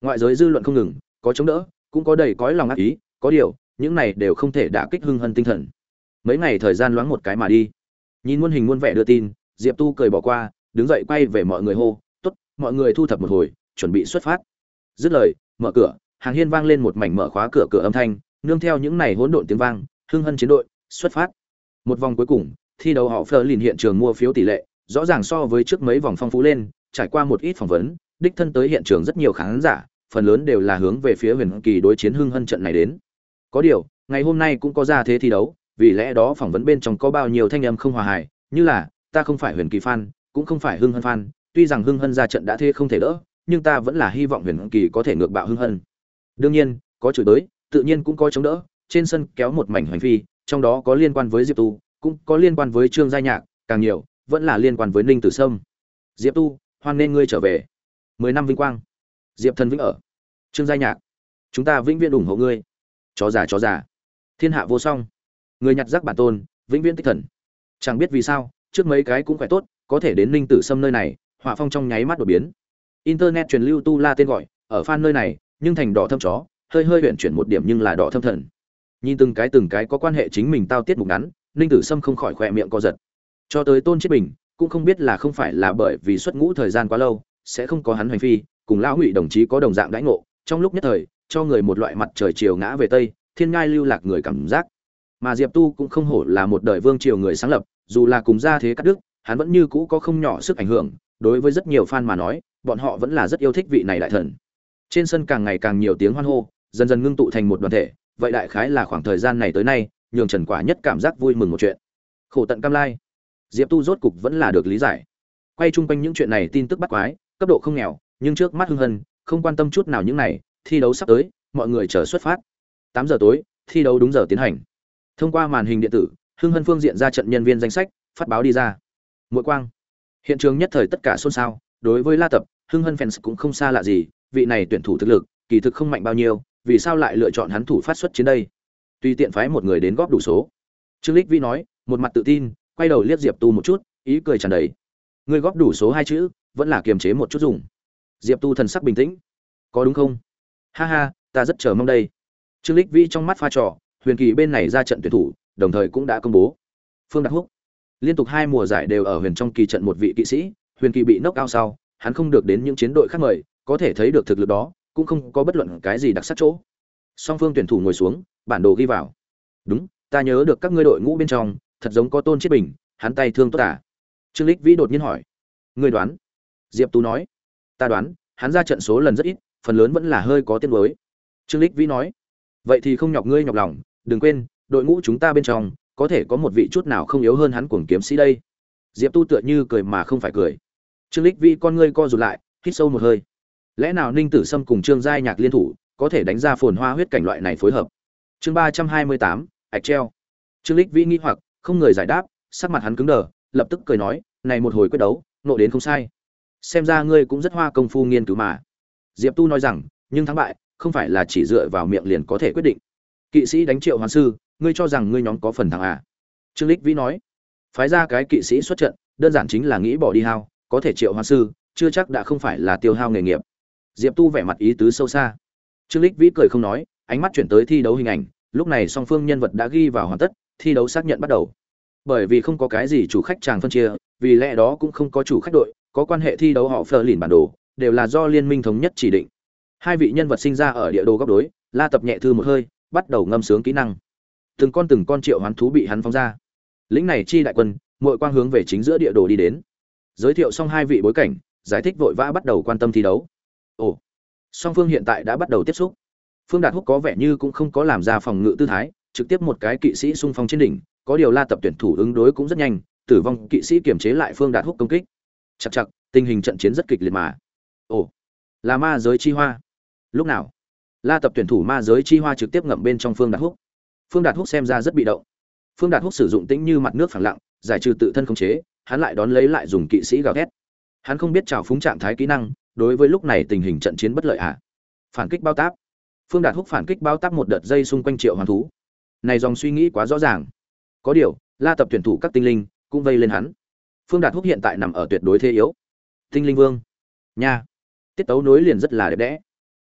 Ngoại giới dư luận không ngừng, có chống đỡ, cũng có đầy cõi lòng ác ý, có điều, những này đều không thể đả kích Hưng Hân tinh thần. Mấy ngày thời gian loáng một cái mà đi. Nhìn muôn hình muôn vẻ đưa tin, Diệp Tu cười bỏ qua, đứng dậy quay về mọi người hô, "Tốt, mọi người thu thập một hồi, chuẩn bị xuất phát." Dứt lời, mở cửa, hàng hiên vang lên một mảnh mở khóa cửa cửa âm thanh, nương theo những này hỗn độn tiếng vang, Hưng Hân chiến đội xuất phát. Một vòng cuối cùng, thi đấu họ Fleur liền hiện trường mua phiếu tỷ lệ, rõ ràng so với trước mấy vòng phong phú lên, trải qua một ít phỏng vấn, đích thân tới hiện trường rất nhiều khán giả, phần lớn đều là hướng về phía Huyền Kỳ đối chiến Hưng Hân trận này đến. Có điều, ngày hôm nay cũng có ra thế thi đấu, vì lẽ đó phỏng vấn bên trong có bao nhiêu thanh âm không hòa hài, như là ta không phải Huyền Kỳ fan, cũng không phải Hưng Hân fan, tuy rằng Hưng Hân ra trận đã thế không thể đỡ, nhưng ta vẫn là hy vọng Huyền Kỳ có thể ngược bạo Hưng Hân. Đương nhiên, có chửi tới, tự nhiên cũng có chống đỡ, trên sân kéo một mảnh hoành phi, trong đó có liên quan với Diệp Tu, cũng có liên quan với Trương Gia Nhạc, càng nhiều vẫn là liên quan với Ninh Tử Sâm. Diệp Tu, hoan nên ngươi trở về. 10 năm vinh quang. Diệp Thần vĩnh ở. Trương Gia Nhạc, chúng ta vĩnh viễn ủng hộ ngươi. Chó già. Thiên hạ vô song. Người nhặt rác bản tôn, vĩnh viễn tích thần. Chẳng biết vì sao, trước mấy cái cũng khỏe tốt, có thể đến Ninh Tử Sâm nơi này, hỏa phong trong nháy mắt đột biến. Internet truyền lưu Tu La tên gọi, ở fan nơi này, nhưng thành đỏ thâm chó, hơi huyền chuyển một điểm nhưng là đỏ thâm thần. Nhìn từng cái có quan hệ chính mình tao tiết mục ngắn, Ninh Tử Sâm không khỏi khỏe miệng co giật. Cho tới Tôn Chiết Bình, cũng không biết là không phải là bởi vì xuất ngũ thời gian quá lâu, sẽ không có hắn hành phi, cùng lão Ngụy đồng chí có đồng dạng đãi ngộ, trong lúc nhất thời, cho người một loại mặt trời chiều ngã về tây, thiên ngai lưu lạc người cảm giác. Mà Diệp Tu cũng không hổ là một đời vương triều người sáng lập, dù là cùng gia thế cắt đứt, hắn vẫn như cũ có không nhỏ sức ảnh hưởng, đối với rất nhiều fan mà nói, bọn họ vẫn là rất yêu thích vị này đại thần. Trên sân càng ngày càng nhiều tiếng hoan hô, dần dần ngưng tụ thành một đoàn thể, vậy đại khái là khoảng thời gian này tới nay, nhường Trần Quả nhất cảm giác vui mừng một chuyện. Khổ tận cam lai. Diệp Tu rốt cục vẫn là được lý giải. Quay chung quanh những chuyện này tin tức bắt quái, cấp độ không nghèo, nhưng trước mắt Hưng Hân, không quan tâm chút nào những này, thi đấu sắp tới, mọi người chờ xuất phát. 8 giờ tối, thi đấu đúng giờ tiến hành. Thông qua màn hình điện tử, Hưng Hân phương diện ra trận nhân viên danh sách, phát báo đi ra. Muội quang. Hiện trường nhất thời tất cả xôn xao, đối với La Tập, Hưng Hân fans cũng không xa lạ gì, vị này tuyển thủ thực lực, kỳ thực không mạnh bao nhiêu, vì sao lại lựa chọn hắn thủ phát xuất chiến đây? Tùy tiện phái một người đến góp đủ số. Trương Lịch Vi nói, một mặt tự tin, quay đầu liếc Diệp Tu một chút, ý cười tràn đầy. Ngươi góp đủ số 2 chữ, vẫn là kiềm chế một chút dùng. Diệp Tu thần sắc bình tĩnh. Có đúng không? Ha ha, ta rất chờ mong đây. Trương Lịch Vi trong mắt pha trò, Huyền Kỳ bên này ra trận tuyển thủ, đồng thời cũng đã công bố. Phương Đạt Húc, liên tục 2 mùa giải đều ở Huyền trong kỳ trận một vị kỵ sĩ, Huyền Kỳ bị knock out sau, hắn không được đến những chiến đội khác mời, có thể thấy được thực lực đó, cũng không có bất luận cái gì đặc sắc chỗ. Song phương tuyển thủ ngồi xuống, bản đồ ghi vào. Đúng, ta nhớ được các ngươi đội ngũ bên trong, thật giống có Tôn Chiết Bình, hắn tay thương tốt à? Trương Lịch Vĩ đột nhiên hỏi. Ngươi đoán? Diệp Tú nói. Ta đoán, hắn ra trận số lần rất ít, phần lớn vẫn là hơi có tiếng mới. Trương Lịch Vĩ nói. Vậy thì không nhọc ngươi nhọc lòng, đừng quên, đội ngũ chúng ta bên trong, có thể có một vị chút nào không yếu hơn hắn cuồng kiếm sĩ đây. Diệp Tu tựa như cười mà không phải cười. Trương Lịch Vĩ con ngươi co rụt lại, hít sâu một hơi. Lẽ nào Ninh Tử Sâm cùng Trương Giai Nhạc liên thủ, có thể đánh ra phồn hoa huyết cảnh loại này phối hợp? Chương 328, ạch treo. Trương Lịch Vĩ nghi hoặc, không người giải đáp, sắc mặt hắn cứng đờ, lập tức cười nói, này một hồi quyết đấu, nộ đến không sai. Xem ra ngươi cũng rất hoa công phu nghiên cứu mà. Diệp Tu nói rằng, nhưng thắng bại, không phải là chỉ dựa vào miệng liền có thể quyết định. Kỵ sĩ đánh Triệu Hoán sư, ngươi cho rằng ngươi nhóm có phần thắng à? Trương Lịch Vĩ nói, phái ra cái kỵ sĩ xuất trận, đơn giản chính là nghĩ bỏ đi hao, có thể Triệu Hoán sư, chưa chắc đã không phải là tiêu hao nghề nghiệp. Diệp Tu vẻ mặt ý tứ sâu xa. Trương Lịch Vĩ cười không nói, ánh mắt chuyển tới thi đấu hình ảnh, lúc này song phương nhân vật đã ghi vào hoàn tất, thi đấu xác nhận bắt đầu. Bởi vì không có cái gì chủ khách tràng phân chia, vì lẽ đó cũng không có chủ khách đội, có quan hệ thi đấu họ phờ lìn bản đồ, đều là do liên minh thống nhất chỉ định. Hai vị nhân vật sinh ra ở địa đồ góc đối, La Tập nhẹ thư một hơi, bắt đầu ngâm sướng kỹ năng. Từng con triệu hoán thú bị hắn phóng ra. Lĩnh này chi đại quân, muội quang hướng về chính giữa địa đồ đi đến. Giới thiệu xong hai vị bối cảnh, giải thích vội vã bắt đầu quan tâm thi đấu. Ồ, song phương hiện tại đã bắt đầu tiếp xúc. Phương Đạt Húc có vẻ như cũng không có làm ra phòng ngự tư thái, trực tiếp một cái kỵ sĩ xung phong trên đỉnh, có điều La Tập tuyển thủ ứng đối cũng rất nhanh, tử vong kỵ sĩ kiểm chế lại Phương Đạt Húc công kích. Chậc, tình hình trận chiến rất kịch liệt mà. Ồ, là ma giới chi hoa. Lúc nào? La Tập tuyển thủ ma giới chi hoa trực tiếp ngậm bên trong Phương Đạt Húc. Phương Đạt Húc xem ra rất bị động. Phương Đạt Húc sử dụng tĩnh như mặt nước phẳng lặng, giải trừ tự thân khống chế, hắn lại đón lấy lại dùng kỵ sĩ gào thét. Hắn không biết trào phúng trạng thái kỹ năng, đối với lúc này tình hình trận chiến bất lợi à? Phản kích bao táp. Phương Đạt Húc phản kích bao táp một đợt dây xung quanh Triệu Hoán thú. Này dòng suy nghĩ quá rõ ràng. Có điều, La Tập tuyển thủ các tinh linh cũng vây lên hắn. Phương Đạt Húc hiện tại nằm ở tuyệt đối thế yếu. Tinh linh vương. Nha. Tiết tấu nối liền rất là đẹp đẽ.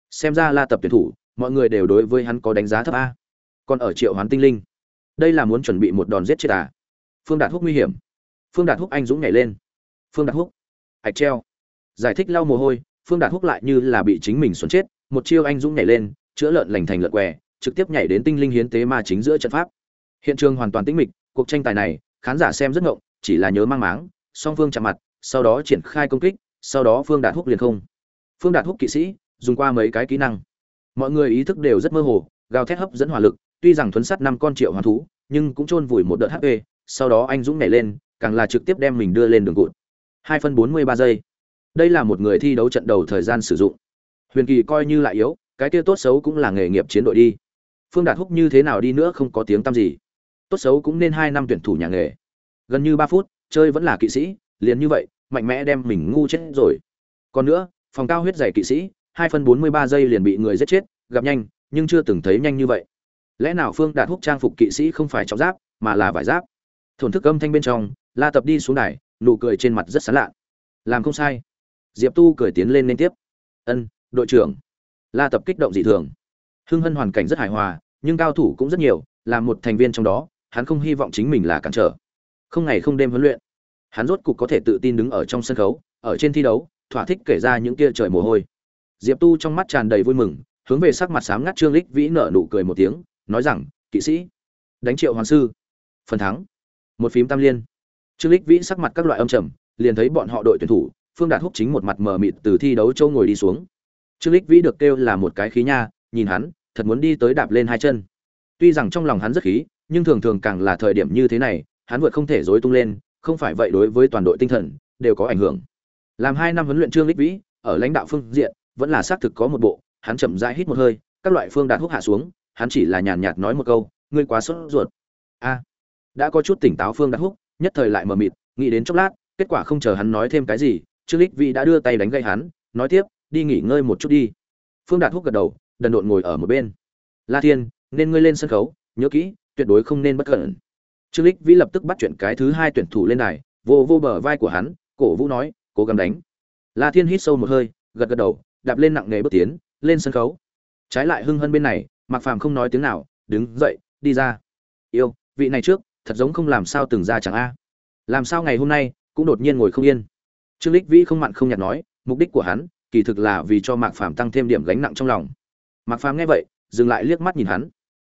Xem ra La Tập tuyển thủ, mọi người đều đối với hắn có đánh giá thấp a. Còn ở Triệu Hoán Tinh Linh, đây là muốn chuẩn bị một đòn giết chết à? Phương Đạt Húc nguy hiểm. Phương Đạt Húc anh dũng nhảy lên. Phương Đạt Húc, ạch treo. Giải thích lau mồ hôi, Phương Đạt Húc lại như là bị chính mình xuẩn chết, một chiêu anh dũng nhảy lên, chữa lợn lành thành lợn què, trực tiếp nhảy đến tinh linh hiến tế ma chính giữa trận pháp. Hiện trường hoàn toàn tĩnh mịch, cuộc tranh tài này, khán giả xem rất ngộng, chỉ là nhớ mang máng, song phương chạm mặt, sau đó triển khai công kích, sau đó Phương Đạt Húc liền không. Phương Đạt Húc kỵ sĩ dùng qua mấy cái kỹ năng. Mọi người ý thức đều rất mơ hồ, gào thét hấp dẫn hỏa lực, tuy rằng thuấn sát 5 con triệu hoán thú, nhưng cũng chôn vùi một đợt HP, sau đó anh dũng nhảy lên, càng là trực tiếp đem mình đưa lên đường cụt. 2 phân 43 giây. Đây là một người thi đấu trận đầu thời gian sử dụng. Huyền Kỳ coi như lại yếu, cái kia tốt xấu cũng là nghề nghiệp chiến đội đi. Phương Đạt Húc như thế nào đi nữa không có tiếng tăm gì. Tốt xấu cũng nên 2 năm tuyển thủ nhà nghề. Gần như 3 phút, chơi vẫn là kỵ sĩ, liền như vậy, mạnh mẽ đem mình ngu chết rồi. Còn nữa, phòng cao huyết dày kỵ sĩ, 2 phân 43 giây liền bị người giết chết, gặp nhanh, nhưng chưa từng thấy nhanh như vậy. Lẽ nào Phương Đạt Húc trang phục kỵ sĩ không phải trọng giáp, mà là vải giáp? Thổn thức âm thanh bên trong, La Tập đi xuống đài, nụ cười trên mặt rất sán lạ. Làm không sai. Diệp Tu cười tiến lên liên tiếp. Ân, đội trưởng. La Tập kích động dị thường. Hưng Hân hoàn cảnh rất hài hòa, nhưng cao thủ cũng rất nhiều, làm một thành viên trong đó, hắn không hy vọng chính mình là cản trở. Không ngày không đêm huấn luyện, hắn rốt cục có thể tự tin đứng ở trong sân khấu, ở trên thi đấu, thỏa thích kể ra những kia trời mồ hôi. Diệp Tu trong mắt tràn đầy vui mừng, hướng về sắc mặt xám ngắt Trương Lịch Vĩ nở nụ cười một tiếng, nói rằng: "Kỵ sĩ, đánh Triệu Hoàn sư, phần thắng." Một phím tam liên. Trương Lịch Vĩ sắc mặt các loại âm trầm, liền thấy bọn họ đội tuyển thủ, Phương Đạt Húc chính một mặt mờ mịt từ thi đấu châu ngồi đi xuống. Trương Lịch Vĩ được kêu là một cái khí nha, nhìn hắn, thật muốn đi tới đạp lên hai chân. Tuy rằng trong lòng hắn rất khí, nhưng thường thường càng là thời điểm như thế này, hắn vượt không thể rối tung lên, không phải vậy đối với toàn đội tinh thần đều có ảnh hưởng. Làm 2 năm huấn luyện Trương Lịch Vĩ, ở lãnh đạo phương diện, vẫn là xác thực có một bộ, hắn chậm rãi hít một hơi, các loại Phương Đạt Húc hạ xuống, hắn chỉ là nhàn nhạt nói một câu, ngươi quá sốt ruột. A. Đã có chút tỉnh táo Phương Đạt Húc, nhất thời lại mờ mịt, nghĩ đến chốc lát, kết quả không chờ hắn nói thêm cái gì, Trương Lịch Vĩ đã đưa tay đánh gãy hắn, nói tiếp, đi nghỉ ngơi một chút đi. Phương Đạt Húc gật đầu, đần độn ngồi ở một bên. La Thiên, nên ngươi lên sân khấu, nhớ kỹ, tuyệt đối không nên bất cẩn. Trương Lịch Vĩ lập tức bắt chuyện cái thứ 2 tuyển thủ lên đài, vô vô bờ vai của hắn, cổ vũ nói, cố gắng đánh. La Thiên hít sâu một hơi, gật gật đầu, đạp lên nặng nề bước tiến, lên sân khấu. Trái lại Hưng Hân bên này, Mạc Phàm không nói tiếng nào, đứng dậy, đi ra. Yêu, vị này trước, thật giống không làm sao từng ra chẳng a. Làm sao ngày hôm nay cũng đột nhiên ngồi không yên. Trương Lịch Vĩ không mặn không nhạt nói, mục đích của hắn, kỳ thực là vì cho Mạc Phàm tăng thêm điểm gánh nặng trong lòng. Mạc Phàm nghe vậy, dừng lại liếc mắt nhìn hắn.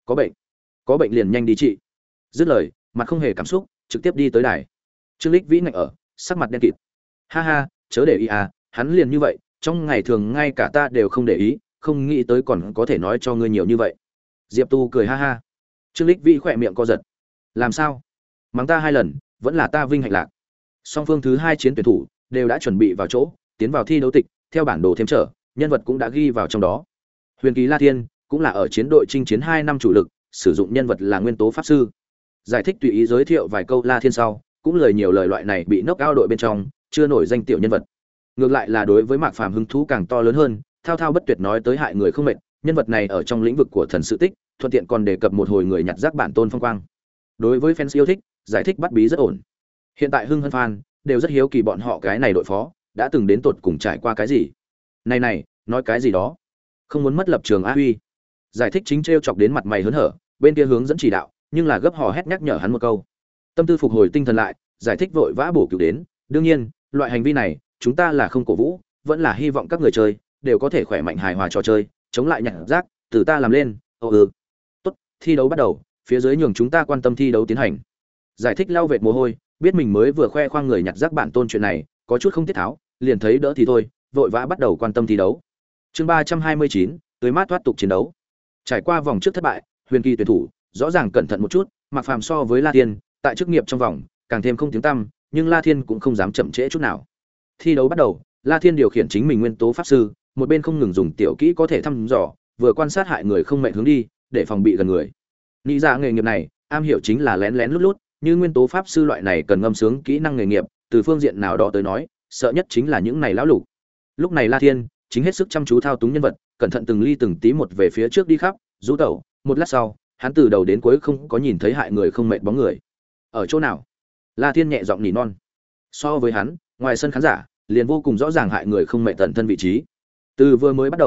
Có bệnh liền nhanh đi trị. Dứt lời, mặt không hề cảm xúc, trực tiếp đi tới đài. Trương Lịch Vĩ ngạnh ở, sắc mặt đen kịt. Ha ha, chớ để ý à, hắn liền như vậy, trong ngày thường ngay cả ta đều không để ý, không nghĩ tới còn có thể nói cho ngươi nhiều như vậy. Diệp Tu cười ha ha. Trương Lịch Vĩ khỏe miệng co giật. Làm sao? Mắng ta 2 lần, vẫn là ta vinh hạnh lạc. Song phương thứ 2 chiến tuyển thủ đều đã chuẩn bị vào chỗ, tiến vào thi đấu tịch, theo bản đồ thêm trở, nhân vật cũng đã ghi vào trong đó. Huyền Kỳ La Thiên cũng là ở chiến đội chinh chiến 2 năm chủ lực, sử dụng nhân vật là nguyên tố pháp sư. Giải thích tùy ý giới thiệu vài câu La Thiên sau, cũng lời nhiều lời loại này bị knock out đội bên trong, chưa nổi danh tiểu nhân vật. Ngược lại là đối với Mạc Phàm hứng thú càng to lớn hơn, thao thao bất tuyệt nói tới hại người không mệt, nhân vật này ở trong lĩnh vực của thần sự tích, thuận tiện còn đề cập một hồi người nhặt rác bản tôn phong quang. Đối với fans yêu thích, giải thích bắt bí rất ổn. Hiện tại Hưng Hân fan đều rất hiếu kỳ bọn họ cái này đội phó đã từng đến tột cùng trải qua cái gì. Này, nói cái gì đó, không muốn mất lập trường a huy. Giải thích chính trêu chọc đến mặt mày hớn hở, bên kia hướng dẫn chỉ đạo, nhưng là gấp hò hét nhắc nhở hắn một câu. Tâm tư phục hồi tinh thần lại, giải thích vội vã bổ cứu đến, đương nhiên, loại hành vi này, chúng ta là không cổ vũ, vẫn là hy vọng các người chơi đều có thể khỏe mạnh hài hòa trò chơi, chống lại nhặt rác, từ ta làm lên. Tốt, thi đấu bắt đầu, phía dưới nhường chúng ta quan tâm thi đấu tiến hành. Giải thích lau vệt mồ hôi, biết mình mới vừa khoe khoang người nhặt rác bản tôn chuyện này, có chút không tiết tháo, liền thấy đỡ thì thôi, vội vã bắt đầu quan tâm thi đấu. Chương 329, tươi mát thoát tục chiến đấu. Trải qua vòng trước thất bại, Huyền Kỳ tuyển thủ rõ ràng cẩn thận một chút, Mạc Phàm so với La Thiên, tại chức nghiệp trong vòng càng thêm không tiếng tăm, nhưng La Thiên cũng không dám chậm trễ chút nào. Thi đấu bắt đầu, La Thiên điều khiển chính mình nguyên tố pháp sư, một bên không ngừng dùng tiểu kỹ có thể thăm dò, vừa quan sát hại người không mệnh hướng đi, để phòng bị gần người. Nghĩ ra nghề nghiệp này, am hiểu chính là lén lén lút lút, như nguyên tố pháp sư loại này cần ngâm sướng kỹ năng nghề nghiệp, từ phương diện nào đó tới nói, sợ nhất chính là những này lão lục. Lúc này La Thiên chính hết sức chăm chú thao túng nhân vật, cẩn thận từng ly từng tí một về phía trước đi khắp, rũ tẩu. Một lát sau, hắn từ đầu đến cuối không có nhìn thấy hại người không mệt bóng người. Ở chỗ nào? La Thiên nhẹ giọng nỉ non. So với hắn, ngoài sân khán giả liền vô cùng rõ ràng hại người không mệt tận thân vị trí. Từ vừa mới bắt đầu,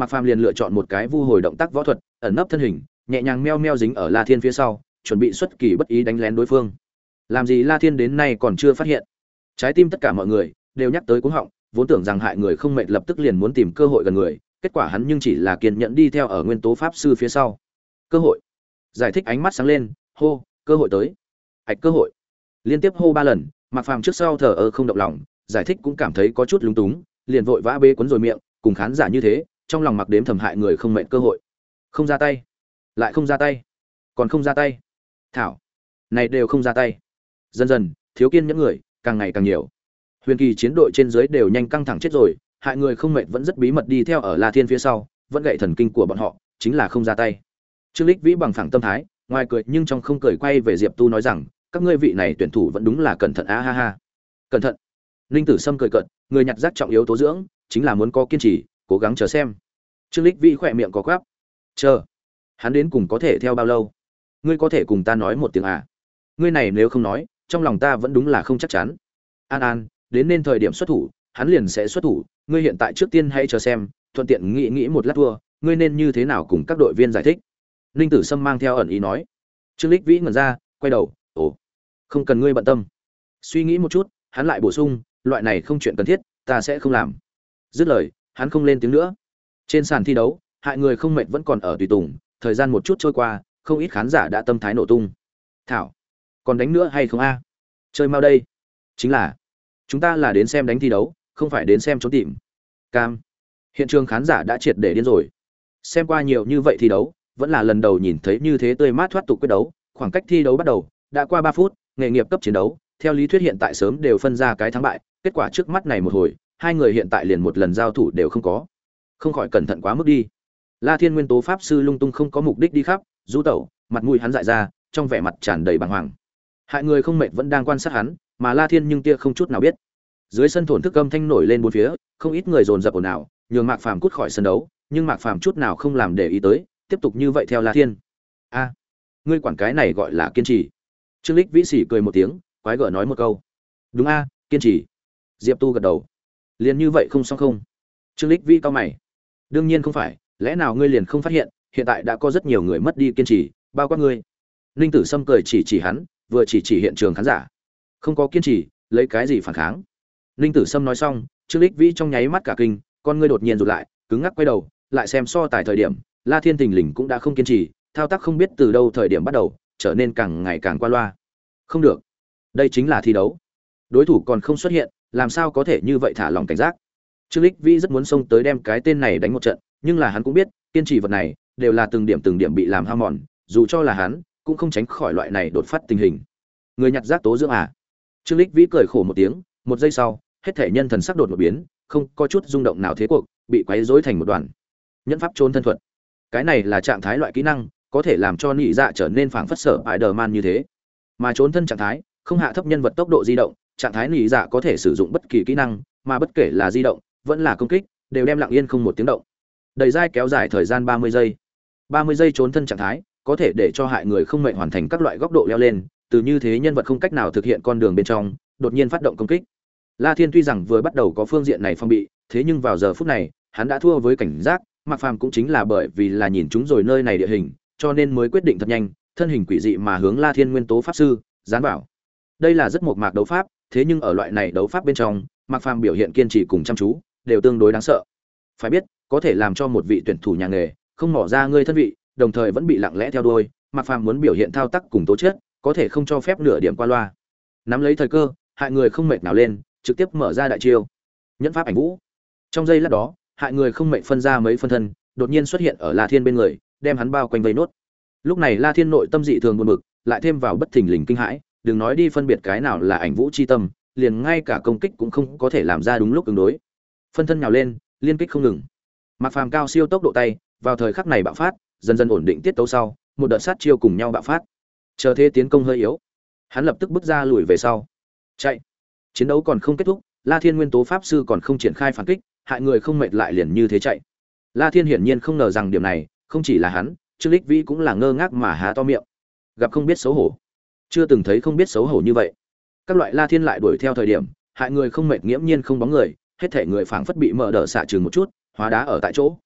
Mạc Phàm liền lựa chọn một cái vu hồi động tác võ thuật, ẩn nấp thân hình, nhẹ nhàng meo meo dính ở La Thiên phía sau, chuẩn bị xuất kỳ bất ý đánh lén đối phương. Làm gì La Thiên đến nay còn chưa phát hiện. Trái tim tất cả mọi người đều nhắc tới cuống họng, vốn tưởng rằng hại người không mệt lập tức liền muốn tìm cơ hội gần người, kết quả hắn nhưng chỉ là kiên nhẫn đi theo ở nguyên tố pháp sư phía sau. Cơ hội. Giải thích ánh mắt sáng lên, hô, cơ hội tới. Ạch cơ hội. Liên tiếp hô 3 lần, Mạc Phàm trước sau thờ ơ không động lòng, giải thích cũng cảm thấy có chút lúng túng, liền vội vã bê cuốn rồi miệng, cùng khán giả như thế, trong lòng mặc đếm thầm hại người không mệt cơ hội. Không ra tay, lại không ra tay, còn không ra tay. Thảo, này đều không ra tay. Dần dần, thiếu kiên nhẫn người càng ngày càng nhiều. Huyền Kỳ chiến đội trên dưới đều nhanh căng thẳng chết rồi, hại người không mệt vẫn rất bí mật đi theo ở La Thiên phía sau, vẫn gậy thần kinh của bọn họ, chính là không ra tay. Trương Lịch Vĩ bằng phẳng tâm thái, ngoài cười nhưng trong không cười quay về Diệp Tu nói rằng, các ngươi vị này tuyển thủ vẫn đúng là cẩn thận a ha ha. Cẩn thận. Ninh Tử Sâm cười cợt, người nhặt rác trọng yếu tố dưỡng, chính là muốn có kiên trì, cố gắng chờ xem. Trương Lịch Vĩ khỏe miệng có quắp. Chờ. Hắn đến cùng có thể theo bao lâu? Ngươi có thể cùng ta nói một tiếng à? Ngươi này nếu không nói, trong lòng ta vẫn đúng là không chắc chắn. An An, đến nên thời điểm xuất thủ, hắn liền sẽ xuất thủ, ngươi hiện tại trước tiên hãy chờ xem, thuận tiện nghĩ nghĩ một lát thua, ngươi nên như thế nào cùng các đội viên giải thích. Ninh Tử Sâm mang theo ẩn ý nói. Trương Lịch Vĩ ngẩn ra, quay đầu, ồ, không cần ngươi bận tâm. Suy nghĩ một chút, hắn lại bổ sung, loại này không chuyện cần thiết, ta sẽ không làm. Dứt lời, hắn không lên tiếng nữa. Trên sàn thi đấu, hại người không mệt vẫn còn ở tùy tùng, thời gian một chút trôi qua, không ít khán giả đã tâm thái nổ tung. Thảo, còn đánh nữa hay không a? Chơi mau đây. Chính là, chúng ta là đến xem đánh thi đấu, không phải đến xem trốn tìm. Cam. Hiện trường khán giả đã triệt để điên rồi. Xem qua nhiều như vậy thi đấu, vẫn là lần đầu nhìn thấy như thế tươi mát thoát tục quyết đấu, khoảng cách thi đấu bắt đầu đã qua 3 phút, nghề nghiệp cấp chiến đấu, theo lý thuyết hiện tại sớm đều phân ra cái thắng bại, kết quả trước mắt này một hồi, hai người hiện tại liền một lần giao thủ đều không có. Không khỏi cẩn thận quá mức đi. La Thiên nguyên tố pháp sư lung tung không có mục đích đi khắp, du tẩu, mặt mũi hắn dại ra, trong vẻ mặt tràn đầy bàng hoàng. Hại người không mệt vẫn đang quan sát hắn, mà La Thiên nhưng tia không chút nào biết. Dưới sân thổn thức âm thanh nổi lên bốn phía, không ít người dồn dập ồn ào, nhường Mạc Phàm cút khỏi sân đấu, nhưng Mạc Phàm chút nào không làm để ý tới, tiếp tục như vậy theo La Thiên. A, ngươi quản cái này gọi là kiên trì. Trương Lịch Vĩ sỉ cười một tiếng, quái gở nói một câu. Đúng a, kiên trì. Diệp Tu gật đầu. Liền như vậy không xong không? Trương Lịch Vĩ cau mày. Đương nhiên không phải, lẽ nào ngươi liền không phát hiện, hiện tại đã có rất nhiều người mất đi kiên trì, bao quát ngươi. Ninh Tử Sâm cười chỉ hắn, vừa chỉ hiện trường khán giả. Không có kiên trì, lấy cái gì phản kháng? Ninh Tử Sâm nói xong, Trương Lịch Vĩ trong nháy mắt cả kinh, con ngươi đột nhiên rụt lại, cứng ngắc quay đầu, lại xem so tài thời điểm, La Thiên Thình lình cũng đã không kiên trì, thao tác không biết từ đâu thời điểm bắt đầu, trở nên càng ngày càng qua loa. Không được, đây chính là thi đấu, đối thủ còn không xuất hiện, làm sao có thể như vậy thả lòng cảnh giác? Trương Lịch Vĩ rất muốn xông tới đem cái tên này đánh một trận, nhưng là hắn cũng biết, kiên trì vật này đều là từng điểm bị làm hao mòn, dù cho là hắn, cũng không tránh khỏi loại này đột phát tình hình. Người nhặt rác tố dưỡng à? Trương Lịch Vĩ cười khổ một tiếng, một giây sau, hết thể nhân thần sắc đột một biến, không có chút rung động nào thế cuộc, bị quấy rối thành một đoàn. Nhẫn pháp trốn thân thuật, cái này là trạng thái loại kỹ năng, có thể làm cho nhị dạ trở nên phảng phất sở Spider-Man như thế. Mà trốn thân trạng thái, không hạ thấp nhân vật tốc độ di động, trạng thái nhị dạ có thể sử dụng bất kỳ kỹ năng, mà bất kể là di động, vẫn là công kích, đều đem lặng yên không một tiếng động. Đầy dai kéo dài thời gian 30 giây. 30 giây trốn thân trạng thái, có thể để cho hại người không mệnh hoàn thành các loại góc độ leo lên, từ như thế nhân vật không cách nào thực hiện con đường bên trong, đột nhiên phát động công kích. La Thiên tuy rằng vừa bắt đầu có phương diện này phong bị, thế nhưng vào giờ phút này, hắn đã thua với cảnh giác, Mạc Phàm cũng chính là bởi vì là nhìn chúng rồi nơi này địa hình, cho nên mới quyết định thật nhanh, thân hình quỷ dị mà hướng La Thiên nguyên tố pháp sư dán vào. Đây là rất một mạc đấu pháp, thế nhưng ở loại này đấu pháp bên trong, Mạc Phàm biểu hiện kiên trì cùng chăm chú, đều tương đối đáng sợ. Phải biết, có thể làm cho một vị tuyển thủ nhà nghề không mỏ ra ngươi thân vị, đồng thời vẫn bị lặng lẽ theo đuôi, Mạc Phàm muốn biểu hiện thao tác cùng tố chất, có thể không cho phép nửa điểm qua loa. Nắm lấy thời cơ, hại người không mệt nào lên, trực tiếp mở ra đại chiêu. Nhẫn pháp ảnh vũ. Trong giây lát đó, hại người không mệt phân ra mấy phân thân, đột nhiên xuất hiện ở La Thiên bên người, đem hắn bao quanh vây nốt. Lúc này La Thiên nội tâm dị thường buồn bực, lại thêm vào bất thình lình kinh hãi, đừng nói đi phân biệt cái nào là ảnh vũ chi tâm, liền ngay cả công kích cũng không có thể làm ra đúng lúc ứng đối. Phân thân nhào lên, liên kích không ngừng. Mạc Phàm cao siêu tốc độ tay, vào thời khắc này bạo phát, dần dần ổn định tiết tấu sau, một đợt sát chiêu cùng nhau bạo phát. Chờ thế tiến công hơi yếu, hắn lập tức bước ra lùi về sau. Chạy. Chiến đấu còn không kết thúc, La Thiên nguyên tố pháp sư còn không triển khai phản kích, hại người không mệt lại liền như thế chạy. La Thiên hiển nhiên không ngờ rằng điểm này, không chỉ là hắn, Trương Lịch Vĩ cũng là ngơ ngác mà há to miệng. Gặp không biết xấu hổ. Chưa từng thấy không biết xấu hổ như vậy. Các loại La Thiên lại đuổi theo thời điểm, hại người không mệt nghiễm nhiên không bóng người, hết thể người phảng phất bị mở đỡ xạ trừng một chút, hóa đá ở tại chỗ.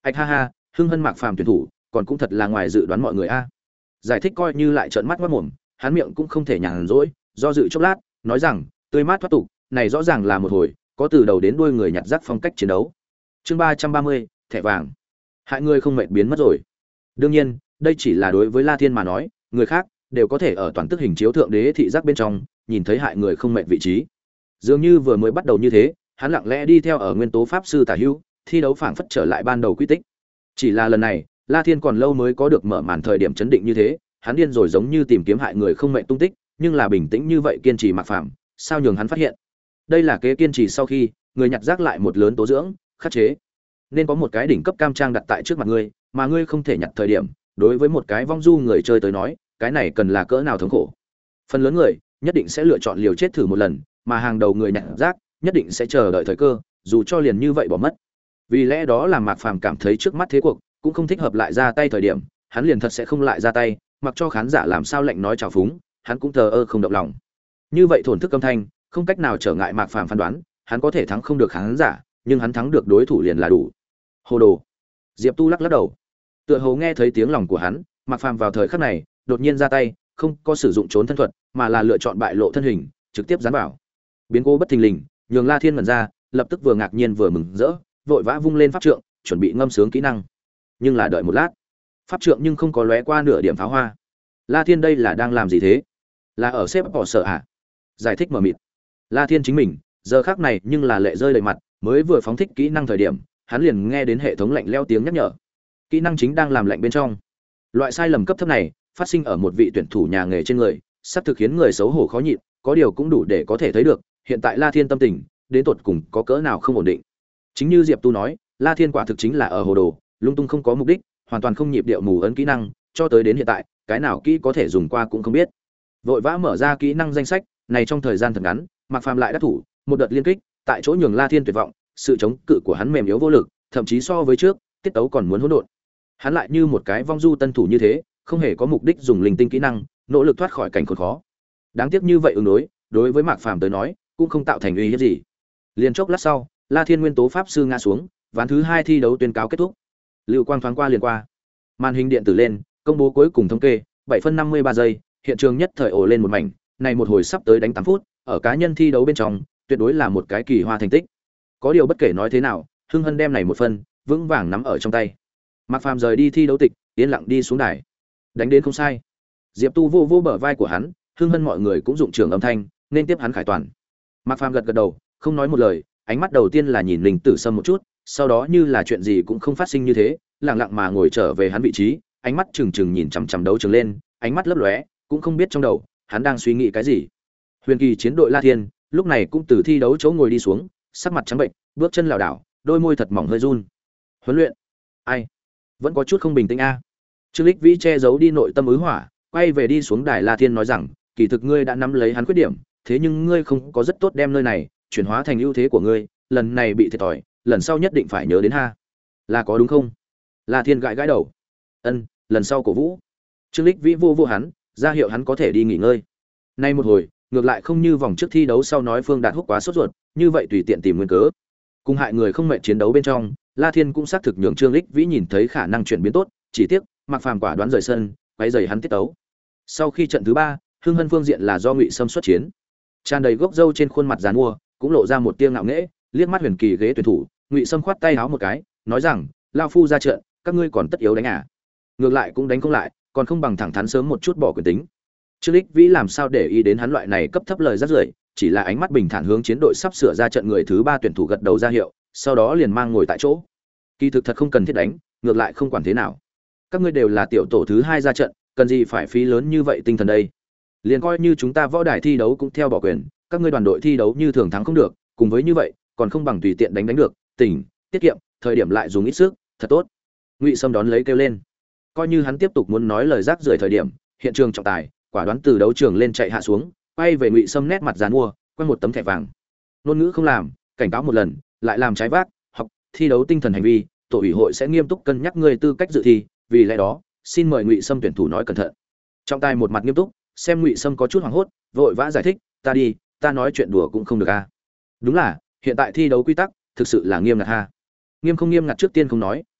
Ạch ha ha, Hưng Hân Mạc Phàm tuyển thủ, còn cũng thật là ngoài dự đoán mọi người a. Giải thích coi như lại trợn mắt ngoác mồm, hắn miệng cũng không thể nhàn rỗi, do dự chốc lát, nói rằng, tươi mát thoát tục, này rõ ràng là một hồi, có từ đầu đến đuôi người nhặt rác phong cách chiến đấu. Chương 330, thẻ vàng. Hại người không mệt biến mất rồi. Đương nhiên, đây chỉ là đối với La Thiên mà nói, người khác đều có thể ở toàn tức hình chiếu thượng đế thị giác bên trong, nhìn thấy hại người không mệt vị trí. Dường như vừa mới bắt đầu như thế, hắn lặng lẽ đi theo ở nguyên tố pháp sư tả hữu, thi đấu phảng phất trở lại ban đầu quy tích. Chỉ là lần này, La Thiên còn lâu mới có được mở màn thời điểm chấn định như thế, hắn điên rồi giống như tìm kiếm hại người không mệnh tung tích, nhưng là bình tĩnh như vậy kiên trì Mạc Phàm, sao nhường hắn phát hiện. Đây là kế kiên trì sau khi, người nhặt rác lại một lớn tố dưỡng, khắc chế. Nên có một cái đỉnh cấp cam trang đặt tại trước mặt ngươi, mà ngươi không thể nhặt thời điểm, đối với một cái vong du người chơi tới nói, cái này cần là cỡ nào thống khổ. Phần lớn người nhất định sẽ lựa chọn liều chết thử một lần, mà hàng đầu người nhặt rác nhất định sẽ chờ đợi thời cơ, dù cho liền như vậy bỏ mất. Vì lẽ đó làm Mạc Phàm cảm thấy trước mắt thế cuộc cũng không thích hợp lại ra tay thời điểm, hắn liền thật sẽ không lại ra tay, mặc cho khán giả làm sao lệnh nói trào phúng, hắn cũng thờ ơ không động lòng. Như vậy thổn thức âm thanh, không cách nào trở ngại Mạc Phàm phán đoán, hắn có thể thắng không được khán giả, nhưng hắn thắng được đối thủ liền là đủ. Hồ đồ. Diệp Tu lắc lắc đầu. Tựa hồ nghe thấy tiếng lòng của hắn, Mạc Phàm vào thời khắc này, đột nhiên ra tay, không có sử dụng trốn thân thuật, mà là lựa chọn bại lộ thân hình, trực tiếp dán vào. Biến cố bất thình lình, nhường La Thiên mẩn ra, lập tức vừa ngạc nhiên vừa mừng rỡ, vội vã vung lên pháp trượng, chuẩn bị ngâm sướng kỹ năng. Nhưng là đợi một lát, pháp trượng nhưng không có lóe qua nửa điểm pháo hoa. La Thiên đây là đang làm gì thế? Là ở xếp bỏ sợ à? Giải thích mờ mịt. La Thiên chính mình, giờ khắc này nhưng là lệ rơi đầy mặt, mới vừa phóng thích kỹ năng thời điểm, hắn liền nghe đến hệ thống lạnh lẽo tiếng nhắc nhở. Kỹ năng chính đang làm lạnh bên trong. Loại sai lầm cấp thấp này, phát sinh ở một vị tuyển thủ nhà nghề trên người, sắp thực khiến người xấu hổ khó nhịn, có điều cũng đủ để có thể thấy được, hiện tại La Thiên tâm tình, đến tột cùng có cỡ nào không ổn định. Chính như Diệp Tu nói, La Thiên quả thực chính là ở hồ đồ, lung tung không có mục đích, hoàn toàn không nhịp điệu mù ấn kỹ năng, cho tới đến hiện tại, cái nào kỹ có thể dùng qua cũng không biết. Vội vã mở ra kỹ năng danh sách, này trong thời gian thật ngắn, Mạc Phàm lại đắc thủ, một đợt liên kích, tại chỗ nhường La Thiên tuyệt vọng, sự chống cự của hắn mềm yếu vô lực, thậm chí so với trước, tiết tấu còn muốn hỗn độn. Hắn lại như một cái vong du tân thủ như thế, không hề có mục đích dùng linh tinh kỹ năng, nỗ lực thoát khỏi cảnh khốn khó. Đáng tiếc như vậy ứng đối với Mạc Phàm tới nói, cũng không tạo thành uy hiếp gì. Liên chốc lát sau, La Thiên nguyên tố pháp sư ngã xuống, ván thứ 2 thi đấu tuyên cáo kết thúc. Lưu quang thoáng qua liền qua. Màn hình điện tử lên, công bố cuối cùng thống kê, 7 phân 53 giây, hiện trường nhất thời ồ lên một mảnh, này một hồi sắp tới đánh 8 phút, ở cá nhân thi đấu bên trong, tuyệt đối là một cái kỳ hoa thành tích. Có điều bất kể nói thế nào, Hưng Hân đem này một phân, vững vàng nắm ở trong tay. Mạc Phàm rời đi thi đấu tịch, yên lặng đi xuống đài. Đánh đến không sai. Diệp Tu vô bờ vai của hắn, Hưng Hân mọi người cũng dụng trường âm thanh, nên tiếp hắn khải toàn. Mạc Phàm gật gật đầu, không nói một lời, ánh mắt đầu tiên là nhìn Linh Tử Sâm một chút, sau đó như là chuyện gì cũng không phát sinh như thế, lặng lặng mà ngồi trở về hắn vị trí, ánh mắt trừng trừng nhìn chằm chằm đấu trường lên, ánh mắt lấp lóe, cũng không biết trong đầu hắn đang suy nghĩ cái gì. Huyền Kỳ chiến đội La Thiên, lúc này cũng từ thi đấu chỗ ngồi đi xuống, sắc mặt trắng bệnh, bước chân lảo đảo, đôi môi thật mỏng hơi run. Huấn luyện? Ai? Vẫn có chút không bình tĩnh a. Trương Lịch Vĩ che giấu đi nội tâm ứ hỏa, quay về đi xuống đài La Thiên nói rằng, kỳ thực ngươi đã nắm lấy hắn khuyết điểm, thế nhưng ngươi không có rất tốt đem nơi này chuyển hóa thành ưu thế của ngươi, lần này bị thiệt thòi, lần sau nhất định phải nhớ đến ha. Là có đúng không? La Thiên gãi gãi đầu. Ân, lần sau cổ vũ. Trương Lịch Vĩ vô hắn, ra hiệu hắn có thể đi nghỉ ngơi. Nay một hồi, ngược lại không như vòng trước thi đấu sau nói Phương Đạt Húc quá sốt ruột, như vậy tùy tiện tìm nguyên cớ. Cùng hại người không mệt chiến đấu bên trong, La Thiên cũng xác thực nhường Trương Lịch Vĩ nhìn thấy khả năng chuyển biến tốt, chỉ tiếc, Mạc Phàm quả đoán rời sân, quấy rầy hắn tiết tấu. Sau khi trận thứ 3, Hưng Hân phương diện là do Ngụy Sâm xuất chiến. Tràn đầy gốc râu trên khuôn mặt giàn mua, cũng lộ ra một tia ngạo nghễ, liếc mắt Huyền Kỳ ghế tuyển thủ, Ngụy Sâm khoát tay háo một cái, nói rằng, lão phu ra trận, các ngươi còn tất yếu đánh à? Ngược lại cũng đánh không lại, còn không bằng thẳng thắn sớm một chút bỏ quyền tính. Trương Lịch Vĩ làm sao để ý đến hắn loại này cấp thấp lời rác rưởi, chỉ là ánh mắt bình thản hướng chiến đội sắp sửa ra trận người thứ 3 tuyển thủ gật đầu ra hiệu, sau đó liền mang ngồi tại chỗ. Kỳ thực thật không cần thiết đánh, ngược lại không quản thế nào. Các ngươi đều là tiểu tổ thứ 2 ra trận, cần gì phải phí lớn như vậy tinh thần đây? Liền coi như chúng ta võ đài thi đấu cũng theo bỏ quyền, các ngươi đoàn đội thi đấu như thường thắng không được, cùng với như vậy, còn không bằng tùy tiện đánh được, tỉnh, tiết kiệm, thời điểm lại dùng ít sức, thật tốt. Ngụy Sâm đón lấy kêu lên. Coi như hắn tiếp tục muốn nói lời rác rưởi thời điểm, hiện trường trọng tài, quả đoán từ đấu trường lên chạy hạ xuống, quay về Ngụy Sâm nét mặt giàn mua, quăng một tấm thẻ vàng. Ngôn ngữ không làm, cảnh cáo một lần, lại làm trái vác, học thi đấu tinh thần hành vi, tổ ủy hội sẽ nghiêm túc cân nhắc người tư cách dự thi, vì lẽ đó, xin mời Ngụy Sâm tuyển thủ nói cẩn thận. Trọng tài một mặt nghiêm túc, xem Ngụy Sâm có chút hoảng hốt, vội vã giải thích, ta đi, ta nói chuyện đùa cũng không được a. Đúng là, hiện tại thi đấu quy tắc thực sự là nghiêm ngặt ha. Nghiêm không nghiêm ngặt trước tiên không nói,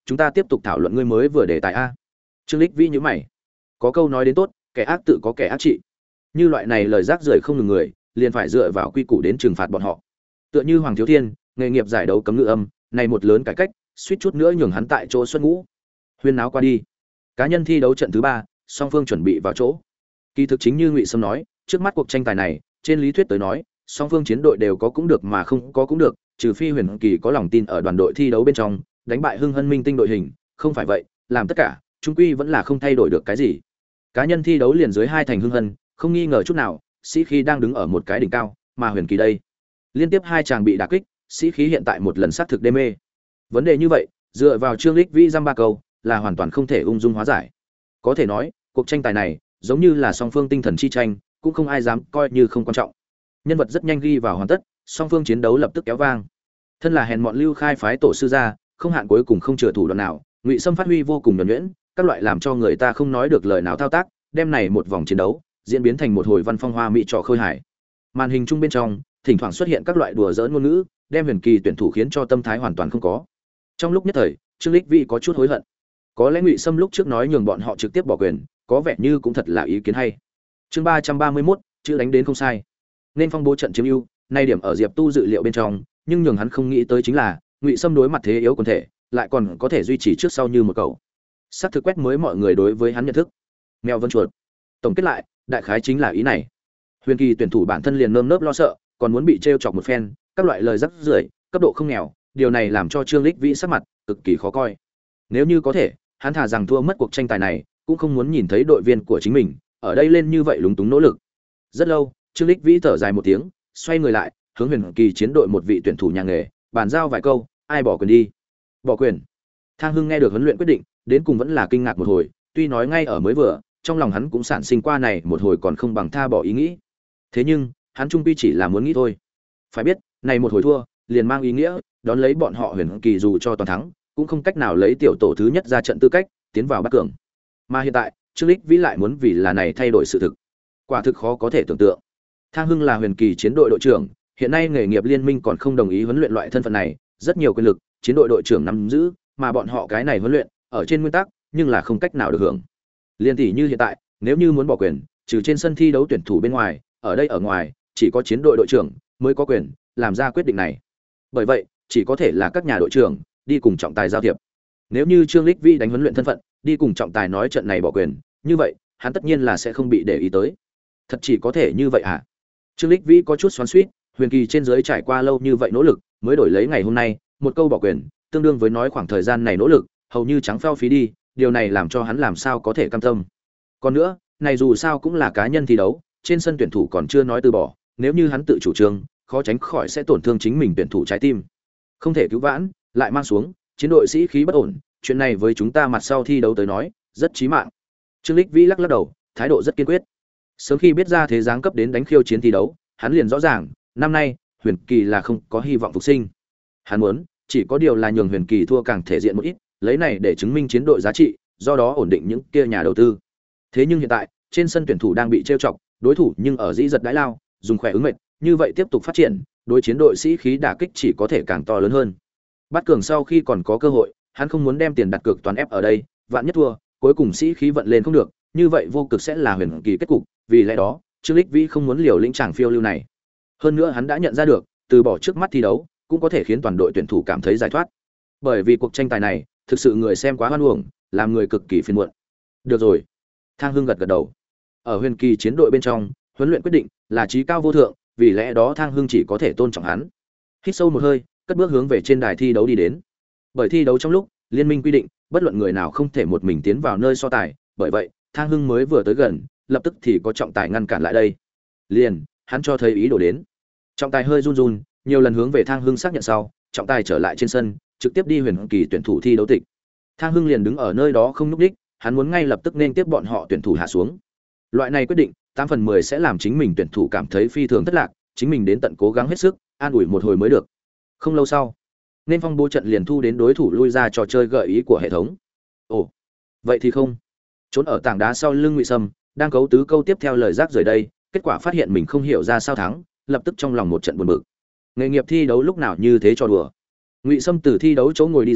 chúng ta tiếp tục thảo luận ngươi mới vừa đề tài a. Trương Lịch Vĩ nhíu mày. Có câu nói đến tốt, kẻ ác tự có kẻ ác trị. Như loại này lời rác rưởi không ngừng người, liền phải dựa vào quy củ đến trừng phạt bọn họ. Tựa như Hoàng Thiếu Thiên, nghề nghiệp giải đấu cấm ngữ âm, này một lớn cải cách, suýt chút nữa nhường hắn tại chỗ xuất ngũ. Huyên náo qua đi. Cá nhân thi đấu trận thứ 3, song phương chuẩn bị vào chỗ. Kỳ thực chính như Ngụy Sâm nói, trước mắt cuộc tranh tài này, trên lý thuyết tới nói, song phương chiến đội đều có cũng được mà không có cũng được, trừ phi Huyền Kỳ có lòng tin ở đoàn đội thi đấu bên trong, đánh bại Hưng Hân Minh Tinh đội hình, không phải vậy, làm tất cả, chung quy vẫn là không thay đổi được cái gì. Cá nhân thi đấu liền dưới hai thành Hưng Hân, không nghi ngờ chút nào, sĩ khí đang đứng ở một cái đỉnh cao, mà Huyền Kỳ đây, liên tiếp hai chàng bị đả kích, sĩ khí hiện tại một lần sát thực đê mê. Vấn đề như vậy, dựa vào Trương Lịch Vĩ dăm ba câu, là hoàn toàn không thể ung dung hóa giải. Có thể nói, cuộc tranh tài này, giống như là song phương tinh thần chi tranh, cũng không ai dám coi như không quan trọng. Nhân vật rất nhanh ghi vào hoàn tất, song phương chiến đấu lập tức kéo vang. Thân là hèn mọn Lưu Khai phái tổ sư gia, không hạn cuối cùng không chừa thủ đoạn nào, Ngụy Sâm phát huy vô cùng nhuần nhuyễn, các loại làm cho người ta không nói được lời nào thao tác, đem này một vòng chiến đấu diễn biến thành một hồi văn phong hoa mỹ trò khơi hài. Màn hình chung bên trong, thỉnh thoảng xuất hiện các loại đùa giỡn ngôn ngữ, đem Huyền Kỳ tuyển thủ khiến cho tâm thái hoàn toàn không có. Trong lúc nhất thời, Trương Lịch Vĩ có chút hối hận. Có lẽ Ngụy Sâm lúc trước nói nhường bọn họ trực tiếp bỏ quyền, có vẻ như cũng thật là ý kiến hay. Chương 331, chữ đánh đến không sai. Nên phong bố trận chiếm ưu, nay điểm ở Diệp Tu dự liệu bên trong, nhưng nhường hắn không nghĩ tới chính là, Ngụy Sâm đối mặt thế yếu quần thể, lại còn có thể duy trì trước sau như một cầu. Sắp thực quét mới mọi người đối với hắn nhận thức. Mèo vân chuột. Tổng kết lại, đại khái chính là ý này. Huyền Kỳ tuyển thủ bản thân liền nơm nớp lo sợ, còn muốn bị trêu chọc một phen, các loại lời rắc rưởi, cấp độ không nghèo, điều này làm cho Trương Lịch Vĩ sắc mặt cực kỳ khó coi. Nếu như có thể, hắn thà rằng thua mất cuộc tranh tài này, cũng không muốn nhìn thấy đội viên của chính mình ở đây lên như vậy lúng túng nỗ lực. Rất lâu, Trương Lịch Vĩ thở dài một tiếng, xoay người lại, hướng Huyền Kỳ chiến đội một vị tuyển thủ nhà nghề, bàn giao vài câu, ai bỏ quyền đi. Bỏ quyền. Thang Hưng nghe được huấn luyện quyết định, đến cùng vẫn là kinh ngạc một hồi, tuy nói ngay ở mới vừa, trong lòng hắn cũng sản sinh qua này một hồi còn không bằng tha bỏ ý nghĩ. Thế nhưng, hắn trung quy chỉ là muốn nghĩ thôi. Phải biết, này một hồi thua, liền mang ý nghĩa đón lấy bọn họ Huyền Kỳ dù cho toàn thắng, cũng không cách nào lấy tiểu tổ thứ nhất ra trận tư cách tiến vào bát cường. Mà hiện tại, Trương Lịch Vĩ lại muốn vì là này thay đổi sự thực. Quả thực khó có thể tưởng tượng. Thang Hưng là Huyền Kỳ chiến đội đội trưởng, hiện nay nghề nghiệp liên minh còn không đồng ý huấn luyện loại thân phận này, rất nhiều quyền lực, chiến đội đội trưởng nắm giữ, mà bọn họ cái này huấn luyện, ở trên nguyên tắc, nhưng là không cách nào được hưởng. Liên tỷ như hiện tại, nếu như muốn bỏ quyền, trừ trên sân thi đấu tuyển thủ bên ngoài, ở đây ở ngoài, chỉ có chiến đội đội trưởng mới có quyền làm ra quyết định này. Bởi vậy, chỉ có thể là các nhà đội trưởng đi cùng trọng tài giao thiệp. Nếu như Trương Lịch Vĩ đánh huấn luyện thân phận, đi cùng trọng tài nói trận này bỏ quyền, như vậy, hắn tất nhiên là sẽ không bị để ý tới. Thật chỉ có thể như vậy à? Trương Lịch Vĩ có chút xoắn xuýt, Huyền Kỳ trên dưới trải qua lâu như vậy nỗ lực, mới đổi lấy ngày hôm nay, một câu bỏ quyền, tương đương với nói khoảng thời gian này nỗ lực, hầu như trắng phao phí đi, điều này làm cho hắn làm sao có thể cam tâm. Còn nữa, này dù sao cũng là cá nhân thi đấu, trên sân tuyển thủ còn chưa nói từ bỏ, nếu như hắn tự chủ trương, khó tránh khỏi sẽ tổn thương chính mình tuyển thủ trái tim. Không thể cứu vãn, lại mang xuống, chiến đội sĩ khí bất ổn, chuyện này với chúng ta mặt sau thi đấu tới nói, rất chí mạng. Trương Lịch Vĩ lắc lắc đầu, thái độ rất kiên quyết. Sớm khi biết ra thế giáng cấp đến đánh khiêu chiến thi đấu, hắn liền rõ ràng, năm nay, Huyền Kỳ là không có hy vọng phục sinh. Hắn muốn, chỉ có điều là nhường Huyền Kỳ thua càng thể diện một ít, lấy này để chứng minh chiến đội giá trị, do đó ổn định những kia nhà đầu tư. Thế nhưng hiện tại, trên sân tuyển thủ đang bị trêu chọc, đối thủ nhưng ở dĩ giật đãi lao, dùng khỏe ứng mệt, như vậy tiếp tục phát triển, đối chiến đội sĩ khí đả kích chỉ có thể càng to lớn hơn. Bắt cường sau khi còn có cơ hội, hắn không muốn đem tiền đặt cược toàn ép ở đây, vạn nhất thua, cuối cùng sĩ khí vận lên không được, như vậy vô cực sẽ là Huyền Kỳ kết cục, vì lẽ đó, Trương Lịch Vĩ không muốn liều lĩnh chàng phiêu lưu này. Hơn nữa hắn đã nhận ra được, từ bỏ trước mắt thi đấu, cũng có thể khiến toàn đội tuyển thủ cảm thấy giải thoát. Bởi vì cuộc tranh tài này, thực sự người xem quá hoan uổng, làm người cực kỳ phiền muộn. Được rồi. Thang Hưng gật gật đầu. Ở Huyền Kỳ chiến đội bên trong, huấn luyện quyết định là chí cao vô thượng, vì lẽ đó Thang Hưng chỉ có thể tôn trọng hắn. Hít sâu một hơi, cất bước hướng về trên đài thi đấu đi đến. Bởi thi đấu trong lúc, liên minh quy định, bất luận người nào không thể một mình tiến vào nơi so tài, bởi vậy, Thang Hưng mới vừa tới gần, lập tức thì có trọng tài ngăn cản lại đây. Liền, hắn cho thấy ý đồ đến. Trọng tài hơi run run, nhiều lần hướng về Thang Hưng xác nhận sau, trọng tài trở lại trên sân, trực tiếp đi Huyền Kỳ tuyển thủ thi đấu tịch. Thang Hưng liền đứng ở nơi đó không nhúc nhích, hắn muốn ngay lập tức nên tiếp bọn họ tuyển thủ hạ xuống. Loại này quyết định, 8/10 sẽ làm chính mình tuyển thủ cảm thấy phi thường thất lạc, chính mình đến tận cố gắng hết sức, an ủi một hồi mới được. Không lâu sau, nên phong bố trận liền thu đến đối thủ lui ra trò chơi gợi ý của hệ thống. Ồ, vậy thì không. Trốn ở tảng đá sau lưng Ngụy Sâm, đang cấu tứ câu tiếp theo lời rác rời đây, kết quả phát hiện mình không hiểu ra sao thắng, lập tức trong lòng một trận buồn bực. Nghề nghiệp thi đấu lúc nào như thế cho đùa. Ngụy Sâm từ thi đấu chỗ ngồi đi ra,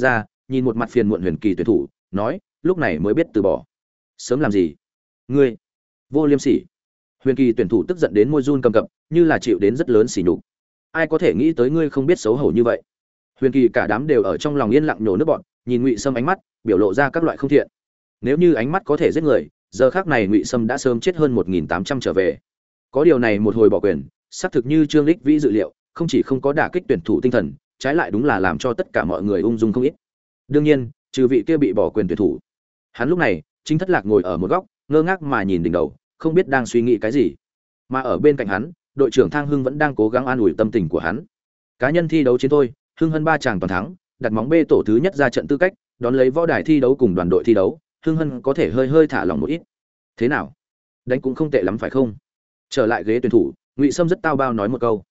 nhìn một mặt phiền muộn Huyền Kỳ tuyển thủ, nói, lúc này mới biết từ bỏ. Sớm làm gì? Ngươi vô liêm sỉ. Huyền Kỳ tuyển thủ tức giận đến môi run cầm cập, như là chịu đến rất lớn sỉ nhục. Ai có thể nghĩ tới ngươi không biết xấu hổ như vậy? Huyền Kỳ cả đám đều ở trong lòng yên lặng nhổ nước bọt, nhìn Ngụy Sâm ánh mắt, biểu lộ ra các loại không thiện. Nếu như ánh mắt có thể giết người, giờ khắc này Ngụy Sâm đã sớm chết hơn 1800 trở về. Có điều này một hồi bỏ quyền, xác thực như Trương Lịch Vĩ dự liệu, không chỉ không có đả kích tuyển thủ tinh thần, trái lại đúng là làm cho tất cả mọi người ung dung không ít. Đương nhiên, trừ vị kia bị bỏ quyền tuyển thủ. Hắn lúc này, chính thất lạc ngồi ở một góc, ngơ ngác mà nhìn đỉnh đầu, không biết đang suy nghĩ cái gì. Mà ở bên cạnh hắn, đội trưởng Thang Hưng vẫn đang cố gắng an ủi tâm tình của hắn. Cá nhân thi đấu chiến thôi, Hưng Hân ba chàng toàn thắng, đặt móng bê tổ thứ nhất ra trận tư cách, đón lấy võ đài thi đấu cùng đoàn đội thi đấu, Hưng Hân có thể hơi thả lỏng một ít. Thế nào? Đánh cũng không tệ lắm phải không? Trở lại ghế tuyển thủ, Ngụy Sâm rất tao bao nói một câu.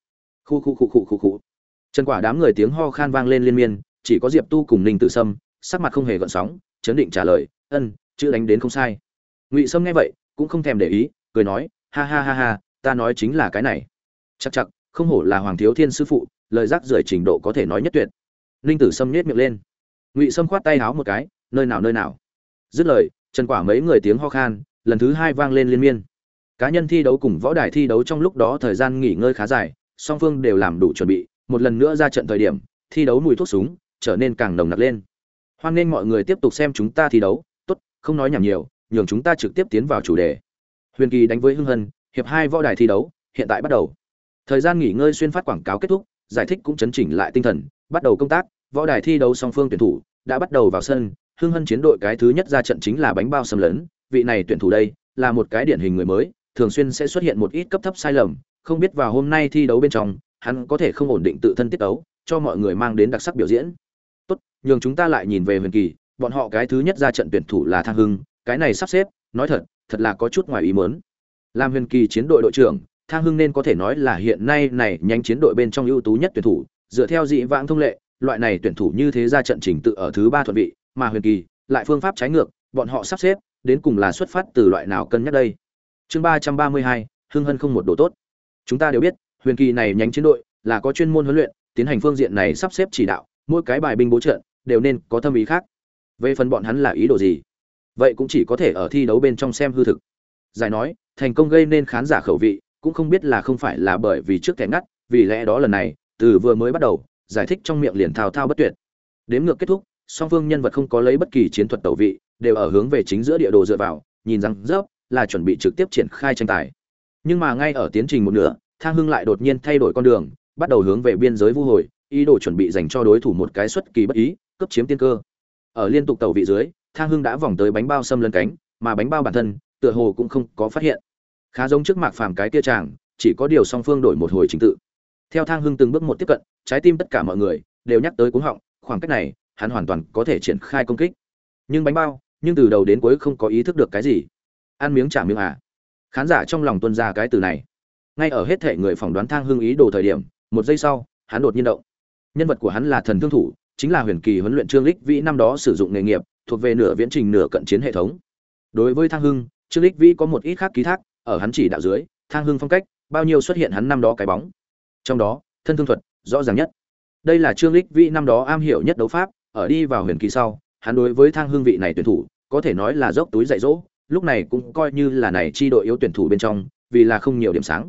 Khu. Chân quả đám người tiếng ho khan vang lên liên miên, chỉ có Diệp Tu cùng Ninh Tử Sâm, sắc mặt không hề gợn sóng, chấn định trả lời, chữ đánh đến không sai. Ngụy Sâm nghe vậy, cũng không thèm để ý, cười nói, ha, ta nói chính là cái này. Chắc, không hổ là Hoàng Thiếu Thiên sư phụ, lời rác rưởi trình độ có thể nói nhất tuyệt. Ninh Tử Sâm nhếch miệng lên. Ngụy Sâm khoát tay háo một cái, nơi nào. Dứt lời, Trần Quả mấy người tiếng ho khan, lần thứ hai vang lên liên miên. Cá nhân thi đấu cùng võ đài thi đấu trong lúc đó thời gian nghỉ ngơi khá dài, song phương đều làm đủ chuẩn bị, một lần nữa ra trận thời điểm, thi đấu mùi thuốc súng trở nên càng nồng nặc lên. Hoan nghênh mọi người tiếp tục xem chúng ta thi đấu, tốt, không nói nhảm nhiều, nhường chúng ta trực tiếp tiến vào chủ đề. Huyền Kỳ đánh với Hưng Hân, hiệp 2 võ đài thi đấu, hiện tại bắt đầu. Thời gian nghỉ ngơi xuyên phát quảng cáo kết thúc, giải thích cũng chấn chỉnh lại tinh thần, bắt đầu công tác, võ đài thi đấu song phương tuyển thủ đã bắt đầu vào sân. Hưng Hân chiến đội cái thứ nhất ra trận chính là bánh bao xâm lấn, vị này tuyển thủ đây là một cái điển hình người mới, thường xuyên sẽ xuất hiện một ít cấp thấp sai lầm, không biết vào hôm nay thi đấu bên trong, hắn có thể không ổn định tự thân tiết tấu, cho mọi người mang đến đặc sắc biểu diễn. Tốt, nhường chúng ta lại nhìn về Huyền Kỳ, bọn họ cái thứ nhất ra trận tuyển thủ là Thang Hưng, cái này sắp xếp, nói thật là có chút ngoài ý muốn. Làm Huyền Kỳ chiến đội đội trưởng, Thang Hưng nên có thể nói là hiện nay này nhanh chiến đội bên trong ưu tú nhất tuyển thủ, dựa theo dị vãng thông lệ, loại này tuyển thủ như thế ra trận trình tự ở thứ 3 thuận vị, mà Huyền Kỳ lại phương pháp trái ngược, bọn họ sắp xếp đến cùng là xuất phát từ loại nào cân nhắc đây. Chương 332, Hưng Hân không một độ tốt. Chúng ta đều biết, Huyền Kỳ này nhánh chiến đội là có chuyên môn huấn luyện, tiến hành phương diện này sắp xếp chỉ đạo, mỗi cái bài binh bố trận đều nên có thâm ý khác. Về phần bọn hắn là ý đồ gì, vậy cũng chỉ có thể ở thi đấu bên trong xem hư thực. Giải nói, thành công gây nên khán giả khẩu vị, cũng không biết là không phải là bởi vì trước kẻ ngắt, vì lẽ đó lần này, từ vừa mới bắt đầu, giải thích trong miệng liền thao thao bất tuyệt. Đếm ngược kết thúc, song phương nhân vật không có lấy bất kỳ chiến thuật tẩu vị, đều ở hướng về chính giữa địa đồ dựa vào, nhìn rằng rớp là chuẩn bị trực tiếp triển khai tranh tài. Nhưng mà ngay ở tiến trình một nửa, Thang Hưng lại đột nhiên thay đổi con đường, bắt đầu hướng về biên giới vu hồi, ý đồ chuẩn bị dành cho đối thủ một cái xuất kỳ bất ý, cấp chiếm tiên cơ. Ở liên tục tẩu vị dưới, Thang Hưng đã vòng tới bánh bao xâm lấn cánh, mà bánh bao bản thân, tựa hồ cũng không có phát hiện. Khá giống trước Mạc Phàm cái kia chàng, chỉ có điều song phương đổi một hồi trình tự. Theo Thang Hưng từng bước một tiếp cận, trái tim tất cả mọi người đều nhắc tới cuống họng, khoảng cách này, hắn hoàn toàn có thể triển khai công kích. Nhưng bánh bao, nhưng từ đầu đến cuối không có ý thức được cái gì. Ăn miếng trả miếng à? Khán giả trong lòng tuôn ra cái từ này. Ngay ở hết thể người phỏng đoán Thang Hưng ý đồ thời điểm, một giây sau, hắn đột nhiên động. Nhân vật của hắn là thần thương thủ, chính là Huyền Kỳ huấn luyện Trương Lịch Vĩ năm đó sử dụng nghề nghiệp, thuộc về nửa viễn trình nửa cận chiến hệ thống. Đối với Thang Hưng, Trương Lịch Vĩ có một ít khác ký thác, ở hắn chỉ đạo dưới, Thang Hưng phong cách, bao nhiêu xuất hiện hắn năm đó cái bóng. Trong đó, thân thương thuật rõ ràng nhất. Đây là Trương Lịch Vĩ năm đó am hiểu nhất đấu pháp, ở đi vào Huyền Kỳ sau, hắn đối với Thang Hưng vị này tuyển thủ, có thể nói là dốc túi dạy dỗ, lúc này cũng coi như là này chi đội yếu tuyển thủ bên trong, vì là không nhiều điểm sáng.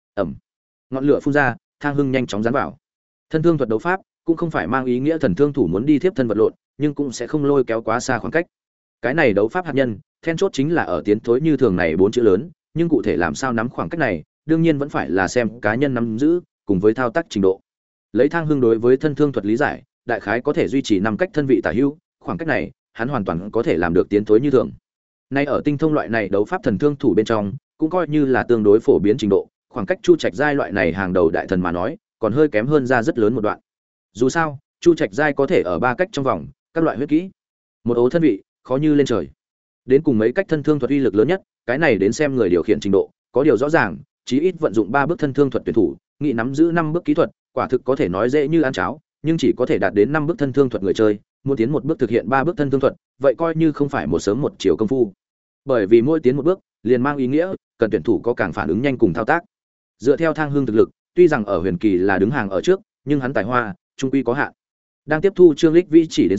Ngọn lửa phun ra, Thang Hưng nhanh chóng dán vào. Thân thương thuật đấu pháp cũng không phải mang ý nghĩa thần thương thủ muốn đi tiếp thân vật lộn, nhưng cũng sẽ không lôi kéo quá xa khoảng cách. Cái này đấu pháp hạt nhân, then chốt chính là ở tiến thối như thường này 4 chữ lớn, nhưng cụ thể làm sao nắm khoảng cách này, đương nhiên vẫn phải là xem cá nhân nắm giữ cùng với thao tác trình độ. Lấy Thang Hưng đối với thân thương thuật lý giải, đại khái có thể duy trì 5 cách thân vị tả hữu, khoảng cách này, hắn hoàn toàn có thể làm được tiến thối như thường. Nay ở tinh thông loại này đấu pháp thần thương thủ bên trong, cũng coi như là tương đối phổ biến trình độ, khoảng cách Chu Trạch Giai loại này hàng đầu đại thần mà nói, còn hơi kém hơn ra rất lớn một đoạn. Dù sao, Chu Trạch Giai có thể ở 3 cách trong vòng, các loại huyết kỹ, một ấu thân vị, khó như lên trời. Đến cùng mấy cách thân thương thuật uy lực lớn nhất, cái này đến xem người điều khiển trình độ, có điều rõ ràng, chí ít vận dụng 3 bước thân thương thuật tuyển thủ, nghị nắm giữ 5 bước kỹ thuật, quả thực có thể nói dễ như ăn cháo, nhưng chỉ có thể đạt đến 5 bước thân thương thuật người chơi, muốn tiến một bước thực hiện 3 bước thân thương thuật, vậy coi như không phải một sớm một chiều công phu. Bởi vì mỗi tiến một bước, liền mang ý nghĩa cần tuyển thủ có càng phản ứng nhanh cùng thao tác. Dựa theo Thang Hưng thực lực, tuy rằng ở Huyền Kỳ là đứng hàng ở trước, nhưng hắn tài hoa trung quy có hạn. Đang tiếp thu Trương Lịch Vĩ chỉ đến sau,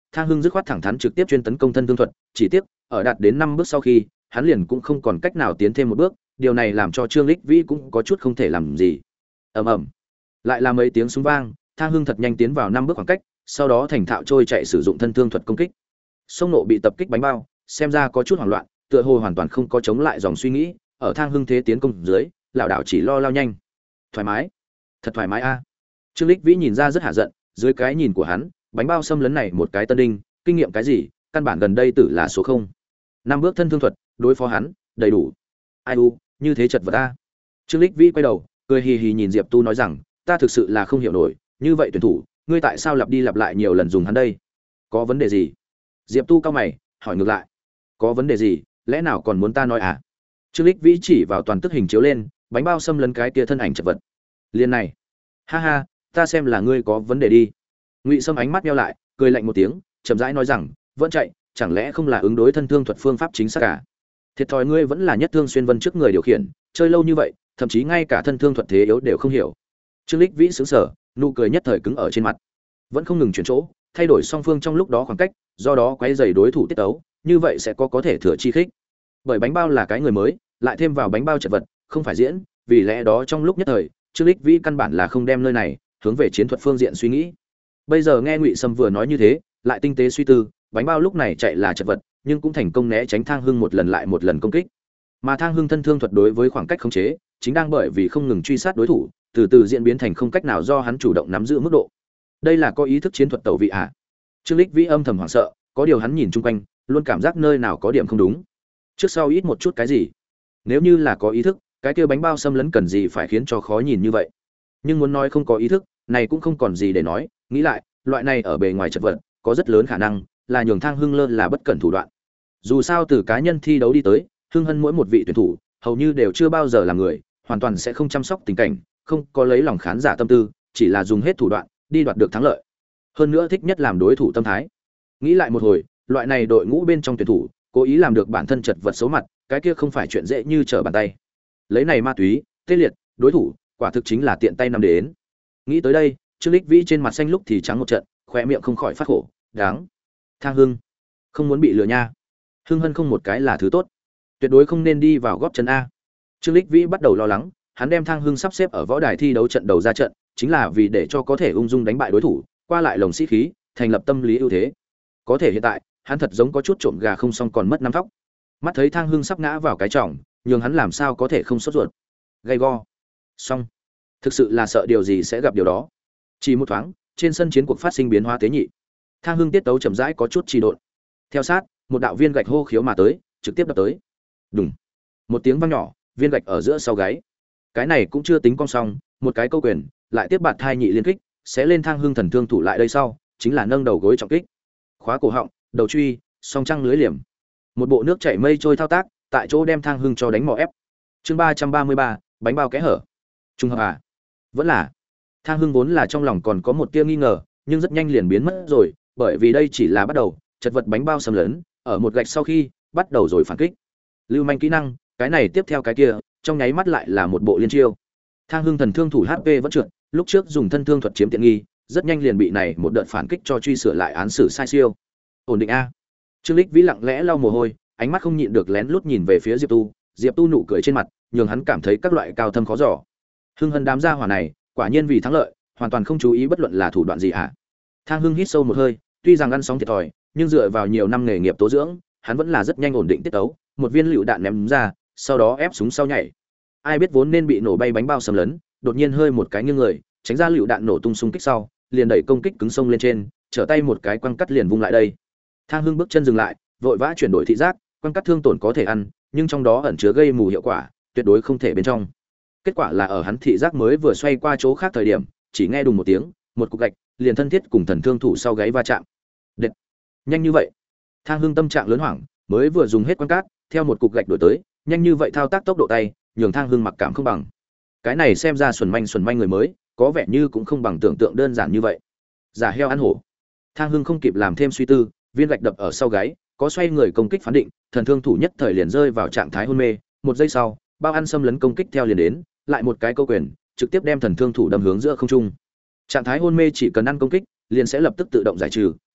Thang Hưng dứt khoát thẳng thắn trực tiếp chuyên tấn công thân thương thuật, chỉ tiếc, ở đạt đến 5 bước sau khi, hắn liền cũng không còn cách nào tiến thêm một bước, điều này làm cho Trương Lịch Vĩ cũng có chút không thể làm gì. Ầm ầm. Lại là mấy tiếng súng vang, Thang Hưng thật nhanh tiến vào 5 bước khoảng cách, sau đó thành thạo trôi chạy sử dụng thân thương thuật công kích. Sông nộ bị tập kích bánh bao, xem ra có chút hoảng loạn, tựa hồ hoàn toàn không có chống lại dòng suy nghĩ, ở Thang Hưng thế tiến công dưới, lão đảo chỉ lo lao nhanh. Thoải mái, thật thoải mái a. Trương Lịch Vĩ nhìn ra rất hả giận, dưới cái nhìn của hắn, bánh bao xâm lấn này một cái tân đinh, kinh nghiệm cái gì, căn bản gần đây tử là số 0. 5 bước thân thương thuật, đối phó hắn, đầy đủ. Ai u, như thế chật vật a. Trương Lịch Vĩ quay đầu, cười hì hì nhìn Diệp Tu nói rằng, ta thực sự là không hiểu nổi, như vậy tuyển thủ, ngươi tại sao lặp đi lặp lại nhiều lần dùng hắn đây? Có vấn đề gì? Diệp Tu cau mày, hỏi ngược lại. Có vấn đề gì, lẽ nào còn muốn ta nói à? Trương Lịch Vĩ chỉ vào toàn tức hình chiếu lên, bánh bao xâm lấn cái kia thân ảnh chật vật. Liên này, ha ha, ta xem là ngươi có vấn đề đi. Ngụy Sâm ánh mắt nheo lại, cười lạnh một tiếng, chậm rãi nói rằng, vẫn chạy, chẳng lẽ không là ứng đối thân thương thuật phương pháp chính xác cả? Thiệt thòi ngươi vẫn là nhất thương xuyên vân trước người điều khiển, chơi lâu như vậy, thậm chí ngay cả thân thương thuật thế yếu đều không hiểu. Trương Lịch Vĩ sững sờ, nụ cười nhất thời cứng ở trên mặt. Vẫn không ngừng chuyển chỗ, thay đổi song phương trong lúc đó khoảng cách, do đó quấy rầy đối thủ tiết tấu, như vậy sẽ có thể thừa chi khích. Bởi bánh bao là cái người mới, lại thêm vào bánh bao chật vật, không phải diễn, vì lẽ đó trong lúc nhất thời, Trương Lịch Vĩ căn bản là không đem nơi này hướng về chiến thuật phương diện suy nghĩ. Bây giờ nghe Ngụy Sâm vừa nói như thế, lại tinh tế suy tư, bánh bao lúc này chạy là chật vật, nhưng cũng thành công né tránh Thang Hưng một lần lại một lần công kích. Mà Thang Hưng thân thương thuật đối với khoảng cách khống chế, chính đang bởi vì không ngừng truy sát đối thủ, từ từ diễn biến thành không cách nào do hắn chủ động nắm giữ mức độ. Đây là có ý thức chiến thuật tẩu vị ạ? Trương Lịch Vĩ âm thầm hoảng sợ, có điều hắn nhìn chung quanh, luôn cảm giác nơi nào có điểm không đúng. Trước sau ít một chút cái gì? Nếu như là có ý thức, cái kia bánh bao xâm lấn cần gì phải khiến cho khó nhìn như vậy? Nhưng muốn nói không có ý thức, này cũng không còn gì để nói, nghĩ lại, loại này ở bề ngoài chật vật, có rất lớn khả năng là nhường Thang Hưng lơ là bất cẩn thủ đoạn. Dù sao từ cá nhân thi đấu đi tới, Hưng Hân mỗi một vị tuyển thủ, hầu như đều chưa bao giờ là người, hoàn toàn sẽ không chăm sóc tình cảnh, không có lấy lòng khán giả tâm tư, chỉ là dùng hết thủ đoạn đi đoạt được thắng lợi. Hơn nữa thích nhất làm đối thủ tâm thái. Nghĩ lại một hồi, loại này đội ngũ bên trong tuyển thủ, cố ý làm được bản thân chật vật xấu mặt, cái kia không phải chuyện dễ như trở bàn tay. Lấy này ma túy, tê liệt, đối thủ, quả thực chính là tiện tay nằm đến. Nghĩ tới đây, Trương Lịch Vĩ trên mặt xanh lúc thì trắng một trận, khóe miệng không khỏi phát khổ, đáng. Thang Hưng, không muốn bị lừa nha. Hưng Hân không một cái là thứ tốt, tuyệt đối không nên đi vào góp chân a. Trương Lịch Vĩ bắt đầu lo lắng, hắn đem Thang Hưng sắp xếp ở võ đài thi đấu trận đầu ra trận, chính là vì để cho có thể ung dung đánh bại đối thủ, qua lại lồng sĩ khí, thành lập tâm lý ưu thế. Có thể hiện tại, hắn thật giống có chút trộm gà không xong còn mất nắm thóc. Mắt thấy Thang Hưng sắp ngã vào cái chỏng, nhưng hắn làm sao có thể không sốt ruột. Gay go. Xong. Thực sự là sợ điều gì sẽ gặp điều đó. Chỉ một thoáng, trên sân chiến cuộc phát sinh biến hóa tế nhị. Thang Hưng tiết tấu chậm rãi có chút trì độn. Theo sát, một đạo viên gạch hô khiếu mà tới, trực tiếp đập tới. Đùng. Một tiếng vang nhỏ, viên gạch ở giữa sau gáy. Cái này cũng chưa tính con xong, một cái câu quyền, lại tiếp bạt thai nhị liên kích, sẽ lên Thang Hưng thần thương thủ lại đây sau, chính là nâng đầu gối trọng kích. Khóa cổ họng, đầu truy, song trăng lưới liềm. Một bộ nước chảy mây trôi thao tác, tại chỗ đem Thang Hưng cho đánh mò ép. Chương 333, bánh bao kẽ hở. Trung hợp à? Vẫn là. Thang Hưng vốn là trong lòng còn có một tia nghi ngờ, nhưng rất nhanh liền biến mất rồi, bởi vì đây chỉ là bắt đầu, chật vật bánh bao xâm lấn, ở một gạch sau khi, bắt đầu rồi phản kích. Lưu manh kỹ năng, cái này tiếp theo cái kia, trong nháy mắt lại là một bộ liên chiêu. Thang Hưng thần thương thủ HP vẫn trượt, lúc trước dùng thân thương thuật chiếm tiện nghi, rất nhanh liền bị này một đợt phản kích cho truy sửa lại án xử sai siêu. Ổn định a. Trương Lịch Vĩ lặng lẽ lau mồ hôi, ánh mắt không nhịn được lén lút nhìn về phía Diệp Tu, Diệp Tu nụ cười trên mặt, nhường hắn cảm thấy các loại cao thâm khó dò. Hưng Hân đám gia hỏa này, quả nhiên vì thắng lợi, hoàn toàn không chú ý bất luận là thủ đoạn gì ạ. Thang Hưng hít sâu một hơi, tuy rằng ăn sóng thiệt thòi, nhưng dựa vào nhiều năm nghề nghiệp tố dưỡng, hắn vẫn là rất nhanh ổn định tiết tấu, một viên lựu đạn ném ra, sau đó ép súng sau nhảy. Ai biết vốn nên bị nổ bay bánh bao xâm lấn, đột nhiên hơi một cái nghiêng người, tránh ra lựu đạn nổ tung xung kích sau, liền đẩy công kích cứng sông lên trên, trở tay một cái quăng cắt liền vung lại đây. Thang Hưng bước chân dừng lại, vội vã chuyển đổi thị giác, quăng cắt thương tổn có thể ăn, nhưng trong đó ẩn chứa gây mù hiệu quả, tuyệt đối không thể bên trong. Kết quả là ở hắn thị giác mới vừa xoay qua chỗ khác thời điểm, chỉ nghe đùng một tiếng, một cục gạch liền thân thiết cùng thần thương thủ sau gáy va chạm. Đệt, nhanh như vậy! Thang Hưng tâm trạng lớn hoảng, mới vừa dùng hết quăng cát, theo một cục gạch đổi tới, nhanh như vậy thao tác tốc độ tay, nhường Thang Hưng mặc cảm không bằng. Cái này xem ra xuẩn manh người mới, có vẻ như cũng không bằng tưởng tượng đơn giản như vậy. Giả heo ăn hổ. Thang Hưng không kịp làm thêm suy tư, viên gạch đập ở sau gáy, có xoay người công kích phán định, thần thương thủ nhất thời liền rơi vào trạng thái hôn mê, một giây sau, bao ăn xâm lấn công kích theo liền đến, lại một cái câu quyền, trực tiếp đem thần thương thủ đâm hướng giữa không trung. Trạng thái hôn mê chỉ cần ăn công kích, liền sẽ lập tức tự động giải trừ,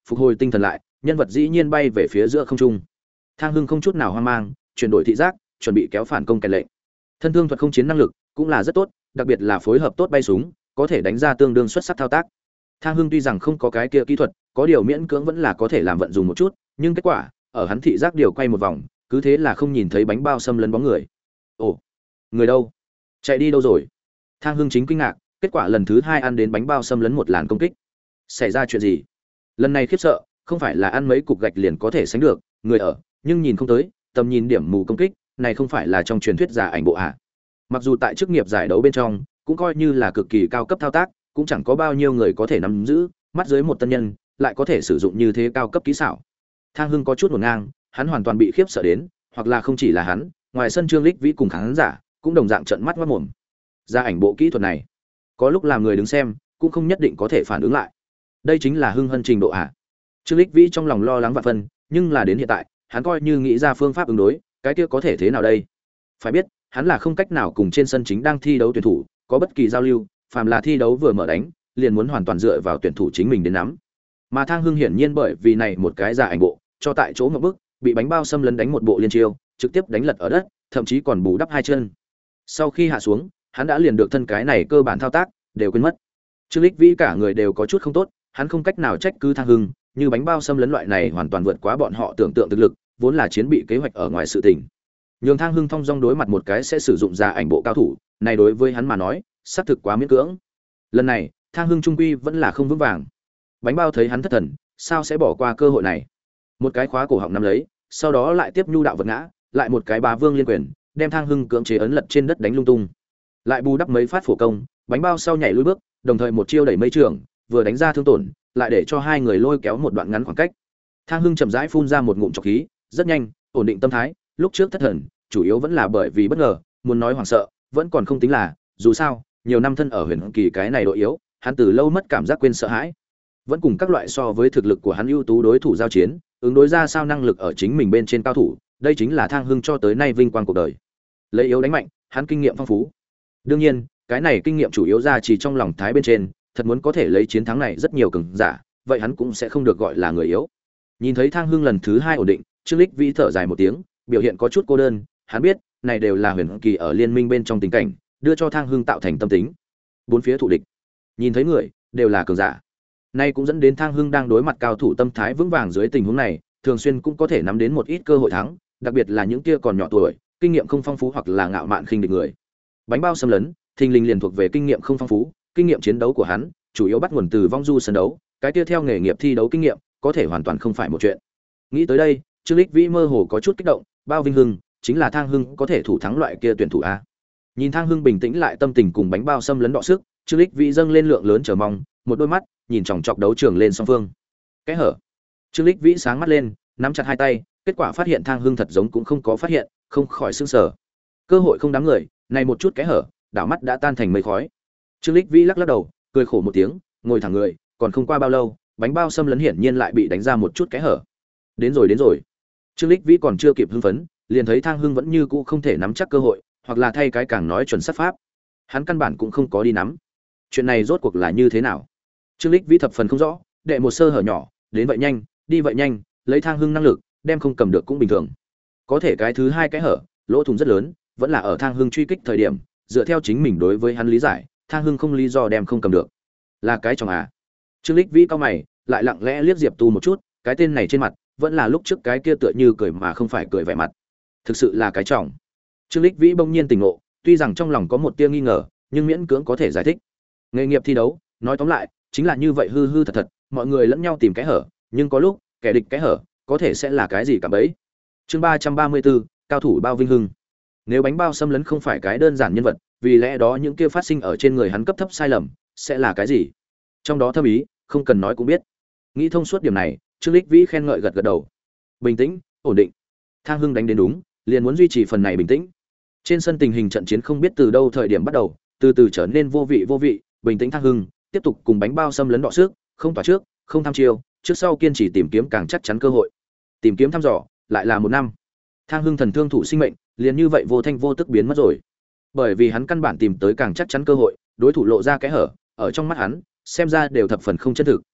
phục hồi tinh thần lại, nhân vật dĩ nhiên bay về phía giữa không trung. Thang Hưng không chút nào hoang mang, chuyển đổi thị giác, chuẩn bị kéo phản công kèn lệnh. Thân thương thuật không chiến năng lực cũng là rất tốt, đặc biệt là phối hợp tốt bay súng, có thể đánh ra tương đương xuất sắc thao tác. Thang Hưng tuy rằng không có cái kia kỹ thuật, có điều miễn cưỡng vẫn là có thể làm vận dùng một chút, nhưng kết quả, ở hắn thị giác điều quay một vòng, cứ thế là không nhìn thấy bánh bao xâm lấn bóng người. Ồ, người đâu? Chạy đi đâu rồi? Thang Hưng chính kinh ngạc, kết quả lần thứ hai ăn đến bánh bao xâm lấn một làn công kích. Xảy ra chuyện gì? Lần này khiếp sợ, không phải là ăn mấy cục gạch liền có thể sánh được, người ở, nhưng nhìn không tới, tầm nhìn điểm mù công kích, này không phải là trong truyền thuyết giả ảnh bộ hạ. Mặc dù tại chức nghiệp giải đấu bên trong, cũng coi như là cực kỳ cao cấp thao tác, cũng chẳng có bao nhiêu người có thể nắm giữ, mắt dưới một tân nhân, lại có thể sử dụng như thế cao cấp kỹ xảo. Thang Hưng có chút hỗn ngang, hắn hoàn toàn bị khiếp sợ đến, hoặc là không chỉ là hắn, ngoài sân Trương Lịch Vĩ cùng khán giả, cũng đồng dạng trợn mắt ngoác mồm. Ra ảnh bộ kỹ thuật này, có lúc làm người đứng xem, cũng không nhất định có thể phản ứng lại. Đây chính là Hưng Hân trình độ à? Trương Lịch Vĩ trong lòng lo lắng vạn phần, nhưng là đến hiện tại, hắn coi như nghĩ ra phương pháp ứng đối, cái kia có thể thế nào đây? Phải biết, hắn là không cách nào cùng trên sân chính đang thi đấu tuyển thủ có bất kỳ giao lưu, phàm là thi đấu vừa mở đánh, liền muốn hoàn toàn dựa vào tuyển thủ chính mình đến nắm. Mà Thang Hưng hiển nhiên bởi vì này một cái giả ảnh bộ, cho tại chỗ ngộp bức, bị bánh bao xâm lấn đánh một bộ liên chiêu, trực tiếp đánh lật ở đất, thậm chí còn bù đắp hai chân. Sau khi hạ xuống, hắn đã liền được thân cái này cơ bản thao tác đều quên mất. Trương Lịch Vĩ cả người đều có chút không tốt, hắn không cách nào trách cứ Thang Hưng, như bánh bao xâm lấn loại này hoàn toàn vượt quá bọn họ tưởng tượng thực lực, vốn là chiến bị kế hoạch ở ngoài sự tình. Nhường Thang Hưng thông dong đối mặt một cái sẽ sử dụng giả ảnh bộ cao thủ, này đối với hắn mà nói, xác thực quá miễn cưỡng. Lần này, Thang Hưng trung quy vẫn là không vững vàng. Bánh bao thấy hắn thất thần, sao sẽ bỏ qua cơ hội này? Một cái khóa cổ họng nắm lấy, sau đó lại tiếp nhu đạo vật ngã, lại một cái bá vương liên quyền, đem Thang Hưng cưỡng chế ấn lật trên đất đánh lung tung. Lại bù đắp mấy phát phổ công, bánh bao sau nhảy lùi bước, đồng thời một chiêu đẩy mây trường, vừa đánh ra thương tổn, lại để cho hai người lôi kéo một đoạn ngắn khoảng cách. Thang Hưng chậm rãi phun ra một ngụm trọc khí, rất nhanh, ổn định tâm thái, lúc trước thất thần, chủ yếu vẫn là bởi vì bất ngờ, muốn nói hoảng sợ, vẫn còn không tính là, dù sao, nhiều năm thân ở Huyền Kỳ cái này độ yếu, hắn từ lâu mất cảm giác quên sợ hãi. Vẫn cùng các loại so với thực lực của hắn ưu tú đối thủ giao chiến, ứng đối ra sao năng lực ở chính mình bên trên cao thủ, đây chính là Thang Hưng cho tới nay vinh quang cuộc đời. Lấy yếu đánh mạnh, hắn kinh nghiệm phong phú. Đương nhiên, cái này kinh nghiệm chủ yếu ra chỉ trong lòng thái bên trên, thật muốn có thể lấy chiến thắng này rất nhiều cường giả, vậy hắn cũng sẽ không được gọi là người yếu. Nhìn thấy Thang Hưng lần thứ hai ổn định, Trương Lịch Vĩ thở dài một tiếng, biểu hiện có chút cô đơn, hắn biết, này đều là Huyền Kỳ ở liên minh bên trong tình cảnh, đưa cho Thang Hưng tạo thành tâm tính. Bốn phía thủ địch, nhìn thấy người, đều là cường giả. Nay cũng dẫn đến Thang Hưng đang đối mặt cao thủ tâm thái vững vàng dưới tình huống này, thường xuyên cũng có thể nắm đến một ít cơ hội thắng, đặc biệt là những kia còn nhỏ tuổi, kinh nghiệm không phong phú hoặc là ngạo mạn khinh địch người. Bánh bao xâm lấn, thình lình liền thuộc về kinh nghiệm không phong phú, kinh nghiệm chiến đấu của hắn chủ yếu bắt nguồn từ vong du sân đấu, cái kia theo nghề nghiệp thi đấu kinh nghiệm, có thể hoàn toàn không phải một chuyện. Nghĩ tới đây, Trương Lịch Vĩ mơ hồ có chút kích động, bao vinh hưng, chính là Thang Hưng có thể thủ thắng loại kia tuyển thủ a. Nhìn Thang Hưng bình tĩnh lại tâm tình cùng bánh bao xâm lấn đọ sức, Trương Lịch Vĩ dâng lên lượng lớn chờ mong, một đôi mắt nhìn chòng chọc đấu trường lên song phương. Kẽ hở. Trương Lịch Vĩ sáng mắt lên, nắm chặt hai tay, kết quả phát hiện Thang Hưng thật giống cũng không có phát hiện, không khỏi sửng sở. Cơ hội không đáng người, này một chút kẽ hở, đảo mắt đã tan thành mây khói. Trương Lịch Vĩ lắc lắc đầu, cười khổ một tiếng, ngồi thẳng người, còn không qua bao lâu, bánh bao xâm lấn hiển nhiên lại bị đánh ra một chút kẽ hở. Đến rồi. Trương Lịch Vĩ còn chưa kịp hưng phấn, liền thấy Thang Hưng vẫn như cũ không thể nắm chắc cơ hội, hoặc là thay cái càng nói chuẩn xác pháp. Hắn căn bản cũng không có đi nắm. Chuyện này rốt cuộc là như thế nào? Trương Lịch Vĩ thập phần không rõ, đệ một sơ hở nhỏ, đến vậy nhanh, đi vậy nhanh, lấy Thang Hưng năng lực, đem không cầm được cũng bình thường. Có thể cái thứ hai cái hở, lỗ thủng rất lớn, vẫn là ở Thang Hưng truy kích thời điểm, dựa theo chính mình đối với hắn lý giải, Thang Hưng không lý do đem không cầm được. Là cái chồng à? Trương Lịch Vĩ cau mày, lại lặng lẽ liếc Diệp Tu một chút, cái tên này trên mặt, vẫn là lúc trước cái kia tựa như cười mà không phải cười vẻ mặt. Thực sự là cái chồng. Trương Lịch Vĩ bỗng nhiên tỉnh ngộ, tuy rằng trong lòng có một tia nghi ngờ, nhưng miễn cưỡng có thể giải thích. Nghề nghiệp thi đấu, nói tóm lại, chính là như vậy hư hư thật thật, mọi người lẫn nhau tìm cái hở, nhưng có lúc, kẻ địch cái hở, có thể sẽ là cái gì cả bấy. Chương 334, cao thủ bao vinh hưng. Nếu bánh bao xâm lấn không phải cái đơn giản nhân vật, vì lẽ đó những kia phát sinh ở trên người hắn cấp thấp sai lầm, sẽ là cái gì? Trong đó thâm ý, không cần nói cũng biết. Nghĩ thông suốt điểm này, Trương Lịch Vĩ khen ngợi gật gật đầu. Bình tĩnh, ổn định. Thang Hưng đánh đến đúng, liền muốn duy trì phần này bình tĩnh. Trên sân tình hình trận chiến không biết từ đâu thời điểm bắt đầu, từ từ trở nên vô vị, bình tĩnh Thang Hưng, tiếp tục cùng bánh bao xâm lấn đọ sức, không tỏa trước, không tham chiêu, trước sau kiên trì tìm kiếm càng chắc chắn cơ hội. Tìm kiếm thăm dò, lại là một năm. Thang Hưng thần thương thủ sinh mệnh, liền như vậy vô thanh vô tức biến mất rồi. Bởi vì hắn căn bản tìm tới càng chắc chắn cơ hội, đối thủ lộ ra cái hở, ở trong mắt hắn, xem ra đều thập phần không chân thực,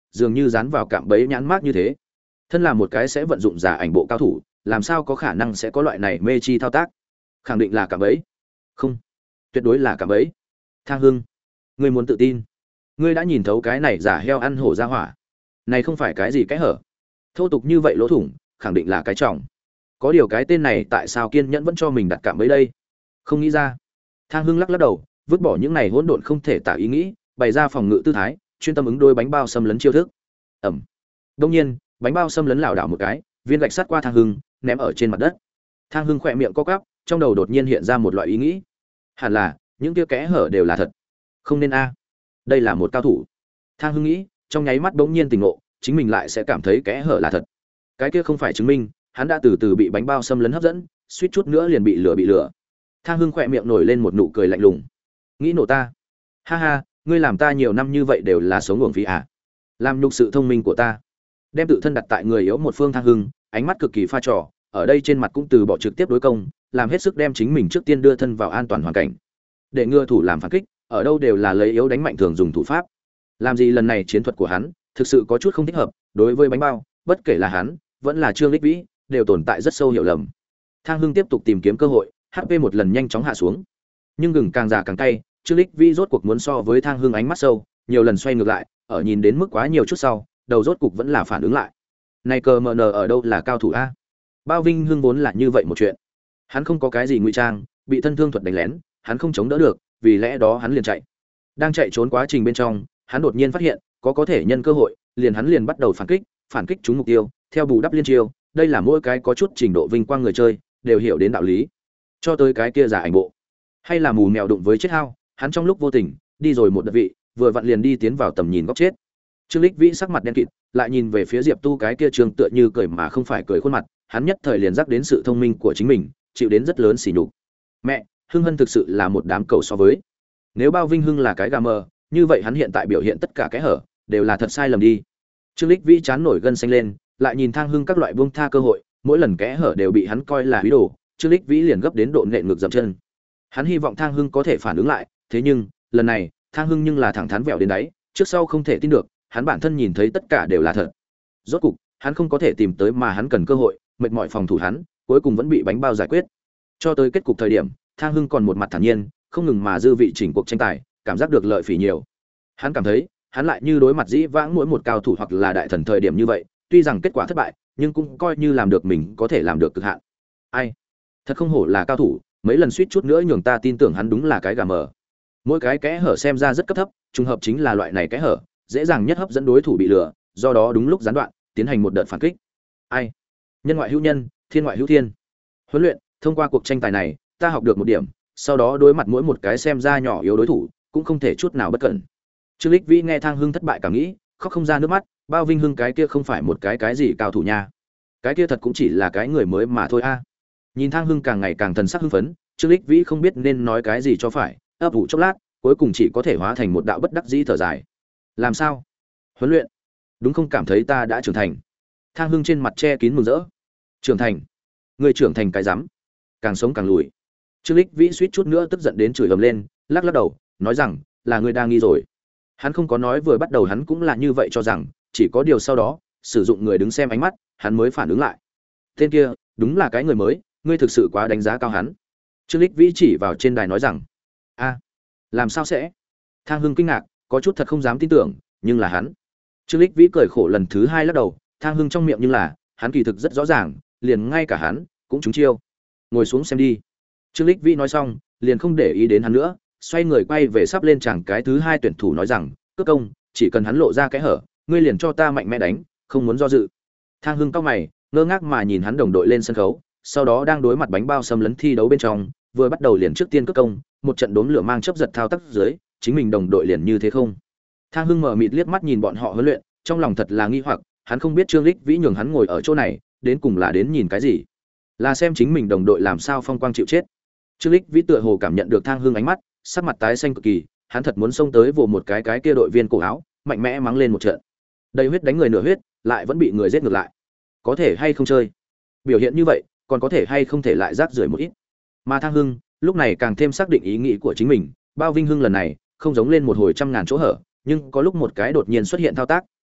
dường như dán vào cạm bẫy nhãn mác như thế. Thân là một cái sẽ vận dụng giả ảnh bộ cao thủ, làm sao có khả năng sẽ có loại này mê chi thao tác? Khẳng định là cạm bẫy. Không, tuyệt đối là cạm bẫy. Thang Hưng, ngươi muốn tự tin. Ngươi đã nhìn thấu cái này giả heo ăn hổ ra hỏa. Này không phải cái gì cái hở. Thô tục như vậy lỗ thủng, khẳng định là cái trọng. Có điều cái tên này tại sao kiên nhẫn vẫn cho mình đặt cạm bẫy đây? Không nghĩ ra. Thang Hưng lắc lắc đầu, vứt bỏ những này hỗn độn không thể tả ý nghĩ, bày ra phòng ngự tư thái, chuyên tâm ứng đôi bánh bao xâm lấn chiêu thức. Ẩm. Đương nhiên, bánh bao xâm lấn lảo đảo một cái, viên gạch sắt qua Thang Hưng, ném ở trên mặt đất. Thang Hưng khỏe miệng co quắp, trong đầu đột nhiên hiện ra một loại ý nghĩ. Hẳn là, những kia kẽ hở đều là thật. Không nên a. Đây là một cao thủ. Thang Hưng nghĩ, trong nháy mắt bỗng nhiên tỉnh ngộ, chính mình lại sẽ cảm thấy kẽ hở là thật. Cái kia không phải chứng minh, hắn đã từ từ bị bánh bao xâm lấn hấp dẫn, suýt chút nữa liền bị lửa. Thang Hưng khỏe miệng nổi lên một nụ cười lạnh lùng. Nghĩ nổ ta? Ha ha, ngươi làm ta nhiều năm như vậy đều là sống uổng phí à? Làm nhục sự thông minh của ta. Đem tự thân đặt tại người yếu một phương. Thang Hưng, ánh mắt cực kỳ pha trò, ở đây trên mặt cũng từ bỏ trực tiếp đối công, làm hết sức đem chính mình trước tiên đưa thân vào an toàn hoàn cảnh. Để ngừa thủ làm phản kích, ở đâu đều là lấy yếu đánh mạnh thường dùng thủ pháp. Làm gì lần này chiến thuật của hắn, thực sự có chút không thích hợp, đối với bánh bao, bất kể là hắn, vẫn là Trương Lịch Vĩ, đều tồn tại rất sâu hiểu lầm. Thang Hưng tiếp tục tìm kiếm cơ hội, HP một lần nhanh chóng hạ xuống. Nhưng gừng càng già càng cay, Trương Lịch Vĩ rốt cuộc muốn so với Thang Hưng ánh mắt sâu, nhiều lần xoay ngược lại, ở nhìn đến mức quá nhiều chút sau, đầu rốt cục vẫn là phản ứng lại. Này cờ mờ nờ ở đâu là cao thủ a? Bao Vinh Hưng vốn là như vậy một chuyện. Hắn không có cái gì ngụy trang, bị thân thương thuật đánh lén, hắn không chống đỡ được, vì lẽ đó hắn liền chạy. Đang chạy trốn quá trình bên trong, hắn đột nhiên phát hiện, có thể nhân cơ hội, hắn liền bắt đầu phản kích trúng mục tiêu, theo bù đắp liên chiêu, đây là mỗi cái có chút trình độ vinh quang người chơi, đều hiểu đến đạo lý. Cho tới cái kia giả ảnh bộ, hay là mù mèo đụng với chết hao, hắn trong lúc vô tình, đi rồi một đợt vị, vừa vặn liền đi tiến vào tầm nhìn góc chết. Trương Lịch Vĩ sắc mặt đen kịt, lại nhìn về phía Diệp Tu cái kia trường tựa như cười mà không phải cười khuôn mặt, hắn nhất thời liền giác đến sự thông minh của chính mình, chịu đến rất lớn sỉ nhục. Mẹ, Hưng Hân thực sự là một đám cầu so với. Nếu Bao Vinh Hưng là cái gà mờ, như vậy hắn hiện tại biểu hiện tất cả cái hở, đều là thật sai lầm đi. Trương Lịch Vĩ chán nổi gân xanh lên, lại nhìn Thang Hưng các loại buông tha cơ hội, mỗi lần kẽ hở đều bị hắn coi là hủy đồ, Trương Lịch Vĩ liền gấp đến độ nện ngược dậm chân. Hắn hy vọng Thang Hưng có thể phản ứng lại, thế nhưng, lần này, Thang Hưng nhưng là thẳng thắn vẹo đến đáy, trước sau không thể tin được, hắn bản thân nhìn thấy tất cả đều là thật. Rốt cục, hắn không có thể tìm tới mà hắn cần cơ hội, mệt mỏi phòng thủ hắn, cuối cùng vẫn bị bánh bao giải quyết. Cho tới kết cục thời điểm, Thang Hưng còn một mặt thản nhiên, không ngừng mà dư vị chỉnh cuộc tranh tài, cảm giác được lợi phỉ nhiều. Hắn cảm thấy, hắn lại như đối mặt dĩ vãng mỗi một cao thủ hoặc là đại thần thời điểm như vậy, tuy rằng kết quả thất bại, nhưng cũng coi như làm được mình có thể làm được cực hạn. Ai, thật không hổ là cao thủ, mấy lần suýt chút nữa nhường ta tin tưởng hắn đúng là cái gà mờ. Mỗi cái kẽ hở xem ra rất cấp thấp, trùng hợp chính là loại này kẽ hở, dễ dàng nhất hấp dẫn đối thủ bị lừa, do đó đúng lúc gián đoạn, tiến hành một đợt phản kích. Ai, nhân ngoại hữu nhân, thiên ngoại hữu thiên. Huấn luyện, thông qua cuộc tranh tài này, ta học được một điểm, sau đó đối mặt mỗi một cái xem ra nhỏ yếu đối thủ, cũng không thể chút nào bất cẩn. Trương Lịch Vĩ nghe Thang Hưng thất bại cảm nghĩ, khóc không ra nước mắt, Bao Vinh Hưng cái kia không phải một cái gì cao thủ nha. Cái kia thật cũng chỉ là cái người mới mà thôi a. Nhìn Thang Hưng càng ngày càng thần sắc hưng phấn, Trương Lịch Vĩ không biết nên nói cái gì cho phải, ấp ủ chốc lát, cuối cùng chỉ có thể hóa thành một đạo bất đắc dĩ thở dài. Làm sao? Huấn luyện? Đúng không cảm thấy ta đã trưởng thành? Thang Hưng trên mặt che kín mừng rỡ. Trưởng thành? Người trưởng thành cái rắm, càng sống càng lùi. Trương Lịch Vĩ suýt chút nữa tức giận đến chửi ầm lên, lắc lắc đầu, nói rằng, là người đang nghi rồi. Hắn không có nói vừa bắt đầu hắn cũng là như vậy cho rằng, chỉ có điều sau đó, sử dụng người đứng xem ánh mắt, hắn mới phản ứng lại. Tên kia, đúng là cái người mới, ngươi thực sự quá đánh giá cao hắn. Trương Lịch Vĩ chỉ vào trên đài nói rằng, a, làm sao sẽ? Thang Hưng kinh ngạc, có chút thật không dám tin tưởng, nhưng là hắn. Trương Lịch Vĩ cười khổ lần thứ hai lắc đầu, Thang Hưng trong miệng nhưng là, hắn kỳ thực rất rõ ràng, liền ngay cả hắn cũng trúng chiêu. Ngồi xuống xem đi. Trương Lịch Vĩ nói xong, liền không để ý đến hắn nữa, xoay người quay về sắp lên chẳng cái thứ hai tuyển thủ nói rằng, cướp công, chỉ cần hắn lộ ra cái hở, ngươi liền cho ta mạnh mẽ đánh, không muốn do dự. Thang Hưng cau mày, ngơ ngác mà nhìn hắn đồng đội lên sân khấu, sau đó đang đối mặt bánh bao xâm lấn thi đấu bên trong, vừa bắt đầu liền trước tiên cướp công, một trận đốm lửa mang chớp giật thao tác dưới, chính mình đồng đội liền như thế không. Thang Hưng mở mịt liếc mắt nhìn bọn họ huấn luyện, trong lòng thật là nghi hoặc, hắn không biết Trương Lịch Vĩ nhường hắn ngồi ở chỗ này, đến cùng là đến nhìn cái gì? Là xem chính mình đồng đội làm sao phong quang chịu chết. Trương Lịch Vĩ tựa hồ cảm nhận được Thang Hưng ánh mắt, sắc mặt tái xanh cực kỳ, hắn thật muốn xông tới vồ một cái kia đội viên cổ áo, mạnh mẽ mắng lên một trận. Đầy huyết đánh người nửa huyết, lại vẫn bị người giết ngược lại. Có thể hay không chơi? Biểu hiện như vậy, còn có thể hay không thể lại rác rưởi một ít. Mà Thang Hưng, lúc này càng thêm xác định ý nghĩ của chính mình, Bao Vinh Hưng lần này, không giống lên một hồi trăm ngàn chỗ hở, nhưng có lúc một cái đột nhiên xuất hiện thao tác,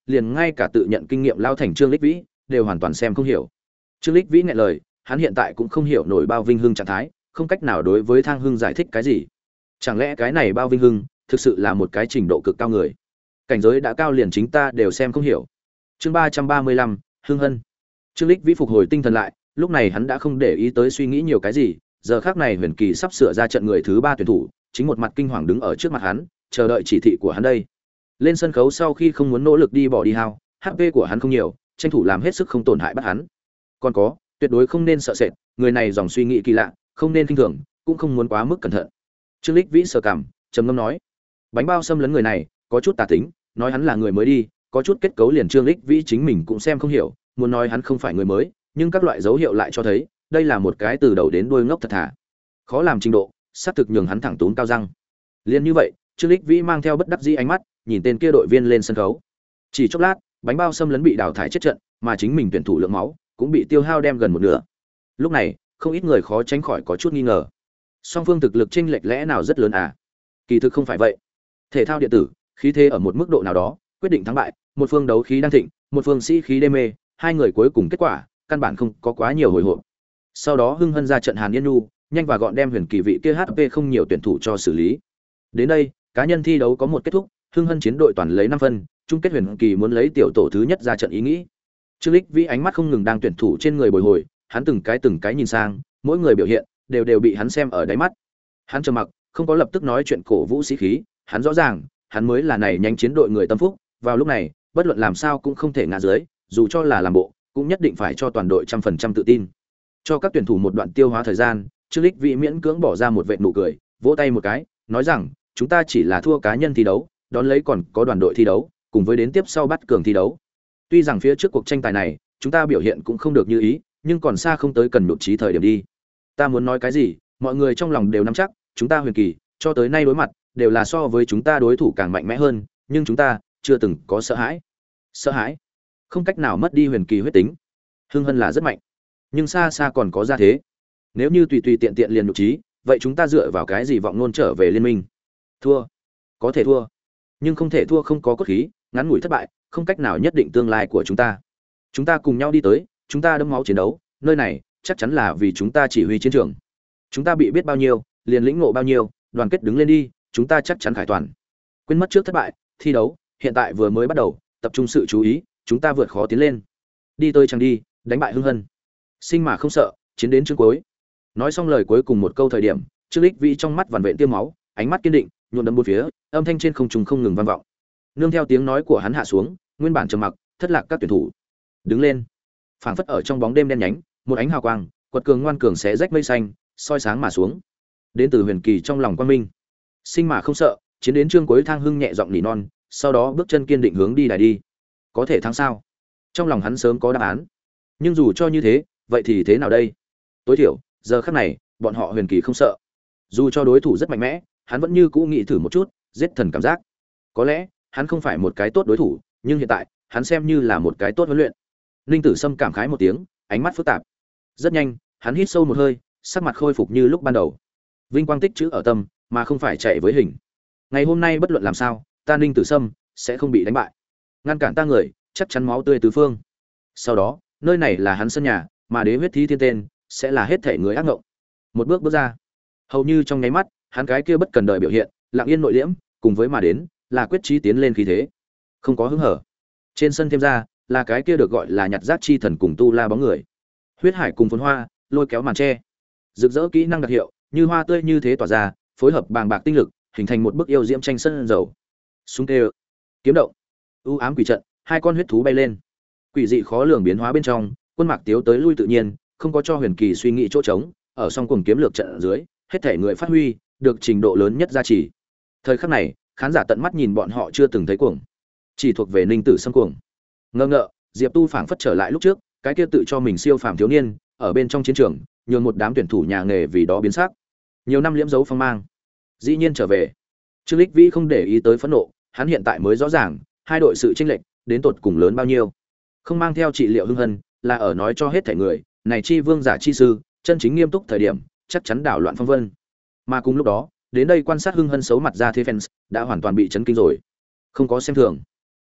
liền ngay cả tự nhận kinh nghiệm lao thành Trương Lịch Vĩ đều hoàn toàn xem không hiểu. Trương Lịch Vĩ nghẹn lời, hắn hiện tại cũng không hiểu nổi Bao Vinh Hưng trạng thái, không cách nào đối với Thang Hưng giải thích cái gì. Chẳng lẽ cái này Bao Vinh Hưng thực sự là một cái trình độ cực cao người? Cảnh giới đã cao liền chính ta đều xem không hiểu. Chương 335, Hưng Hân. Trương Lịch Vĩ phục hồi tinh thần lại, lúc này hắn đã không để ý tới suy nghĩ nhiều cái gì, giờ khắc này Huyền Kỳ sắp sửa ra trận người thứ 3 tuyển thủ, chính một mặt kinh hoàng đứng ở trước mặt hắn, chờ đợi chỉ thị của hắn đây. Lên sân khấu sau khi không muốn nỗ lực đi bỏ đi hao, HP của hắn không nhiều, tranh thủ làm hết sức không tổn hại bắt hắn. Còn có, tuyệt đối không nên sợ sệt, người này dòng suy nghĩ kỳ lạ, không nên khinh thường, cũng không muốn quá mức cẩn thận. Trương Lịch Vĩ sờ cằm, trầm ngâm nói: "Bánh bao xâm lấn người này, có chút tà tính, nói hắn là người mới đi, có chút kết cấu liền Trương Lịch Vĩ chính mình cũng xem không hiểu, muốn nói hắn không phải người mới, nhưng các loại dấu hiệu lại cho thấy, đây là một cái từ đầu đến đuôi ngốc thật thà. Khó làm trình độ, xác thực nhường hắn thẳng tún cao răng." Liên như vậy, Trương Lịch Vĩ mang theo bất đắc dĩ ánh mắt, nhìn tên kia đội viên lên sân khấu. Chỉ chốc lát, bánh bao xâm lấn bị đào thải chết trận, mà chính mình tuyển thủ lượng máu cũng bị tiêu hao đem gần một nửa. Lúc này, không ít người khó tránh khỏi có chút nghi ngờ. Song phương thực lực chênh lệch lẽ nào rất lớn à? Kỳ thực không phải vậy. Thể thao điện tử, khí thế ở một mức độ nào đó, quyết định thắng bại, một phương đấu khí đang thịnh, một phương sĩ khí đê mê, hai người cuối cùng kết quả, căn bản không có quá nhiều hồi hộp. Sau đó Hưng Hân ra trận Hàn Yên Nhu, nhanh và gọn đem Huyền Kỳ vị kia HP không nhiều tuyển thủ cho xử lý. Đến đây, cá nhân thi đấu có một kết thúc, Hưng Hân chiến đội toàn lấy 5 phân, chung kết Huyền Kỳ muốn lấy tiểu tổ thứ nhất ra trận ý nghĩ. Trương Lịch Vĩ ánh mắt không ngừng đang tuyển thủ trên người bồi hồi, hắn từng cái nhìn sang, mỗi người biểu hiện đều bị hắn xem ở đáy mắt. Hắn trầm mặc, không có lập tức nói chuyện cổ vũ sĩ khí, hắn rõ ràng, hắn mới là này nhanh chiến đội người tâm phúc, vào lúc này, bất luận làm sao cũng không thể ngã dưới, dù cho là làm bộ, cũng nhất định phải cho toàn đội 100% tự tin. Cho các tuyển thủ một đoạn tiêu hóa thời gian, Trương Lịch Vĩ miễn cưỡng bỏ ra một vệt nụ cười, vỗ tay một cái, nói rằng, chúng ta chỉ là thua cá nhân thi đấu, đón lấy còn có đoàn đội thi đấu, cùng với đến tiếp sau bắt cường thi đấu. Tuy rằng phía trước cuộc tranh tài này, chúng ta biểu hiện cũng không được như ý, nhưng còn xa không tới cần nhụt chí thời điểm đi. Ta muốn nói cái gì, mọi người trong lòng đều nắm chắc, chúng ta Huyền Kỳ, cho tới nay đối mặt, đều là so với chúng ta đối thủ càng mạnh mẽ hơn, nhưng chúng ta chưa từng có sợ hãi. Sợ hãi? Không cách nào mất đi Huyền Kỳ huyết tính. Hưng Hân là rất mạnh, nhưng xa xa còn có gia thế. Nếu như tùy tùy tiện tiện liền nhụt chí, vậy chúng ta dựa vào cái gì vọng luôn trở về liên minh? Thua, có thể thua, nhưng không thể thua không có cốt khí, ngắn ngủi thất bại, không cách nào nhất định tương lai của chúng ta. Chúng ta cùng nhau đi tới, chúng ta đẫm máu chiến đấu, nơi này chắc chắn là vì chúng ta chỉ huy chiến trường. Chúng ta bị biết bao nhiêu, liền lĩnh ngộ bao nhiêu, đoàn kết đứng lên đi, chúng ta chắc chắn khải toàn. Quên mất trước thất bại, thi đấu hiện tại vừa mới bắt đầu, tập trung sự chú ý, chúng ta vượt khó tiến lên. Đi tới chẳng đi, đánh bại Hưng Hân. Sinh mà không sợ, chiến đến chương cuối. Nói xong lời cuối cùng một câu thời điểm, Trương Lịch Vĩ trong mắt vằn vện tiêm máu, ánh mắt kiên định, nhuộm đẫm bốn phía, âm thanh trên không trung không ngừng vang vọng. Nương theo tiếng nói của hắn hạ xuống, nguyên bản trầm mặc, thất lạc các tuyển thủ đứng lên, phảng phất ở trong bóng đêm đen nhánh, một ánh hào quang, quật cường ngoan cường xé rách mây xanh, soi sáng mà xuống. Đến từ Huyền Kỳ trong lòng quang minh. Sinh mà không sợ, chiến đến chương cuối. Thang Hưng nhẹ giọng nỉ non, sau đó bước chân kiên định hướng đi đài đi. Có thể thắng sao? Trong lòng hắn sớm có đáp án. Nhưng dù cho như thế, vậy thì thế nào đây? Tối thiểu, giờ khắc này, bọn họ Huyền Kỳ không sợ. Dù cho đối thủ rất mạnh mẽ, hắn vẫn như cũ nghĩ thử một chút, giết thần cảm giác. Có lẽ, hắn không phải một cái tốt đối thủ, nhưng hiện tại, hắn xem như là một cái tốt huấn luyện. Ninh Tử Sâm cảm khái một tiếng, ánh mắt phức tạp. Rất nhanh, hắn hít sâu một hơi, sắc mặt khôi phục như lúc ban đầu. Vinh quang tích trữ ở tâm, mà không phải chạy với hình. Ngày hôm nay bất luận làm sao, ta Ninh Tử Sâm sẽ không bị đánh bại. Ngăn cản ta người, chắc chắn máu tươi tứ phương. Sau đó, nơi này là hắn sân nhà, mà Đế huyết thí thiên tên sẽ là hết thể người ác ngộng. Một bước bước ra, hầu như trong nháy mắt, hắn cái kia bất cần đời biểu hiện, lặng yên nội liễm, cùng với mà đến, là quyết chí tiến lên khí thế. Không có hứng hở. Trên sân thêm ra, là cái kia được gọi là nhặt rác chi thần cùng tu la bóng người. Huyết hải cùng phồn hoa, lôi kéo màn che. Rực rỡ kỹ năng đặc hiệu, như hoa tươi như thế tỏa ra, phối hợp bàng bạc tinh lực, hình thành một bức yêu diễm tranh sân dầu. Súng tê, kiếm động, u ám quỷ trận, hai con huyết thú bay lên. Quỷ dị khó lường biến hóa bên trong, quân mạc tiếu tới lui tự nhiên, không có cho Huyền Kỳ suy nghĩ chỗ trống, ở song cuồng kiếm lược trận ở dưới, hết thể người phát huy được trình độ lớn nhất gia trì. Thời khắc này, khán giả tận mắt nhìn bọn họ chưa từng thấy cuồng, chỉ thuộc về Ninh Tử Sâm cuồng. Ngơ ngợ, Diệp Tu phảng phất trở lại lúc trước, cái kia tự cho mình siêu phàm thiếu niên, ở bên trong chiến trường, nhường một đám tuyển thủ nhà nghề vì đó biến sắc. Nhiều năm liễm dấu phong mang, dĩ nhiên trở về. Trương Lịch Vĩ không để ý tới phẫn nộ, hắn hiện tại mới rõ ràng, hai đội sự chênh lệch đến tột cùng lớn bao nhiêu. Không mang theo trị liệu Hưng Hân, là ở nói cho hết thảy người, này chi vương giả chi sư, chân chính nghiêm túc thời điểm, chắc chắn đảo loạn phong vân. Mà cùng lúc đó, đến đây quan sát Hưng Hân xấu mặt ra thế fans, đã hoàn toàn bị chấn kinh rồi. Không có xem thường.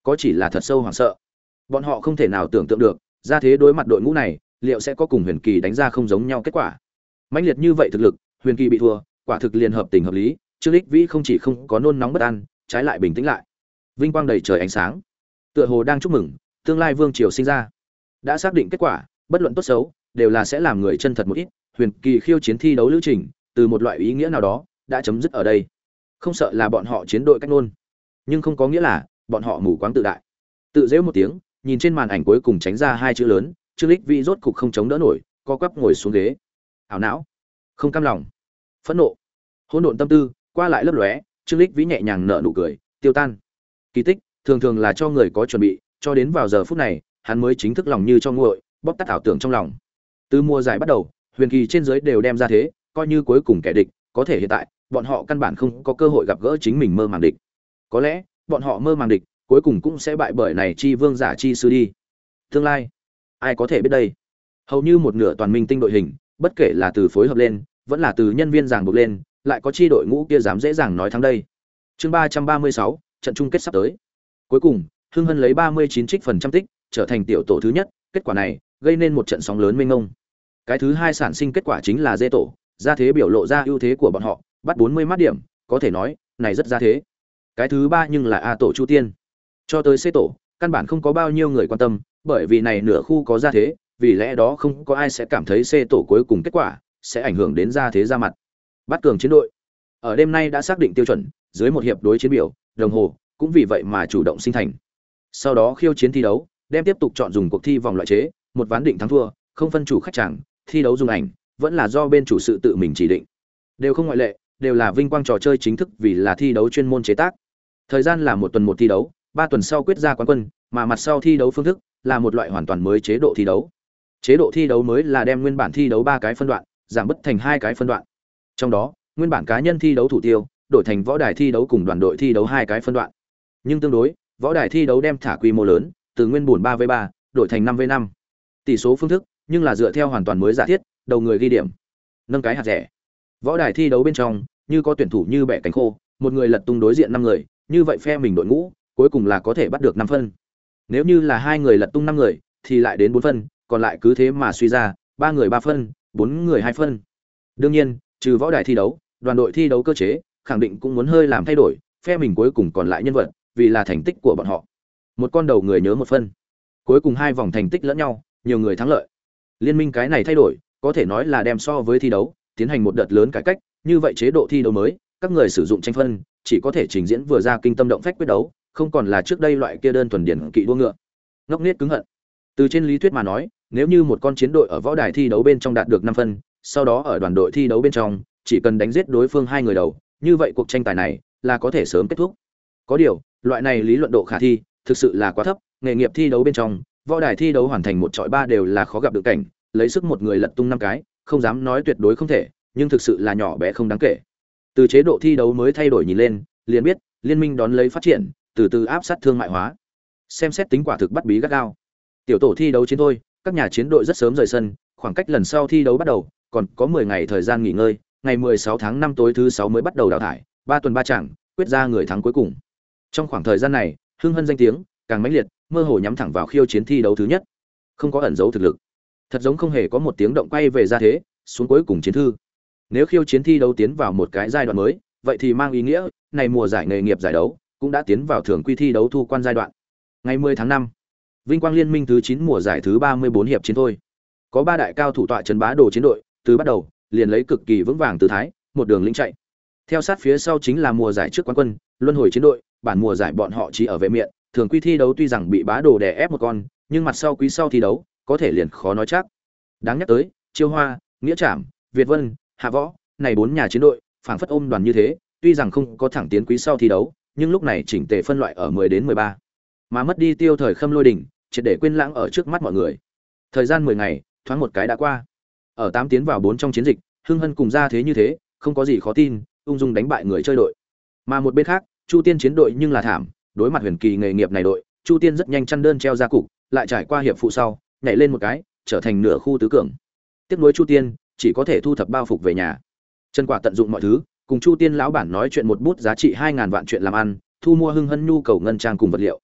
có chỉ là thật sâu hoảng sợ. Bọn họ không thể nào tưởng tượng được, ra thế đối mặt đội ngũ này, liệu sẽ có cùng Huyền Kỳ đánh ra không giống nhau kết quả. Mãnh liệt như vậy thực lực, Huyền Kỳ bị thua, quả thực liền hợp tình hợp lý, Trương Lịch Vĩ không chỉ không có nôn nóng bất an, trái lại bình tĩnh lại. Vinh quang đầy trời ánh sáng, tựa hồ đang chúc mừng tương lai vương triều sinh ra. Đã xác định kết quả, bất luận tốt xấu, đều là sẽ làm người chân thật một ít, Huyền Kỳ khiêu chiến thi đấu lữ trình, từ một loại ý nghĩa nào đó, đã chấm dứt ở đây. Không sợ là bọn họ chiến đội cách nôn, nhưng không có nghĩa là bọn họ mù quáng tự đại. Tự giễu một tiếng, nhìn trên màn ảnh cuối cùng tránh ra hai chữ lớn, Trương Lịch Vĩ rốt cục không chống đỡ nổi, co quắp ngồi xuống ghế. Ảo não, không cam lòng, phẫn nộ, hỗn độn tâm tư qua lại lấp lóe, Trương Lịch Vĩ nhẹ nhàng nở nụ cười, tiêu tan. Kỳ tích thường thường là cho người có chuẩn bị, cho đến vào giờ phút này, hắn mới chính thức lòng như cho nguội, bóp tắt ảo tưởng trong lòng. Từ mùa giải bắt đầu, Huyền Kỳ trên dưới đều đem ra thế, coi như cuối cùng kẻ địch, có thể hiện tại, bọn họ căn bản không có cơ hội gặp gỡ chính mình mơ màng địch. Có lẽ, bọn họ mơ màng địch, cuối cùng cũng sẽ bại bởi này chi vương giả chi sư đi. Tương lai, ai có thể biết đây? Hầu như một nửa toàn minh tinh đội hình, bất kể là từ phối hợp lên, vẫn là từ nhân viên ràng buộc lên, lại có chi đội ngũ kia dám dễ dàng nói thắng đây. Chương 336, trận chung kết sắp tới. Cuối cùng, Hưng Hân lấy 39 trích phần trăm tích, trở thành tiểu tổ thứ nhất, kết quả này gây nên một trận sóng lớn mênh mông. Cái thứ hai sản sinh kết quả chính là D tổ, ra thế biểu lộ ra ưu thế của bọn họ, bắt 40 mát điểm, có thể nói, này rất ra thế. Cái thứ ba nhưng là A tổ Chu Tiên. Cho tới C tổ, căn bản không có bao nhiêu người quan tâm, bởi vì này nửa khu có ra thế, vì lẽ đó không có ai sẽ cảm thấy C tổ cuối cùng kết quả sẽ ảnh hưởng đến ra thế ra mặt. Bắt cường chiến đội. Ở đêm nay đã xác định tiêu chuẩn, dưới một hiệp đối chiến biểu, đồng hồ cũng vì vậy mà chủ động sinh thành. Sau đó khiêu chiến thi đấu, đem tiếp tục chọn dùng cuộc thi vòng loại chế, một ván định thắng thua, không phân chủ khách tràng, thi đấu dùng ảnh, vẫn là do bên chủ sự tự mình chỉ định. Đều không ngoại lệ, đều là vinh quang trò chơi chính thức vì là thi đấu chuyên môn chế tác. Thời gian là một tuần một thi đấu, 3 tuần sau quyết ra quán quân, mà mặt sau thi đấu phương thức là một loại hoàn toàn mới chế độ thi đấu. Chế độ thi đấu mới là đem nguyên bản thi đấu 3 cái phân đoạn, giảm bớt thành 2 cái phân đoạn. Trong đó, nguyên bản cá nhân thi đấu thủ tiêu, đổi thành võ đài thi đấu cùng đoàn đội thi đấu 2 cái phân đoạn. Nhưng tương đối, võ đài thi đấu đem thả quy mô lớn, từ nguyên bản 3v3 đổi thành 5v5. Tỷ số phương thức, nhưng là dựa theo hoàn toàn mới giả thiết, đầu người ghi điểm, nâng cái hạt rẻ. Võ đài thi đấu bên trong, như có tuyển thủ như bẻ cánh khô, một người lật tung đối diện 5 người, như vậy phe mình đội ngũ, cuối cùng là có thể bắt được 5 phân. Nếu như là 2 người lật tung 5 người, thì lại đến 4 phân, còn lại cứ thế mà suy ra, 3 người 3 phân, 4 người 2 phân. Đương nhiên, trừ võ đài thi đấu, đoàn đội thi đấu cơ chế, khẳng định cũng muốn hơi làm thay đổi, phe mình cuối cùng còn lại nhân vật, vì là thành tích của bọn họ. Một con đầu người nhớ 1 phân. Cuối cùng 2 vòng thành tích lẫn nhau, nhiều người thắng lợi. Liên minh cái này thay đổi, có thể nói là đem so với thi đấu, tiến hành một đợt lớn cải cách, như vậy chế độ thi đấu mới, các người sử dụng tranh phân, chỉ có thể trình diễn vừa ra kinh tâm động phách quyết đấu, không còn là trước đây loại kia đơn thuần điển kỵ đua ngựa. Ngốc nghếch cứng hận. Từ trên lý thuyết mà nói, nếu như một con chiến đội ở võ đài thi đấu bên trong đạt được 5 phân, sau đó ở đoàn đội thi đấu bên trong, chỉ cần đánh giết đối phương 2 người đầu, như vậy cuộc tranh tài này là có thể sớm kết thúc. Có điều, loại này lý luận độ khả thi thực sự là quá thấp, nghề nghiệp thi đấu bên trong, võ đài thi đấu hoàn thành một chọi 3 đều là khó gặp được cảnh, lấy sức một người lật tung 5 cái, không dám nói tuyệt đối không thể, nhưng thực sự là nhỏ bé không đáng kể. Từ chế độ thi đấu mới thay đổi nhìn lên, liền biết, liên minh đón lấy phát triển, từ từ áp sát thương mại hóa. Xem xét tính quả thực bắt bí gắt gao. Tiểu tổ thi đấu chiến thôi, các nhà chiến đội rất sớm rời sân, khoảng cách lần sau thi đấu bắt đầu, còn có 10 ngày thời gian nghỉ ngơi, ngày 16 tháng 5 tối thứ 6 mới bắt đầu đào thải, 3 tuần 3 trận, quyết ra người thắng cuối cùng. Trong khoảng thời gian này, Hưng Hân danh tiếng càng mãnh liệt, mơ hồ nhắm thẳng vào khiêu chiến thi đấu thứ nhất. Không có ẩn dấu thực lực, thật giống không hề có một tiếng động quay về ra thế, xuống cuối cùng chiến thư. Nếu khiêu chiến thi đấu tiến vào một cái giai đoạn mới, vậy thì mang ý nghĩa, này mùa giải nghề nghiệp giải đấu cũng đã tiến vào thường quy thi đấu thu quan giai đoạn. Ngày 10 tháng 5, Vinh Quang Liên minh thứ 9 mùa giải thứ 34 hiệp chiến thôi. Có 3 đại cao thủ tọa trấn bá đồ chiến đội, từ bắt đầu liền lấy cực kỳ vững vàng tư thái, một đường lĩnh chạy. Theo sát phía sau chính là mùa giải trước quán quân, luân hồi chiến đội, bản mùa giải bọn họ chỉ ở vệ miện, thường quy thi đấu tuy rằng bị bá đồ đè ép một con, nhưng mặt sau quý sau thi đấu, có thể liền khó nói chắc. Đáng nhắc tới, Chiêu Hoa, Nghĩa Trảm, Việt Vân, Hạ Võ, này 4 nhà chiến đội, phảng phất ôm đoàn như thế, tuy rằng không có thẳng tiến quý sau thi đấu, nhưng lúc này chỉnh tề phân loại ở 10 đến 13. Mà mất đi Tiêu Thời Khâm Lôi đỉnh, triệt để quên lãng ở trước mắt mọi người. Thời gian 10 ngày, thoáng một cái đã qua. Ở 8 tiến vào 4 trong chiến dịch, Hưng Hân cùng ra thế như thế, không có gì khó tin, ung dung đánh bại người chơi đội. Mà một bên khác, Chu Tiên chiến đội nhưng là thảm, đối mặt huyền kỳ nghề nghiệp này đội, Chu Tiên rất nhanh chăn đơn treo ra cục, lại trải qua hiệp phụ sau, nhảy lên một cái, trở thành nửa khu tứ cường. Tiếp nối Chu Tiên, chỉ có thể thu thập bao phục về nhà. Trần Quả tận dụng mọi thứ, cùng Chu Tiên lão bản nói chuyện một bút giá trị 2000 vạn chuyện làm ăn, thu mua Hưng Hân nhu cầu ngân trang cùng vật liệu.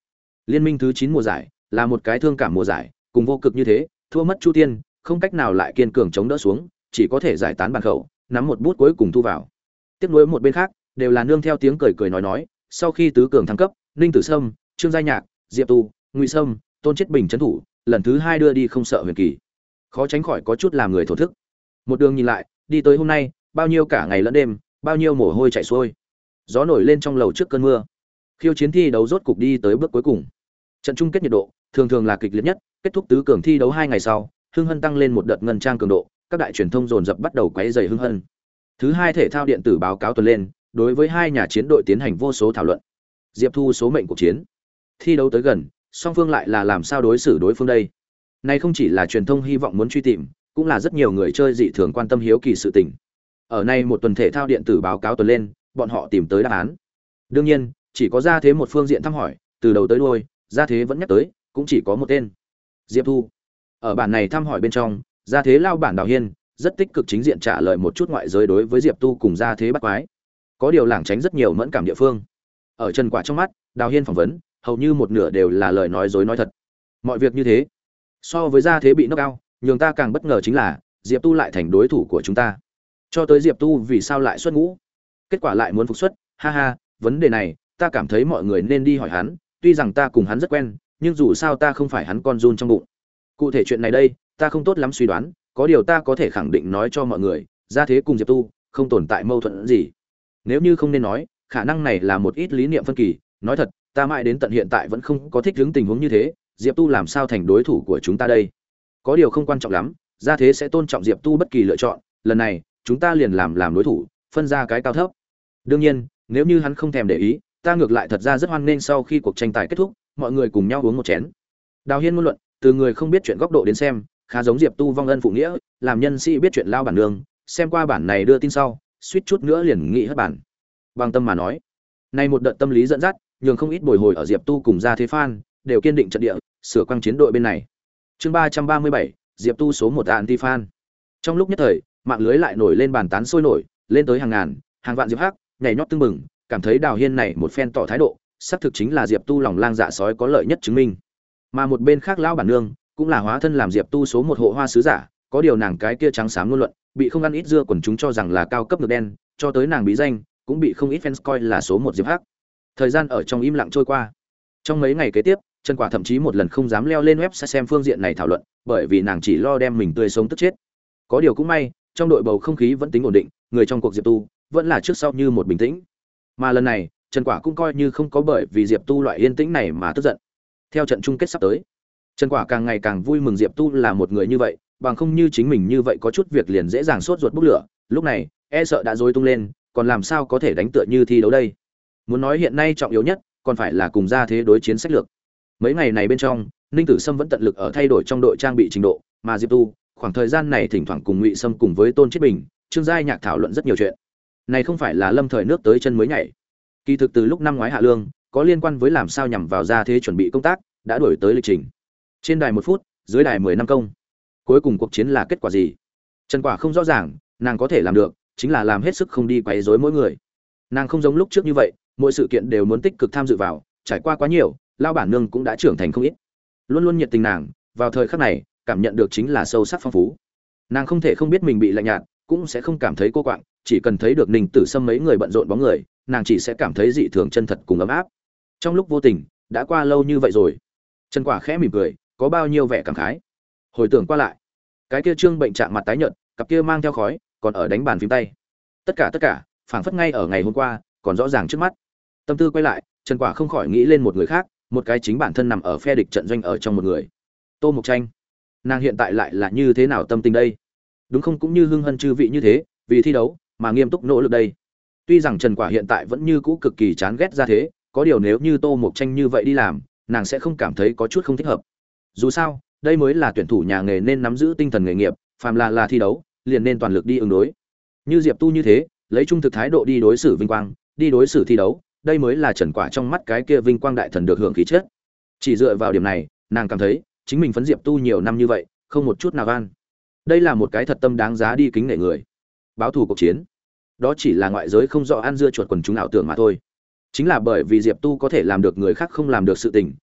Liên minh thứ 9 mùa giải là một cái thương cảm mùa giải, cùng vô cực như thế, thua mất Chu Tiên, không cách nào lại kiên cường chống đỡ xuống, chỉ có thể giải tán bàn khẩu, nắm một bút cuối cùng thu vào. Tiếp nối một bên khác, đều là nương theo tiếng cười cười nói, sau khi tứ cường thăng cấp, Ninh Tử Sâm, Trương Gia Nhạc, Diệp Tu, Ngụy Sâm, Tôn Chiết Bình trấn thủ, lần thứ 2 đưa đi không sợ huyền kỳ. Khó tránh khỏi có chút làm người thổ thức. Một đường nhìn lại, đi tới hôm nay, bao nhiêu cả ngày lẫn đêm, bao nhiêu mồ hôi chảy xuôi. Gió nổi lên trong lầu trước cơn mưa. Khiêu chiến thi đấu rốt cục đi tới bước cuối cùng. Trận chung kết nhiệt độ thường thường là kịch liệt nhất, kết thúc tứ cường thi đấu 2 ngày sau, Hưng Hân tăng lên một đợt ngân trang cường độ, các đại truyền thông dồn dập bắt đầu quấy rầy Hưng Hân. Thứ hai thể thao điện tử báo cáo tuần lên, đối với hai nhà chiến đội tiến hành vô số thảo luận. Diệp Thu số mệnh cuộc chiến. Thi đấu tới gần, song phương lại là làm sao đối xử đối phương đây? Này không chỉ là truyền thông hy vọng muốn truy tìm, cũng là rất nhiều người chơi dị thường quan tâm hiếu kỳ sự tình. Ở nay một tuần thể thao điện tử báo cáo tuần lên, bọn họ tìm tới đáp án. Đương nhiên, chỉ có Gia Thế một phương diện thăm hỏi, từ đầu tới đuôi, Gia Thế vẫn nhắc tới, cũng chỉ có một tên. Diệp Thu. Ở bản này thăm hỏi bên trong, Gia Thế lao bản Đào Hiên rất tích cực chính diện trả lời một chút ngoại giới đối với Diệp Tu cùng Gia Thế bắt quái. Có điều lảng tránh rất nhiều mẫn cảm địa phương. Ở Trần Quả trong mắt, Đào Hiên phỏng vấn, hầu như một nửa đều là lời nói dối nói thật. Mọi việc như thế, so với Gia Thế bị knock out, nhường ta càng bất ngờ chính là Diệp Tu lại thành đối thủ của chúng ta. Cho tới Diệp Tu vì sao lại xuất ngũ, kết quả lại muốn phục xuất, ha ha, vấn đề này, ta cảm thấy mọi người nên đi hỏi hắn, tuy rằng ta cùng hắn rất quen, nhưng dù sao ta không phải hắn con giun trong bụng. Cụ thể chuyện này đây, ta không tốt lắm suy đoán, có điều ta có thể khẳng định nói cho mọi người, Gia Thế cùng Diệp Tu không tồn tại mâu thuẫn gì. Nếu như không nên nói, khả năng này là một ít lý niệm phân kỳ, nói thật, ta mãi đến tận hiện tại vẫn không có thích ứng tình huống như thế, Diệp Tu làm sao thành đối thủ của chúng ta đây? Có điều không quan trọng lắm, Gia Thế sẽ tôn trọng Diệp Tu bất kỳ lựa chọn, lần này, chúng ta liền làm đối thủ, phân ra cái cao thấp. Đương nhiên, nếu như hắn không thèm để ý, ta ngược lại thật ra rất hoan nghênh sau khi cuộc tranh tài kết thúc, mọi người cùng nhau uống một chén. Đào Hiên ngôn luận, từ người không biết chuyện góc độ đến xem, khá giống Diệp Tu vong ân phụ nghĩa, làm nhân sĩ biết chuyện lao bản nương, xem qua bản này đưa tin sau, suýt chút nữa liền nghĩ hết bản. Bằng tâm mà nói, nay một đợt tâm lý dẫn dắt, nhường không ít bồi hồi ở Diệp Tu cùng Gia Thế fan, đều kiên định trận địa, sửa quang chiến đội bên này. Chương 337, Diệp Tu số 1 anti fan. Trong lúc nhất thời, mạng lưới lại nổi lên bàn tán sôi nổi, lên tới hàng ngàn, hàng vạn Diệp Hắc, nhảy nhót tưng bừng, cảm thấy Đào Hiên này một phen tỏ thái độ, xác thực chính là Diệp Tu lòng lang dạ sói có lợi nhất chứng minh. Mà một bên khác lão bản nương, cũng là hóa thân làm Diệp Tu số 1 hộ hoa sứ giả, có điều nàng cái kia trắng xám ngôn luận, bị không ăn ít dưa quần chúng cho rằng là cao cấp ngược đen, cho tới nàng bí danh, cũng bị không ít fans coi là số 1 Diệp Hắc. Thời gian ở trong im lặng trôi qua. Trong mấy ngày kế tiếp, Trần Quả thậm chí một lần không dám leo lên website xem phương diện này thảo luận, bởi vì nàng chỉ lo đem mình tươi sống tức chết. Có điều cũng may, trong đội bầu không khí vẫn tính ổn định, người trong cuộc Diệp Tu vẫn là trước sau như một bình tĩnh. Mà lần này, Trần Quả cũng coi như không có bởi vì Diệp Tu loại yên tĩnh này mà tức giận. Theo trận chung kết sắp tới, Trần Quả càng ngày càng vui mừng Diệp Tu là một người như vậy, bằng không như chính mình như vậy có chút việc liền dễ dàng sốt ruột bốc lửa, lúc này, e sợ đã rối tung lên, còn làm sao có thể đánh tựa như thi đấu đây. Muốn nói hiện nay trọng yếu nhất, còn phải là cùng Gia Thế đối chiến sách lược. Mấy ngày này bên trong, Ninh Tử Sâm vẫn tận lực ở thay đổi trong đội trang bị trình độ, mà Diệp Tu, khoảng thời gian này thỉnh thoảng cùng Ngụy Sâm cùng với Tôn Chiết Bình, Trương Gia Nhạc thảo luận rất nhiều chuyện. Này không phải là lâm thời nước tới chân mới nhảy. Kỳ thực từ lúc năm ngoái hạ lương, có liên quan với làm sao nhằm vào Gia Thế chuẩn bị công tác, đã đổi tới lịch trình. Trên đài 1 phút, dưới đài 10 năm công. Cuối cùng cuộc chiến là kết quả gì? Trần Quả không rõ ràng, nàng có thể làm được, chính là làm hết sức không đi quấy rối mỗi người. Nàng không giống lúc trước như vậy, mỗi sự kiện đều muốn tích cực tham dự vào, trải qua quá nhiều, lao bản nương cũng đã trưởng thành không ít. Luôn luôn nhiệt tình nàng, vào thời khắc này, cảm nhận được chính là sâu sắc phong phú. Nàng không thể không biết mình bị lạnh nhạt, cũng sẽ không cảm thấy cô quạnh, chỉ cần thấy được Ninh Tử Sâm mấy người bận rộn bóng người, nàng chỉ sẽ cảm thấy dị thường chân thật cùng ấm áp. Trong lúc vô tình, đã qua lâu như vậy rồi. Trần Quả khẽ mỉm cười, có bao nhiêu vẻ cảm khái. Hồi tưởng qua lại, cái kia Trương bệnh trạng mặt tái nhợt, cặp kia mang theo khói, còn ở đánh bàn phím tay. Tất cả, phảng phất ngay ở ngày hôm qua, còn rõ ràng trước mắt. Tâm tư quay lại, Trần Quả không khỏi nghĩ lên một người khác, một cái chính bản thân nằm ở phe địch trận doanh ở trong một người. Tô Mộc Tranh. Nàng hiện tại lại là như thế nào tâm tình đây? Đúng không cũng như Hưng Hân chư vị như thế, vì thi đấu mà nghiêm túc nỗ lực đây. Tuy rằng Trần Quả hiện tại vẫn như cũ cực kỳ chán ghét Gia Thế, có điều nếu như Tô Mộc Tranh như vậy đi làm, nàng sẽ không cảm thấy có chút không thích hợp. Dù sao, đây mới là tuyển thủ nhà nghề nên nắm giữ tinh thần nghề nghiệp, phàm là thi đấu, liền nên toàn lực đi ứng đối. Như Diệp Tu như thế, lấy trung thực thái độ đi đối xử vinh quang, đi đối xử thi đấu, đây mới là Trần Quả trong mắt cái kia vinh quang đại thần được hưởng khí chất. Chỉ dựa vào điểm này, nàng cảm thấy chính mình phấn Diệp Tu nhiều năm như vậy, không một chút nào van. Đây là một cái thật tâm đáng giá đi kính nể người. Báo thù cuộc chiến, đó chỉ là ngoại giới không rõ ăn dưa chuột quần chúng ảo tưởng mà thôi. Chính là bởi vì Diệp Tu có thể làm được người khác không làm được sự tình,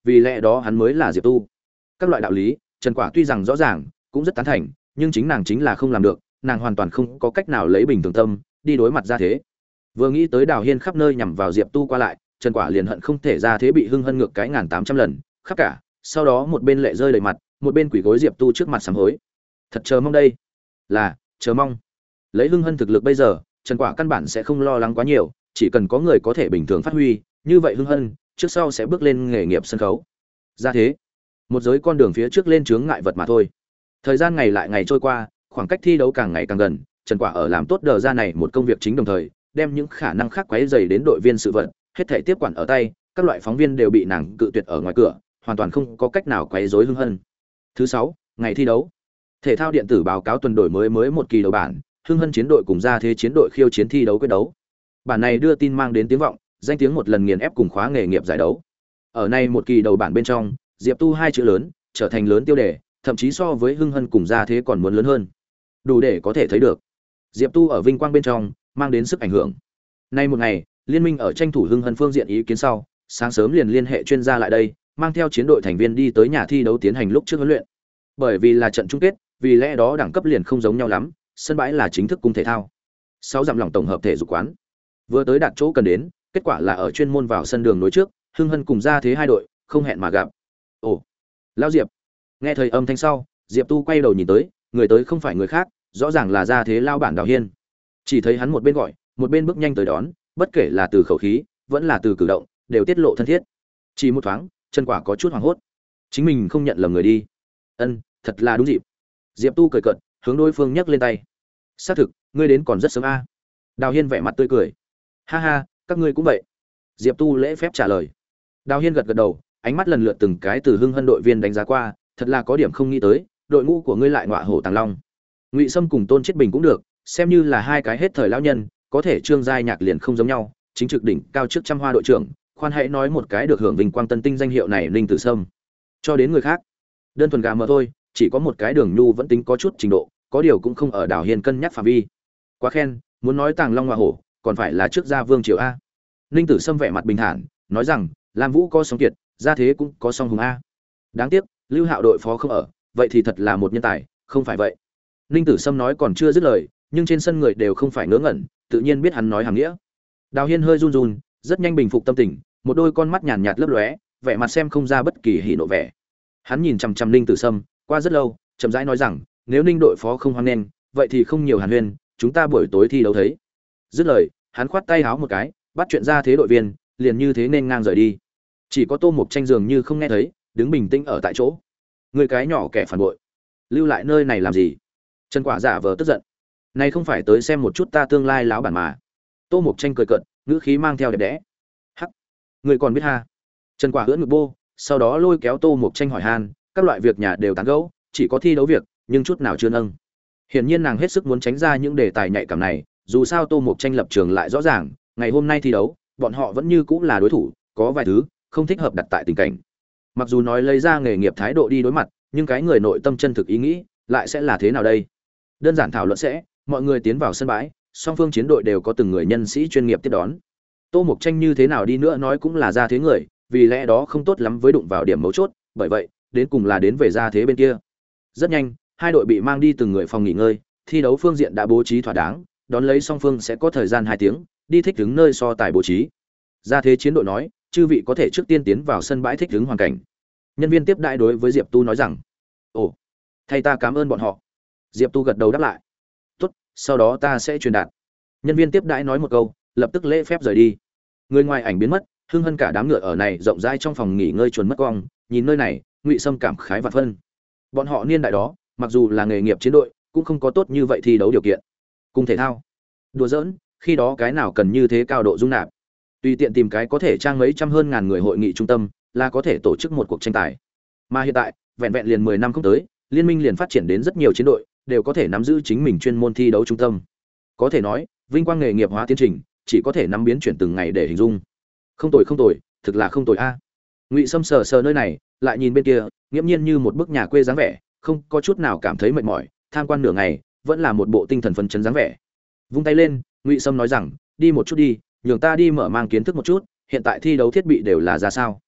vì lẽ đó hắn mới là Diệp Tu. Các loại đạo lý, Trần Quả tuy rằng rõ ràng, cũng rất tán thành, nhưng chính nàng chính là không làm được, nàng hoàn toàn không có cách nào lấy bình thường tâm đi đối mặt ra thế. Vừa nghĩ tới Đào Hiên khắp nơi nhằm vào Diệp Tu qua lại, Trần Quả liền hận không thể ra thế bị hưng hân ngược cái 1800 lần, khắp cả, sau đó một bên lệ rơi đầy mặt, một bên quỳ gối Diệp Tu trước mặt sám hối. Thật chờ mong đây, là chờ mong. Lấy hưng hân thực lực bây giờ, Trần Quả căn bản sẽ không lo lắng quá nhiều, chỉ cần có người có thể bình thường phát huy, như vậy hưng hân trước sau sẽ bước lên nghề nghiệp sân khấu. Ra thế, một giới con đường phía trước lên chướng ngại vật mà thôi. Thời gian ngày lại ngày trôi qua, khoảng cách thi đấu càng ngày càng gần, Trần Quả ở làm tốt đờ ra này một công việc chính đồng thời, đem những khả năng khác quấy rầy đến đội viên sự vận, hết thảy tiếp quản ở tay, các loại phóng viên đều bị nàng cự tuyệt ở ngoài cửa, hoàn toàn không có cách nào quấy rối hưng hân. Thứ 6, ngày thi đấu. Thể thao điện tử báo cáo tuần đổi mới một kỳ đầu bản, hưng hân chiến đội cùng ra thế chiến đội khiêu chiến thi đấu quyết đấu. Bản này đưa tin mang đến tiếng vọng, danh tiếng một lần nghiền ép cùng khóa nghề nghiệp giải đấu. Ở này một kỳ đầu bản bên trong, Diệp Tu hai chữ lớn, trở thành lớn tiêu đề, thậm chí so với hưng hân cùng ra thế còn muốn lớn hơn. Đủ để có thể thấy được, Diệp Tu ở vinh quang bên trong mang đến sức ảnh hưởng. Nay một ngày, liên minh ở tranh thủ hưng hân phương diện ý kiến sau, sáng sớm liền liên hệ chuyên gia lại đây, mang theo chiến đội thành viên đi tới nhà thi đấu tiến hành lúc trước huấn luyện. Bởi vì là trận chung kết, vì lẽ đó đẳng cấp liền không giống nhau lắm, sân bãi là chính thức cung thể thao. 6 dặm lòng tổng hợp thể dục quán. Vừa tới đạt chỗ cần đến, kết quả là ở chuyên môn vào sân đường nối trước, hưng hân cùng ra thế hai đội, không hẹn mà gặp. Ồ, lão Diệp. Nghe thời âm thanh sau, Diệp Tu quay đầu nhìn tới, người tới không phải người khác, rõ ràng là ra thế lao bản Đào Hiên. Chỉ thấy hắn một bên gọi, một bên bước nhanh tới đón, bất kể là từ khẩu khí, vẫn là từ cử động, đều tiết lộ thân thiết. Chỉ một thoáng, Trần Quả có chút hoảng hốt. Chính mình không nhận lầm người đi. Ân, thật là đúng dịp. Diệp Tu cười cợt, hướng đối phương nhấc lên tay. Xác thực, ngươi đến còn rất sớm a. Đào Hiên vẻ mặt tươi cười. Ha ha, các ngươi cũng vậy. Diệp Tu lễ phép trả lời. Đào Hiên gật gật đầu, ánh mắt lần lượt từng cái từ hưng hân đội viên đánh giá qua, thật là có điểm không nghĩ tới, đội ngũ của ngươi lại ngọa hổ tàng long. Ngụy Sâm cùng Tôn Chiết Bình cũng được, xem như là hai cái hết thời lão nhân, có thể Trương Giai Nhạc liền không giống nhau, chính trực đỉnh cao trước trăm hoa đội trưởng, khoan hãy nói một cái được hưởng vinh quang tân tinh danh hiệu này Ninh Tử Sâm. Cho đến người khác, đơn thuần gà mờ thôi, chỉ có một cái Đường Nhu vẫn tính có chút trình độ, có điều cũng không ở Đào Hiên cân nhắc phạm vi. Quá khen, muốn nói tàng long ngọa hổ, còn phải là trước gia vương triều a. Ninh Tử Sâm vẻ mặt bình thản, nói rằng, Lam Vũ có song kiệt, gia thế cũng có song hùng a. Đáng tiếc, Lưu Hạo đội phó không ở, vậy thì thật là một nhân tài, không phải vậy. Ninh Tử Sâm nói còn chưa dứt lời, nhưng trên sân người đều không phải ngớ ngẩn, tự nhiên biết hắn nói hàng nghĩa. Đào Hiên hơi run run, rất nhanh bình phục tâm tình, một đôi con mắt nhàn nhạt lấp lóe, vẻ mặt xem không ra bất kỳ hỉ nộ vẻ. Hắn nhìn chằm chằm Ninh Tử Sâm, qua rất lâu, chậm rãi nói rằng, nếu Ninh đội phó không hoan nghênh, vậy thì không nhiều hàn huyên, chúng ta buổi tối thi đấu thấy. Dứt lời, hắn khoát tay háo một cái, bắt chuyện ra thế đội viên, liền như thế nên ngang rời đi. Chỉ có Tô Mục Tranh dường như không nghe thấy, đứng bình tĩnh ở tại chỗ. Người cái nhỏ kẻ phản bội, lưu lại nơi này làm gì? Trần Quả giả vờ tức giận. Này không phải tới xem một chút ta tương lai láo bản mà. Tô Mục Tranh cười cợt, ngữ khí mang theo đẹp đẽ. Hắc, người còn biết ha? Trần Quả ưỡn ngực bô, sau đó lôi kéo Tô Mục Tranh hỏi han, các loại việc nhà đều tán gẫu, chỉ có thi đấu việc, nhưng chút nào chưa nâng. Hiển nhiên nàng hết sức muốn tránh ra những đề tài nhạy cảm này, dù sao Tô Mục Tranh lập trường lại rõ ràng, ngày hôm nay thi đấu, bọn họ vẫn như cũng là đối thủ, có vài thứ không thích hợp đặt tại tình cảnh. Mặc dù nói lấy ra nghề nghiệp thái độ đi đối mặt, nhưng cái người nội tâm chân thực ý nghĩ lại sẽ là thế nào đây? Đơn giản thảo luận sẽ, mọi người tiến vào sân bãi, song phương chiến đội đều có từng người nhân sĩ chuyên nghiệp tiếp đón. Tô Mục Tranh như thế nào đi nữa nói cũng là ra thế người, vì lẽ đó không tốt lắm với đụng vào điểm mấu chốt, bởi vậy, đến cùng là đến về ra thế bên kia. Rất nhanh, hai đội bị mang đi từng người phòng nghỉ ngơi, thi đấu phương diện đã bố trí thỏa đáng, đón lấy song phương sẽ có thời gian 2 tiếng, đi thích ứng nơi so tài bố trí. Ra thế chiến đội nói, chư vị có thể trước tiên tiến vào sân bãi thích ứng hoàn cảnh. Nhân viên tiếp đãi đối với Diệp Tu nói rằng, ồ, thay ta cảm ơn bọn họ. Diệp Tu gật đầu đáp lại, tốt, sau đó ta sẽ truyền đạt. Nhân viên tiếp đãi nói một câu, lập tức lễ phép rời đi. Người ngoài ảnh biến mất, hưng hân cả đám ngựa ở này rộng rãi trong phòng nghỉ ngơi chuồn mất cong, nhìn nơi này, Ngụy Sâm cảm khái vạn phân. Bọn họ niên đại đó, mặc dù là nghề nghiệp chiến đội, cũng không có tốt như vậy thi đấu điều kiện. Cùng thể thao, đùa giỡn, khi đó cái nào cần như thế cao độ dung nạp. Tùy tiện tìm cái có thể trang mấy trăm hơn ngàn người hội nghị trung tâm, là có thể tổ chức một cuộc tranh tài. Mà hiện tại, vẹn vẹn liền 10 năm không tới, liên minh liền phát triển đến rất nhiều chiến đội, đều có thể nắm giữ chính mình chuyên môn thi đấu trung tâm. Có thể nói, vinh quang nghề nghiệp hóa tiến trình, chỉ có thể nắm biến chuyển từng ngày để hình dung. Không tồi, thực là không tồi a. Ngụy Sâm sờ sờ nơi này, lại nhìn bên kia, nghiễm nhiên như một bức nhà quê dáng vẻ, không có chút nào cảm thấy mệt mỏi, tham quan nửa ngày, vẫn là một bộ tinh thần phấn chấn dáng vẻ. Vung tay lên, Ngụy Sâm nói rằng, đi một chút đi, nhường ta đi mở mang kiến thức một chút, hiện tại thi đấu thiết bị đều là ra sao.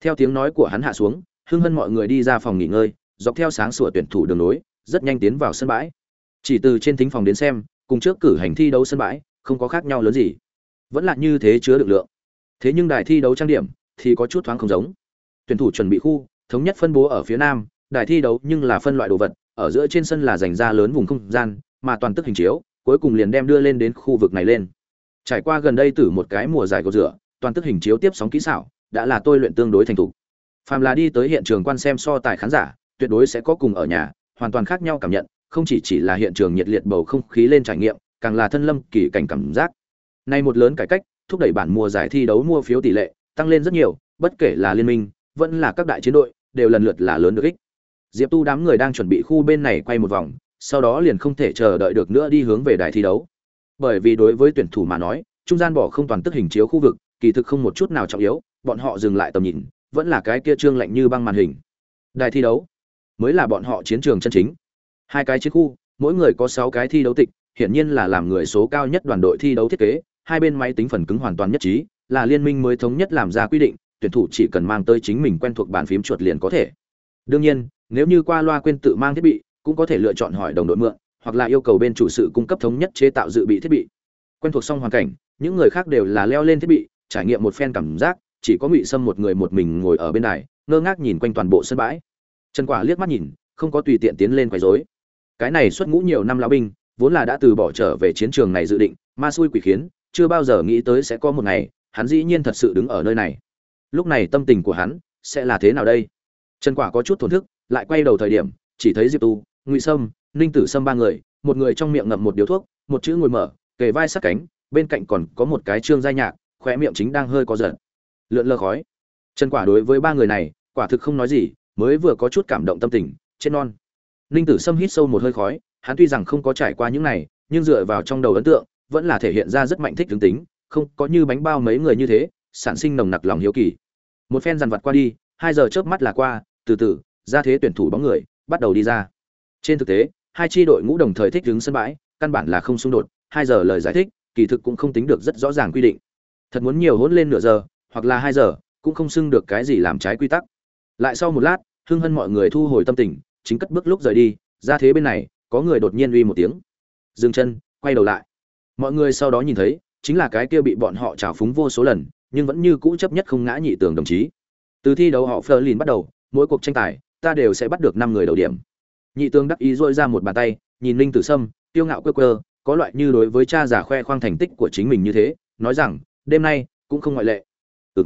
Theo tiếng nói của hắn hạ xuống, hưng hân mọi người đi ra phòng nghỉ ngơi, dọc theo sáng sủa tuyển thủ đường nối, rất nhanh tiến vào sân bãi. Chỉ từ trên thính phòng đến xem, cùng trước cử hành thi đấu sân bãi không có khác nhau lớn gì, vẫn là như thế chứa được lượng. Thế nhưng đài thi đấu trang điểm thì có chút thoáng không giống. Tuyển thủ chuẩn bị khu thống nhất phân bố ở phía nam, đài thi đấu nhưng là phân loại đồ vật, ở giữa trên sân là dành ra lớn vùng không gian, mà toàn tức hình chiếu, cuối cùng liền đem đưa lên đến khu vực này lên. Trải qua gần đây từ một cái mùa giải gột rửa, toàn tức hình chiếu tiếp sóng kỹ xảo đã là tôi luyện tương đối thành thục. Phàm là đi tới hiện trường quan xem so tài khán giả, tuyệt đối sẽ có cùng ở nhà, hoàn toàn khác nhau cảm nhận, không chỉ là hiện trường nhiệt liệt bầu không khí lên trải nghiệm, càng là thân lâm kỳ cảnh cảm giác. Nay một lớn cải cách, thúc đẩy bản mùa giải thi đấu mua phiếu tỷ lệ tăng lên rất nhiều, bất kể là liên minh, vẫn là các đại chiến đội, đều lần lượt là lớn được ích. Diệp Tu đám người đang chuẩn bị khu bên này quay một vòng, sau đó liền không thể chờ đợi được nữa đi hướng về đài thi đấu. Bởi vì đối với tuyển thủ mà nói, trung gian bỏ không toàn tức hình chiếu khu vực, kỳ thực không một chút nào trọng yếu, bọn họ dừng lại tầm nhìn, vẫn là cái kia trương lạnh như băng màn hình. Đài thi đấu mới là bọn họ chiến trường chân chính. Hai cái chiến khu, mỗi người có 6 cái thi đấu tịch, hiển nhiên là làm người số cao nhất đoàn đội thi đấu thiết kế, hai bên máy tính phần cứng hoàn toàn nhất trí, là liên minh mới thống nhất làm ra quy định, tuyển thủ chỉ cần mang tới chính mình quen thuộc bàn phím chuột liền có thể. Đương nhiên, nếu như qua loa quên tự mang thiết bị, cũng có thể lựa chọn hỏi đồng đội mượn, hoặc là yêu cầu bên chủ sự cung cấp thống nhất chế tạo dự bị thiết bị. Quen thuộc xong hoàn cảnh, những người khác đều là leo lên thiết bị, trải nghiệm một phen cảm giác, chỉ có Ngụy Sâm một người một mình ngồi ở bên đài, ngơ ngác nhìn quanh toàn bộ sân bãi. Trần Quả liếc mắt nhìn, không có tùy tiện tiến lên quấy rối. Cái này xuất ngũ nhiều năm lão binh, vốn là đã từ bỏ trở về chiến trường này dự định, ma xui quỷ khiến, chưa bao giờ nghĩ tới sẽ có một ngày, hắn dĩ nhiên thật sự đứng ở nơi này. Lúc này tâm tình của hắn sẽ là thế nào đây? Trần Quả có chút thổn thức, lại quay đầu thời điểm, chỉ thấy Diệp Tu, Ngụy Sâm, Ninh Tử Sâm ba người, một người trong miệng ngậm một điếu thuốc, một chữ ngồi mở, kề vai sát cánh, bên cạnh còn có một cái Trương Giai Nhạc, khóe miệng chính đang hơi có giật. Lượn lờ khói. Trần Quả đối với ba người này, quả thực không nói gì, mới vừa có chút cảm động tâm tình, chết non. Ninh Tử Sâm hít sâu một hơi khói, hắn tuy rằng không có trải qua những này, nhưng dựa vào trong đầu ấn tượng, vẫn là thể hiện ra rất mạnh thích tướng tính, không có như bánh bao mấy người như thế, sản sinh nồng nặc lòng hiếu kỳ. Một phen dằn vặt qua đi, 2 giờ chớp mắt là qua, từ từ, ra thế tuyển thủ bóng người bắt đầu đi ra. Trên thực tế, hai chi đội ngũ đồng thời thích ứng sân bãi, căn bản là không xung đột, 2 giờ lời giải thích, kỳ thực cũng không tính được rất rõ ràng quy định. Thật muốn nhiều hỗn lên nửa giờ, hoặc là 2 giờ, cũng không xưng được cái gì làm trái quy tắc. Lại sau một lát, hưng hân mọi người thu hồi tâm tình, chính cất bước lúc rời đi, ra thế bên này, có người đột nhiên uy một tiếng. Dừng chân, quay đầu lại. Mọi người sau đó nhìn thấy, chính là cái kia bị bọn họ trào phúng vô số lần, nhưng vẫn như cũ chấp nhất không ngã nhị tường đồng chí. Từ thi đấu họ Fleur bắt đầu, mỗi cuộc tranh tài, ta đều sẽ bắt được 5 người đầu điểm. Nhị tường đắc ý rỗi ra một bàn tay, nhìn Linh Tử Sâm, tiêu ngạo quơ quơ, có loại như đối với cha già khoe khoang thành tích của chính mình như thế, nói rằng, đêm nay cũng không ngoại lệ.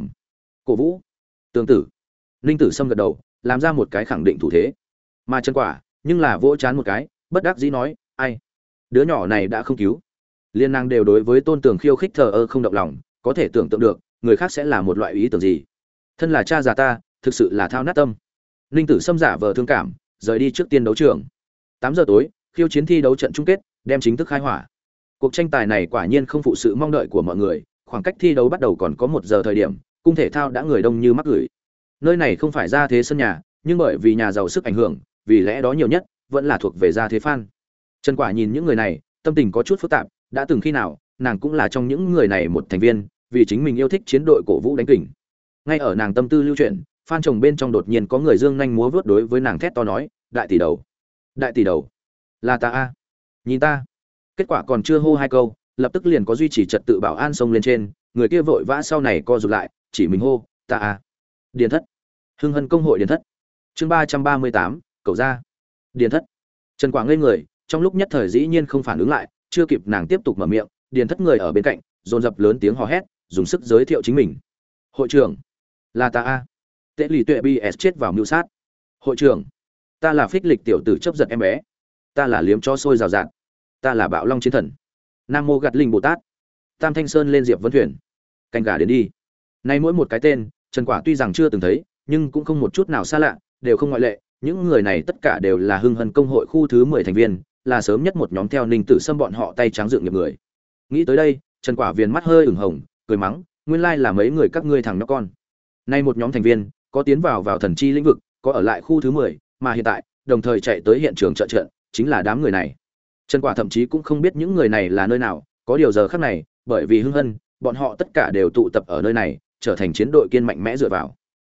Cổ vũ. Tương tử. Linh Tử Sâm gật đầu, làm ra một cái khẳng định thủ thế. Mà Trần Quả, nhưng là vỗ chán một cái, bất đắc dĩ nói, ai, đứa nhỏ này đã không cứu. Liên năng đều đối với Tôn Tường khiêu khích thờ ơ không động lòng, có thể tưởng tượng được, người khác sẽ là một loại ý tưởng gì. Thân là cha già ta, thực sự là thao nát tâm. Ninh Tử Sâm giả vờ thương cảm, rời đi trước tiên đấu trường. 8 giờ tối, khiêu chiến thi đấu trận chung kết, đem chính thức khai hỏa. Cuộc tranh tài này quả nhiên không phụ sự mong đợi của mọi người, khoảng cách thi đấu bắt đầu còn có 1 giờ thời điểm, cung thể thao đã người đông như mắc gửi. Nơi này không phải ra thế sân nhà, nhưng bởi vì nhà giàu sức ảnh hưởng, vì lẽ đó nhiều nhất vẫn là thuộc về ra thế fan. Trần Quả nhìn những người này, tâm tình có chút phức tạp, đã từng khi nào, nàng cũng là trong những người này một thành viên, vì chính mình yêu thích chiến đội cổ vũ đánh kình. Ngay ở nàng tâm tư lưu chuyển, fan chồng bên trong đột nhiên có người dương nhanh múa vớt đối với nàng thét to nói, đại tỷ đầu, đại tỷ đầu, là ta a, nhìn ta. Kết quả còn chưa hô 2 câu, lập tức liền có duy trì trật tự bảo an xông lên trên, người kia vội vã sau này co rụt lại, chỉ mình hô, ta a. Điền thất. Hưng hân công hội điền thất. Chương 338, cậu ra. Điền thất. Trần Quả ngây người, trong lúc nhất thời dĩ nhiên không phản ứng lại, chưa kịp nàng tiếp tục mở miệng, điền thất người ở bên cạnh, dồn dập lớn tiếng hò hét, dùng sức giới thiệu chính mình. Hội trưởng, là ta a. Tệ lì tuệ BS chết vào mưu sát. Hội trưởng, ta là phích lịch tiểu tử chấp giật em bé. Ta là liếm cho sôi rào rạt. Ta là bạo long chiến thần. Nam mô gạt linh Bồ Tát. Tam Thanh Sơn lên Diệp Vân Thuyền. Canh gà đến đi. Nay mỗi một cái tên, Trần Quả tuy rằng chưa từng thấy, nhưng cũng không một chút nào xa lạ, đều không ngoại lệ, những người này tất cả đều là Hưng Hân công hội khu thứ 10 thành viên, là sớm nhất một nhóm theo Ninh Tử Sâm bọn họ tay trắng dựng nghiệp người. Nghĩ tới đây, Trần Quả viền mắt hơi ửng hồng, cười mắng, nguyên lai là mấy người các ngươi thằng nhóc con. Nay một nhóm thành viên, có tiến vào thần chi lĩnh vực, có ở lại khu thứ 10, mà hiện tại, đồng thời chạy tới hiện trường trợ trận, chính là đám người này. Trần Quả thậm chí cũng không biết những người này là nơi nào, có điều giờ khắc này, bởi vì Hưng Hân, bọn họ tất cả đều tụ tập ở nơi này, trở thành chiến đội kiên mạnh mẽ dựa vào.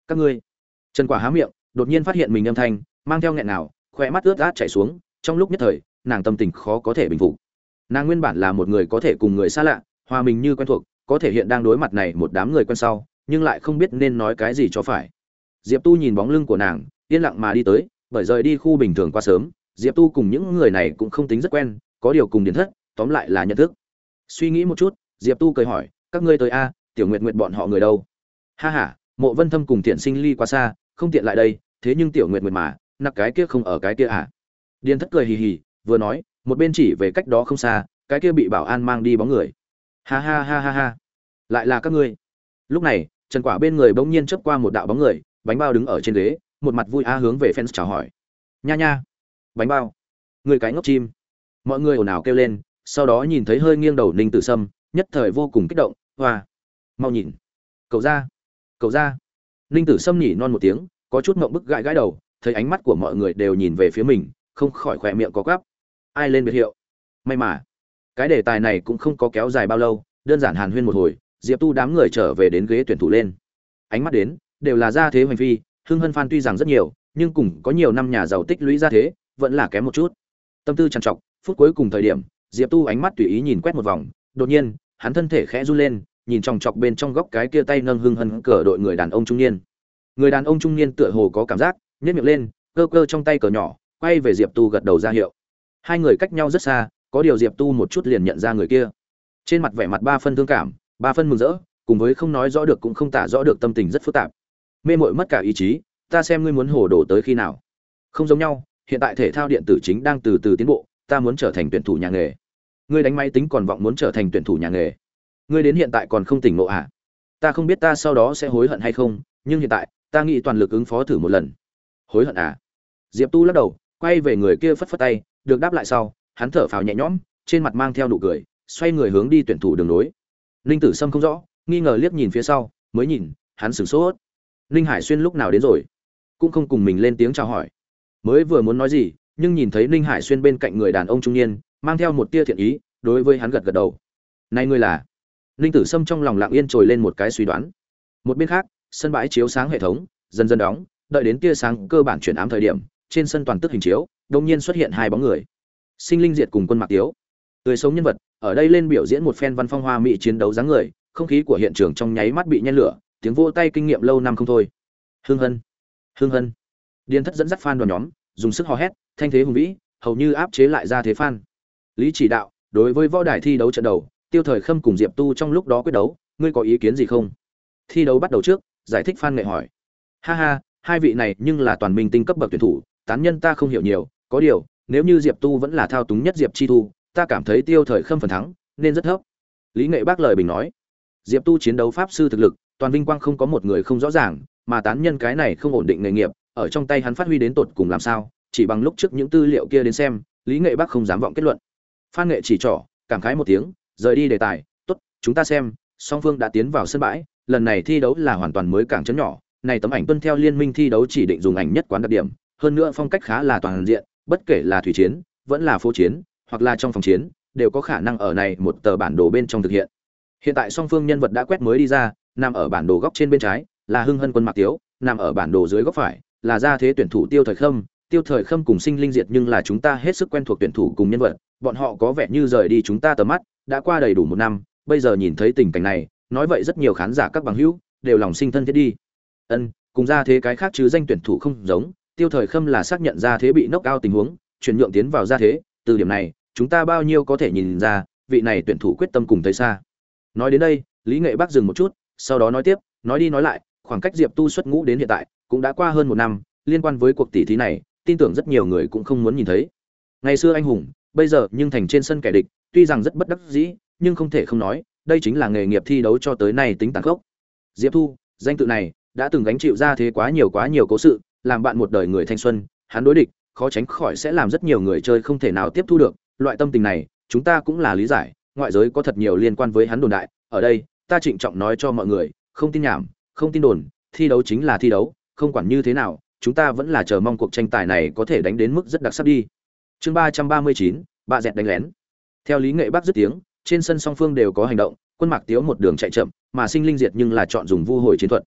Các ngươi. Trần Quả há miệng, đột nhiên phát hiện mình âm thanh mang theo nghẹn nào, khóe mắt ướt át chảy xuống, trong lúc nhất thời, nàng tâm tình khó có thể bình phục. Nàng nguyên bản là một người có thể cùng người xa lạ, hòa mình như quen thuộc, có thể hiện đang đối mặt này một đám người quen sau, nhưng lại không biết nên nói cái gì cho phải. Diệp Tu nhìn bóng lưng của nàng, yên lặng mà đi tới, bởi rời đi khu bình thường quá sớm, Diệp Tu cùng những người này cũng không tính rất quen, có điều cùng điển thất, tóm lại là nhận thức. Suy nghĩ một chút, Diệp Tu cười hỏi, các ngươi tới a, Tiểu Nguyệt Nguyệt bọn họ người đâu? Ha ha, Mộ Vân Thâm cùng Tiện Sinh ly quá xa, không tiện lại đây, thế nhưng Tiểu Nguyệt Nguyệt mà, nặc cái kia không ở cái kia à? Điền Thất cười hì hì, vừa nói, một bên chỉ về cách đó không xa, cái kia bị bảo an mang đi bóng người. Ha ha ha ha ha, lại là các ngươi. Lúc này, Trần Quả bên người bỗng nhiên chớp qua một đạo bóng người, bánh bao đứng ở trên ghế, một mặt vui a hướng về fans chào hỏi. Nha nha, bánh bao, người cái ngốc chim. Mọi người ồn ào kêu lên, sau đó nhìn thấy hơi nghiêng đầu Ninh Tử Sâm, nhất thời vô cùng kích động, hoa, mau nhìn, cậu ra, cậu ra. Ninh Tử Sâm nhỉ non một tiếng, có chút ngượng bức gãi gãi đầu, thấy ánh mắt của mọi người đều nhìn về phía mình, không khỏi khỏe miệng có quắp. Ai lên biệt hiệu? May mà, cái đề tài này cũng không có kéo dài bao lâu, đơn giản hàn huyên một hồi, Diệp Tu đám người trở về đến ghế tuyển thủ lên. Ánh mắt đến, đều là gia thế hoành phi, Hưng Hân fan tuy rằng rất nhiều, nhưng cùng có nhiều năm nhà giàu tích lũy gia thế, vẫn là kém một chút. Tâm tư trằn trọc, phút cuối cùng thời điểm, Diệp Tu ánh mắt tùy ý nhìn quét một vòng, đột nhiên, hắn thân thể khẽ run lên, nhìn chòng chọc bên trong góc cái kia tay nâng Hưng Hân cờ đội người đàn ông trung niên. Người đàn ông trung niên tựa hồ có cảm giác, nhếch miệng lên, cơ cơ trong tay cờ nhỏ, quay về Diệp Tu gật đầu ra hiệu. Hai người cách nhau rất xa, có điều Diệp Tu một chút liền nhận ra người kia. Trên mặt vẻ mặt ba phân thương cảm, ba phân mừng rỡ, cùng với không nói rõ được cũng không tả rõ được tâm tình rất phức tạp. Mê muội mất cả ý chí, ta xem ngươi muốn hồ đồ tới khi nào. Không giống nhau, hiện tại thể thao điện tử chính đang từ từ tiến bộ, ta muốn trở thành tuyển thủ nhà nghề. Ngươi đánh máy tính còn vọng muốn trở thành tuyển thủ nhà nghề. Ngươi đến hiện tại còn không tỉnh ngộ à? Ta không biết ta sau đó sẽ hối hận hay không, nhưng hiện tại, ta nghĩ toàn lực ứng phó thử một lần. Hối hận à? Diệp Tu lắc đầu, quay về người kia phất phất tay, được đáp lại sau, hắn thở phào nhẹ nhõm, trên mặt mang theo nụ cười, xoay người hướng đi tuyển thủ đường nối. Ninh Tử Sâm không rõ, nghi ngờ liếc nhìn phía sau, mới nhìn, hắn sửng sốt. Ninh Hải Xuyên lúc nào đến rồi? Cũng không cùng mình lên tiếng chào hỏi. Mới vừa muốn nói gì, nhưng nhìn thấy Ninh Hải Xuyên bên cạnh người đàn ông trung niên, mang theo một tia thiện ý, đối với hắn gật gật đầu. Này ngươi là? Ninh Tử Sâm trong lòng lặng yên trồi lên một cái suy đoán. Một bên khác, sân bãi chiếu sáng hệ thống dần dần đóng, đợi đến tia sáng cơ bản chuyển ám thời điểm, trên sân toàn tức hình chiếu, đột nhiên xuất hiện hai bóng người. Sinh Linh Diệt cùng Quân Mạc Tiếu. Tươi sống nhân vật, ở đây lên biểu diễn một phen văn phong hoa mỹ chiến đấu dáng người, không khí của hiện trường trong nháy mắt bị nhen lửa, tiếng vỗ tay kinh nghiệm lâu năm không thôi. Hưng Hân, Hưng Hân. Điền Thất dẫn dắt fan đoàn nhóm, dùng sức hò hét, thanh thế hùng vĩ, hầu như áp chế lại ra thế fan. Lý Chỉ Đạo, đối với võ đài thi đấu trận đầu, Tiêu Thời Khâm cùng Diệp Tu trong lúc đó quyết đấu, ngươi có ý kiến gì không? Thi đấu bắt đầu trước, giải thích fan nghệ hỏi. Ha ha, hai vị này nhưng là toàn minh tinh cấp bậc tuyển thủ, tán nhân ta không hiểu nhiều, có điều, nếu như Diệp Tu vẫn là thao túng nhất Diệp Chi Thu, ta cảm thấy Tiêu Thời Khâm phần thắng nên rất thấp. Lý Nghệ bác lời bình nói. Diệp Tu chiến đấu pháp sư thực lực, toàn vinh quang không có một người không rõ ràng, mà tán nhân cái này không ổn định nghề nghiệp, ở trong tay hắn phát huy đến tột cùng làm sao, chỉ bằng lúc trước những tư liệu kia đến xem, Lý Nghệ bác không dám vọng kết luận. Phan Nghệ chỉ trỏ, cảm khái một tiếng, rời đi đề tài, "Tốt, chúng ta xem, song phương đã tiến vào sân bãi, lần này thi đấu là hoàn toàn mới cảng trấn nhỏ, này tấm ảnh tuân theo liên minh thi đấu chỉ định dùng ảnh nhất quán đặc điểm, hơn nữa phong cách khá là toàn diện, bất kể là thủy chiến, vẫn là phố chiến, hoặc là trong phòng chiến, đều có khả năng ở này một tờ bản đồ bên trong thực hiện. Hiện tại song phương nhân vật đã quét mới đi ra, nằm ở bản đồ góc trên bên trái là Hưng Hân Quân Mạc Tiếu, nằm ở bản đồ dưới góc phải là gia thế tuyển thủ Tiêu Thời Khâm. Tiêu Thời Khâm cùng Sinh Linh Diệt nhưng là chúng ta hết sức quen thuộc tuyển thủ cùng nhân vật, bọn họ có vẻ như rời đi chúng ta tầm mắt, đã qua đầy đủ một năm, bây giờ nhìn thấy tình cảnh này, nói vậy rất nhiều khán giả các bằng hữu đều lòng sinh thân thiết đi. Ân, cùng gia thế cái khác chứ danh tuyển thủ không giống, Tiêu Thời Khâm là xác nhận gia thế bị knock out tình huống, chuyển nhượng tiến vào gia thế, từ điểm này, chúng ta bao nhiêu có thể nhìn ra, vị này tuyển thủ quyết tâm cùng thấy xa. Nói đến đây, Lý Nghệ Bắc dừng một chút, sau đó nói tiếp, nói đi nói lại, khoảng cách Diệp Tu xuất ngũ đến hiện tại, cũng đã qua hơn một năm, liên quan với cuộc tỷ thí này, tin tưởng rất nhiều người cũng không muốn nhìn thấy. Ngày xưa anh hùng, bây giờ nhưng thành trên sân kẻ địch, tuy rằng rất bất đắc dĩ, nhưng không thể không nói, đây chính là nghề nghiệp thi đấu cho tới nay tính tàn khốc. Diệp Tu, danh tự này, đã từng gánh chịu ra thế quá nhiều cố sự, làm bạn một đời người thanh xuân, hắn đối địch, khó tránh khỏi sẽ làm rất nhiều người chơi không thể nào tiếp thu được, loại tâm tình này, chúng ta cũng là lý giải, ngoại giới có thật nhiều liên quan với hắn đồn đại, ở đây, ta trịnh trọng nói cho mọi người, không tin nhảm, không tin đồn, thi đấu chính là thi đấu, không quản như thế nào, chúng ta vẫn là chờ mong cuộc tranh tài này có thể đánh đến mức rất đặc sắc đi. Chương 339, bạ dẹt đánh lén. Theo Lý Nghệ Bắc dứt tiếng, trên sân song phương đều có hành động, Quân Mạc Tiếu một đường chạy chậm, mà Sinh Linh Diệt nhưng là chọn dùng vu hồi chiến thuật.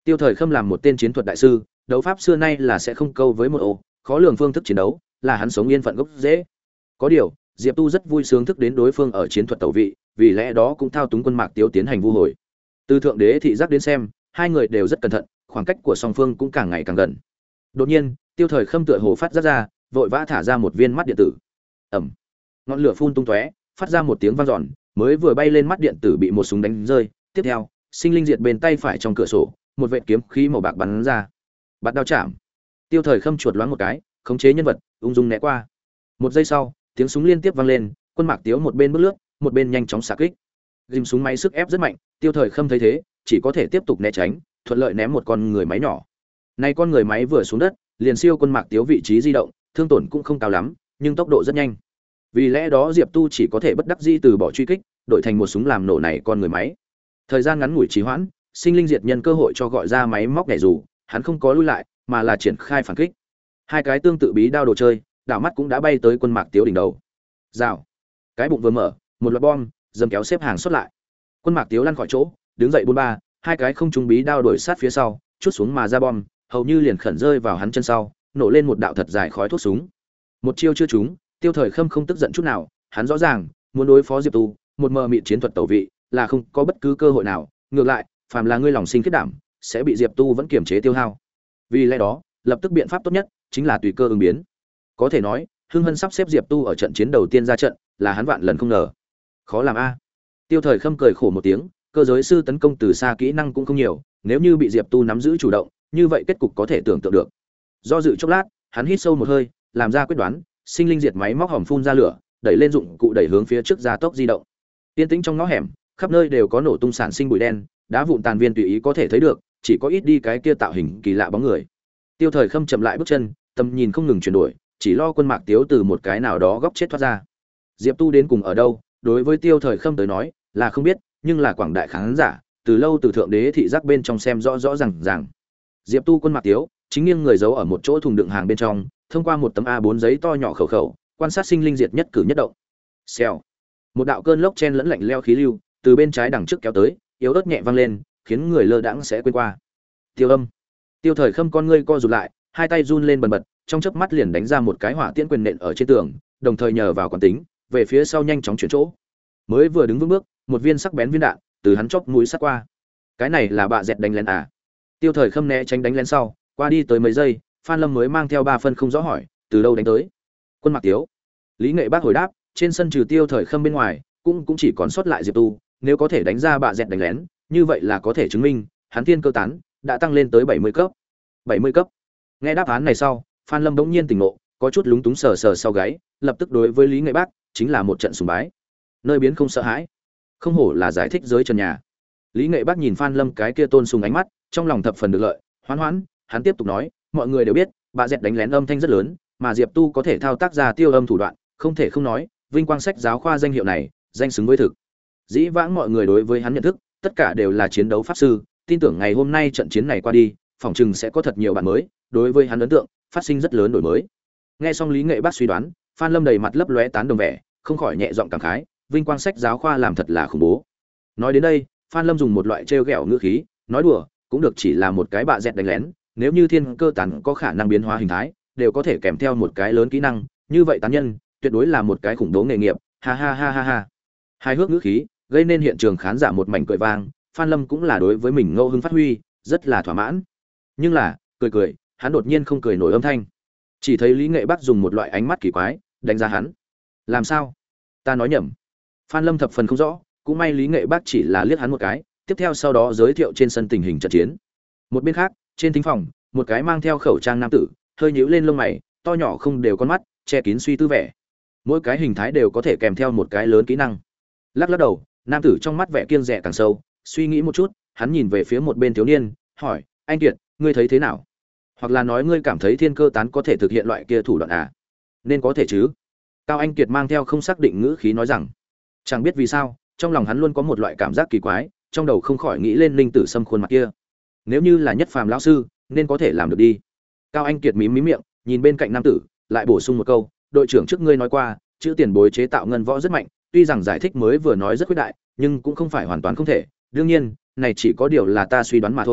Tiêu Thời Khâm làm một tên chiến thuật đại sư, đấu pháp xưa nay là sẽ không câu với một ô, khó lường phương thức chiến đấu, là hắn sống yên phận gốc dễ. Có điều, Diệp Tu rất vui sướng thức đến đối phương ở chiến thuật tẩu vị, vì lẽ đó cũng thao túng quân Mạc Tiếu tiến hành vu hồi. Từ thượng đế thị giác đến xem, hai người đều rất cẩn thận, khoảng cách của song phương cũng càng ngày càng gần. Đột nhiên, Tiêu Thời Khâm tựa hồ phát ra, vội vã thả ra một viên mắt điện tử. Ầm. Ngọn lửa phun tung tóe, phát ra một tiếng vang dọn, mới vừa bay lên mắt điện tử bị một súng đánh rơi, tiếp theo, sinh linh diệt bên tay phải trong cửa sổ, một vệt kiếm khí màu bạc bắn ra. Bạt đao chạm. Tiêu Thời Khâm chuột loáng một cái, khống chế nhân vật, ung dung né qua. Một giây sau, tiếng súng liên tiếp vang lên, quân Mạc Tiếu một bên bước lướt, một bên nhanh chóng xạ kích. Rim súng máy sức ép rất mạnh, Tiêu Thời Khâm thấy thế, chỉ có thể tiếp tục né tránh, thuận lợi ném một con người máy nhỏ. Này con người máy vừa xuống đất, liền siêu quân Mạc Tiếu vị trí di động, thương tổn cũng không cao lắm, nhưng tốc độ rất nhanh. Vì lẽ đó Diệp Tu chỉ có thể bất đắc dĩ từ bỏ truy kích, đổi thành một súng làm nổ này con người máy. Thời gian ngắn ngủi trì hoãn, sinh linh diệt nhân cơ hội cho gọi ra máy móc nhảy dù, hắn không có lui lại, mà là triển khai phản kích. Hai cái tương tự bí đao đồ chơi, đảo mắt cũng đã bay tới quân Mạc Tiếu đỉnh đầu. Rào. Cái bụng vừa mở, một loạt bom dầm kéo xếp hàng xuất lại. Quân Mạc Tiếu lăn khỏi chỗ, đứng dậy 43, hai cái không trúng bí đao đuổi sát phía sau, chút xuống mà ra bom, hầu như liền khẩn rơi vào hắn chân sau, nổ lên một đạo thật dài khói thuốc súng. Một chiêu chưa trúng, Tiêu Thời Khâm không tức giận chút nào, hắn rõ ràng, muốn đối phó Diệp Tu, một mờ mịt chiến thuật tẩu vị, là không có bất cứ cơ hội nào, ngược lại, phàm là ngươi lòng sinh kết đảm, sẽ bị Diệp Tu vẫn kiềm chế tiêu hao. Vì lẽ đó, lập tức biện pháp tốt nhất chính là tùy cơ ứng biến. Có thể nói, Hưng Hân sắp xếp Diệp Tu ở trận chiến đầu tiên ra trận, là hắn vạn lần không ngờ. Khó làm a. Tiêu Thời Khâm cười khổ một tiếng, cơ giới sư tấn công từ xa kỹ năng cũng không nhiều, nếu như bị Diệp Tu nắm giữ chủ động, như vậy kết cục có thể tưởng tượng được. Do dự chốc lát, hắn hít sâu một hơi, làm ra quyết đoán, sinh linh diệt máy móc hòm phun ra lửa, đẩy lên dụng cụ đẩy hướng phía trước gia tốc di động. Tiên tĩnh trong ngõ hẻm, khắp nơi đều có nổ tung sản sinh bụi đen, đá vụn tàn viên tùy ý có thể thấy được, chỉ có ít đi cái kia tạo hình kỳ lạ bóng người. Tiêu Thời Khâm chậm lại bước chân, tầm nhìn không ngừng chuyển đổi, chỉ lo quân Mạc Tiếu từ một cái nào đó góc chết thoát ra. Diệp Tu đến cùng ở đâu, đối với Tiêu Thời Khâm tới nói, là không biết, nhưng là quảng đại khán giả, từ lâu từ thượng đế thị giác bên trong xem rõ rõ ràng. Diệp Tu quân Mạc Tiếu, chính nghiêng người giấu ở một chỗ thùng đựng hàng bên trong, thông qua một tấm A4 giấy to nhỏ khẩu, quan sát sinh linh diệt nhất cử nhất động. Xèo. Một đạo cơn lốc chen lẫn lạnh leo khí lưu, từ bên trái đằng trước kéo tới, yếu ớt nhẹ vang lên, khiến người lơ đãng sẽ quên qua. Tiêu Âm. Tiêu Thời Khâm con ngươi co rụt lại, hai tay run lên bần bật, trong chớp mắt liền đánh ra một cái hỏa tiễn quyền nện ở trên tường, đồng thời nhờ vào quán tính, về phía sau nhanh chóng chuyển chỗ. Mới vừa đứng vững bước, một viên sắc bén viên đạn từ hắn chóp mũi sát qua. Cái này là bạ dẹt đánh lén à? Tiêu Thời Khâm né tránh đánh lén sau, qua đi tới mấy giây, Phan Lâm mới mang theo 3 phân không rõ hỏi, từ đâu đánh tới? Quân Mạc Tiếu. Lý Nghệ Bác hồi đáp, trên sân trừ Tiêu Thời Khâm bên ngoài, cũng chỉ còn sót lại Diệp Tu, nếu có thể đánh ra bạ dẹt đánh lén, như vậy là có thể chứng minh, hắn thiên cơ tán đã tăng lên tới 70 cấp. 70 cấp. Nghe đáp án này sau, Phan Lâm bỗng nhiên tỉnh ngộ, có chút lúng túng sờ sờ sau gáy, lập tức đối với Lý Nghệ Bác chính là một trận sùng bái. Nơi biến không sợ hãi, không hổ là giải thích giới trần nhà. Lý Nghệ Bác nhìn Phan Lâm cái kia tôn sùng ánh mắt, trong lòng thập phần được lợi, hoán, hắn tiếp tục nói, mọi người đều biết, bạ dẹt đánh lén âm thanh rất lớn, mà Diệp Tu có thể thao tác ra tiêu âm thủ đoạn, không thể không nói, vinh quang sách giáo khoa danh hiệu này, danh xứng với thực. Dĩ vãng mọi người đối với hắn nhận thức, tất cả đều là chiến đấu pháp sư, tin tưởng ngày hôm nay trận chiến này qua đi, phòng chừng sẽ có thật nhiều bạn mới, đối với hắn ấn tượng phát sinh rất lớn đổi mới. Nghe xong Lý Nghệ Bác suy đoán, Phan Lâm đầy mặt lấp lóe tán đồng vẻ, không khỏi nhẹ giọng cảm khái, vinh quang sách giáo khoa làm thật là khủng bố. Nói đến đây, Phan Lâm dùng một loại trêu ghẹo ngữ khí, nói đùa, cũng được chỉ là một cái bạ dẹt đánh lén, nếu như thiên cơ tán có khả năng biến hóa hình thái, đều có thể kèm theo một cái lớn kỹ năng, như vậy tán nhân, tuyệt đối là một cái khủng bố nghề nghiệp, ha ha ha ha ha. Hai hước ngữ khí, gây nên hiện trường khán giả một mảnh cười vang, Phan Lâm cũng là đối với mình ngẫu hứng phát huy, rất là thỏa mãn. Nhưng là, cười, hắn đột nhiên không cười nổi âm thanh. Chỉ thấy Lý Nghệ Bác dùng một loại ánh mắt kỳ quái, đánh giá hắn. Làm sao? Ta nói nhầm. Phan Lâm thập phần không rõ, cũng may Lý Nghệ Bác chỉ là liếc hắn một cái, tiếp theo sau đó giới thiệu trên sân tình hình trận chiến. Một bên khác, trên thính phòng, một cái mang theo khẩu trang nam tử, hơi nhíu lên lông mày, to nhỏ không đều con mắt, che kín suy tư vẻ. Mỗi cái hình thái đều có thể kèm theo một cái lớn kỹ năng. Lắc đầu, nam tử trong mắt vẻ kiêng dè càng sâu, suy nghĩ một chút, hắn nhìn về phía một bên thiếu niên, hỏi, anh Kiệt, ngươi thấy thế nào? Hoặc là nói ngươi cảm thấy thiên cơ tán có thể thực hiện loại kia thủ đoạn à? Nên có thể chứ? Cao Anh Kiệt mang theo không xác định ngữ khí nói rằng, chẳng biết vì sao, trong lòng hắn luôn có một loại cảm giác kỳ quái, trong đầu không khỏi nghĩ lên Linh Tử Sâm khuôn mặt kia. Nếu như là nhất phàm lão sư, nên có thể làm được đi. Cao Anh Kiệt mím miệng, nhìn bên cạnh nam tử, lại bổ sung một câu, đội trưởng trước ngươi nói qua, chữ tiền bối chế tạo ngân võ rất mạnh, tuy rằng giải thích mới vừa nói rất khuyết đại, nhưng cũng không phải hoàn toàn không thể. Đương nhiên, này chỉ có điều là ta suy đoán mà thôi,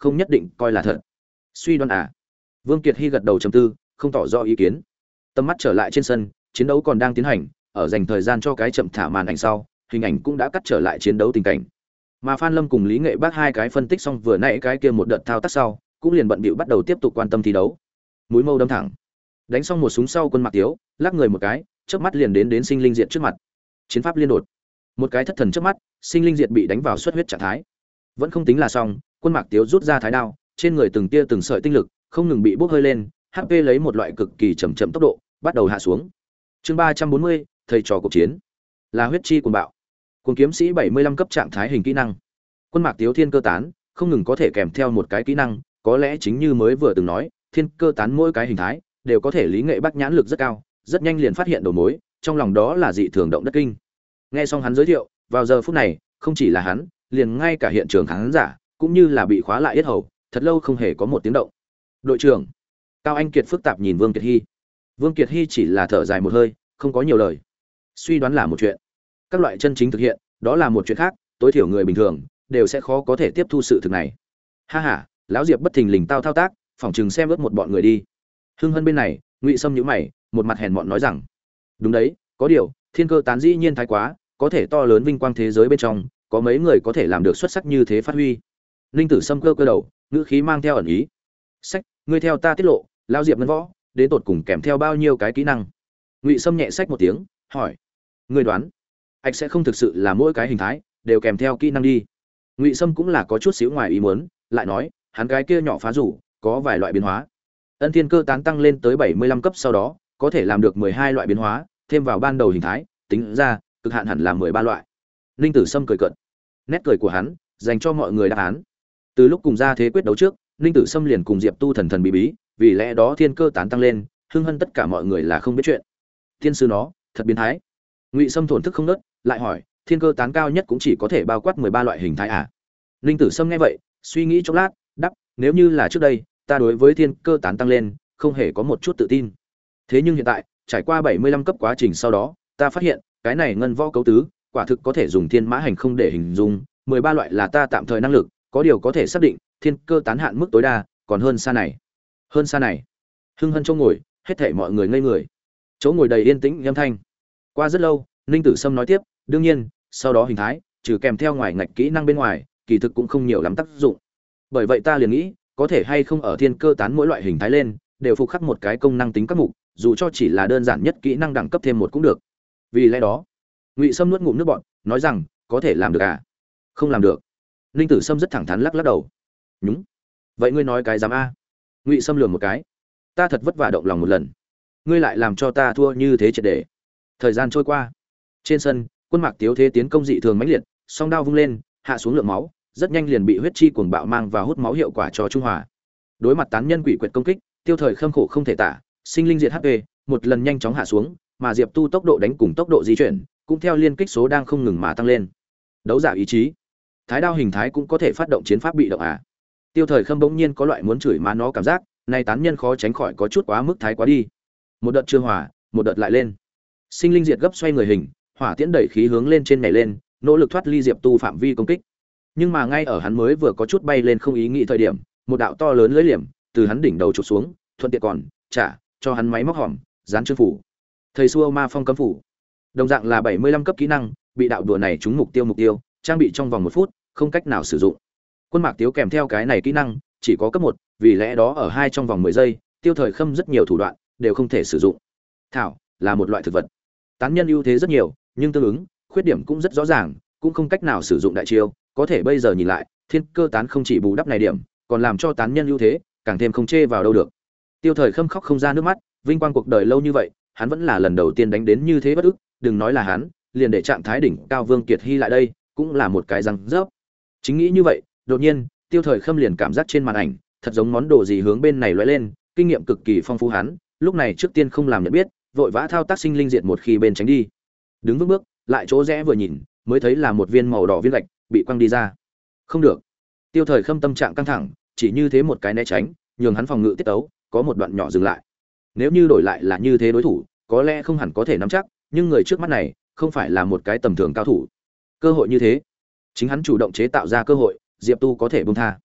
không nhất định coi là thật. Suy đoán à? Vương Kiệt Hy gật đầu trầm tư, không tỏ rõ ý kiến. Tầm mắt trở lại trên sân, chiến đấu còn đang tiến hành, ở dành thời gian cho cái chậm thả màn ảnh sau, hình ảnh cũng đã cắt trở lại chiến đấu tình cảnh. Mà Phan Lâm cùng Lý Nghệ Bác hai cái phân tích xong vừa nãy cái kia một đợt thao tác sau, cũng liền bận bịu bắt đầu tiếp tục quan tâm thi đấu. Mũi mâu đâm thẳng, đánh xong một súng sau, Quân Mạc Tiếu lắc người một cái, chớp mắt liền đến Sinh Linh Diệt trước mặt. Chiến pháp liên đột, một cái thất thần trước mắt, Sinh Linh Diệt bị đánh vào xuất huyết trạng thái. Vẫn không tính là xong, Quân Mạc Tiếu rút ra thái đao, trên người từng tia từng sợi tinh lực không ngừng bị bốc hơi lên, HP lấy một loại cực kỳ chậm tốc độ bắt đầu hạ xuống. Chương 340, thầy trò cuộc chiến. Là huyết chi cuồng bạo. Cuồng kiếm sĩ 75 cấp trạng thái hình kỹ năng. Quân Mạc Tiếu thiên cơ tán, không ngừng có thể kèm theo một cái kỹ năng, có lẽ chính như mới vừa từng nói, thiên cơ tán mỗi cái hình thái đều có thể Lý Nghệ Bắc nhãn lực rất cao, rất nhanh liền phát hiện đầu mối, trong lòng đó là dị thường động đất kinh. Nghe xong hắn giới thiệu, vào giờ phút này, không chỉ là hắn, liền ngay cả hiện trường khán giả cũng như là bị khóa lại yết hầu, thật lâu không hề có một tiếng động. Đội trưởng Cao Anh Kiệt phức tạp nhìn Vương Kiệt Hy. Vương Kiệt Hy chỉ là thở dài một hơi, không có nhiều lời. Suy đoán là một chuyện, các loại chân chính thực hiện, đó là một chuyện khác, tối thiểu người bình thường đều sẽ khó có thể tiếp thu sự thực này. Ha ha, lão Diệp bất thình lình thao tác, phỏng chừng xem ướt một bọn người đi. Hưng Hân bên này, Ngụy Sâm nhíu mày, một mặt hèn mọn nói rằng: "Đúng đấy, có điều, thiên cơ tán dĩ nhiên thái quá, có thể to lớn vinh quang thế giới bên trong, có mấy người có thể làm được xuất sắc như thế phát huy." Ninh Tử Sâm cơ đầu, ngữ khí mang theo ẩn ý. "Sách, ngươi theo ta tiết lộ, lão Diệp ngân võ, đến tột cùng kèm theo bao nhiêu cái kỹ năng?" Ngụy Sâm nhẹ sách một tiếng, hỏi: "Ngươi đoán, anh sẽ không thực sự là mỗi cái hình thái đều kèm theo kỹ năng đi?" Ngụy Sâm cũng là có chút xíu ngoài ý muốn, lại nói, hắn cái kia nhỏ phá rủ, có vài loại biến hóa. Ân Thiên Cơ tán tăng lên tới 75 cấp sau đó, có thể làm được 12 loại biến hóa, thêm vào ban đầu hình thái, tính ra, cực hạn hẳn là 13 loại. Ninh Tử Sâm cười cợt. Nét cười của hắn, dành cho mọi người đáp án. Từ lúc cùng ra thế quyết đấu trước, Ninh Tử Sâm liền cùng Diệp Tu thần thần bí bí, vì lẽ đó Thiên Cơ tán tăng lên, Hưng Hân tất cả mọi người là không biết chuyện. Tiên sư nó, thật biến thái. Ngụy Sâm thổn thức không nớt, lại hỏi, Thiên Cơ tán cao nhất cũng chỉ có thể bao quát 13 loại hình thái à? Ninh Tử Sâm nghe vậy, suy nghĩ chốc lát, đáp, nếu như là trước đây, ta đối với Thiên Cơ tán tăng lên, không hề có một chút tự tin. Thế nhưng hiện tại, trải qua 75 cấp quá trình sau đó, ta phát hiện, cái này ngân võ cấu tứ, quả thực có thể dùng thiên mã hành không để hình dung, 13 loại là ta tạm thời năng lực, có điều có thể xác định, Thiên Cơ tán hạn mức tối đa, còn hơn xa này. Hơn xa này. Hưng Hân chỗ ngồi, hết thảy mọi người ngây người. Chỗ ngồi đầy yên tĩnh âm thanh. Qua rất lâu, Ninh Tử Sâm nói tiếp, đương nhiên, sau đó hình thái, trừ kèm theo ngoài ngạch kỹ năng bên ngoài, kỳ thực cũng không nhiều lắm tác dụng. Bởi vậy ta liền nghĩ, có thể hay không ở Thiên Cơ tán mỗi loại hình thái lên, đều phục khắc một cái công năng tính các mục, dù cho chỉ là đơn giản nhất kỹ năng đẳng cấp thêm một cũng được. Vì lẽ đó, Ngụy Sâm nuốt ngụm nước bọt, nói rằng, có thể làm được à? Không làm được. Ninh Tử Sâm rất thẳng thắn lắc lắc đầu. Nhúng. Vậy ngươi nói cái dám a? Ngụy Sâm lườm một cái. Ta thật vất vả động lòng một lần, ngươi lại làm cho ta thua như thế triệt để. Thời gian trôi qua, trên sân, Quân Mạc Tiếu thế tiến công dị thường mãnh liệt, song đao vung lên, hạ xuống lượng máu, rất nhanh liền bị huyết chi cuồng bạo mang và hút máu hiệu quả cho trung hòa. Đối mặt tán nhân quỷ quyệt công kích, Tiêu Thời khâm khổ không thể tả, sinh linh diệt HP, một lần nhanh chóng hạ xuống, mà Diệp Tu tốc độ đánh cùng tốc độ di chuyển, cũng theo liên kích số đang không ngừng mà tăng lên. Đấu giả ý chí, thái đao hình thái cũng có thể phát động chiến pháp bị động à? Tiêu Thời khâm bỗng nhiên có loại muốn chửi má nó cảm giác, này tán nhân khó tránh khỏi có chút quá mức thái quá đi. Một đợt chưa hòa, một đợt lại lên. Sinh linh diệt gấp xoay người hình, hỏa tiễn đẩy khí hướng lên trên nhảy lên, nỗ lực thoát ly Diệp Tu phạm vi công kích. Nhưng mà ngay ở hắn mới vừa có chút bay lên không ý nghĩ thời điểm, một đạo to lớn lưỡi liềm từ hắn đỉnh đầu chụp xuống, thuận tiện còn trả cho hắn máy móc hòm, dán chương phủ. Thầy xua ma phong cấm phủ. Đồng dạng là 75 cấp kỹ năng, bị đạo đùa này trúng mục tiêu, trang bị trong vòng 1 phút, không cách nào sử dụng. Quân Mạc Tiếu kèm theo cái này kỹ năng, chỉ có cấp 1, vì lẽ đó ở 2 trong vòng 10 giây, Tiêu Thời khâm rất nhiều thủ đoạn đều không thể sử dụng. Thảo là một loại thực vật. Tán nhân ưu thế rất nhiều, nhưng tương ứng, khuyết điểm cũng rất rõ ràng, cũng không cách nào sử dụng đại chiêu, có thể bây giờ nhìn lại, Thiên Cơ tán không chỉ bù đắp này điểm, còn làm cho tán nhân ưu thế càng thêm không chê vào đâu được. Tiêu Thời khâm khóc không ra nước mắt, vinh quang cuộc đời lâu như vậy, hắn vẫn là lần đầu tiên đánh đến như thế bất ức, đừng nói là hắn, liền để trạng thái đỉnh cao Vương Kiệt Hy lại đây, cũng là một cái răng rớp. Chính nghĩ như vậy, đột nhiên, Tiêu Thời khâm liền cảm giác trên màn ảnh, thật giống món đồ gì hướng bên này lóe lên, kinh nghiệm cực kỳ phong phú hắn, lúc này trước tiên không làm nhận biết, vội vã thao tác sinh linh diệt một khi bên tránh đi. Đứng vững bước, lại chỗ rẽ vừa nhìn, mới thấy là một viên màu đỏ viên gạch bị quăng đi ra. Không được. Tiêu Thời khâm tâm trạng căng thẳng, chỉ như thế một cái né tránh, nhường hắn phòng ngự tiết tấu, có một đoạn nhỏ dừng lại. Nếu như đổi lại là như thế đối thủ, có lẽ không hẳn có thể nắm chắc, nhưng người trước mắt này, không phải là một cái tầm thường cao thủ. Cơ hội như thế, chính hắn chủ động chế tạo ra cơ hội, Diệp Tu có thể buông tha.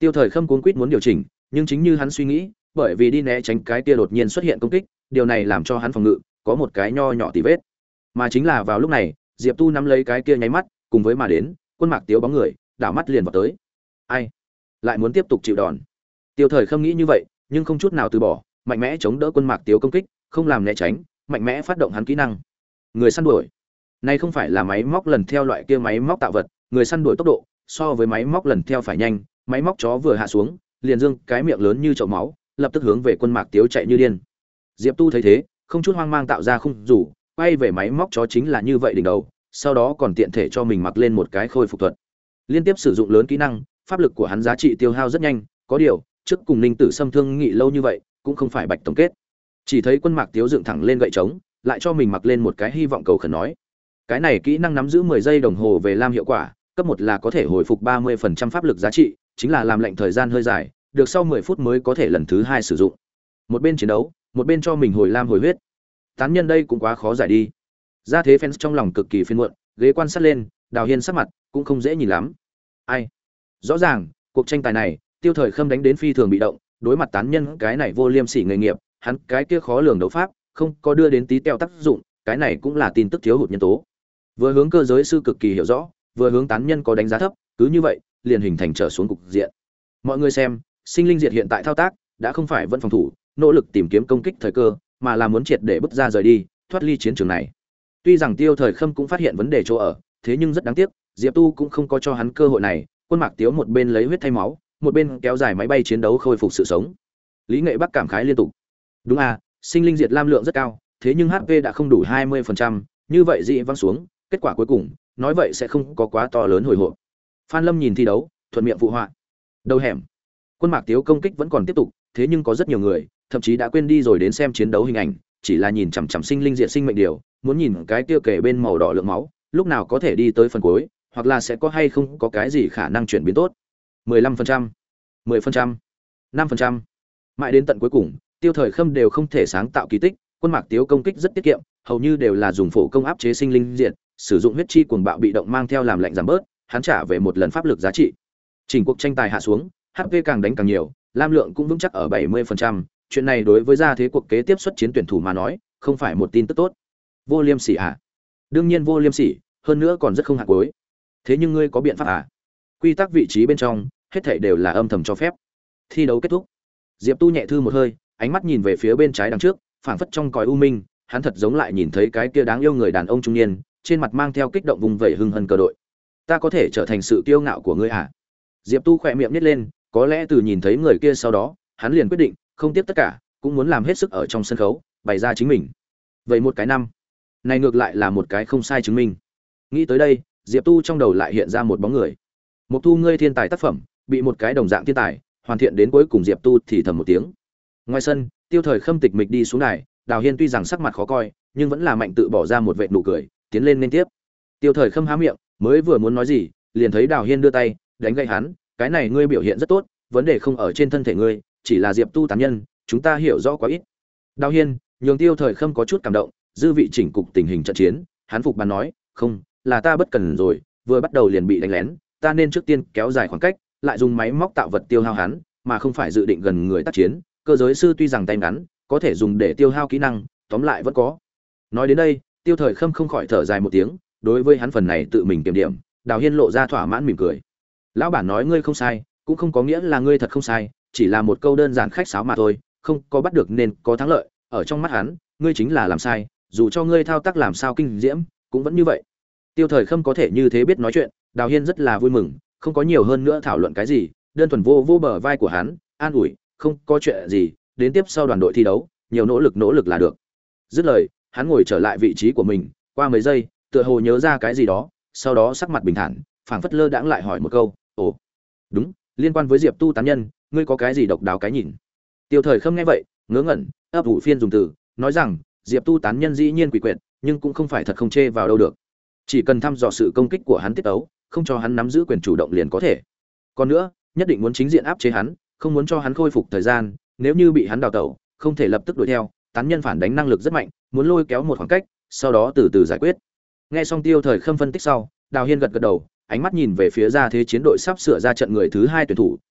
Tiêu Thời Khâm cuống quýt muốn điều chỉnh, nhưng chính như hắn suy nghĩ, bởi vì đi né tránh cái kia đột nhiên xuất hiện công kích, điều này làm cho hắn phòng ngự có một cái nho nhỏ tì vết. Mà chính là vào lúc này, Diệp Tu nắm lấy cái kia nháy mắt, cùng với mà đến, Quân Mạc Tiếu bóng người, đảo mắt liền vào tới. Ai? Lại muốn tiếp tục chịu đòn. Tiêu Thời Khâm nghĩ như vậy, nhưng không chút nào từ bỏ, mạnh mẽ chống đỡ Quân Mạc Tiếu công kích, không làm né tránh, mạnh mẽ phát động hắn kỹ năng. Người săn đuổi. Này không phải là máy móc lần theo loại kia máy móc tạo vật, người săn đuổi tốc độ so với máy móc lần theo phải nhanh, máy móc chó vừa hạ xuống, liền dương cái miệng lớn như chậu máu, lập tức hướng về Quân Mạc Tiếu chạy như điên. Diệp Tu thấy thế, không chút hoang mang tạo ra khung rủ, quay về máy móc chó chính là như vậy đỉnh đầu, sau đó còn tiện thể cho mình mặc lên một cái khôi phục thuật. Liên tiếp sử dụng lớn kỹ năng, pháp lực của hắn giá trị tiêu hao rất nhanh, có điều, trước cùng Ninh Tử Sâm thương nghị lâu như vậy, cũng không phải bạch tổng kết. Chỉ thấy Quân Mạc Tiếu dựng thẳng lên gậy trống, lại cho mình mặc lên một cái hy vọng cầu khẩn nói. Cái này kỹ năng nắm giữ 10 giây đồng hồ về lam hiệu quả, cấp 1 là có thể hồi phục 30% pháp lực giá trị, chính là làm lệnh thời gian hơi dài, được sau 10 phút mới có thể lần thứ 2 sử dụng. Một bên chiến đấu, một bên cho mình hồi lam hồi huyết. Tán nhân đây cũng quá khó giải đi. Ra thế fans trong lòng cực kỳ phiền muộn, ghế quan sát lên, Đào Hiên sắc mặt cũng không dễ nhìn lắm. Ai? Rõ ràng, cuộc tranh tài này, Tiêu Thời Khâm đánh đến phi thường bị động, đối mặt tán nhân cái này vô liêm sỉ nghề nghiệp, hắn cái kia khó lường đấu pháp, không có đưa đến tí teo tác dụng, cái này cũng là tin tức thiếu hụt nhân tố. Vừa hướng cơ giới sư cực kỳ hiểu rõ, vừa hướng tán nhân có đánh giá thấp, cứ như vậy, liền hình thành trở xuống cục diện. Mọi người xem, Sinh Linh Diệt hiện tại thao tác, đã không phải vẫn phòng thủ, nỗ lực tìm kiếm công kích thời cơ, mà là muốn triệt để bứt ra rời đi, thoát ly chiến trường này. Tuy rằng Tiêu Thời Khâm cũng phát hiện vấn đề chỗ ở, thế nhưng rất đáng tiếc, Diệp Tu cũng không có cho hắn cơ hội này, Quân Mạc Tiếu một bên lấy huyết thay máu, một bên kéo dài máy bay chiến đấu khôi phục sự sống. Lý Nghệ Bắc cảm khái liên tục. Đúng à, Sinh Linh Diệt lam lượng rất cao, thế nhưng HP đã không đủ 20%, như vậy dị văng xuống, kết quả cuối cùng, nói vậy sẽ không có quá to lớn hồi hộp. Phan Lâm nhìn thi đấu, thuận miệng phụ họa. Đầu hẻm. Quân Mạc Tiếu công kích vẫn còn tiếp tục, thế nhưng có rất nhiều người, thậm chí đã quên đi rồi đến xem chiến đấu hình ảnh, chỉ là nhìn chằm chằm Sinh Linh Diệt sinh mệnh điều, muốn nhìn cái tiêu kể bên màu đỏ lượng máu, lúc nào có thể đi tới phần cuối, hoặc là sẽ có hay không có cái gì khả năng chuyển biến tốt. 15%, 10%, 5%. Mãi đến tận cuối cùng, Tiêu Thời Khâm đều không thể sáng tạo kỳ tích, Quân Mạc Tiếu công kích rất tiết kiệm, hầu như đều là dùng phổ công áp chế Sinh Linh Diệt, sử dụng huyết chi cuồng bạo bị động mang theo làm lệnh giảm bớt, hắn trả về một lần pháp lực giá trị. Chỉnh cuộc tranh tài hạ xuống, HP càng đánh càng nhiều, lam lượng cũng vững chắc ở 70%, chuyện này đối với gia thế cuộc kế tiếp xuất chiến tuyển thủ mà nói, không phải một tin tức tốt. Vô liêm sỉ à? Đương nhiên vô liêm sỉ, hơn nữa còn rất không hạt cuối. Thế nhưng ngươi có biện pháp à? Quy tắc vị trí bên trong, hết thảy đều là âm thầm cho phép. Thi đấu kết thúc. Diệp Tu nhẹ thư một hơi, ánh mắt nhìn về phía bên trái đằng trước, phảng phất trong cõi u minh, hắn thật giống lại nhìn thấy cái kia đáng yêu người đàn ông trung niên, trên mặt mang theo kích động vùng vẫy hưng hân cờ đội. Ta có thể trở thành sự kiêu ngạo của ngươi à? Diệp Tu khẽ miệng nhếch lên, có lẽ từ nhìn thấy người kia sau đó, hắn liền quyết định, không tiếc tất cả, cũng muốn làm hết sức ở trong sân khấu, bày ra chính mình. Vậy một cái năm, này ngược lại là một cái không sai chứng minh. Nghĩ tới đây, Diệp Tu trong đầu lại hiện ra một bóng người. Mộc Thu ngươi thiên tài tác phẩm, bị một cái đồng dạng thiên tài, hoàn thiện đến cuối cùng Diệp Tu thì thầm một tiếng. Ngoài sân, Tiêu Thời Khâm tịch mịch đi xuống đài, Đào Hiên tuy rằng sắc mặt khó coi, nhưng vẫn là mạnh tự bỏ ra một vệt nụ cười, tiến lên liên tiếp. Tiêu Thời Khâm há miệng, mới vừa muốn nói gì, liền thấy Đào Hiên đưa tay, đánh gãy hắn, cái này ngươi biểu hiện rất tốt, vấn đề không ở trên thân thể ngươi, chỉ là Diệp Tu tán nhân, chúng ta hiểu rõ quá ít. Đào Hiên, nhường Tiêu Thời Khâm có chút cảm động, dư vị chỉnh cục tình hình trận chiến, hắn phục bàn nói, không, là ta bất cần rồi, vừa bắt đầu liền bị đánh lén, ta nên trước tiên kéo dài khoảng cách, lại dùng máy móc tạo vật tiêu hao hắn, mà không phải dự định gần người tác chiến, cơ giới sư tuy rằng tay ngắn, có thể dùng để tiêu hao kỹ năng, tóm lại vẫn có. Nói đến đây, Tiêu Thời Khâm không khỏi thở dài một tiếng, đối với hắn phần này tự mình kiểm điểm, Đào Hiên lộ ra thỏa mãn mỉm cười. Lão bản nói ngươi không sai, cũng không có nghĩa là ngươi thật không sai, chỉ là một câu đơn giản khách sáo mà thôi, không có bắt được nên có thắng lợi, ở trong mắt hắn, ngươi chính là làm sai, dù cho ngươi thao tác làm sao kinh diễm, cũng vẫn như vậy. Tiêu Thời Khâm có thể như thế biết nói chuyện, Đào Hiên rất là vui mừng, không có nhiều hơn nữa thảo luận cái gì, đơn thuần vô vô bờ vai của hắn, an ủi, không có chuyện gì, đến tiếp sau đoàn đội thi đấu, nhiều nỗ lực là được. Dứt lời, hắn ngồi trở lại vị trí của mình, qua mấy giây, tựa hồ nhớ ra cái gì đó, sau đó sắc mặt bình thản, phảng phất lơ đãng lại hỏi một câu, "Ồ, đúng, liên quan với Diệp Tu tán nhân, ngươi có cái gì độc đáo cái nhìn?" Tiêu Thời Khâm nghe vậy, ngớ ngẩn, ấp ủ phiên dùng từ, nói rằng, Diệp Tu tán nhân dĩ nhiên quỷ quyệt, nhưng cũng không phải thật không chê vào đâu được. Chỉ cần thăm dò sự công kích của hắn tiết tấu, không cho hắn nắm giữ quyền chủ động liền có thể. Còn nữa, nhất định muốn chính diện áp chế hắn, không muốn cho hắn khôi phục thời gian, nếu như bị hắn đào tẩu, không thể lập tức đuổi theo, tán nhân phản đánh năng lực rất mạnh, muốn lôi kéo một khoảng cách, sau đó từ từ giải quyết. Nghe xong Tiêu Thời Khâm phân tích sau, Đào Hiên gật gật đầu, ánh mắt nhìn về phía ra thế chiến đội sắp sửa ra trận người thứ hai tuyển thủ,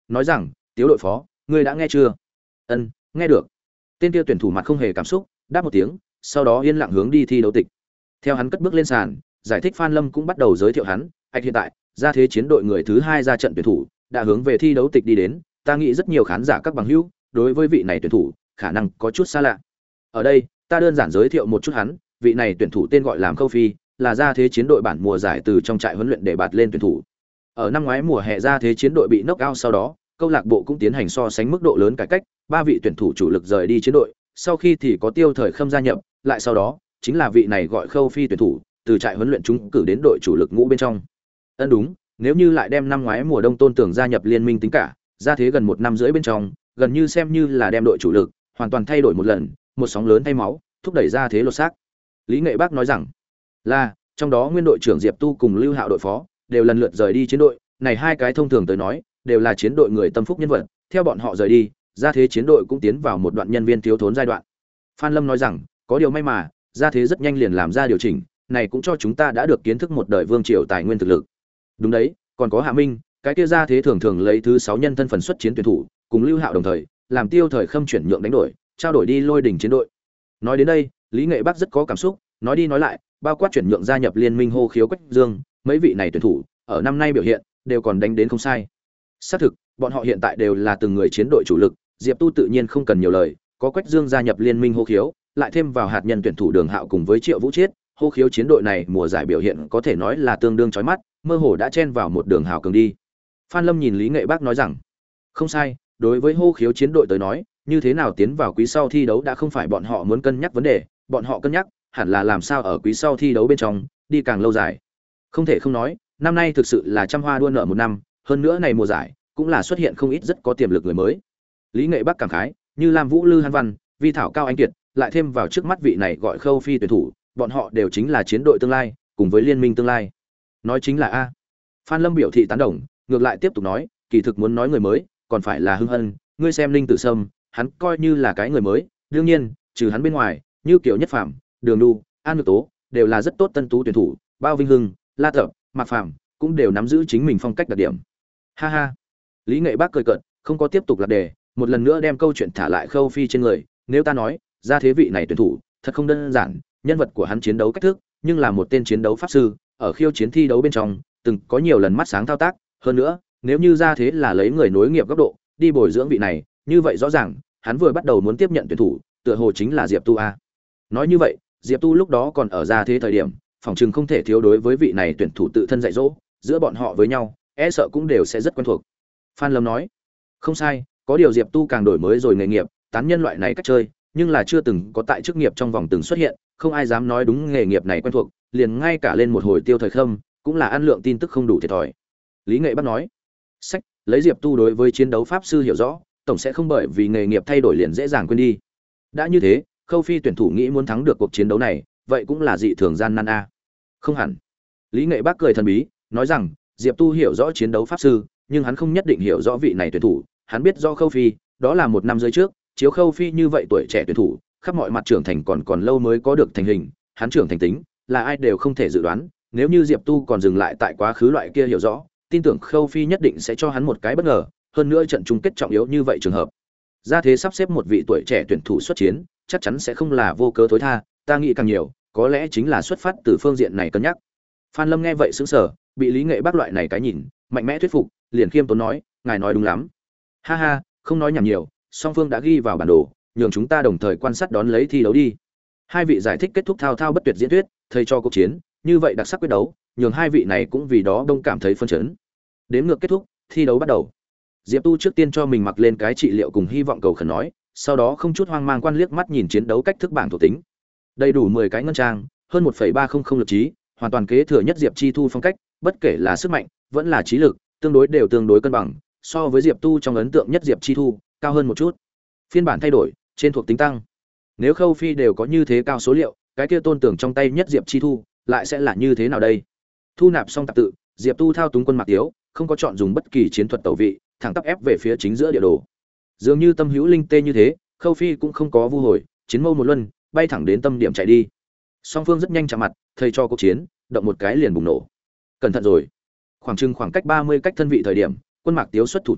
nói rằng Tiếu đội phó, ngươi đã nghe chưa? Ân, nghe được. Tên kia tuyển thủ mặt không hề cảm xúc, đáp một tiếng, sau đó yên lặng hướng đi thi đấu tịch. Theo hắn cất bước lên sàn, giải thích Phan Lâm cũng bắt đầu giới thiệu hắn, "Ách hiện tại, ra thế chiến đội người thứ 2 ra trận tuyển thủ, đã hướng về thi đấu tịch đi đến, ta nghĩ rất nhiều khán giả các bằng hữu đối với vị này tuyển thủ khả năng có chút xa lạ. Ở đây, ta đơn giản giới thiệu một chút hắn, vị này tuyển thủ tên gọi là Khâu Phi, là ra thế chiến đội bản mùa giải từ trong trại huấn luyện để bạt lên tuyển thủ. Ở năm ngoái mùa hè ra thế chiến đội bị knock out sau đó, câu lạc bộ cũng tiến hành so sánh mức độ lớn cải cách, 3 vị tuyển thủ chủ lực rời đi chiến đội, sau khi thì có Tiêu Thời Khâm gia nhập, lại sau đó, chính là vị này gọi Khâu Phi tuyển thủ, từ trại huấn luyện chúng cử đến đội chủ lực ngũ bên trong. Đúng, nếu như lại đem năm ngoái mùa đông Tôn Tưởng gia nhập liên minh tính cả, ra thế gần 1 năm rưỡi bên trong, gần như xem như là đem đội chủ lực hoàn toàn thay đổi một lần, một sóng lớn thay máu, thúc đẩy ra thế lột xác. Lý Nghệ Bác nói rằng, là trong đó nguyên đội trưởng Diệp Tu cùng Lưu Hạo đội phó đều lần lượt rời đi chiến đội, này hai cái thông thường tới nói, đều là chiến đội người tâm phúc nhân vật, theo bọn họ rời đi, ra thế chiến đội cũng tiến vào một đoạn nhân viên thiếu thốn giai đoạn. Phan Lâm nói rằng, có điều may mà, ra thế rất nhanh liền làm ra điều chỉnh, này cũng cho chúng ta đã được kiến thức một đời vương triều tài nguyên thực lực. Đúng đấy, còn có Hạ Minh, cái kia ra thế thường thường lấy thứ 6 nhân thân phần xuất chiến tuyển thủ, cùng Lưu Hạo đồng thời, làm Tiêu Thời Khâm chuyển nhượng đánh đổi, trao đổi đi Lôi Đỉnh chiến đội. Nói đến đây, Lý Nghệ Bắc rất có cảm xúc, nói đi nói lại, bao quát chuyển nhượng gia nhập liên minh hô khiếu Quách Dương, mấy vị này tuyển thủ, ở năm nay biểu hiện đều còn đánh đến không sai. Xác thực, bọn họ hiện tại đều là từng người chiến đội chủ lực, Diệp Tu tự nhiên không cần nhiều lời, có Quách Dương gia nhập liên minh hô khiếu, lại thêm vào hạt nhân tuyển thủ Đường Hạo cùng với Triệu Vũ Chiết, hô khiếu chiến đội này mùa giải biểu hiện có thể nói là tương đương chói mắt, mơ hồ đã chen vào một đường hào cường đi. Phan Lâm nhìn Lý Nghệ Bác nói rằng, không sai, đối với hô khiếu chiến đội tới nói, như thế nào tiến vào quý sau thi đấu đã không phải bọn họ muốn cân nhắc vấn đề, bọn họ cân nhắc hẳn là làm sao ở quý sau thi đấu bên trong đi càng lâu dài. Không thể không nói, năm nay thực sự là trăm hoa đua nở một năm, hơn nữa này mùa giải cũng là xuất hiện không ít rất có tiềm lực người mới. Lý Nghệ Bắc cảm khái, như Lam Vũ Lư Hàn Văn, Vi Thảo Cao Anh Kiệt, lại thêm vào trước mắt vị này gọi Khâu Phi tuyển thủ, bọn họ đều chính là chiến đội tương lai, cùng với liên minh tương lai. Nói chính là a. Phan Lâm biểu thị tán đồng, ngược lại tiếp tục nói, kỳ thực muốn nói người mới, còn phải là Hưng Hân, ngươi xem Linh Tử Sâm, hắn coi như là cái người mới, đương nhiên, trừ hắn bên ngoài, như Kiều Nhất Phàm, Đường Nhu, An Nhược Tố, đều là rất tốt tân tú tuyển thủ, Bao Vinh Hưng, La Tập, Mạc Phàm cũng đều nắm giữ chính mình phong cách đặc điểm. Ha ha. Lý Nghệ Bác cười cợt, không có tiếp tục lạc đề, một lần nữa đem câu chuyện thả lại Khâu Phi trên người, nếu ta nói, ra thế vị này tuyển thủ, thật không đơn giản, nhân vật của hắn chiến đấu cách thức, nhưng là một tên chiến đấu pháp sư, ở khiêu chiến thi đấu bên trong, từng có nhiều lần mắt sáng thao tác, hơn nữa, nếu như ra thế là lấy người nối nghiệp góc độ, đi bồi dưỡng vị này, như vậy rõ ràng, hắn vừa bắt đầu muốn tiếp nhận tuyển thủ, tựa hồ chính là Diệp Tu a. Nói như vậy, Diệp Tu lúc đó còn ở ra thế thời điểm, phòng trường không thể thiếu đối với vị này tuyển thủ tự thân dạy dỗ, giữa bọn họ với nhau, e sợ cũng đều sẽ rất quen thuộc. Phan Lâm nói, không sai, có điều Diệp Tu càng đổi mới rồi nghề nghiệp, tán nhân loại này cách chơi, nhưng là chưa từng có tại chức nghiệp trong vòng từng xuất hiện, không ai dám nói đúng nghề nghiệp này quen thuộc, liền ngay cả lên một hồi Tiêu Thời Khâm, cũng là ăn lượng tin tức không đủ thiệt thòi. Lý Nghệ Bắc nói, sách, lấy Diệp Tu đối với chiến đấu pháp sư hiểu rõ, tổng sẽ không bởi vì nghề nghiệp thay đổi liền dễ dàng quên đi. Đã như thế, Khâu Phi tuyển thủ nghĩ muốn thắng được cuộc chiến đấu này, vậy cũng là dị thường gian nan a. Không hẳn. Lý Nghệ Bắc cười thần bí, nói rằng, Diệp Tu hiểu rõ chiến đấu pháp sư, nhưng hắn không nhất định hiểu rõ vị này tuyển thủ, hắn biết do Khâu Phi, đó là một năm rưỡi trước, chiếu Khâu Phi như vậy tuổi trẻ tuyển thủ, khắp mọi mặt trưởng thành còn lâu mới có được thành hình, hắn trưởng thành tính, là ai đều không thể dự đoán, nếu như Diệp Tu còn dừng lại tại quá khứ loại kia hiểu rõ, tin tưởng Khâu Phi nhất định sẽ cho hắn một cái bất ngờ, hơn nữa trận chung kết trọng yếu như vậy trường hợp. Ra thế sắp xếp một vị tuổi trẻ tuyển thủ xuất chiến, chắc chắn sẽ không là vô cớ thối tha, ta nghĩ càng nhiều, có lẽ chính là xuất phát từ phương diện này cân nhắc. Phan Lâm nghe vậy sững sờ, bị Lý Nghệ Bắc loại này cái nhìn, mạnh mẽ thuyết phục, liền khiêm tốn nói, ngài nói đúng lắm. Ha ha, không nói nhảm nhiều, song phương đã ghi vào bản đồ, nhường chúng ta đồng thời quan sát đón lấy thi đấu đi. Hai vị giải thích kết thúc thao thao bất tuyệt diễn thuyết, thầy cho cuộc chiến, như vậy đặc sắc quyết đấu, nhường hai vị này cũng vì đó đông cảm thấy phân chấn. Đếm ngược kết thúc, thi đấu bắt đầu. Diệp Tu trước tiên cho mình mặc lên cái trị liệu cùng hy vọng cầu khẩn nói, sau đó không chút hoang mang quan liếc mắt nhìn chiến đấu cách thức bảng thuộc tính. Đầy đủ 10 cái ngân trang, hơn 1,300 lực trí, hoàn toàn kế thừa nhất Diệp Chi Thu phong cách, bất kể là sức mạnh, vẫn là trí lực, tương đối cân bằng, so với Diệp Tu trong ấn tượng nhất Diệp Chi Thu, cao hơn một chút. Phiên bản thay đổi, trên thuộc tính tăng. Nếu Khâu Phi đều có như thế cao số liệu, cái kia Tôn Tưởng trong tay nhất Diệp Chi Thu, lại sẽ là như thế nào đây? Thu nạp xong tạp tự, Diệp Tu thao túng quân Mạc Tiếu, không có chọn dùng bất kỳ chiến thuật tẩu vị, thẳng tắp ép về phía chính giữa địa đồ. Dường như tâm hữu linh tê như thế, Khâu Phi cũng không có vu hồi, chiến mâu một luân, bay thẳng đến tâm điểm chạy đi. Song phương rất nhanh chạm mặt, thầy cho cuộc chiến, động một cái liền bùng nổ. Cẩn thận rồi. Khoảng cách 30 cách thân vị thời điểm, quân Mạc Tiếu xuất thủ trước,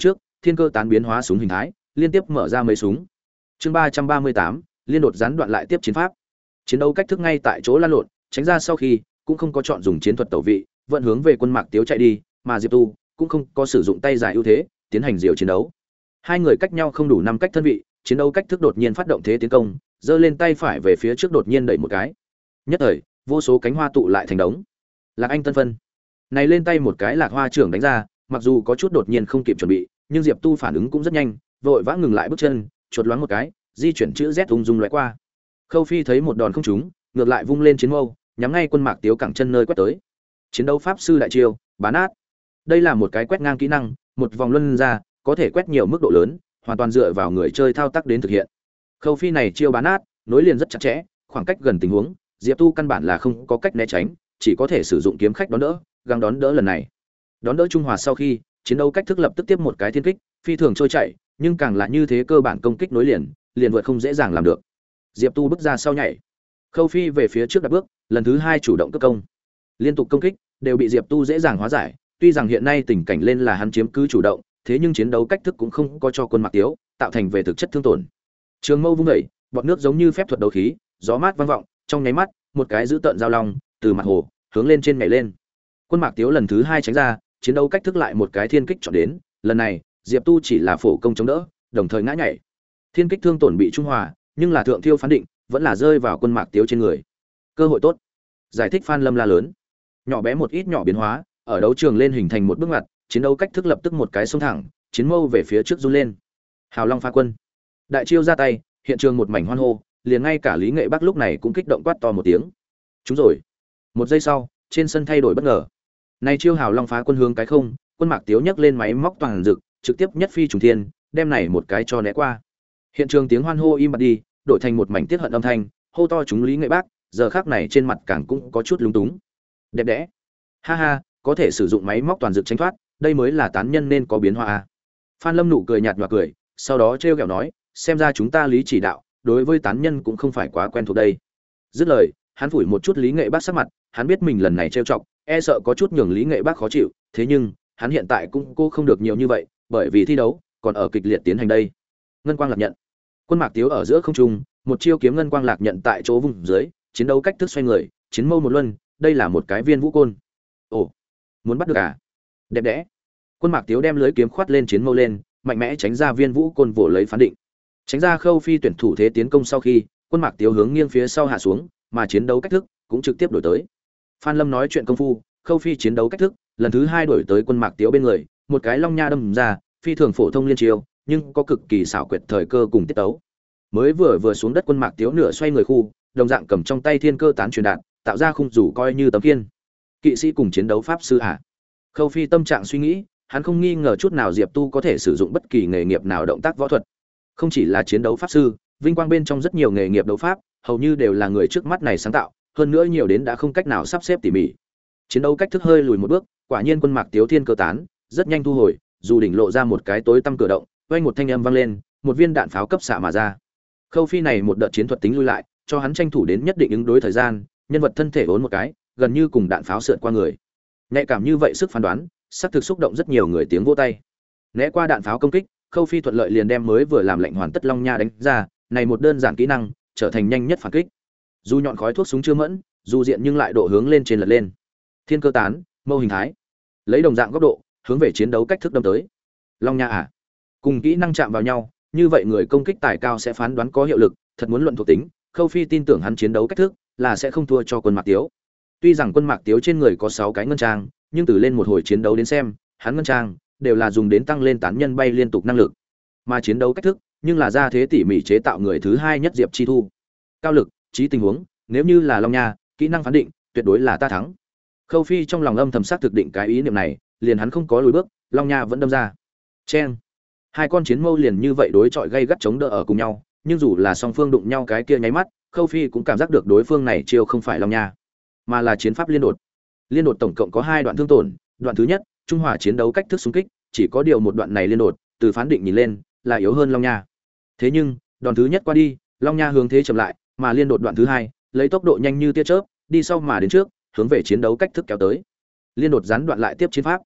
thiên cơ tán biến hóa súng hình thái, liên tiếp mở ra mấy súng. Chương 338, liên đột gián đoạn lại tiếp chiến pháp. Chiến đấu cách thức ngay tại chỗ lăn lộn, tránh ra sau khi cũng không có chọn dùng chiến thuật tẩu vị, vẫn hướng về quân Mạc Tiếu chạy đi, mà Diệp Tu cũng không có sử dụng tay dài ưu thế, tiến hành diều chiến đấu. Hai người cách nhau không đủ 5 cách thân vị, chiến đấu cách thức đột nhiên phát động thế tiến công, giơ lên tay phải về phía trước đột nhiên đẩy một cái. Nhất thời, vô số cánh hoa tụ lại thành đống. Lạc Anh tân phân. Này lên tay một cái Lạc Hoa trưởng đánh ra, mặc dù có chút đột nhiên không kịp chuẩn bị, nhưng Diệp Tu phản ứng cũng rất nhanh, vội vã ngừng lại bước chân, chuột loáng một cái, di chuyển chữ Z ung dung lóe qua. Khâu Phi thấy một đòn không trúng, ngược lại vung lên chiến mâu, nhắm ngay quân Mạc Tiếu cẳng chân nơi quét tới. Chiến đấu pháp sư đại chiêu, bán át. Đây là một cái quét ngang kỹ năng, một vòng luân ra, có thể quét nhiều mức độ lớn, hoàn toàn dựa vào người chơi thao tác đến thực hiện. Khâu Phi này chiêu bán át, nối liền rất chặt chẽ, khoảng cách gần tình huống, Diệp Tu căn bản là không có cách né tránh, chỉ có thể sử dụng kiếm khách đón đỡ, gắng đón đỡ lần này. Đón đỡ trung hòa sau khi, chiến đấu cách thức lập tức tiếp một cái thiên kích, phi thường trôi chảy, nhưng càng là như thế cơ bản công kích nối liền, liền vượt không dễ dàng làm được. Diệp Tu bước ra sau nhảy, Khâu Phi về phía trước đặt bước, lần thứ 2 chủ động cướp công. Liên tục công kích đều bị Diệp Tu dễ dàng hóa giải, tuy rằng hiện nay tình cảnh lên là hắn chiếm cứ chủ động, thế nhưng chiến đấu cách thức cũng không có cho quân Mạc Tiếu tạo thành về thực chất thương tổn. Trường mâu vung dậy, bọt nước giống như phép thuật đấu khí, gió mát vang vọng, trong nháy mắt, một cái dữ tợn giao long từ mặt hồ hướng lên trên nhảy lên. Quân Mạc Tiếu lần thứ 2 tránh ra, chiến đấu cách thức lại một cái thiên kích chọn đến, lần này, Diệp Tu chỉ là phổ công chống đỡ, đồng thời ngã nhảy. Thiên kích thương tổn bị trung hòa, nhưng là thượng thiêu phán định, vẫn là rơi vào quân Mạc Tiếu trên người. Cơ hội tốt. Giải thích Phan Lâm la lớn. Nhỏ bé một ít nhỏ biến hóa, ở đấu trường lên hình thành một bước ngoặt, chiến đấu cách thức lập tức một cái xông thẳng, chiến mâu về phía trước run lên. Hào Long phá quân. Đại chiêu ra tay, hiện trường một mảnh hoan hô, liền ngay cả Lý Nghệ Bắc lúc này cũng kích động quát to một tiếng. Chúng rồi. Một giây sau, trên sân thay đổi bất ngờ. Này chiêu Hào Long phá quân hướng cái không, quân Mạc Tiếu nhấc lên máy móc toàn dực, trực tiếp nhất phi trùng thiên, đem này một cái cho né qua. Hiện trường tiếng hoan hô im bặt đi, đổi thành một mảnh tiết hận âm thanh, hô to chúng Lý Nghệ Bắc, giờ khắc này trên mặt càng cũng có chút lúng túng. Đẹp đẽ. Ha ha, có thể sử dụng máy móc toàn dực tránh thoát, đây mới là tán nhân nên có biến hóa a. Phan Lâm nụ cười nhạt nhòa cười, sau đó trêu ghẹo nói, xem ra chúng ta Lý chỉ đạo, đối với tán nhân cũng không phải quá quen thuộc đây. Dứt lời, hắn phủi một chút Lý Nghệ Bắc sắc mặt, hắn biết mình lần này trêu chọc, e sợ có chút nhường Lý Nghệ Bắc khó chịu, thế nhưng, hắn hiện tại cũng cô không được nhiều như vậy, bởi vì thi đấu còn ở kịch liệt tiến hành đây. Ngân quang lạc nhận. Quân Mạc Tiếu ở giữa không trung, một chiêu kiếm ngân quang lạc nhận tại chỗ vùng dưới, chiến đấu cách thức xoay người, chiến mâu một luân, đây là một cái viên vũ côn. Ồ, muốn bắt được à? Đẹp đẽ. Quân Mạc Tiếu đem lưới kiếm khoát lên chiến mâu lên, mạnh mẽ tránh ra viên vũ côn vồ lấy phán định. Tránh ra Khâu Phi tuyển thủ thế tiến công sau khi, quân Mạc Tiếu hướng nghiêng phía sau hạ xuống, mà chiến đấu cách thức cũng trực tiếp đổi tới. Phan Lâm nói chuyện công phu, Khâu Phi chiến đấu cách thức, lần thứ 2 đổi tới quân Mạc Tiếu bên người, một cái long nha đâm ra, phi thường phổ thông liên chiêu, nhưng có cực kỳ xảo quyệt thời cơ cùng tiết tấu. Mới vừa xuống đất quân Mạc Tiếu nửa xoay người khu, đồng dạng cầm trong tay thiên cơ tán truyền đạt, tạo ra khung rủ coi như tấm kiên. Kỵ sĩ cùng chiến đấu pháp sư à? Khâu Phi tâm trạng suy nghĩ, hắn không nghi ngờ chút nào Diệp Tu có thể sử dụng bất kỳ nghề nghiệp nào động tác võ thuật. Không chỉ là chiến đấu pháp sư, vinh quang bên trong rất nhiều nghề nghiệp đấu pháp, hầu như đều là người trước mắt này sáng tạo, hơn nữa nhiều đến đã không cách nào sắp xếp tỉ mỉ. Chiến đấu cách thức hơi lùi một bước, quả nhiên quân Mạc Tiếu thiên cơ tán, rất nhanh thu hồi, dù đỉnh lộ ra một cái tối tăm cửa động, vang một thanh âm vang lên, một viên đạn pháo cấp xạ mà ra. Khâu Phi này một đợt chiến thuật tính lui lại, cho hắn tranh thủ đến nhất định ứng đối thời gian, nhân vật thân thể vốn một cái, gần như cùng đạn pháo sượt qua người. Nhạy cảm như vậy sức phán đoán, sắp thực xúc động rất nhiều người tiếng vỗ tay. Né qua đạn pháo công kích, Khâu Phi thuận lợi liền đem mới vừa làm lệnh hoàn tất long nha đánh ra, này một đơn giản kỹ năng, trở thành nhanh nhất phản kích. Dù nhọn khói thuốc súng chưa mẫn, dù diện nhưng lại độ hướng lên trên lật lên. Thiên cơ tán, mâu hình thái, lấy đồng dạng góc độ, hướng về chiến đấu cách thức đâm tới. Long nha à? Cùng kỹ năng chạm vào nhau, như vậy người công kích tài cao sẽ phán đoán có hiệu lực, thật muốn luận thuộc tính, Khâu Phi tin tưởng hắn chiến đấu cách thức là sẽ không thua cho quân Mạc Tiếu. Tuy rằng quân Mạc Tiếu trên người có 6 cái ngân trang, nhưng từ lên một hồi chiến đấu đến xem, hắn ngân trang đều là dùng đến tăng lên tán nhân bay liên tục năng lực. Mà chiến đấu cách thức, nhưng là ra thế tỉ mỉ chế tạo người thứ 2 nhất Diệp Chi Thu. Cao lực, trí tình huống, nếu như là Long Nha, kỹ năng phán định, tuyệt đối là ta thắng. Khâu Phi trong lòng âm thầm xác thực định cái ý niệm này, liền hắn không có lùi bước, Long Nha vẫn đâm ra. Chen. Hai con chiến mâu liền như vậy đối chọi gay gắt chống đỡ ở cùng nhau, nhưng dù là song phương đụng nhau cái kia nháy mắt, Khâu Phi cũng cảm giác được đối phương này chiêu không phải Long Nha, mà là chiến pháp liên đột. Liên đột tổng cộng có 2 đoạn thương tổn, đoạn thứ nhất, trung hòa chiến đấu cách thức xung kích, chỉ có điều một đoạn này liên đột, từ phán định nhìn lên, là yếu hơn Long Nha. Thế nhưng, đoạn thứ nhất qua đi, Long Nha hướng thế chậm lại, mà liên đột đoạn thứ 2, lấy tốc độ nhanh như tia chớp, đi sau mà đến trước, hướng về chiến đấu cách thức kéo tới. Liên đột gián đoạn lại tiếp chiến pháp.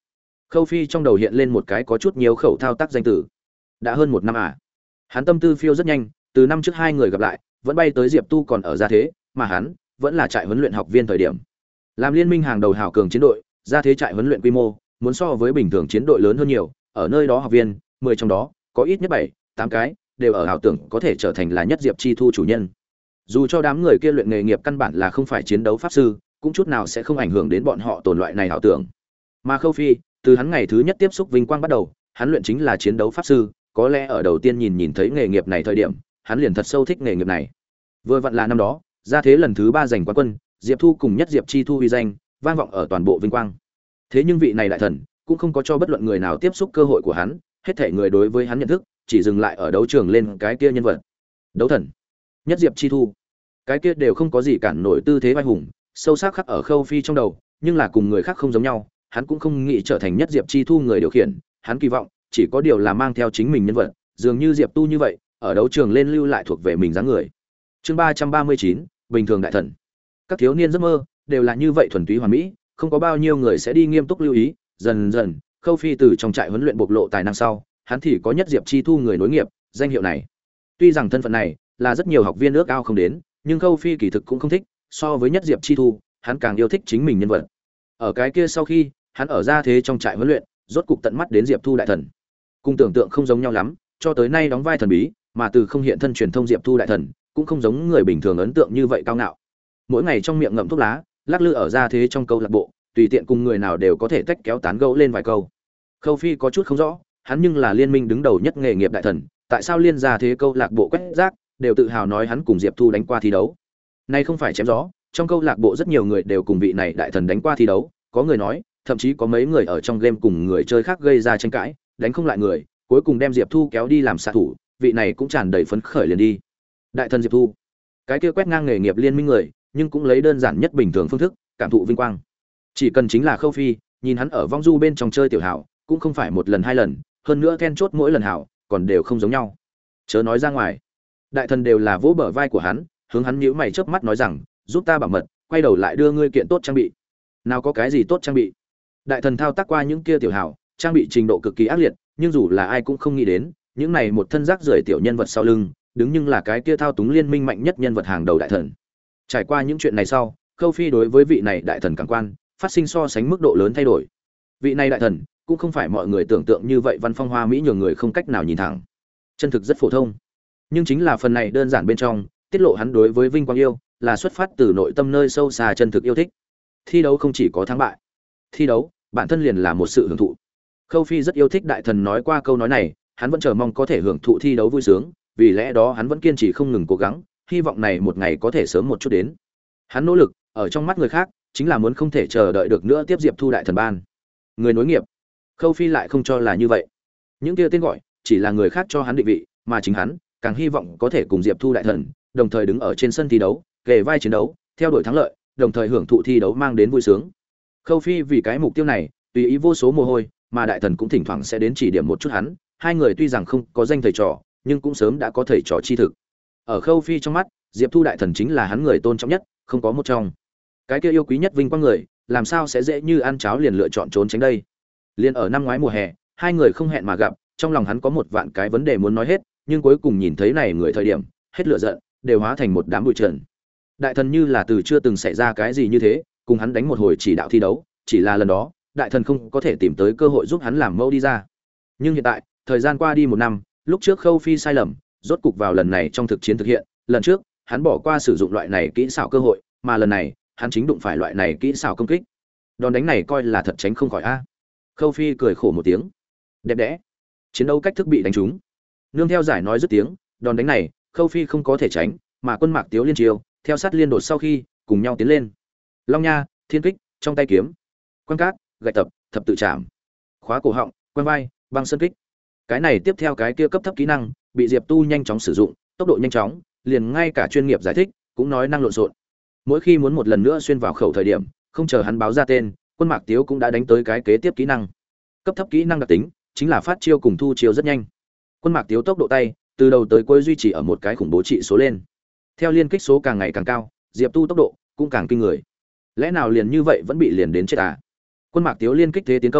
Khâu Phi trong đầu hiện lên một cái có chút nhiều khẩu thao tác danh từ. Đã hơn một năm à? Hắn tâm tư phiêu rất nhanh, từ năm trước hai người gặp lại, vẫn bay tới Diệp Tu còn ở gia thế, mà hắn vẫn là trại huấn luyện học viên thời điểm. Làm liên minh hàng đầu hào cường chiến đội, gia thế trại huấn luyện quy mô muốn so với bình thường chiến đội lớn hơn nhiều, ở nơi đó học viên, 10 trong đó có ít nhất 7, 8 cái đều ở ảo tưởng có thể trở thành là nhất Diệp Chi Thu chủ nhân. Dù cho đám người kia luyện nghề nghiệp căn bản là không phải chiến đấu pháp sư, cũng chút nào sẽ không ảnh hưởng đến bọn họ tồn loại này ảo tưởng. Mà Khâu Phi, từ hắn ngày thứ nhất tiếp xúc vinh quang bắt đầu, hắn luyện chính là chiến đấu pháp sư, có lẽ ở đầu tiên nhìn thấy nghề nghiệp này thời điểm, hắn liền thật sâu thích nghề nghiệp này. Vừa vặn là năm đó, gia thế lần thứ 3 giành quán quân, Diệp Thu cùng nhất Diệp Chi Thu uy danh, vang vọng ở toàn bộ vinh quang. Thế nhưng vị này đại thần cũng không có cho bất luận người nào tiếp xúc cơ hội của hắn, hết thảy người đối với hắn nhận thức chỉ dừng lại ở đấu trường lên cái kia nhân vật. Đấu thần, nhất Diệp Chi Thu, cái kia đều không có gì cản nổi tư thế vai hùng, sâu sắc khắc ở Khâu Phi trong đầu, nhưng là cùng người khác không giống nhau, hắn cũng không nghĩ trở thành nhất Diệp Chi Thu người điều khiển, hắn kỳ vọng chỉ có điều là mang theo chính mình nhân vật, dường như Diệp Tu như vậy, ở đấu trường lên lưu lại thuộc về mình dáng người. Chương 339, bình thường đại thần. Các thiếu niên giấc mơ đều là như vậy thuần túy hoàn mỹ, không có bao nhiêu người sẽ đi nghiêm túc lưu ý, dần dần, Khâu Phi từ trong trại huấn luyện bộc lộ tài năng sau, hắn thì có nhất Diệp Chi Thu người nối nghiệp, danh hiệu này. Tuy rằng thân phận này là rất nhiều học viên ước ao không đến, nhưng Khâu Phi kỳ thực cũng không thích, so với nhất Diệp Chi Thu, hắn càng yêu thích chính mình nhân vật. Ở cái kia sau khi, hắn ở ra thế trong trại huấn luyện, rốt cục tận mắt đến Diệp Thu đại thần. Cùng tưởng tượng không giống nhau lắm, cho tới nay đóng vai thần bí, mà từ không hiện thân truyền thông Diệp Thu đại thần, cũng không giống người bình thường ấn tượng như vậy cao ngạo. Mỗi ngày trong miệng ngậm thuốc lá, lắc lư ở ra thế trong câu lạc bộ, tùy tiện cùng người nào đều có thể tách kéo tán gẫu lên vài câu. Khâu Phi có chút không rõ, hắn nhưng là liên minh đứng đầu nhất nghề nghiệp đại thần, tại sao liên ra thế câu lạc bộ quét rác đều tự hào nói hắn cùng Diệp Thu đánh qua thi đấu. Nay không phải chém gió, trong câu lạc bộ rất nhiều người đều cùng vị này đại thần đánh qua thi đấu, có người nói, thậm chí có mấy người ở trong game cùng người chơi khác gây ra tranh cãi, đánh không lại người, cuối cùng đem Diệp Thu kéo đi làm xạ thủ, vị này cũng tràn đầy phấn khởi liền đi. Đại thần Diệp Thu, cái kia quét ngang nghề nghiệp liên minh người, nhưng cũng lấy đơn giản nhất bình thường phương thức, cảm thụ vinh quang. Chỉ cần chính là Khâu Phi, nhìn hắn ở vong du bên trong chơi tiểu hảo, cũng không phải một lần hai lần, hơn nữa then chốt mỗi lần hảo, còn đều không giống nhau. Chớ nói ra ngoài. Đại thần đều là vỗ bờ vai của hắn, hướng hắn nhíu mày chớp mắt nói rằng, giúp ta bảo mật, quay đầu lại đưa ngươi kiện tốt trang bị. Nào có cái gì tốt trang bị? Đại thần thao tác qua những kia tiểu hảo, trang bị trình độ cực kỳ ác liệt, nhưng dù là ai cũng không nghĩ đến, những này một thân rác rưởi tiểu nhân vật sau lưng, đứng nhưng là cái kia thao túng liên minh mạnh nhất nhân vật hàng đầu đại thần. Trải qua những chuyện này sau, Khâu Phi đối với vị này đại thần cảm quan phát sinh so sánh mức độ lớn thay đổi. Vị này đại thần cũng không phải mọi người tưởng tượng như vậy văn phong hoa mỹ nhường người không cách nào nhìn thẳng. Chân thực rất phổ thông, nhưng chính là phần này đơn giản bên trong, tiết lộ hắn đối với vinh quang yêu là xuất phát từ nội tâm nơi sâu xa chân thực yêu thích. Thi đấu không chỉ có thắng bại, thi đấu bản thân liền là một sự hưởng thụ. Khâu Phi rất yêu thích đại thần nói qua câu nói này, hắn vẫn chờ mong có thể hưởng thụ thi đấu vui sướng, vì lẽ đó hắn vẫn kiên trì không ngừng cố gắng, hy vọng này một ngày có thể sớm một chút đến. Hắn nỗ lực, ở trong mắt người khác, chính là muốn không thể chờ đợi được nữa tiếp Diệp Thu đại thần ban. Người nối nghiệp. Khâu Phi lại không cho là như vậy. Những kia tên gọi chỉ là người khác cho hắn định vị, mà chính hắn càng hy vọng có thể cùng Diệp Thu đại thần đồng thời đứng ở trên sân thi đấu, kề vai chiến đấu, theo đuổi thắng lợi, đồng thời hưởng thụ thi đấu mang đến vui sướng. Khâu Phi vì cái mục tiêu này, tùy ý vô số mồ hôi, mà đại thần cũng thỉnh thoảng sẽ đến chỉ điểm một chút hắn, hai người tuy rằng không có danh thầy trò, nhưng cũng sớm đã có thầy trò chi thực. Ở Khâu Phi trong mắt, Diệp Thu đại thần chính là hắn người tôn trọng nhất, không có một trong. Cái kia yêu quý nhất vinh quang người, làm sao sẽ dễ như ăn cháo liền lựa chọn trốn tránh đây. Liên ở năm ngoái mùa hè, hai người không hẹn mà gặp, trong lòng hắn có một vạn cái vấn đề muốn nói hết, nhưng cuối cùng nhìn thấy này người thời điểm, hết lửa giận, đều hóa thành một đám bụi trần. Đại thần như là từ chưa từng xảy ra cái gì như thế, cùng hắn đánh một hồi chỉ đạo thi đấu, chỉ là lần đó, đại thần không có thể tìm tới cơ hội giúp hắn làm mẫu đi ra. Nhưng hiện tại, thời gian qua đi một năm, lúc trước Khâu Phi sai lầm, rốt cục vào lần này trong thực chiến thực hiện, lần trước, hắn bỏ qua sử dụng loại này kỹ xảo cơ hội, mà lần này, hắn chính đụng phải loại này kỹ xảo công kích. Đòn đánh này coi là thật tránh không khỏi a. Khâu Phi cười khổ một tiếng. Đẹp đẽ. Chiến đấu cách thức bị đánh trúng. Nương theo giải nói dứt tiếng, đòn đánh này, Khâu Phi không có thể tránh, mà Quân Mạc Tiếu liên chiêu, theo sát liên đột sau khi, cùng nhau tiến lên. Long nha, thiên kích, trong tay kiếm. Quan cát, gạch tập, thập tự chạm. Khóa cổ họng, quan vai, băng sơn kích. Cái này tiếp theo cái kia cấp thấp kỹ năng, bị Diệp Tu nhanh chóng sử dụng, tốc độ nhanh chóng, liền ngay cả chuyên nghiệp giải thích cũng nói năng lộn xộn. Mỗi khi muốn một lần nữa xuyên vào khẩu thời điểm, không chờ hắn báo ra tên, Quân Mạc Tiếu cũng đã đánh tới cái kế tiếp kỹ năng. Cấp thấp kỹ năng đặc tính chính là phát chiêu cùng thu chiêu rất nhanh. Quân Mạc Tiếu tốc độ tay từ đầu tới cuối duy trì ở một cái khủng bố trị số lên. Theo liên kích số càng ngày càng cao, Diệp Tu tốc độ cũng càng kinh người. Lẽ nào liền như vậy vẫn bị liền đến chết à? Quân Mạc Tiếu liên kích thế tiến công,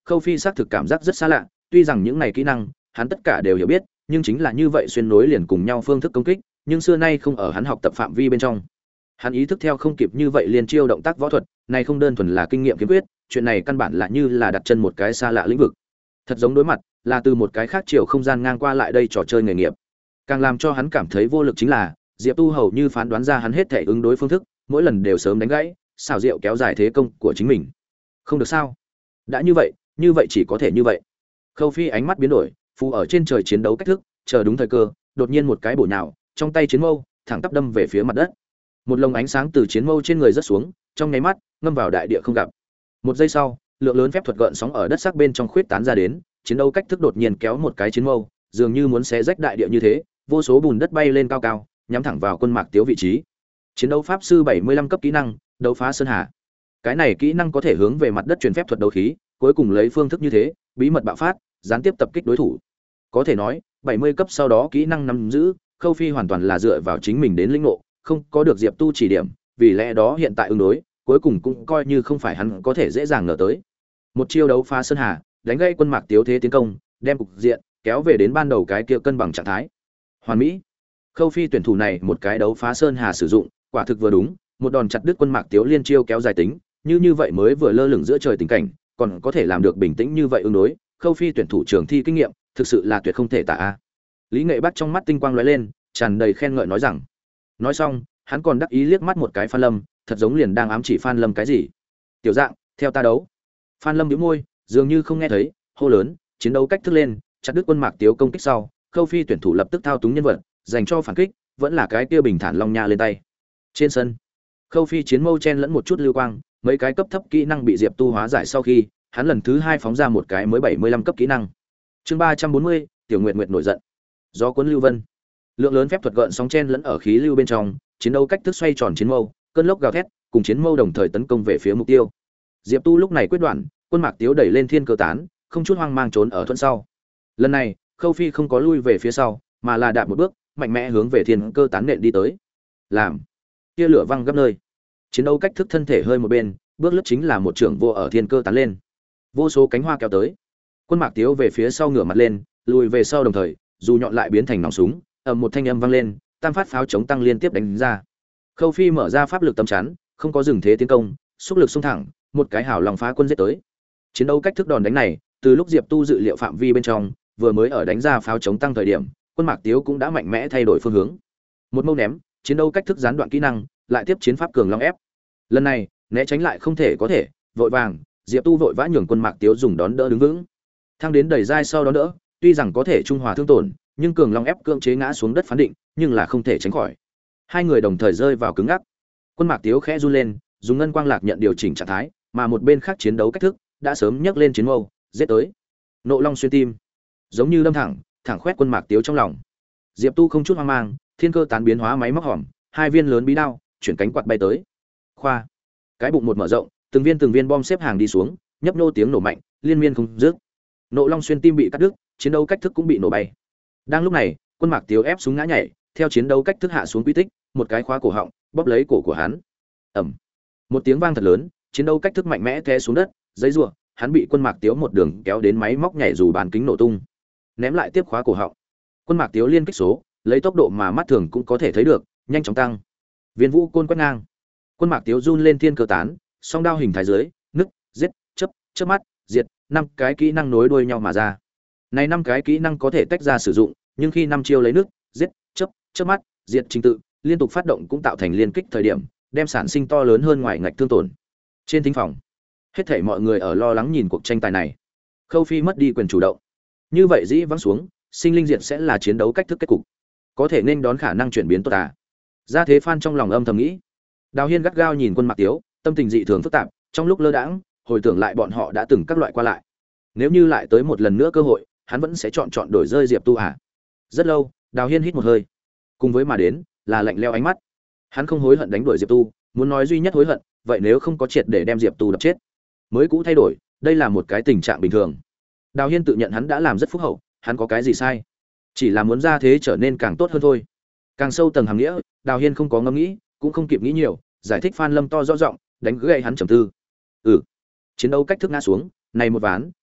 Khâu Phi xác thực cảm giác rất xa lạ, tuy rằng những này kỹ năng hắn tất cả đều hiểu biết, nhưng chính là như vậy xuyên nối liền cùng nhau phương thức công kích, nhưng xưa nay không ở hắn học tập phạm vi bên trong. Hắn ý thức theo không kịp như vậy liên chiêu động tác võ thuật, này không đơn thuần là kinh nghiệm kiếm quyết, chuyện này căn bản là như là đặt chân một cái xa lạ lĩnh vực. Thật giống đối mặt là từ một cái khác chiều không gian ngang qua lại đây trò chơi nghề nghiệp. Càng làm cho hắn cảm thấy vô lực chính là, Diệp Tu hầu như phán đoán ra hắn hết thể ứng đối phương thức, mỗi lần đều sớm đánh gãy, xảo diệu kéo dài thế công của chính mình. Không được sao? Đã như vậy chỉ có thể như vậy. Khâu Phi ánh mắt biến đổi, phù ở trên trời chiến đấu cách thức, chờ đúng thời cơ, đột nhiên một cái bổ nhào, trong tay chiến mâu thẳng tắp đâm về phía mặt đất. Một lồng ánh sáng từ chiến mâu trên người rớt xuống, trong nháy mắt ngâm vào đại địa không gặp. Một giây sau, lượng lớn phép thuật gợn sóng ở đất sắc bên trong khuyết tán ra đến, chiến đấu cách thức đột nhiên kéo một cái chiến mâu, dường như muốn xé rách đại địa như thế, vô số bùn đất bay lên cao cao, nhắm thẳng vào Quân Mạc Tiếu vị trí. Chiến đấu pháp sư 75 cấp kỹ năng, đấu phá sơn hà. Cái này kỹ năng có thể hướng về mặt đất truyền phép thuật đấu khí, cuối cùng lấy phương thức như thế, bí mật bạo phát, gián tiếp tập kích đối thủ. Có thể nói, 70 cấp sau đó kỹ năng nắm giữ, Khâu Phi hoàn toàn là dựa vào chính mình đến lĩnh ngộ, không có được Diệp Tu chỉ điểm, vì lẽ đó hiện tại ứng đối, cuối cùng cũng coi như không phải hắn có thể dễ dàng ngờ tới. Một chiêu đấu phá sơn hà, đánh gãy Quân Mạc Tiếu thế tiến công, đem cục diện kéo về đến ban đầu cái kia cân bằng trạng thái. Hoàn mỹ. Khâu Phi tuyển thủ này một cái đấu phá sơn hà sử dụng, quả thực vừa đúng, một đòn chặt đứt Quân Mạc Tiếu liên chiêu kéo dài tính, như vậy mới vừa lơ lửng giữa trời tình cảnh, còn có thể làm được bình tĩnh như vậy ứng đối, Khâu Phi tuyển thủ trường thi kinh nghiệm, thực sự là tuyệt không thể tả a. Lý Nghệ Bắc trong mắt tinh quang lóe lên, tràn đầy khen ngợi nói rằng. Nói xong, hắn còn đắc ý liếc mắt một cái Phan Lâm, thật giống liền đang ám chỉ Phan Lâm cái gì. Tiểu dạng, theo ta đấu. Phan Lâm nhíu môi, dường như không nghe thấy, hô lớn, chiến đấu cách thức lên, chặt đứt Quân Mạc Tiếu công kích sau, Khâu Phi tuyển thủ lập tức thao túng nhân vật, dành cho phản kích, vẫn là cái kia bình thản long nha lên tay. Trên sân, Khâu Phi chiến mâu chen lẫn một chút lưu quang, mấy cái cấp thấp kỹ năng bị Diệp Tu hóa giải sau khi, hắn lần thứ 2 phóng ra một cái mới 75 cấp kỹ năng. Chương 340, Tiểu Nguyệt Nguyệt nổi giận. Gió cuốn lưu vân. Lượng lớn phép thuật gợn sóng chen lẫn ở khí lưu bên trong, chiến đấu cách thức xoay tròn chiến mâu, cơn lốc gào thét, cùng chiến mâu đồng thời tấn công về phía mục tiêu. Diệp Tu lúc này quyết đoán, Quân Mạc Tiếu đẩy lên thiên cơ tán, không chút hoang mang trốn ở thuận sau. Lần này, Khâu Phi không có lui về phía sau, mà là đạp một bước, mạnh mẽ hướng về thiên cơ tán nện đi tới. Làm tia lửa văng gấp nơi. Chiến đấu cách thức thân thể hơi một bên, bước lướt chính là một trưởng vô ở thiên cơ tán lên. Vô số cánh hoa kéo tới. Quân Mạc Tiếu về phía sau ngửa mặt lên, lùi về sau đồng thời, dù nhọn lại biến thành nòng súng, ầm một thanh âm vang lên, tam phát pháo chống tăng liên tiếp đánh ra. Khâu Phi mở ra pháp lực tấm chắn, không có dừng thế tiến công, xúc lực xung thẳng, một cái hảo lòng phá quân giết tới. Chiến đấu cách thức đòn đánh này, từ lúc Diệp Tu dự liệu phạm vi bên trong, vừa mới ở đánh ra pháo chống tăng thời điểm, Quân Mạc Tiếu cũng đã mạnh mẽ thay đổi phương hướng. Một mâu ném, chiến đấu cách thức gián đoạn kỹ năng, lại tiếp chiến pháp cường long ép. Lần này, né tránh lại không thể có thể, vội vàng, Diệp Tu vội vã nhường Quân Mạc Tiếu dùng đón đỡ đứng vững. Thang đến đẩy dai sau đón đỡ, tuy rằng có thể trung hòa thương tổn, nhưng cường long ép cưỡng chế ngã xuống đất phán định, nhưng là không thể tránh khỏi. Hai người đồng thời rơi vào cứng ngắc. Quân Mạc Tiếu khẽ run lên, dùng ngân quang lạc nhận điều chỉnh trạng thái, mà một bên khác chiến đấu cách thức đã sớm nhấc lên chiến mâu, giết tới. Nộ long xuyên tim, giống như đâm thẳng, thẳng khoét Quân Mạc Tiếu trong lòng. Diệp Tu không chút hoang mang, thiên cơ tán biến hóa máy móc hòm, hai viên lớn bí đao, chuyển cánh quạt bay tới. Khoa, cái bụng một mở rộng, từng viên bom xếp hàng đi xuống, nhấp nhô tiếng nổ mạnh, liên miên không dứt. Nộ long xuyên tim bị cắt đứt, chiến đấu cách thức cũng bị nổ bay. Đang lúc này, Quân Mạc Tiếu ép súng ngã nhảy, theo chiến đấu cách thức hạ xuống quy tích, một cái khóa cổ họng, bóp lấy cổ của hắn. Ầm. Một tiếng vang thật lớn, chiến đấu cách thức mạnh mẽ té xuống đất, giấy rủa, hắn bị Quân Mạc Tiếu một đường kéo đến máy móc nhảy dù bàn kính nổ tung. Ném lại tiếp khóa cổ họng. Quân Mạc Tiếu liên kích số, lấy tốc độ mà mắt thường cũng có thể thấy được, nhanh chóng tăng. Viên vũ côn quét ngang. Quân Mạc Tiếu run lên thiên cơ tán, song đao hình thái dưới, nứt, giết, chớp mắt, diệt, năm cái kỹ năng nối đuôi nhau mà ra. Này năm cái kỹ năng có thể tách ra sử dụng, nhưng khi năm chiêu lấy nước, giết, chớp mắt, diệt trình tự, liên tục phát động cũng tạo thành liên kích thời điểm, đem sản sinh to lớn hơn ngoài ngạch thương tổn. Trên thính phòng, hết thảy mọi người ở lo lắng nhìn cuộc tranh tài này. Khâu Phi mất đi quyền chủ động. Như vậy dĩ vắng xuống, sinh linh diệt sẽ là chiến đấu cách thức kết cục. Có thể nên đón khả năng chuyển biến tốt à? Gia Thế Phan trong lòng âm thầm nghĩ. Đào Hiên gắt gao nhìn Quân Mạc Tiếu, tâm tình dị thường phức tạp, trong lúc lơ đãng, hồi tưởng lại bọn họ đã từng các loại qua lại. Nếu như lại tới một lần nữa cơ hội, hắn vẫn sẽ chọn đổi rơi Diệp Tu à? Rất lâu, Đào Hiên hít một hơi. Cùng với mà đến, là lạnh lẽo ánh mắt. Hắn không hối hận đánh đuổi Diệp Tu, muốn nói duy nhất hối hận, vậy nếu không có triệt để đem Diệp Tu đập chết. Mới cũ thay đổi, đây là một cái tình trạng bình thường. Đào Hiên tự nhận hắn đã làm rất phúc hậu, hắn có cái gì sai? Chỉ là muốn ra thế trở nên càng tốt hơn thôi. Càng sâu tầng hàm nghĩa, Đào Hiên không có ngẫm nghĩ, cũng không kịp nghĩ nhiều, giải thích Phan Lâm to rõ giọng, đánh gãy hắn trầm tư. Chiến đấu cách thức ngã xuống, này một ván,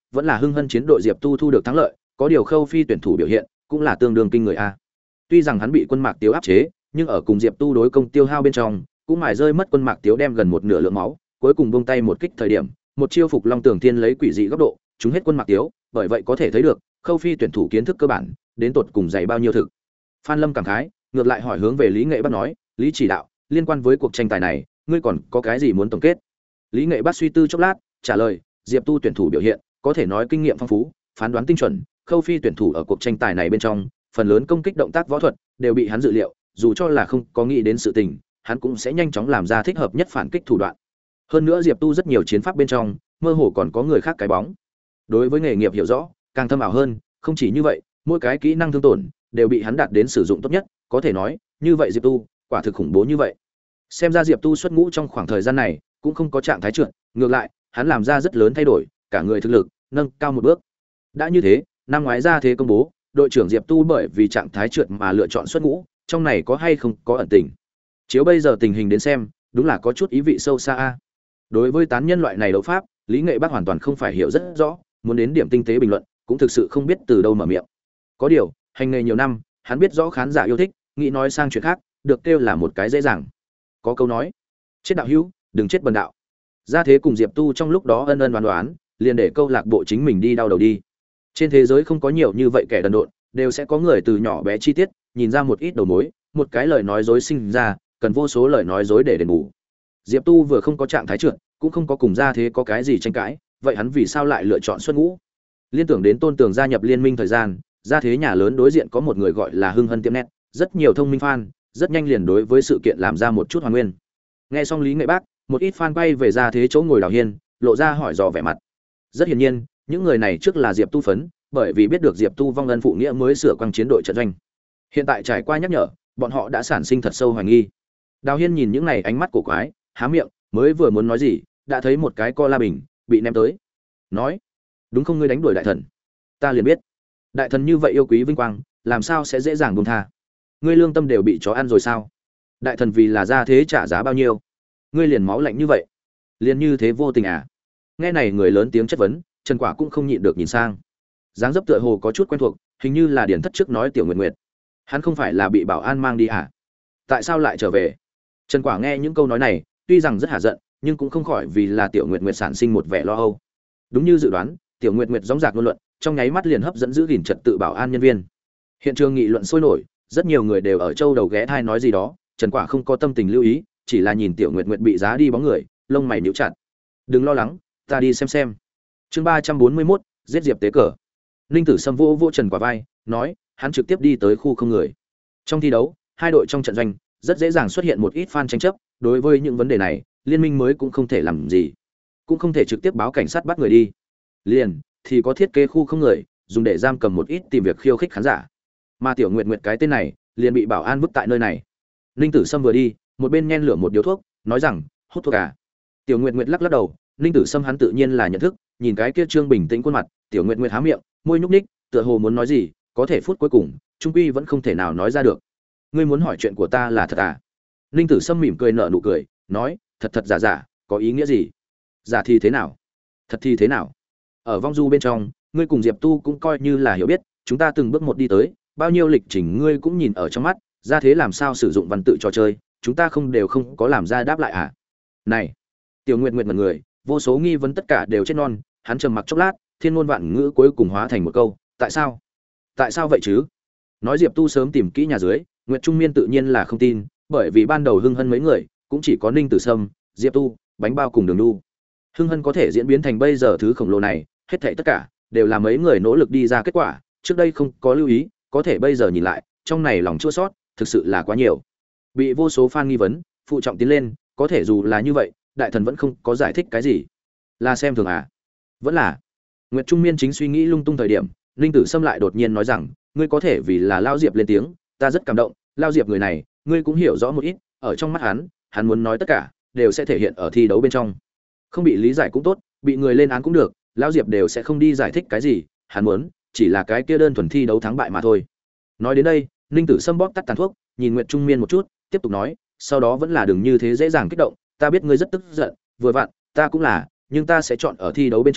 vẫn là hưng hân chiến đội Diệp Tu thu được thắng lợi, có điều Khâu Phi tuyển thủ biểu hiện cũng là tương đương kinh người a. Tuy rằng hắn bị Quân Mạc Tiếu áp chế, nhưng ở cùng Diệp Tu đối công tiêu hao bên trong, cũng mài rơi mất Quân Mạc Tiếu đem gần một nửa lượng máu, cuối cùng buông tay một kích thời điểm, một chiêu phục Long Tường Thiên lấy quỷ dị góc độ, trúng hết Quân Mạc Tiếu, bởi vậy có thể thấy được, Khâu Phi tuyển thủ kiến thức cơ bản, đến tột cùng dày bao nhiêu thực. Phan Lâm cảm khái, ngược lại hỏi hướng về Lý Nghệ Bắc nói, "Lý chỉ đạo, liên quan với cuộc tranh tài này, ngươi còn có cái gì muốn tổng kết?" Lý Nghệ Bắc suy tư chốc lát, trả lời, "Diệp Tu tuyển thủ biểu hiện, có thể nói kinh nghiệm phong phú, phán đoán tinh chuẩn, Khâu Phi tuyển thủ ở cuộc tranh tài này bên trong, phần lớn công kích động tác võ thuật đều bị hắn dự liệu, dù cho là không có nghĩ đến sự tình, hắn cũng sẽ nhanh chóng làm ra thích hợp nhất phản kích thủ đoạn. Hơn nữa Diệp Tu rất nhiều chiến pháp bên trong, mơ hồ còn có người khác cái bóng. Đối với nghề nghiệp hiểu rõ, càng thâm ảo hơn, không chỉ như vậy, mỗi cái kỹ năng thương tổn đều bị hắn đạt đến sử dụng tốt nhất, có thể nói, như vậy Diệp Tu, quả thực khủng bố như vậy." Xem ra Diệp Tu xuất ngũ trong khoảng thời gian này, cũng không có trạng thái trượt, ngược lại, hắn làm ra rất lớn thay đổi, cả người thực lực nâng cao một bước. Đã như thế, năm ngoái ra thế công bố, đội trưởng Diệp Tu bởi vì trạng thái trượt mà lựa chọn xuất ngũ, trong này có hay không có ẩn tình. Chiếu bây giờ tình hình đến xem, đúng là có chút ý vị sâu xa a. Đối với tán nhân loại này đấu pháp, Lý Nghệ Bắc hoàn toàn không phải hiểu rất rõ, muốn đến điểm tinh tế bình luận, cũng thực sự không biết từ đâu mở miệng. Có điều, hành nghề nhiều năm, hắn biết rõ khán giả yêu thích, nghĩ nói sang chuyện khác, được kêu là một cái dễ dàng. Có câu nói, chết đạo hữu, đừng chết bần đạo. Ra thế cùng Diệp Tu trong lúc đó ân ân đoán đoán, liền để câu lạc bộ chính mình đi đau đầu đi. Trên thế giới không có nhiều như vậy kẻ đần độn, đều sẽ có người từ nhỏ bé chi tiết, nhìn ra một ít đầu mối, một cái lời nói dối sinh ra, cần vô số lời nói dối để đền bù. Diệp Tu vừa không có trạng thái trượt, cũng không có cùng ra thế có cái gì tranh cãi, vậy hắn vì sao lại lựa chọn xuất ngũ? Liên tưởng đến Tôn Tường gia nhập liên minh thời gian, ra thế nhà lớn đối diện có một người gọi là Hưng Hân Tiệm Net, rất nhiều thông minh fan, rất nhanh liền đối với sự kiện làm ra một chút hoàn nguyên. Nghe xong Lý Nghệ Bác, một ít fan bay về ra thế chỗ ngồi Đào Hiên, lộ ra hỏi dò vẻ mặt. Rất hiển nhiên, những người này trước là Diệp Tu phấn, bởi vì biết được Diệp Tu vong ân phụ nghĩa mới sửa quang chiến đội trận doanh. Hiện tại trải qua nhắc nhở, bọn họ đã sản sinh thật sâu hoài nghi. Đào Hiên nhìn những này ánh mắt cổ quái, há miệng, mới vừa muốn nói gì, đã thấy một cái co la bình bị ném tới. Nói, đúng không, ngươi đánh đuổi đại thần? Ta liền biết, đại thần như vậy yêu quý vinh quang, làm sao sẽ dễ dàng buông tha? Ngươi lương tâm đều bị chó ăn rồi sao? Đại thần vì là ra thế trả giá bao nhiêu? Ngươi liền máu lạnh như vậy, liền như thế vô tình à? Nghe này người lớn tiếng chất vấn, Trần Quả cũng không nhịn được nhìn sang. Dáng dấp tựa hồ có chút quen thuộc, hình như là Điển Thất trước nói Tiểu Nguyệt Nguyệt. Hắn không phải là bị bảo an mang đi à? Tại sao lại trở về? Trần Quả nghe những câu nói này, tuy rằng rất hả giận, nhưng cũng không khỏi vì là Tiểu Nguyệt Nguyệt sản sinh một vẻ lo âu. Đúng như dự đoán, Tiểu Nguyệt Nguyệt dõng dạc ngôn luận, trong nháy mắt liền hấp dẫn giữ gìn trật tự bảo an nhân viên. Hiện trường nghị luận sôi nổi, rất nhiều người đều ở châu đầu ghé thai nói gì đó, Trần Quả không có tâm tình lưu ý, chỉ là nhìn Tiểu Nguyệt Nguyệt bị giá đi bóng người, lông mày nhíu chặt. Đừng lo lắng, ta đi xem. Chương 341, giết Diệp Tế Cờ. Ninh Tử Sâm vô Trần Quả vai, nói, hắn trực tiếp đi tới khu không người. Trong thi đấu, hai đội trong trận doanh rất dễ dàng xuất hiện một ít fan tranh chấp, đối với những vấn đề này, liên minh mới cũng không thể làm gì, cũng không thể trực tiếp báo cảnh sát bắt người đi. Liền thì có thiết kế khu không người, dùng để giam cầm một ít tìm việc khiêu khích khán giả. Mà Tiểu Nguyệt Nguyệt cái tên này, liền bị bảo an vứt tại nơi này. Ninh Tử Sâm vừa đi, một bên nhen lửa một điếu thuốc, nói rằng, hút thuốc à? Tiểu Nguyệt Nguyệt lắc lắc đầu, Ninh Tử Sâm hắn tự nhiên là nhận thức, nhìn cái kia trương bình tĩnh khuôn mặt, Tiểu Nguyệt Nguyệt há miệng, môi nhúc nhích, tựa hồ muốn nói gì, có thể phút cuối cùng, trung quy vẫn không thể nào nói ra được. Ngươi muốn hỏi chuyện của ta là thật à? Ninh Tử Sâm mỉm cười nở nụ cười, nói, thật giả, có ý nghĩa gì? Giả thì thế nào? Thật thì thế nào? Ở vong du bên trong, ngươi cùng Diệp Tu cũng coi như là hiểu biết, chúng ta từng bước một đi tới, bao nhiêu lịch trình ngươi cũng nhìn ở trong mắt, ra thế làm sao sử dụng văn tự trò chơi, chúng ta không có làm ra đáp lại à? Này, Tiểu Nguyệt Nguyệt ngẩn người, vô số nghi vấn tất cả đều chết non, hắn trầm mặc chốc lát, thiên ngôn vạn ngữ cuối cùng hóa thành một câu, tại sao? Tại sao vậy chứ? Nói Diệp Tu sớm tìm kỹ nhà dưới, Nguyệt Trung Miên tự nhiên là không tin, bởi vì ban đầu Hưng Hân mấy người, cũng chỉ có Ninh Tử Sâm, Diệp Tu, Bánh Bao cùng Đường Nhu. Hưng Hân có thể diễn biến thành bây giờ thứ khổng lồ này, hết thảy tất cả đều là mấy người nỗ lực đi ra kết quả, trước đây không có lưu ý, có thể bây giờ nhìn lại, trong này lòng chua xót, thực sự là quá nhiều. Bị vô số fan nghi vấn, phụ trọng tiến lên, có thể dù là như vậy, đại thần vẫn không có giải thích cái gì. Là xem thường à? Vẫn là. Nguyệt Trung Miên chính suy nghĩ lung tung thời điểm, Ninh Tử Sâm lại đột nhiên nói rằng, ngươi có thể vì là Lao Diệp lên tiếng, ta rất cảm động, Lao Diệp người này, ngươi cũng hiểu rõ một ít, ở trong mắt hắn muốn nói tất cả, đều sẽ thể hiện ở thi đấu bên trong. Không bị lý giải cũng tốt, bị người lên án cũng được, Lao Diệp đều sẽ không đi giải thích cái gì, hắn muốn chỉ là cái kia đơn thuần thi đấu thắng bại mà thôi. Nói đến đây, Ninh Tử Sâm bóp tắt tàn thuốc, nhìn Nguyệt Trung Miên một chút, tiếp tục nói, sau đó vẫn là đừng như thế dễ dàng kích động, ta biết ngươi rất tức giận, vừa vặn, ta cũng là, nhưng ta sẽ chọn ở thi đấu bên trong,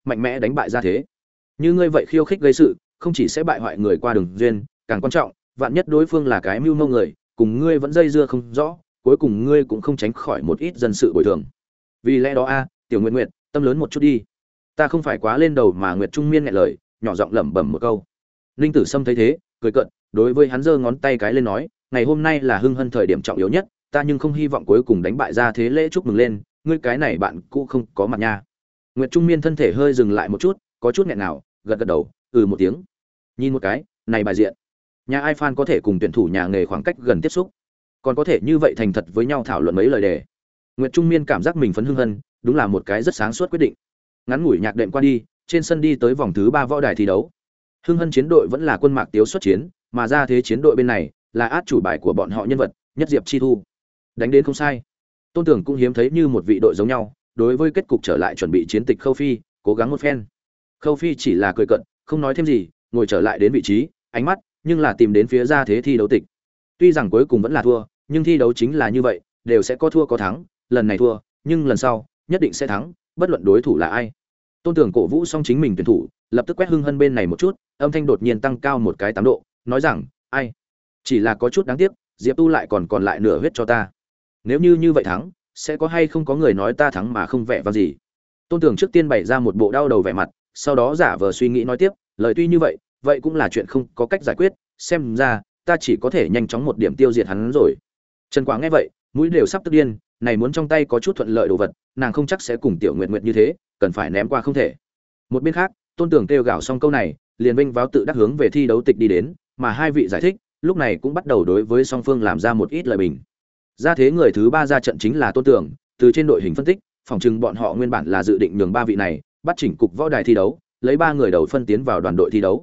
mạnh mẽ đánh bại Gia Thế. Như ngươi vậy khiêu khích gây sự, không chỉ sẽ bại hoại người qua đường duyên, càng quan trọng, vạn nhất đối phương là cái mưu mô người, cùng ngươi vẫn dây dưa không rõ, cuối cùng ngươi cũng không tránh khỏi một ít dân sự bồi thường. Vì lẽ đó Tiểu Nguyệt Nguyệt, tâm lớn một chút đi. Ta không phải quá lên đầu mà Nguyệt Trung Miên nghẹn lời, nhỏ giọng lẩm bẩm một câu. Ninh Tử Sâm thấy thế, cười cợt, đối với hắn giơ ngón tay cái lên nói, ngày hôm nay là hưng hân thời điểm trọng yếu nhất, ta nhưng không hy vọng cuối cùng đánh bại Gia Thế lễ chúc mừng lên, ngươi cái này bạn cũ không có mặt nha. Nguyệt Trung Miên thân thể hơi dừng lại một chút, có chút nghẹn nào, gật gật đầu, một tiếng. Nhìn một cái, này bài diện. Nhà ai fan có thể cùng tuyển thủ nhà nghề khoảng cách gần tiếp xúc, còn có thể như vậy thành thật với nhau thảo luận mấy lời đề. Nguyệt Trung Miên cảm giác mình phấn hưng hân, đúng là một cái rất sáng suốt quyết định. Ngắn ngủi nhạc đệm qua đi, trên sân đi tới vòng thứ 3 võ đài thi đấu. Hưng hân chiến đội vẫn là Quân Mạc Tiếu xuất chiến, mà Gia Thế chiến đội bên này là át chủ bài của bọn họ nhân vật, Nhất Diệp Chi Thu. Đánh đến không sai. Tôn Tưởng cũng hiếm thấy như một vị đội giống nhau, đối với kết cục trở lại chuẩn bị chiến tịch Khâu Phi, cố gắng một phen. Khâu Phi chỉ là cười cợt, không nói thêm gì, ngồi trở lại đến vị trí, ánh mắt nhưng là tìm đến phía Gia Thế thi đấu tịch. Tuy rằng cuối cùng vẫn là thua, nhưng thi đấu chính là như vậy, đều sẽ có thua có thắng, lần này thua, nhưng lần sau nhất định sẽ thắng, bất luận đối thủ là ai. Tôn Tưởng cổ vũ xong chính mình tuyển thủ, lập tức quét Hưng Hân bên này một chút, âm thanh đột nhiên tăng cao một cái 8 độ, nói rằng, ai, chỉ là có chút đáng tiếc, Diệp Tu lại còn lại nửa huyết cho ta. Nếu như vậy thắng, sẽ có hay không có người nói ta thắng mà không vẻ vang gì. Tôn Tưởng trước tiên bày ra một bộ đau đầu vẻ mặt, sau đó giả vờ suy nghĩ nói tiếp, lời tuy như vậy, vậy cũng là chuyện không có cách giải quyết, xem ra ta chỉ có thể nhanh chóng một điểm tiêu diệt hắn rồi. Trần Quá nghe vậy, mũi đều sắp tức điên, này muốn trong tay có chút thuận lợi đồ vật, nàng không chắc sẽ cùng Tiểu Nguyệt Nguyệt như thế, cần phải ném qua không thể. Một bên khác, Tôn Tưởng kêu gào xong câu này, liền vinh váo tự đắc hướng về thi đấu tịch đi đến, mà hai vị giải thích, lúc này cũng bắt đầu đối với song phương làm ra một ít lời bình. Gia Thế người thứ 3 ra trận chính là Tôn Tưởng, từ trên đội hình phân tích, phòng trừng bọn họ nguyên bản là dự định nhường 3 vị này bắt chỉnh cục võ đài thi đấu, lấy 3 người đầu phân tiến vào đoàn đội thi đấu.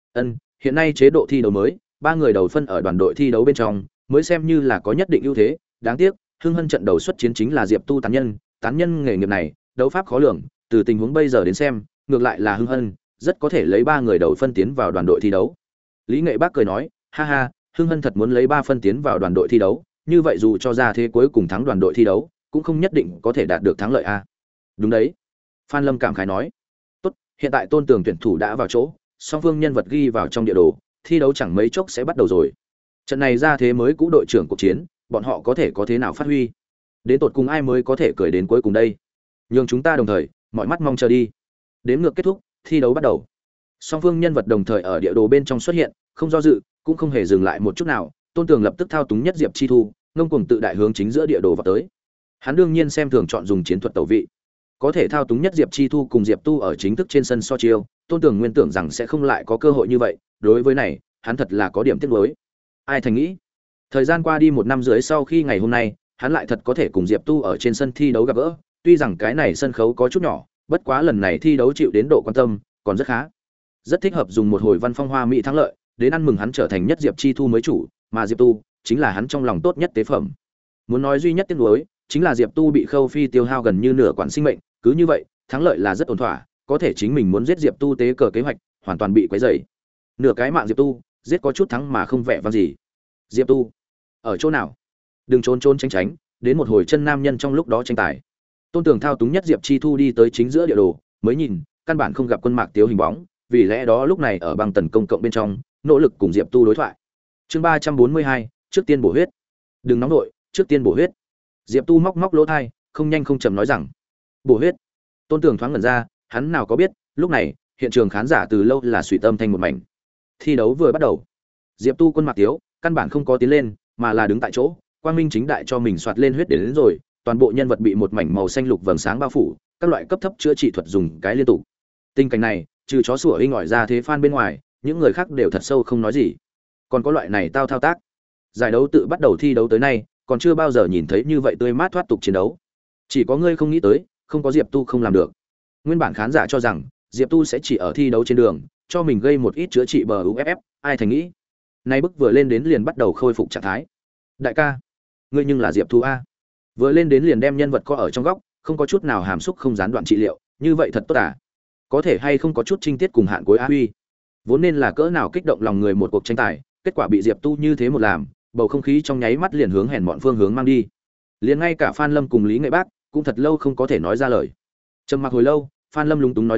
Hiện nay chế độ thi đấu mới, 3 người đầu phân ở đoàn đội thi đấu bên trong, mới xem như là có nhất định ưu thế, đáng tiếc, Hưng Hân trận đầu xuất chiến chính là Diệp Tu tán nhân nghề nghiệp này, đấu pháp khó lường, từ tình huống bây giờ đến xem, ngược lại là Hưng Hân rất có thể lấy 3 người đầu phân tiến vào đoàn đội thi đấu. Lý Nghệ Bác cười nói, ha ha, Hưng Hân thật muốn lấy 3 phân tiến vào đoàn đội thi đấu, như vậy dù cho Gia Thế cuối cùng thắng đoàn đội thi đấu, cũng không nhất định có thể đạt được thắng lợi a. Đúng đấy. Phan Lâm cảm khái nói, tốt, hiện tại Tôn Tưởng tuyển thủ đã vào chỗ, song phương nhân vật ghi vào trong địa đồ, thi đấu chẳng mấy chốc sẽ bắt đầu rồi. Trận này Gia Thế mới cũ đội trưởng cuộc chiến, bọn họ có thể có thế nào phát huy? Đến tột cùng ai mới có thể cười đến cuối cùng đây? Nhưng chúng ta đồng thời, mọi mắt mong chờ đi. Đếm ngược kết thúc, thi đấu bắt đầu. Song phương nhân vật đồng thời ở địa đồ bên trong xuất hiện, không do dự, cũng không hề dừng lại một chút nào. Tôn Tưởng lập tức thao túng Nhất Diệp Chi Thu, ngông cuồng tự đại hướng chính giữa địa đồ vào tới. Hắn đương nhiên xem thường chọn dùng chiến thuật tẩu vị. Có thể thao túng Nhất Diệp Chi Thu cùng Diệp Tu ở chính thức trên sân so chiêu, Tôn Tưởng nguyên tưởng rằng sẽ không lại có cơ hội như vậy, đối với này, hắn thật là có điểm tiếc nuối. Ai thành nghĩ? Thời gian qua đi 1 năm rưỡi sau khi ngày hôm nay, hắn lại thật có thể cùng Diệp Tu ở trên sân thi đấu gặp gỡ, tuy rằng cái này sân khấu có chút nhỏ, bất quá lần này thi đấu chịu đến độ quan tâm, còn rất khá. Rất thích hợp dùng một hồi văn phong hoa mỹ thắng lợi, đến ăn mừng hắn trở thành Nhất Diệp Chi Thu mới chủ, mà Diệp Tu chính là hắn trong lòng tốt nhất tế phẩm. Muốn nói duy nhất tiếc nuối, chính là Diệp Tu bị Khâu Phi tiêu hao gần như nửa quản sinh mệnh, cứ như vậy, thắng lợi là rất ổn thỏa, có thể chính mình muốn giết Diệp Tu tế cờ kế hoạch, hoàn toàn bị quấy rầy. Nửa cái mạng Diệp Tu, giết có chút thắng mà không vẻ vang gì. Diệp Tu, ở chỗ nào? Đừng trốn trốn tránh tránh, đến một hồi chân nam nhân trong lúc đó tranh tài. Tôn Tưởng thao túng Nhất Diệp Chi Thu đi tới chính giữa địa đồ, mới nhìn, căn bản không gặp Quân Mạc Tiếu hình bóng, vì lẽ đó lúc này ở băng tần công cộng bên trong, nỗ lực cùng Diệp Tu đối thoại. Chương 342, trước tiên bổ huyết. Đừng nóng nội, trước tiên bổ huyết. Diệp Tu móc lỗ tai, không nhanh không chậm nói rằng, bổ huyết. Tôn Tưởng thoáng ngẩn ra, hắn nào có biết, lúc này, hiện trường khán giả từ lâu là suy tâm thành một mảnh. Thi đấu vừa bắt đầu. Diệp Tu Quân Mạc Tiếu, căn bản không có tiến lên, mà là đứng tại chỗ, quang minh chính đại cho mình soạt lên huyết đến rồi, toàn bộ nhân vật bị một mảnh màu xanh lục vầng sáng bao phủ, các loại cấp thấp chữa trị thuật dùng cái liên tục. Tình cảnh này, trừ chó sủa inh ỏi ra thế fan bên ngoài, những người khác đều thật sâu không nói gì. Còn có loại này thao tác. Giải đấu tự bắt đầu thi đấu tới nay, còn chưa bao giờ nhìn thấy như vậy tươi mát thoát tục chiến đấu. Chỉ có ngươi không nghĩ tới, không có Diệp Tu không làm được. Nguyên bản khán giả cho rằng Diệp Tu sẽ chỉ ở thi đấu trên đường cho mình gây một ít chữa trị bờ UFF, ai thành nghĩ. Nay bức vừa lên đến liền bắt đầu khôi phục trạng thái. Đại ca, ngươi nhưng là Diệp Tu a. Vừa lên đến liền đem nhân vật co ở trong góc, không có chút nào hàm xúc không gián đoạn trị liệu, như vậy thật tốt à? Có thể hay không có chút trinh tiết cùng hạn cuối a huy. Vốn nên là cỡ nào kích động lòng người một cuộc tranh tài, kết quả bị Diệp Tu như thế một làm, bầu không khí trong nháy mắt liền hướng hèn mọn phương hướng mang đi. Liền ngay cả Phan Lâm cùng Lý Nghệ Bác cũng thật lâu không có thể nói ra lời. Trầm mặc hồi lâu, Phan Lâm lúng túng nói rằng,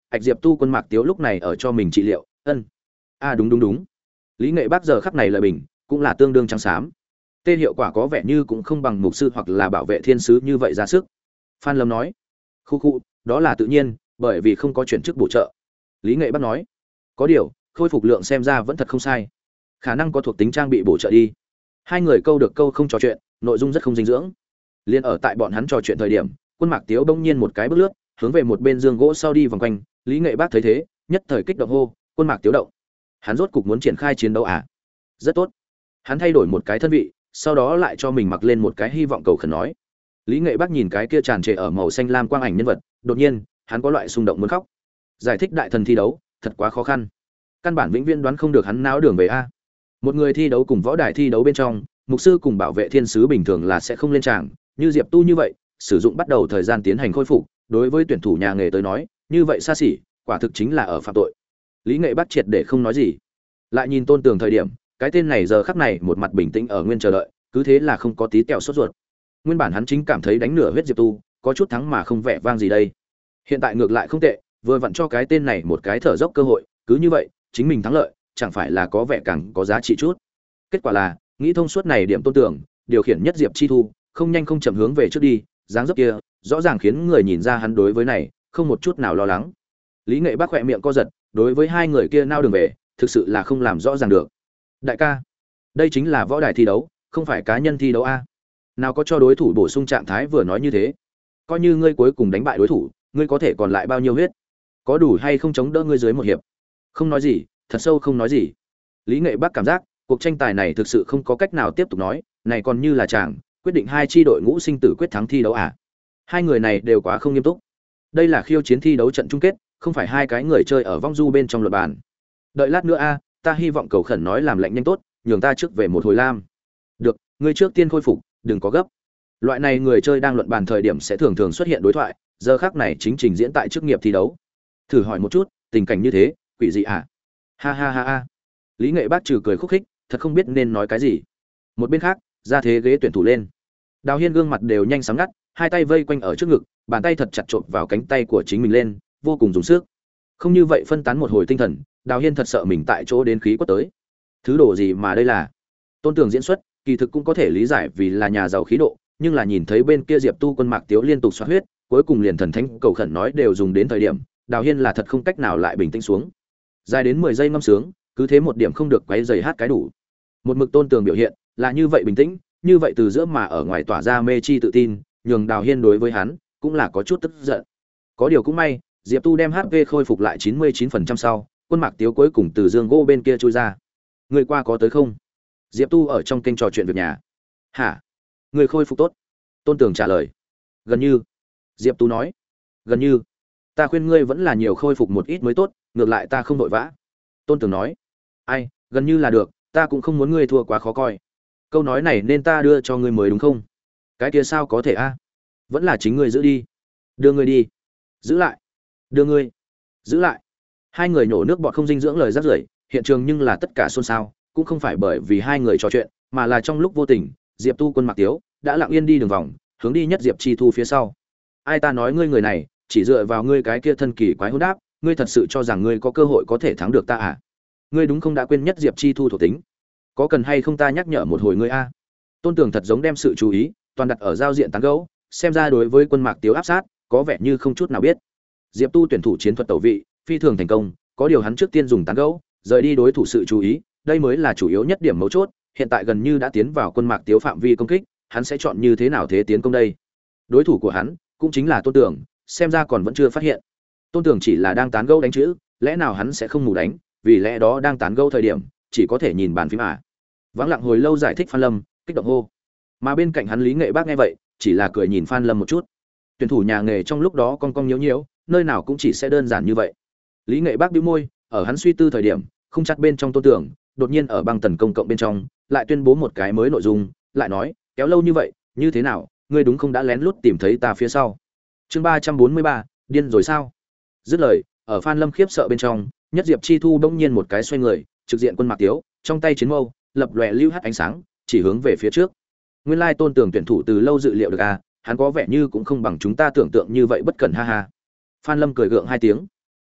ạch Diệp Tu Quân Mạc Tiếu lúc này ở cho mình trị liệu. Ân. Đúng đúng đúng. Lý Nghệ Bác giờ khắc này lời bình cũng là tương đương trắng xám. Tê hiệu quả có vẻ như cũng không bằng mục sư hoặc là bảo vệ thiên sứ như vậy ra sức. Phan Lâm nói. Khu, đó là tự nhiên, bởi vì không có chuyển chức bổ trợ. Lý Nghệ Bác nói. Có điều, khôi phục lượng xem ra vẫn thật không sai. Khả năng có thuộc tính trang bị bổ trợ đi. Hai người câu được câu không trò chuyện, nội dung rất không dinh dưỡng. Liên ở tại bọn hắn trò chuyện thời điểm, Quân Mạc Tiếu bỗng nhiên một cái bước lướt, hướng về một bên giường gỗ sau đi vòng quanh. Lý Nghệ Bác thấy thế, nhất thời kích động hô, Quân Mạc Tiếu động. Hắn rốt cục muốn triển khai chiến đấu à? Rất tốt. Hắn thay đổi một cái thân vị, sau đó lại cho mình mặc lên một cái hy vọng cầu khẩn nói. Lý Nghệ Bác nhìn cái kia tràn trề ở màu xanh lam quang ảnh nhân vật, đột nhiên, hắn có loại xung động muốn khóc. Giải thích đại thần thi đấu, thật quá khó khăn. Căn bản vĩnh viễn đoán không được hắn náo đường về a. Một người thi đấu cùng võ đài thi đấu bên trong, mục sư cùng bảo vệ thiên sứ bình thường là sẽ không lên tràng, như Diệp Tu như vậy, sử dụng bắt đầu thời gian tiến hành khôi phục, đối với tuyển thủ nhà nghề tới nói, như vậy xa xỉ, quả thực chính là ở phạm tội. Lý Nghệ Bác triệt để không nói gì. Lại nhìn Tôn Tường thời điểm, cái tên này giờ khắc này một mặt bình tĩnh ở nguyên chờ đợi, cứ thế là không có tí kẹo sốt ruột. Nguyên bản hắn chính cảm thấy đánh nửa huyết Diệp Tu, có chút thắng mà không vẻ vang gì đây. Hiện tại ngược lại không tệ, vừa vặn cho cái tên này một cái thở dốc cơ hội, cứ như vậy, chính mình thắng lợi, chẳng phải là có vẻ càng có giá trị chút. Kết quả là, nghĩ thông suốt này điểm Tôn Tường, điều khiển nhất Diệp Chi Thu, không nhanh không chậm hướng về trước đi, dáng dấp kia, rõ ràng khiến người nhìn ra hắn đối với này, không một chút nào lo lắng. Lý Nghệ Bác khỏe miệng co giật, đối với hai người kia nao đường về, thực sự là không làm rõ ràng được. Đại ca, đây chính là võ đài thi đấu, không phải cá nhân thi đấu a. Nào có cho đối thủ bổ sung trạng thái vừa nói như thế. Coi như ngươi cuối cùng đánh bại đối thủ, ngươi có thể còn lại bao nhiêu huyết? Có đủ hay không chống đỡ ngươi dưới một hiệp? Không nói gì, thật sâu không nói gì. Lý Nghệ Bác cảm giác, cuộc tranh tài này thực sự không có cách nào tiếp tục nói, này còn như là chàng quyết định hai chi đội ngũ sinh tử quyết thắng thi đấu à? Hai người này đều quá không nghiêm túc. Đây là khiêu chiến thi đấu trận chung kết, không phải hai cái người chơi ở vong du bên trong luật bàn. Đợi lát nữa a, ta hy vọng cầu khẩn nói làm lạnh nhanh tốt, nhường ta trước về một hồi lam. Được, ngươi trước tiên khôi phục, đừng có gấp. Loại này người chơi đang luận bàn thời điểm sẽ thường thường xuất hiện đối thoại, giờ khắc này chính trình diễn tại chức nghiệp thi đấu. Thử hỏi một chút, tình cảnh như thế, quỷ gì à? Ha ha ha ha. Lý Nghệ Bác trừ cười khúc khích, thật không biết nên nói cái gì. Một bên khác, ra thế ghế tuyển thủ lên. Đào Hiên gương mặt đều nhanh sáng ngắt, hai tay vây quanh ở trước ngực, bàn tay thật chặt chộp vào cánh tay của chính mình lên, vô cùng dùng sức. Không như vậy phân tán một hồi tinh thần, Đào Hiên thật sợ mình tại chỗ đến khí quất tới. Thứ đồ gì mà đây là? Tôn Tường diễn xuất, kỳ thực cũng có thể lý giải vì là nhà giàu khí độ, nhưng là nhìn thấy bên kia Diệp Tu Quân Mạc Tiếu liên tục xoát huyết, cuối cùng liền thần thánh cầu khẩn nói đều dùng đến thời điểm, Đào Hiên là thật không cách nào lại bình tĩnh xuống. Dài đến 10 giây ngâm sướng, cứ thế một điểm không được quấy rầy hát cái đủ. Một mực Tôn Tường biểu hiện là như vậy bình tĩnh, như vậy từ giữa mà ở ngoài tỏa ra mê chi tự tin, nhường Đào Hiên đối với hắn cũng là có chút tức giận. Có điều cũng may, Diệp Tu đem HP khôi phục lại 99% sau, Quân Mạc Tiếu cuối cùng từ giường gỗ bên kia chui ra. Người qua có tới không? Diệp Tu ở trong kênh trò chuyện việc nhà. Hả? Người khôi phục tốt? Tôn Tường trả lời. Gần như. Diệp Tu nói. Gần như. Ta khuyên ngươi vẫn là nhiều khôi phục một ít mới tốt, ngược lại ta không vội vã. Tôn Tường nói. Ai, gần như là được, ta cũng không muốn ngươi thua quá khó coi. Câu nói này nên ta đưa cho ngươi mới đúng không? Cái kia sao có thể a? Vẫn là chính ngươi giữ đi. Đưa ngươi đi. Giữ lại. Đưa ngươi. Giữ lại. Hai người nhổ nước bọt không dinh dưỡng lời rác rưởi, hiện trường nhưng là tất cả xôn xao, cũng không phải bởi vì hai người trò chuyện, mà là trong lúc vô tình, Diệp Tu Quân Mạc Tiếu đã lặng yên đi đường vòng, hướng đi nhất Diệp Chi Thu phía sau. Ai ta nói ngươi người này, chỉ dựa vào ngươi cái kia thân kỳ quái hỗn đáp, ngươi thật sự cho rằng ngươi có cơ hội có thể thắng được ta à? Ngươi đúng không đã quên nhất Diệp Chi Thu thuộc tính? Có cần hay không ta nhắc nhở một hồi ngươi a? Tôn Tường thật giống đem sự chú ý toàn đặt ở giao diện tán gẫu, xem ra đối với Quân Mạc Tiếu áp sát, có vẻ như không chút nào biết. Diệp Tu tuyển thủ chiến thuật tẩu vị, phi thường thành công, có điều hắn trước tiên dùng tán gẫu, rời đi đối thủ sự chú ý, đây mới là chủ yếu nhất điểm mấu chốt, hiện tại gần như đã tiến vào Quân Mạc Tiếu phạm vi công kích, hắn sẽ chọn như thế nào thế tiến công đây? Đối thủ của hắn cũng chính là Tôn Tường, xem ra còn vẫn chưa phát hiện. Tôn Tường chỉ là đang tán gẫu đánh chữ, lẽ nào hắn sẽ không mù đánh, vì lẽ đó đang tán gẫu thời điểm, chỉ có thể nhìn bàn phím à. Vắng lặng hồi lâu giải thích Phan Lâm, kích động hô. Mà bên cạnh hắn Lý Nghệ Bác nghe vậy, chỉ là cười nhìn Phan Lâm một chút. Tuyển thủ nhà nghề trong lúc đó cong cong nhiễu nhiễu, nơi nào cũng chỉ sẽ đơn giản như vậy. Lý Nghệ Bác bĩu môi, ở hắn suy tư thời điểm, không chặt bên trong Tôn Tường, đột nhiên ở băng tần công cộng bên trong, lại tuyên bố một cái mới nội dung, lại nói, kéo lâu như vậy, như thế nào, ngươi đúng không đã lén lút tìm thấy ta phía sau. Chương 343, điên rồi sao? Dứt lời, ở Phan Lâm khiếp sợ bên trong, nhất Diệp Chi Thu bỗng nhiên một cái xoay người, trực diện Quân Mạc Tiếu, trong tay chiến mâu, lập lòe lưu hắt ánh sáng, chỉ hướng về phía trước. Nguyên lai Tôn Tường tuyển thủ từ lâu dự liệu được à, hắn có vẻ như cũng không bằng chúng ta tưởng tượng như vậy bất cẩn ha ha. Phan Lâm cười gượng hai tiếng.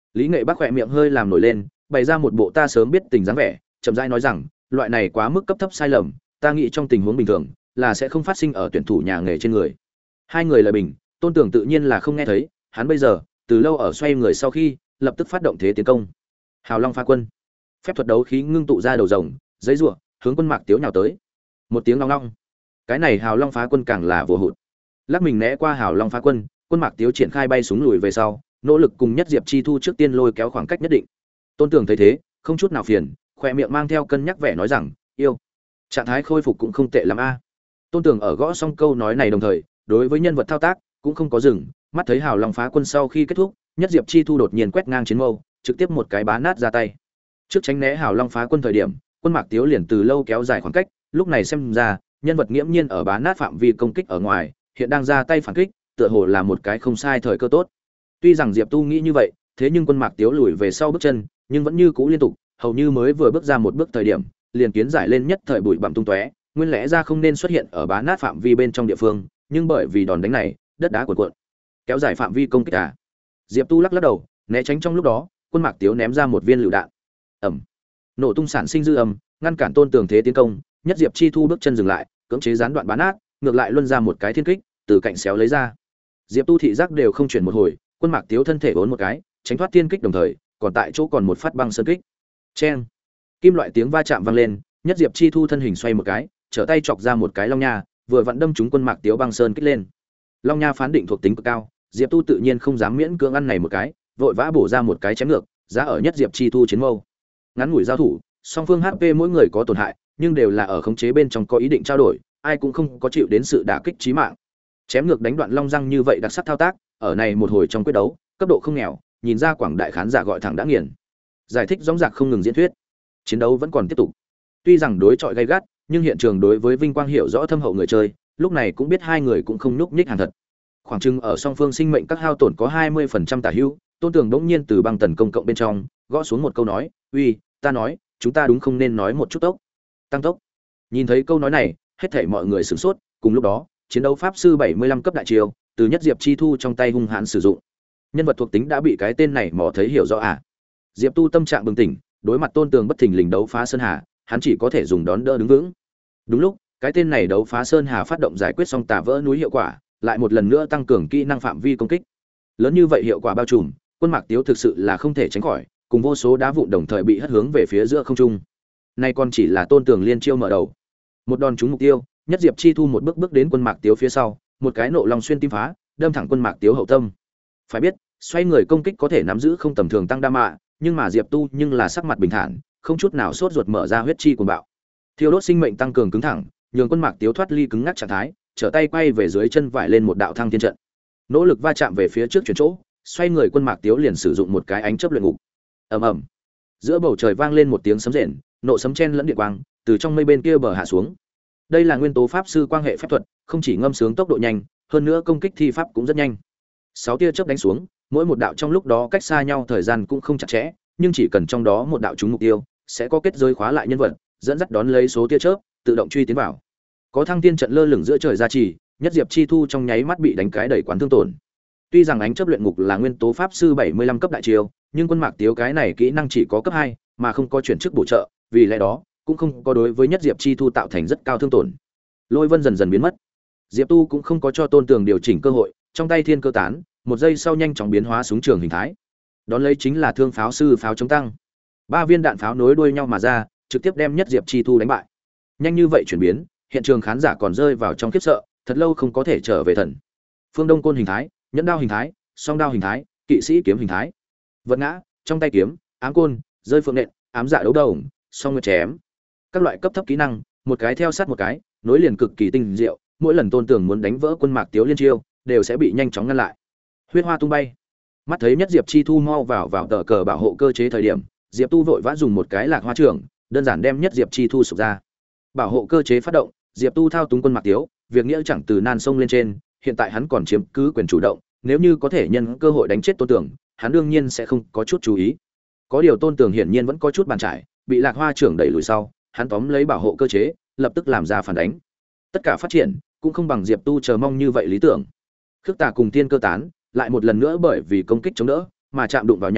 Lý Nghệ Bắc khỏe miệng hơi làm nổi lên, bày ra một bộ ta sớm biết tình dáng vẻ, chậm rãi nói rằng, loại này quá mức cấp thấp sai lầm, ta nghĩ trong tình huống bình thường là sẽ không phát sinh ở tuyển thủ nhà nghề trên người. Hai người lời bình, Tôn Tưởng tự nhiên là không nghe thấy, hắn bây giờ, từ lâu ở xoay người sau khi, lập tức phát động thế tiến công. Hào Long phá quân. Phép thuật đấu khí ngưng tụ ra đầu rồng, giấy rùa, hướng Quân Mạc Tiếu nhào tới. Một tiếng long long. Cái này Hào Long phá quân càng là vô hụt. Lắc mình né qua Hào Long phá quân, Quân Mạc Tiếu triển khai bay súng lùi về sau, nỗ lực cùng Nhất Diệp Chi Thu trước tiên lôi kéo khoảng cách nhất định. Tôn Tưởng thấy thế, không chút nào phiền, khỏe miệng mang theo cân nhắc vẻ nói rằng, yêu, trạng thái khôi phục cũng không tệ lắm a. Tôn Tưởng ở gõ xong câu nói này đồng thời, đối với nhân vật thao tác cũng không có dừng, mắt thấy Hào Long phá quân sau khi kết thúc, Nhất Diệp Chi Thu đột nhiên quét ngang chiến mâu, trực tiếp một cái bá nát ra tay. Trước tránh né Hào Long phá quân thời điểm, Quân Mạc Tiếu liền từ lâu kéo dài khoảng cách, lúc này xem ra, nhân vật nghiễm nhiên ở bá nát phạm vi công kích ở ngoài, hiện đang ra tay phản kích, tựa hồ là một cái không sai thời cơ tốt. Tuy rằng Diệp Tu nghĩ như vậy, thế nhưng Quân Mạc Tiếu lùi về sau bước chân, nhưng vẫn như cũ liên tục, hầu như mới vừa bước ra một bước thời điểm, liền kiến giải lên nhất thời bụi bặm tung tóe, nguyên lẽ ra không nên xuất hiện ở bá nát phạm vi bên trong địa phương, nhưng bởi vì đòn đánh này, đất đá cuộn cuộn, kéo dài phạm vi công kích à. Diệp Tu lắc lắc đầu, né tránh trong lúc đó, Quân Mạc Tiếu ném ra một viên lựu đạn. Ầm. Nổ tung sản sinh dư âm, ngăn cản Tôn Tường thế tiến công, Nhất Diệp Chi Thu bước chân dừng lại, cưỡng chế gián đoạn bá nát, ngược lại luân ra một cái thiên kích, từ cạnh xéo lấy ra. Diệp Tu thị giác đều không chuyển một hồi, Quân Mạc Tiếu thân thể vốn một cái, tránh thoát thiên kích đồng thời, còn tại chỗ còn một phát băng sơn kích. Chen. Kim loại tiếng va chạm vang lên, Nhất Diệp Chi Thu thân hình xoay một cái, trở tay chọc ra một cái long nha, vừa vặn đâm trúng Quân Mạc Tiếu băng sơn kích lên. Long nha phán định thuộc tính cực cao, Diệp Tu tự nhiên không dám miễn cưỡng ăn này một cái, vội vã bổ ra một cái chém ngược, giá ở Nhất Diệp Chi Thu chiến mâu. Ngắn ngủi giao thủ, song phương HP mỗi người có tổn hại, nhưng đều là ở khống chế bên trong có ý định trao đổi, ai cũng không có chịu đến sự đả kích chí mạng. Chém ngược đánh đoạn long răng như vậy đặc sắc thao tác, ở này một hồi trong quyết đấu, cấp độ không nghèo, nhìn ra quảng đại khán giả gọi thẳng đã nghiền. Giải thích rõ ràng không ngừng diễn thuyết. Chiến đấu vẫn còn tiếp tục. Tuy rằng đối chọi gay gắt, nhưng hiện trường đối với Vinh Quang hiểu rõ thâm hậu người chơi, lúc này cũng biết hai người cũng không nhúc nhích hàng thật. Khoảng chừng ở song phương sinh mệnh các hao tổn có 20% tả hữu, Tôn Tường bỗng nhiên từ băng tần công cộng bên trong gõ xuống một câu nói, "Uy, ta nói, chúng ta đúng không nên nói một chút tốc, tăng tốc." Nhìn thấy câu nói này, hết thảy mọi người sửng sốt, cùng lúc đó, chiến đấu pháp sư 75 cấp đại chiêu, từ Nhất Diệp Chi Thu trong tay hung hãn sử dụng. Nhân vật thuộc tính đã bị cái tên này mò thấy hiểu rõ à? Diệp Tu tâm trạng bừng tỉnh, đối mặt Tôn Tường bất thình lình đấu phá sơn hà, hắn chỉ có thể dùng đón đỡ đứng vững. Đúng lúc, cái tên này đấu phá sơn hà phát động giải quyết xong tà vỡ núi hiệu quả, lại một lần nữa tăng cường kỹ năng phạm vi công kích. Lớn như vậy hiệu quả bao trùm, Quân Mạc Tiếu thực sự là không thể tránh khỏi, cùng vô số đá vụn đồng thời bị hất hướng về phía giữa không trung. Nay còn chỉ là Tôn Tường liên chiêu mở đầu. Một đòn trúng mục tiêu, Nhất Diệp Chi Thu một bước bước đến Quân Mạc Tiếu phía sau, một cái nộ long xuyên tim phá, đâm thẳng Quân Mạc Tiếu hậu tâm. Phải biết, xoay người công kích có thể nắm giữ không tầm thường tăng đa mạ, nhưng mà Diệp Tu nhưng là sắc mặt bình thản, không chút nào sốt ruột mở ra huyết chi cuồng bạo. Thiêu đốt sinh mệnh tăng cường cứng thẳng, nhường Quân Mạc Tiếu thoát ly cứng ngắc trạng thái, trở tay quay về dưới chân vải lên một đạo thăng thiên trận. Nỗ lực va chạm về phía trước chuyển chỗ, xoay người Quân Mạc Tiếu liền sử dụng một cái ánh chớp luyện ngục. Ầm ầm. Giữa bầu trời vang lên một tiếng sấm rền, nộ sấm chen lẫn điện quang, từ trong mây bên kia bờ hạ xuống. Đây là nguyên tố pháp sư quang hệ phép thuật, không chỉ ngâm sướng tốc độ nhanh, hơn nữa công kích thi pháp cũng rất nhanh. 6 tia chớp đánh xuống, mỗi một đạo trong lúc đó cách xa nhau thời gian cũng không chặt chẽ, nhưng chỉ cần trong đó một đạo trúng mục tiêu, sẽ có kết giới khóa lại nhân vật, dẫn dắt đón lấy số tia chớp, tự động truy tiến vào. Có thăng tiên trận lơ lửng giữa trời gia trì, Nhất Diệp Chi Thu trong nháy mắt bị đánh cái đầy quán thương tổn. Tuy rằng ánh chớp luyện ngục là nguyên tố pháp sư 75 cấp đại chiêu, nhưng Quân Mạc Tiếu cái này kỹ năng chỉ có cấp 2, mà không có chuyển chức bổ trợ, vì lẽ đó cũng không có đối với Nhất Diệp Chi Thu tạo thành rất cao thương tổn. Lôi vân dần dần biến mất. Diệp Tu cũng không có cho Tôn Tường điều chỉnh cơ hội, trong tay thiên cơ tán, một giây sau nhanh chóng biến hóa súng trường hình thái. Đón lấy chính là thương pháo sư pháo chống tăng. 3 viên đạn pháo nối đuôi nhau mà ra, trực tiếp đem Nhất Diệp Chi Thu đánh bại. Nhanh như vậy chuyển biến, hiện trường khán giả còn rơi vào trong khiếp sợ, thật lâu không có thể trở về thần. Phương Đông côn hình thái, nhẫn đao hình thái, song đao hình thái, kỵ sĩ kiếm hình thái. Vật ngã, trong tay kiếm, ám côn, rơi phượng nện, ám dạ đấu đồng, song nguyệt chém. Các loại cấp thấp kỹ năng, một cái theo sát một cái, nối liền cực kỳ tinh diệu, mỗi lần Tôn Tường muốn đánh vỡ Quân Mạc Tiếu liên chiêu, đều sẽ bị nhanh chóng ngăn lại. Huyết hoa tung bay. Mắt thấy Nhất Diệp Chi Thu mau vào tờ cờ bảo hộ cơ chế thời điểm, Diệp Tu vội vã dùng một cái lạc hoa trưởng, đơn giản đem Nhất Diệp Chi Thu sụp ra. Bảo hộ cơ chế phát động, Diệp Tu thao túng Quân Mạc Tiếu, việc nghĩa chẳng từ nan sông lên trên, hiện tại hắn còn chiếm cứ quyền chủ động, nếu như có thể nhân cơ hội đánh chết Tôn Tường, hắn đương nhiên sẽ không có chút chú ý. Có điều Tôn Tường hiển nhiên vẫn có chút bàn trải, bị lạc hoa trưởng đẩy lùi sau, hắn tóm lấy bảo hộ cơ chế, lập tức làm ra phản đánh. Tất cả phát triển cũng không bằng Diệp Tu chờ mong như vậy lý tưởng. Khước Tà cùng Tiên Cơ tán lại một lần nữa bởi vì công kích chống đỡ mà chạm đụng vào nhau,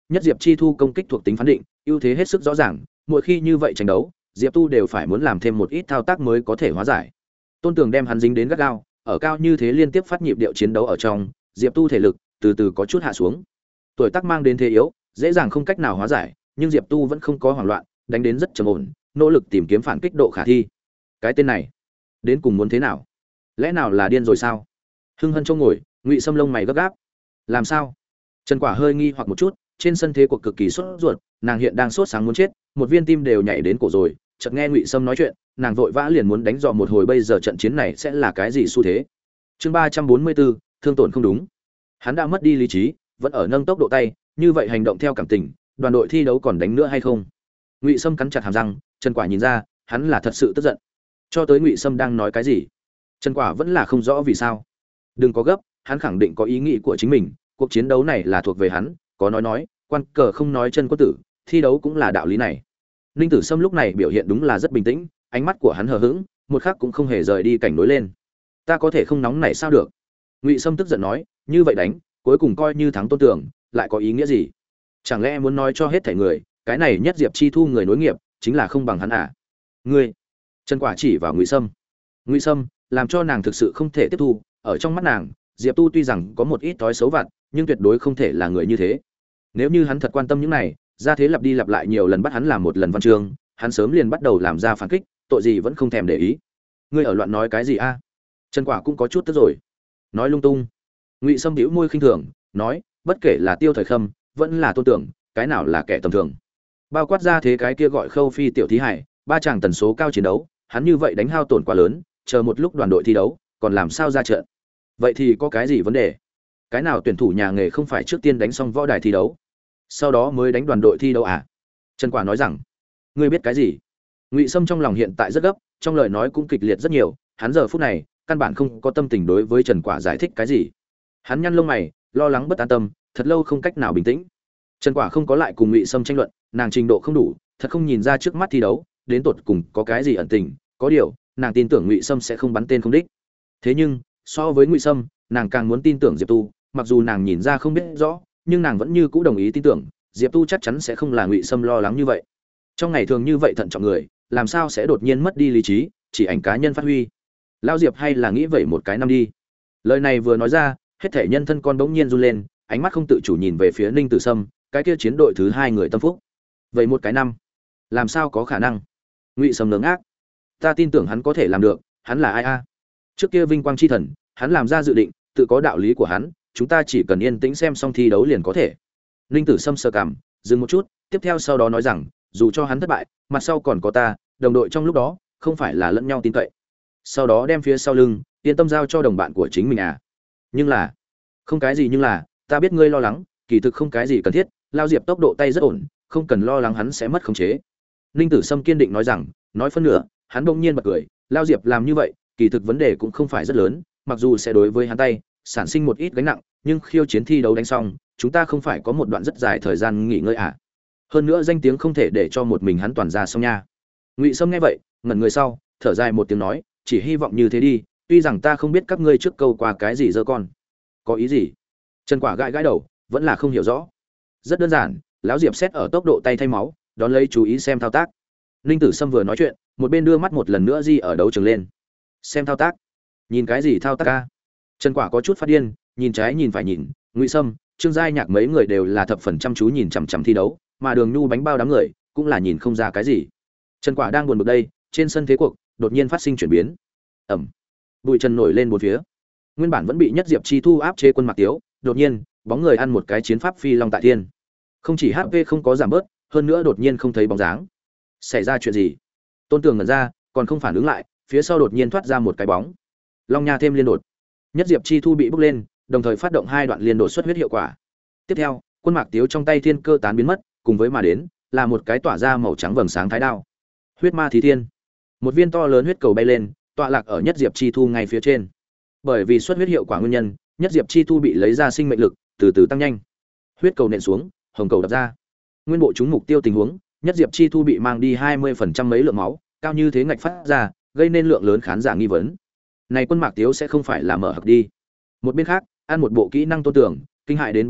Nhất Diệp Chi Thu công kích thuộc tính phán định, ưu thế hết sức rõ ràng, mỗi khi như vậy tranh đấu, Diệp Tu đều phải muốn làm thêm một ít thao tác mới có thể hóa giải. Tôn Tường đem hắn dính đến gắt gao, ở cao như thế liên tiếp phát nhịp điệu chiến đấu ở trong, Diệp Tu thể lực từ từ có chút hạ xuống. Tuổi tác mang đến thế yếu, dễ dàng không cách nào hóa giải, nhưng Diệp Tu vẫn không có hoảng loạn, đánh đến rất trầm ổn, nỗ lực tìm kiếm phản kích độ khả thi. Cái tên này, đến cùng muốn thế nào? Lẽ nào là điên rồi sao? Hưng Hân trông ngồi, Ngụy Sâm lông mày gấp gáp. Làm sao? Trần Quả hơi nghi hoặc một chút, trên sân thế cuộc cực kỳ sốt ruột, nàng hiện đang sốt sáng muốn chết, một viên tim đều nhảy đến cổ rồi, chợt nghe Ngụy Sâm nói chuyện, nàng vội vã liền muốn đánh dò một hồi bây giờ trận chiến này sẽ là cái gì xu thế. Chương 344, thương tổn không đúng. Hắn đã mất đi lý trí, vẫn ở nâng tốc độ tay, như vậy hành động theo cảm tình, đoàn đội thi đấu còn đánh nữa hay không? Ngụy Sâm cắn chặt hàm răng, Trần Quả nhìn ra, hắn là thật sự tức giận. Cho tới Ngụy Sâm đang nói cái gì, Trần Quả vẫn là không rõ vì sao. Đừng có gấp, hắn khẳng định có ý nghĩ của chính mình, cuộc chiến đấu này là thuộc về hắn, có nói, quan cờ không nói chân quân tử, thi đấu cũng là đạo lý này. Ninh Tử Sâm lúc này biểu hiện đúng là rất bình tĩnh, ánh mắt của hắn hờ hững, một khắc cũng không hề rời đi cảnh đối lên. Ta có thể không nóng này sao được? Ngụy Sâm tức giận nói, như vậy đánh, cuối cùng coi như thắng Tôn Tưởng, lại có ý nghĩa gì? Chẳng lẽ muốn nói cho hết thảy người, cái này Nhất Diệp Chi Thu người nối nghiệp chính là không bằng hắn à? Ngươi? Trần Quả chỉ vào Ngụy Sâm. Ngụy Sâm làm cho nàng thực sự không thể tiếp thu, ở trong mắt nàng, Diệp Tu tuy rằng có một ít thói xấu vặt, nhưng tuyệt đối không thể là người như thế. Nếu như hắn thật quan tâm những này, ra thế lặp đi lặp lại nhiều lần bắt hắn làm một lần văn chương, hắn sớm liền bắt đầu làm ra phản kích, tội gì vẫn không thèm để ý. Ngươi ở loạn nói cái gì a? Trần Quả cũng có chút tức rồi. Nói lung tung. Ngụy Sâm bĩu môi khinh thường, nói, bất kể là Tiêu Thời Khâm, vẫn là Tôn Tưởng, cái nào là kẻ tầm thường. Bao quát ra thế cái kia gọi Khâu Phi tiểu thí hải, ba chàng tần số cao chiến đấu, hắn như vậy đánh hao tổn quá lớn, chờ một lúc đoàn đội thi đấu, còn làm sao ra trận? Vậy thì có cái gì vấn đề? Cái nào tuyển thủ nhà nghề không phải trước tiên đánh xong võ đài thi đấu, sau đó mới đánh đoàn đội thi đấu à? Trần Quả nói rằng, ngươi biết cái gì? Ngụy Sâm trong lòng hiện tại rất gấp, trong lời nói cũng kịch liệt rất nhiều, hắn giờ phút này căn bản không có tâm tình đối với Trần Quả giải thích cái gì. Hắn nhăn lông mày, lo lắng bất an tâm, thật lâu không cách nào bình tĩnh. Trần Quả không có lại cùng Ngụy Sâm tranh luận, nàng trình độ không đủ, thật không nhìn ra trước mắt thi đấu, đến tột cùng có cái gì ẩn tình, có điều, nàng tin tưởng Ngụy Sâm sẽ không bắn tên không đích. Thế nhưng, so với Ngụy Sâm, nàng càng muốn tin tưởng Diệp Tu, mặc dù nàng nhìn ra không biết rõ, nhưng nàng vẫn như cũ đồng ý tin tưởng, Diệp Tu chắc chắn sẽ không là Ngụy Sâm lo lắng như vậy. Trong ngày thường như vậy thận trọng người, làm sao sẽ đột nhiên mất đi lý trí, chỉ ảnh cá nhân phát huy. Lao Diệp hay là nghĩ vậy một cái năm đi. Lời này vừa nói ra, hết thể nhân thân con bỗng nhiên run lên, ánh mắt không tự chủ nhìn về phía Ninh Tử Sâm, cái kia chiến đội thứ hai người tâm phúc. Vậy một cái năm, làm sao có khả năng? Ngụy Sâm ngớ ngác. Ta tin tưởng hắn có thể làm được, hắn là ai a? Trước kia vinh quang chi thần, hắn làm ra dự định, tự có đạo lý của hắn, chúng ta chỉ cần yên tĩnh xem xong thi đấu liền có thể. Ninh Tử Sâm sờ cằm, dừng một chút, tiếp theo sau đó nói rằng, dù cho hắn thất bại, mặt sau còn có ta, đồng đội trong lúc đó, không phải là lẫn nhau tin cậy. Sau đó đem phía sau lưng, yên tâm giao cho đồng bạn của chính mình à? Nhưng là, không cái gì nhưng là, ta biết ngươi lo lắng, kỳ thực không cái gì cần thiết, Lao Diệp tốc độ tay rất ổn, không cần lo lắng hắn sẽ mất khống chế. Ninh Tử Sâm kiên định nói rằng, nói phân nửa, hắn bỗng nhiên bật cười, Lao Diệp làm như vậy, kỳ thực vấn đề cũng không phải rất lớn, mặc dù sẽ đối với hắn tay sản sinh một ít gánh nặng, nhưng khiêu chiến thi đấu đánh xong, chúng ta không phải có một đoạn rất dài thời gian nghỉ ngơi à? Hơn nữa danh tiếng không thể để cho một mình hắn toàn ra xong nha. Ngụy Sâm nghe vậy, ngẩn người sau, thở dài một tiếng nói, chỉ hy vọng như thế đi, tuy rằng ta không biết các ngươi trước câu qua cái gì dơ con. Có ý gì? Trần Quả gãi gãi đầu, vẫn là không hiểu rõ. Rất đơn giản, lão Diệp xét ở tốc độ tay thay máu, đón lấy chú ý xem thao tác. Ninh Tử Sâm vừa nói chuyện, một bên đưa mắt một lần nữa di ở đấu trường lên. Xem thao tác? Nhìn cái gì thao tác ca? Trần Quả có chút phát điên, nhìn trái nhìn phải nhìn, Ngụy Sâm, Trương Giai Nhạc mấy người đều là thập phần chăm chú nhìn chằm chằm thi đấu, mà Đường Nhu bánh bao đám người cũng là nhìn không ra cái gì. Trần Quả đang buồn bực đây, trên sân thế cuộc đột nhiên phát sinh chuyển biến. Ầm. Bụi trần nổi lên bốn phía. Nguyên bản vẫn bị Nhất Diệp Chi Thu áp chế quân Mạc Tiếu, đột nhiên, bóng người ăn một cái chiến pháp phi long tại thiên. Không chỉ HP không có giảm bớt, hơn nữa đột nhiên không thấy bóng dáng. Xảy ra chuyện gì? Tôn Tường ngẩn ra, còn không phản ứng lại, phía sau đột nhiên thoát ra một cái bóng. Long Nha thêm liên đột. Nhất Diệp Chi Thu bị bốc lên, đồng thời phát động hai đoạn liên đột xuất huyết hiệu quả. Tiếp theo, quân Mạc Tiếu trong tay thiên cơ tán biến mất, cùng với mà đến là một cái tỏa ra màu trắng vầng sáng thái đao. Huyết ma thí thiên. Một viên to lớn huyết cầu bay lên, tọa lạc ở Nhất Diệp Chi Thu ngay phía trên. Bởi vì xuất huyết hiệu quả nguyên nhân, Nhất Diệp Chi Thu bị lấy ra sinh mệnh lực, từ từ tăng nhanh. Huyết cầu nện xuống, hồng cầu đập ra. Nguyên bộ trúng mục tiêu tình huống, Nhất Diệp Chi Thu bị mang đi 20% mấy lượng máu, cao như thế ngạch phát ra, gây nên lượng lớn khán giả nghi vấn. Này quân Mạc Tiếu sẽ không phải là mở hặc đi. Một bên khác, ăn một bộ kỹ năng Tôn Tưởng, kinh hại đến biến sắc,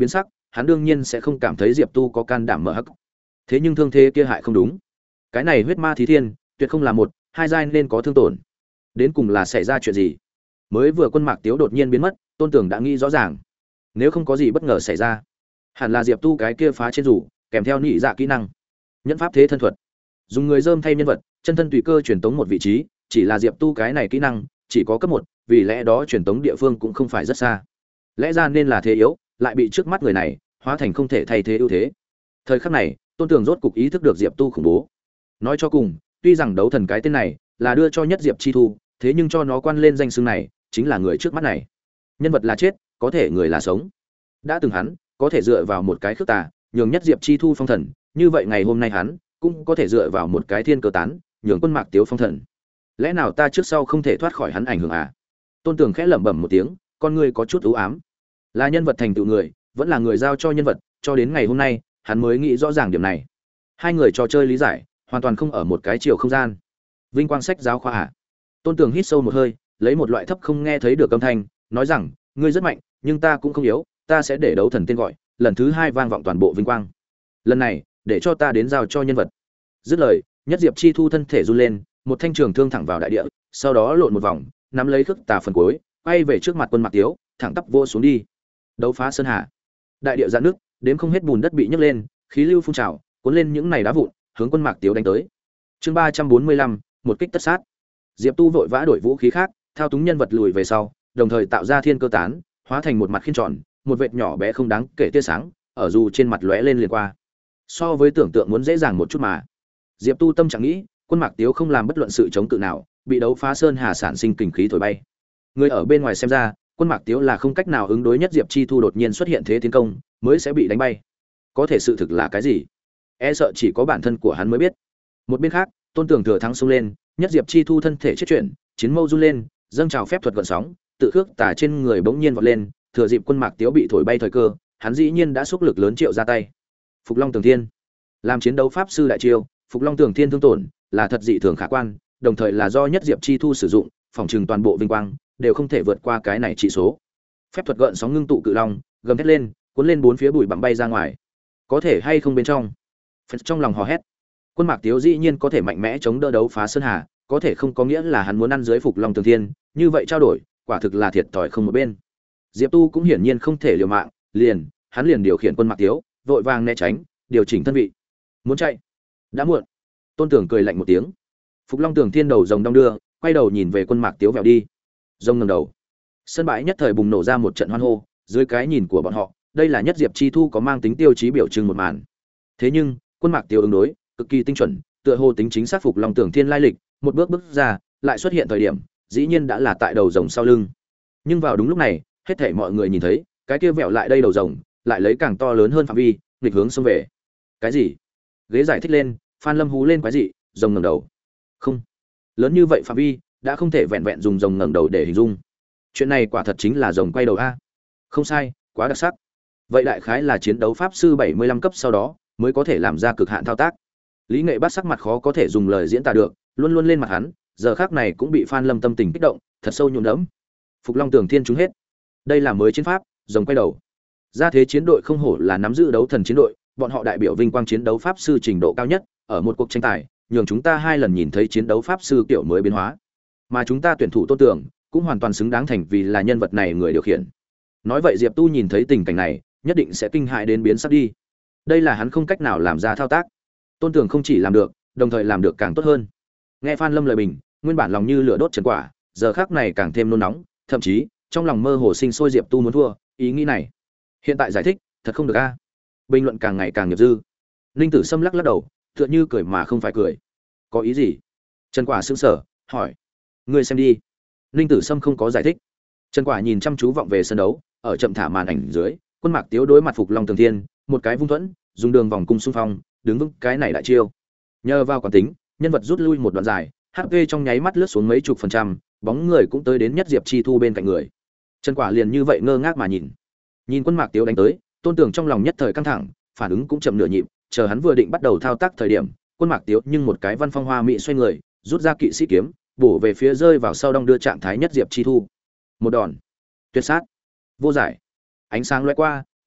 hắn đương nhiên sẽ không cảm thấy Diệp Tu có can đảm mở hắc. Thế nhưng thương thế kia hại không đúng. Cái này huyết ma thí thiên, tuyệt không là một, hai giai nên có thương tổn. Đến cùng là xảy ra chuyện gì? Mới vừa Quân Mạc Tiếu đột nhiên biến mất, Tôn Tưởng đã nghĩ rõ ràng. Nếu không có gì bất ngờ xảy ra, hẳn là Diệp Tu cái kia phá trên rủ, kèm theo nhị dạ kỹ năng, nhẫn pháp thế thân thuật, dùng người dơm thay nhân vật, chân thân tùy cơ truyền tống một vị trí, chỉ là Diệp Tu cái này kỹ năng chỉ có cấp 1, vì lẽ đó truyền tống địa phương cũng không phải rất xa. Lẽ ra nên là thế yếu, lại bị trước mắt người này hóa thành không thể thay thế ưu thế. Thời khắc này, Tôn Tưởng rốt cục ý thức được Diệp Tu khủng bố. Nói cho cùng, tuy rằng đấu thần cái tên này là đưa cho Nhất Diệp Chi Thu, thế nhưng cho nó quan lên danh xưng này, chính là người trước mắt này. Nhân vật là chết, có thể người là sống. Đã từng hắn có thể dựa vào một cái khước tà, nhường Nhất Diệp Chi Thu phong thần, như vậy ngày hôm nay hắn cũng có thể dựa vào một cái thiên cơ tán, nhường Quân Mạc Tiếu phong thần. Lẽ nào ta trước sau không thể thoát khỏi hắn ảnh hưởng à? Tôn Tưởng khẽ lẩm bẩm một tiếng, con người có chút u ám. Là nhân vật thành tựu người, vẫn là người giao cho nhân vật, cho đến ngày hôm nay, hắn mới nghĩ rõ ràng điểm này. Hai người trò chơi lý giải, hoàn toàn không ở một cái chiều không gian. Vinh quang sách giáo khoa à? Tôn Tưởng hít sâu một hơi, lấy một loại thấp không nghe thấy được âm thanh, nói rằng, ngươi rất mạnh, nhưng ta cũng không yếu, ta sẽ để đấu thần tên gọi, lần thứ 2 vang vọng toàn bộ vinh quang. Lần này, để cho ta đến giao cho nhân vật. Dứt lời, Nhất Diệp Chi Thu thân thể run lên, một thanh trường thương thẳng vào đại địa, sau đó lộn một vòng, nắm lấy khước tà phần cuối, quay về trước mặt Quân Mạc Tiếu, thẳng tắp vô xuống đi. Đấu phá sơn hà. Đại địa giãn nước, đếm không hết bùn đất bị nhấc lên, khí lưu phun trào, cuốn lên những này đá vụn, hướng Quân Mạc Tiếu đánh tới. Chương 345, một kích tất sát. Diệp Tu vội vã đổi vũ khí khác, thao túng nhân vật lùi về sau, đồng thời tạo ra thiên cơ tán, hóa thành một mặt khiên tròn, một vệt nhỏ bé không đáng kể tia sáng, ở dù trên mặt lóe lên liền qua. So với tưởng tượng muốn dễ dàng một chút mà. Diệp Tu tâm trạng nghĩ, Quân Mạc Tiếu không làm bất luận sự chống cự nào, bị đấu phá sơn hà sản sinh kình khí thổi bay. Người ở bên ngoài xem ra, Quân Mạc Tiếu là không cách nào ứng đối Nhất Diệp Chi Thu đột nhiên xuất hiện thế tiến công, mới sẽ bị đánh bay. Có thể sự thực là cái gì? E sợ chỉ có bản thân của hắn mới biết. Một bên khác, Tôn Tưởng thừa thắng xông lên, Nhất Diệp Chi Thu thân thể chết chuyển, chiến mâu run lên, dâng trào phép thuật gợn sóng, tự khước tà trên người bỗng nhiên vọt lên, thừa dịp Quân Mạc Tiếu bị thổi bay thời cơ, hắn dĩ nhiên đã xúc lực lớn triệu ra tay. Phục Long Tường Thiên, làm chiến đấu pháp sư đại chiêu, Phục Long Tường Thiên thương tổn là thật dị thường khả quan, đồng thời là do Nhất Diệp Chi Thu sử dụng, phòng trừng toàn bộ vinh quang đều không thể vượt qua cái này chỉ số. Phép thuật gợn sóng ngưng tụ cự long, gầm thét lên, cuốn lên bốn phía bụi bặm bay ra ngoài. Có thể hay không bên trong? Phật trong lòng hò hét. Quân Mạc Tiếu dĩ nhiên có thể mạnh mẽ chống đỡ đấu phá sơn hà, có thể không có nghĩa là hắn muốn ăn dưới Phục Long Tường Thiên, như vậy trao đổi, quả thực là thiệt thòi không một bên. Diệp Tu cũng hiển nhiên không thể liều mạng, hắn liền điều khiển Quân Mạc Tiếu, vội vàng né tránh, điều chỉnh thân vị. Muốn chạy, đã muộn. Tôn Tưởng cười lạnh một tiếng. Phục Long Tường Thiên đầu rồng đong đưa, quay đầu nhìn về Quân Mạc Tiếu vèo đi. Rồng ngẩng đầu. Sân bãi nhất thời bùng nổ ra một trận hoan hô, dưới cái nhìn của bọn họ, đây là Nhất Diệp Chi Thu có mang tính tiêu chí biểu trưng một màn. Thế nhưng, Quân Mạc Tiếu ứng đối cực kỳ tinh chuẩn, tựa hồ tính chính xác Phục Long Tường Thiên lai lịch, một bước bước ra, lại xuất hiện thời điểm, dĩ nhiên đã là tại đầu rồng sau lưng. Nhưng vào đúng lúc này, hết thảy mọi người nhìn thấy, cái kia vẹo lại đây đầu rồng, lại lấy càng to lớn hơn phạm vi, nghịch hướng xông về. Cái gì? Ghế giải thích lên, Phan Lâm hú lên quái dị, rồng ngẩng đầu. Không, lớn như vậy phạm vi, đã không thể vẹn vẹn dùng rồng ngẩng đầu để hình dung. Chuyện này quả thật chính là rồng quay đầu a. Không sai, quá đặc sắc. Vậy đại khái là chiến đấu pháp sư 75 cấp sau đó mới có thể làm ra cực hạn thao tác. Lý Nghệ Bát sắc mặt khó có thể dùng lời diễn tả được, luôn luôn lên mặt hắn, giờ khắc này cũng bị Phan Lâm tâm tình kích động, thật sâu nhuộm đẫm. Phục Long Tường Thiên trúng hết. Đây là mới chiến pháp, rồng quay đầu. Ra thế chiến đội không hổ là nắm giữ đấu thần chiến đội, bọn họ đại biểu vinh quang chiến đấu pháp sư trình độ cao nhất, ở một cuộc tranh tài, nhường chúng ta 2 lần nhìn thấy chiến đấu pháp sư kiểu mới biến hóa. Mà chúng ta tuyển thủ Tôn Tưởng cũng hoàn toàn xứng đáng thành vì là nhân vật này người điều khiển. Nói vậy Diệp Tu nhìn thấy tình cảnh này, nhất định sẽ kinh hãi đến biến sắc đi. Đây là hắn không cách nào làm ra thao tác. Tôn Tưởng không chỉ làm được, đồng thời làm được càng tốt hơn. Nghe Phan Lâm lời bình, nguyên bản lòng như lửa đốt trần quả, giờ khắc này càng thêm nôn nóng, thậm chí trong lòng mơ hồ sinh sôi Diệp Tu muốn thua, ý nghĩ này. Hiện tại giải thích, thật không được a. Bình luận càng ngày càng nghiệp dư. Ninh Tử Sâm lắc lắc đầu, tựa như cười mà không phải cười. Có ý gì? Trần Quả sững sờ, hỏi. Ngươi xem đi. Ninh Tử Sâm không có giải thích. Trần Quả nhìn chăm chú vọng về sân đấu, ở chậm thả màn ảnh dưới, Quân Mạc Tiếu đối mặt Phục Long Tường Thiên, một cái vung thuẫn, dùng đường vòng cung xung phong, đứng vững cái này đại chiêu. Nhờ vào quán tính, nhân vật rút lui một đoạn dài, HP trong nháy mắt lướt xuống mấy chục %, bóng người cũng tới đến Nhất Diệp Chi Thu bên cạnh người. Trần Quả liền như vậy ngơ ngác mà nhìn. Nhìn Quân Mạc Tiếu đánh tới, Tôn Tưởng trong lòng nhất thời căng thẳng, phản ứng cũng chậm nửa nhịp, chờ hắn vừa định bắt đầu thao tác thời điểm, Quân Mạc Tiếu nhưng một cái văn phong hoa mỹ xoay người, rút ra kỵ sĩ kiếm, bổ về phía rơi vào sau đong đưa trạng thái Nhất Diệp Chi Thu. Một đòn tuyệt sát, vô giải. Ánh sáng lóe qua,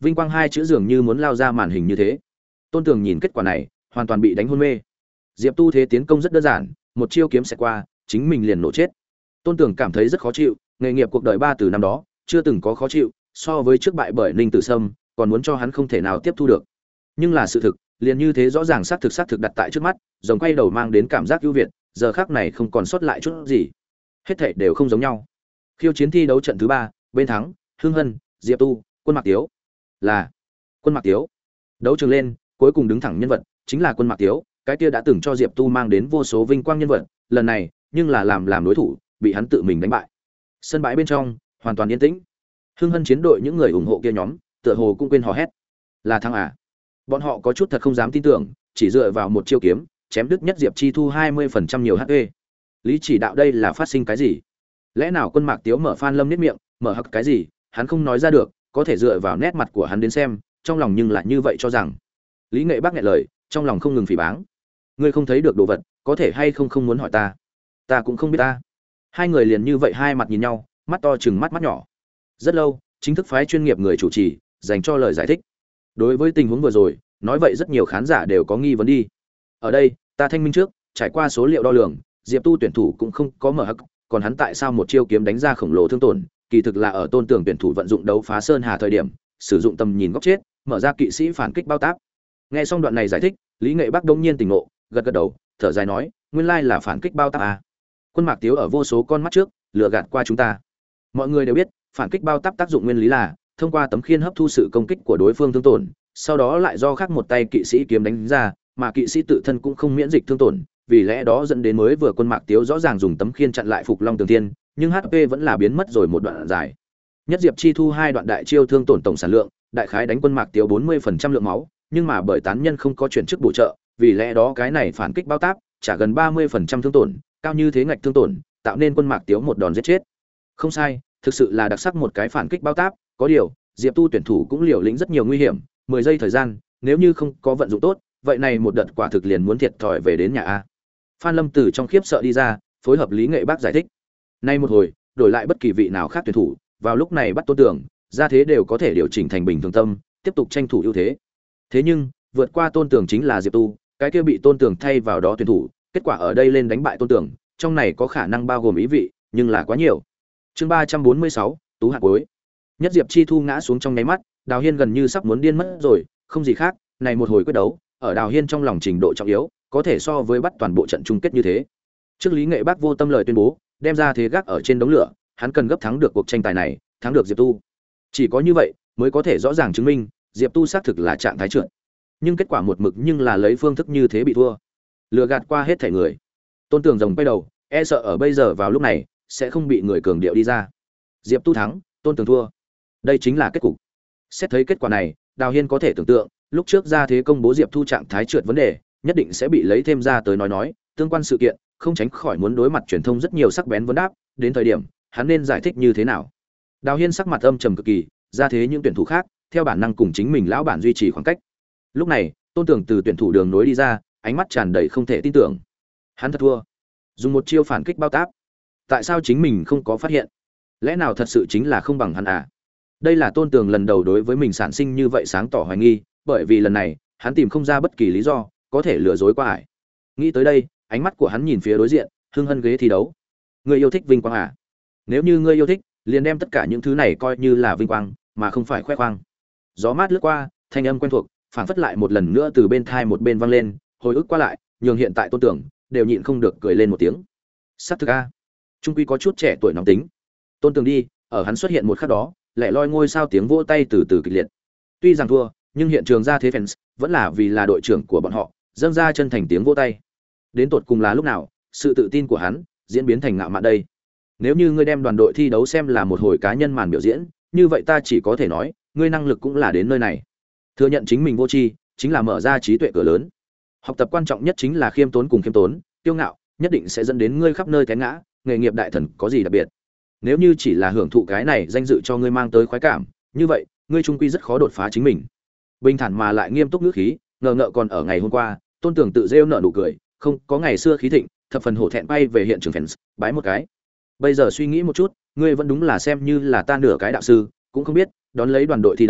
Vinh quang hai chữ dường như muốn lao ra màn hình như thế. Tôn Tường nhìn kết quả này, hoàn toàn bị đánh hôn mê. Diệp Tu thế tiến công rất đơn giản, một chiêu kiếm sẽ qua, chính mình liền nổ chết. Tôn Tường cảm thấy rất khó chịu, nghề nghiệp cuộc đời 3 từ năm đó, chưa từng có khó chịu, so với trước bại bởi Ninh Tử Sâm, còn muốn cho hắn không thể nào tiếp thu được. Nhưng là sự thực, liền như thế rõ ràng xác thực đặt tại trước mắt, rồng quay đầu mang đến cảm giác ưu việt, giờ khắc này không còn sót lại chút gì. Hết thảy đều không giống nhau. Khiêu chiến thi đấu trận thứ 3, bên thắng, Hưng Hân, Diệp Tu, Quân Mạc Tiếu. Là Quân Mạc Tiếu. Đấu trường lên, cuối cùng đứng thẳng nhân vật chính là Quân Mạc Tiếu, cái kia đã từng cho Diệp Tu mang đến vô số vinh quang nhân vật, lần này, nhưng là làm đối thủ, bị hắn tự mình đánh bại. Sân bãi bên trong hoàn toàn yên tĩnh. Hưng Hân chiến đội những người ủng hộ kia nhóm, tựa hồ cũng quên hò hét. Là thắng à? Bọn họ có chút thật không dám tin tưởng, chỉ dựa vào một chiêu kiếm, chém đứt nhất Diệp Chi Thu 20% nhiều HP. Lý Chỉ Đạo đây là phát sinh cái gì? Lẽ nào Quân Mạc Tiếu mở Phan Lâm niết miệng, mở hặc cái gì, hắn không nói ra được, có thể dựa vào nét mặt của hắn đến xem, trong lòng nhưng lại như vậy cho rằng. Lý Nghệ Bắc nghẹn lời, trong lòng không ngừng phỉ báng. Ngươi không thấy được đồ vật, có thể hay không muốn hỏi ta? Ta cũng không biết ta. Hai người liền như vậy hai mặt nhìn nhau, mắt to chừng mắt nhỏ. Rất lâu, chính thức phái chuyên nghiệp người chủ trì dành cho lời giải thích. Đối với tình huống vừa rồi, nói vậy rất nhiều khán giả đều có nghi vấn đi. Ở đây, ta thanh minh trước, trải qua số liệu đo lường, Diệp Tu tuyển thủ cũng không có mở hắc, còn hắn tại sao một chiêu kiếm đánh ra khổng lồ thương tổn, kỳ thực là ở Tôn Tường tuyển thủ vận dụng đấu phá sơn hà thời điểm, sử dụng tầm nhìn góc chết, mở ra kỵ sĩ phản kích bao táp. Nghe xong đoạn này giải thích, Lý Nghệ Bắc đông nhiên tỉnh ngộ, gật gật đầu, thở dài nói, nguyên lai là phản kích bao táp à? Quân Mạc Tiếu ở vô số con mắt trước, lừa gạt qua chúng ta. Mọi người đều biết, phản kích bao táp tác dụng nguyên lý là thông qua tấm khiên hấp thu sự công kích của đối phương thương tổn, sau đó lại do khác một tay kỵ sĩ kiếm đánh ra, mà kỵ sĩ tự thân cũng không miễn dịch thương tổn, vì lẽ đó dẫn đến mới vừa Quân Mạc Tiếu rõ ràng dùng tấm khiên chặn lại Phục Long Tường Thiên, nhưng HP vẫn là biến mất rồi một đoạn dài. Nhất Diệp Chi Thu 2 đoạn đại chiêu thương tổn tổng sản lượng, đại khái đánh Quân Mạc Tiếu 40% lượng máu, nhưng mà bởi tán nhân không có chuyển chức bổ trợ, vì lẽ đó cái này phản kích bao táp, trả gần 30% thương tổn, cao như thế ngạch thương tổn, tạo nên Quân Mạc Tiếu một đòn giết chết. Không sai, thực sự là đặc sắc một cái phản kích bao táp, có điều, Diệp Tu tuyển thủ cũng liều lĩnh rất nhiều nguy hiểm, 10 giây thời gian, nếu như không có vận dụng tốt, vậy này một đợt quả thực liền muốn thiệt thòi về đến nhà a. Phan Lâm từ trong khiếp sợ đi ra, phối hợp Lý Nghệ Bắc giải thích. Nay một hồi, đổi lại bất kỳ vị nào khác tuyển thủ, vào lúc này bắt Tôn Tường, ra thế đều có thể điều chỉnh thành bình thường tâm, tiếp tục tranh thủ ưu thế. Thế nhưng, vượt qua Tôn Tường chính là Diệp Tu, cái kia bị Tôn Tường thay vào đó tuyển thủ, kết quả ở đây lên đánh bại Tôn Tường, trong này có khả năng bao gồm ý vị, nhưng là quá nhiều. Chương 346, Tú hạt cuối. Nhất Diệp Chi Thu ngã xuống trong nháy mắt, Đào Hiên gần như sắp muốn điên mất rồi, không gì khác, này một hồi quyết đấu, ở Đào Hiên trong lòng trình độ trọng yếu, có thể so với bắt toàn bộ trận chung kết như thế. Trước Lý Nghệ Bắc vô tâm lời tuyên bố, đem ra thế gác ở trên đống lửa, hắn cần gấp thắng được cuộc tranh tài này, thắng được Diệp Tu. Chỉ có như vậy, mới có thể rõ ràng chứng minh, Diệp Tu xác thực là trạng thái trượt. Nhưng kết quả một mực nhưng là lấy phương thức như thế bị thua. Lừa gạt qua hết thảy người. Tôn Tường rồng quay đầu, e sợ ở bây giờ vào lúc này, sẽ không bị người cường điệu đi ra. Diệp Tu thắng, Tôn Tường thua. Đây chính là kết cục. Xét thấy kết quả này, Đào Hiên có thể tưởng tượng, lúc trước ra thế công bố Diệp Thu trạng thái trượt vấn đề, nhất định sẽ bị lấy thêm ra tới nói, tương quan sự kiện, không tránh khỏi muốn đối mặt truyền thông rất nhiều sắc bén vấn đáp, đến thời điểm, hắn nên giải thích như thế nào. Đào Hiên sắc mặt âm trầm cực kỳ, ra thế những tuyển thủ khác, theo bản năng cùng chính mình lão bản duy trì khoảng cách. Lúc này, Tôn Tường từ tuyển thủ đường nối đi ra, ánh mắt tràn đầy không thể tin tưởng. Hắn thật thua. Dùng một chiêu phản kích bao táp. Tại sao chính mình không có phát hiện? Lẽ nào thật sự chính là không bằng hắn à? Đây là Tôn Tường lần đầu đối với mình sản sinh như vậy sáng tỏ hoài nghi, bởi vì lần này, hắn tìm không ra bất kỳ lý do có thể lừa dối qua ải. Nghĩ tới đây, ánh mắt của hắn nhìn phía đối diện, Hưng Hân ghế thi đấu. Ngươi yêu thích vinh quang à? Nếu như ngươi yêu thích, liền đem tất cả những thứ này coi như là vinh quang, mà không phải khoe khoang. Gió mát lướt qua, thanh âm quen thuộc, phảng phất lại một lần nữa từ bên thai một bên vang lên, hồi ức qua lại, nhường hiện tại Tôn Tường đều nhịn không được cười lên một tiếng. Sắc thực a, trung quy có chút trẻ tuổi nóng tính. Tôn Tường đi, ở hắn xuất hiện một khắc đó, lẻ loi ngôi sao tiếng vỗ tay từ từ kịch liệt. Tuy rằng thua, nhưng hiện trường ra thế fans vẫn là vì là đội trưởng của bọn họ, dâng ra chân thành tiếng vỗ tay. Đến tột cùng là lúc nào, sự tự tin của hắn diễn biến thành ngạo mạn đây. Nếu như ngươi đem đoàn đội thi đấu xem là một hồi cá nhân màn biểu diễn, như vậy ta chỉ có thể nói, ngươi năng lực cũng là đến nơi này. Thừa nhận chính mình vô tri, chính là mở ra trí tuệ cửa lớn. Học tập quan trọng nhất chính là khiêm tốn cùng khiêm tốn, kiêu ngạo nhất định sẽ dẫn đến ngươi khắp nơi té ngã, nghề nghiệp đại thần có gì đặc biệt. Nếu như chỉ là hưởng thụ cái này danh dự cho ngươi mang tới khoái cảm, như vậy, ngươi trung quy rất khó đột phá chính mình. Bình thản mà lại nghiêm túc ngữ khí, ngờ ngợ còn ở ngày hôm qua, Tôn Tường tự rêu nở nụ cười, không, có ngày xưa khí thịnh, thập phần hổ thẹn bay về hiện trường fans, bái một cái. Bây giờ suy nghĩ một chút, ngươi vẫn đúng là xem như là ta nửa cái đạo sư, cũng không biết, đón lấy đoàn đội thi đấu,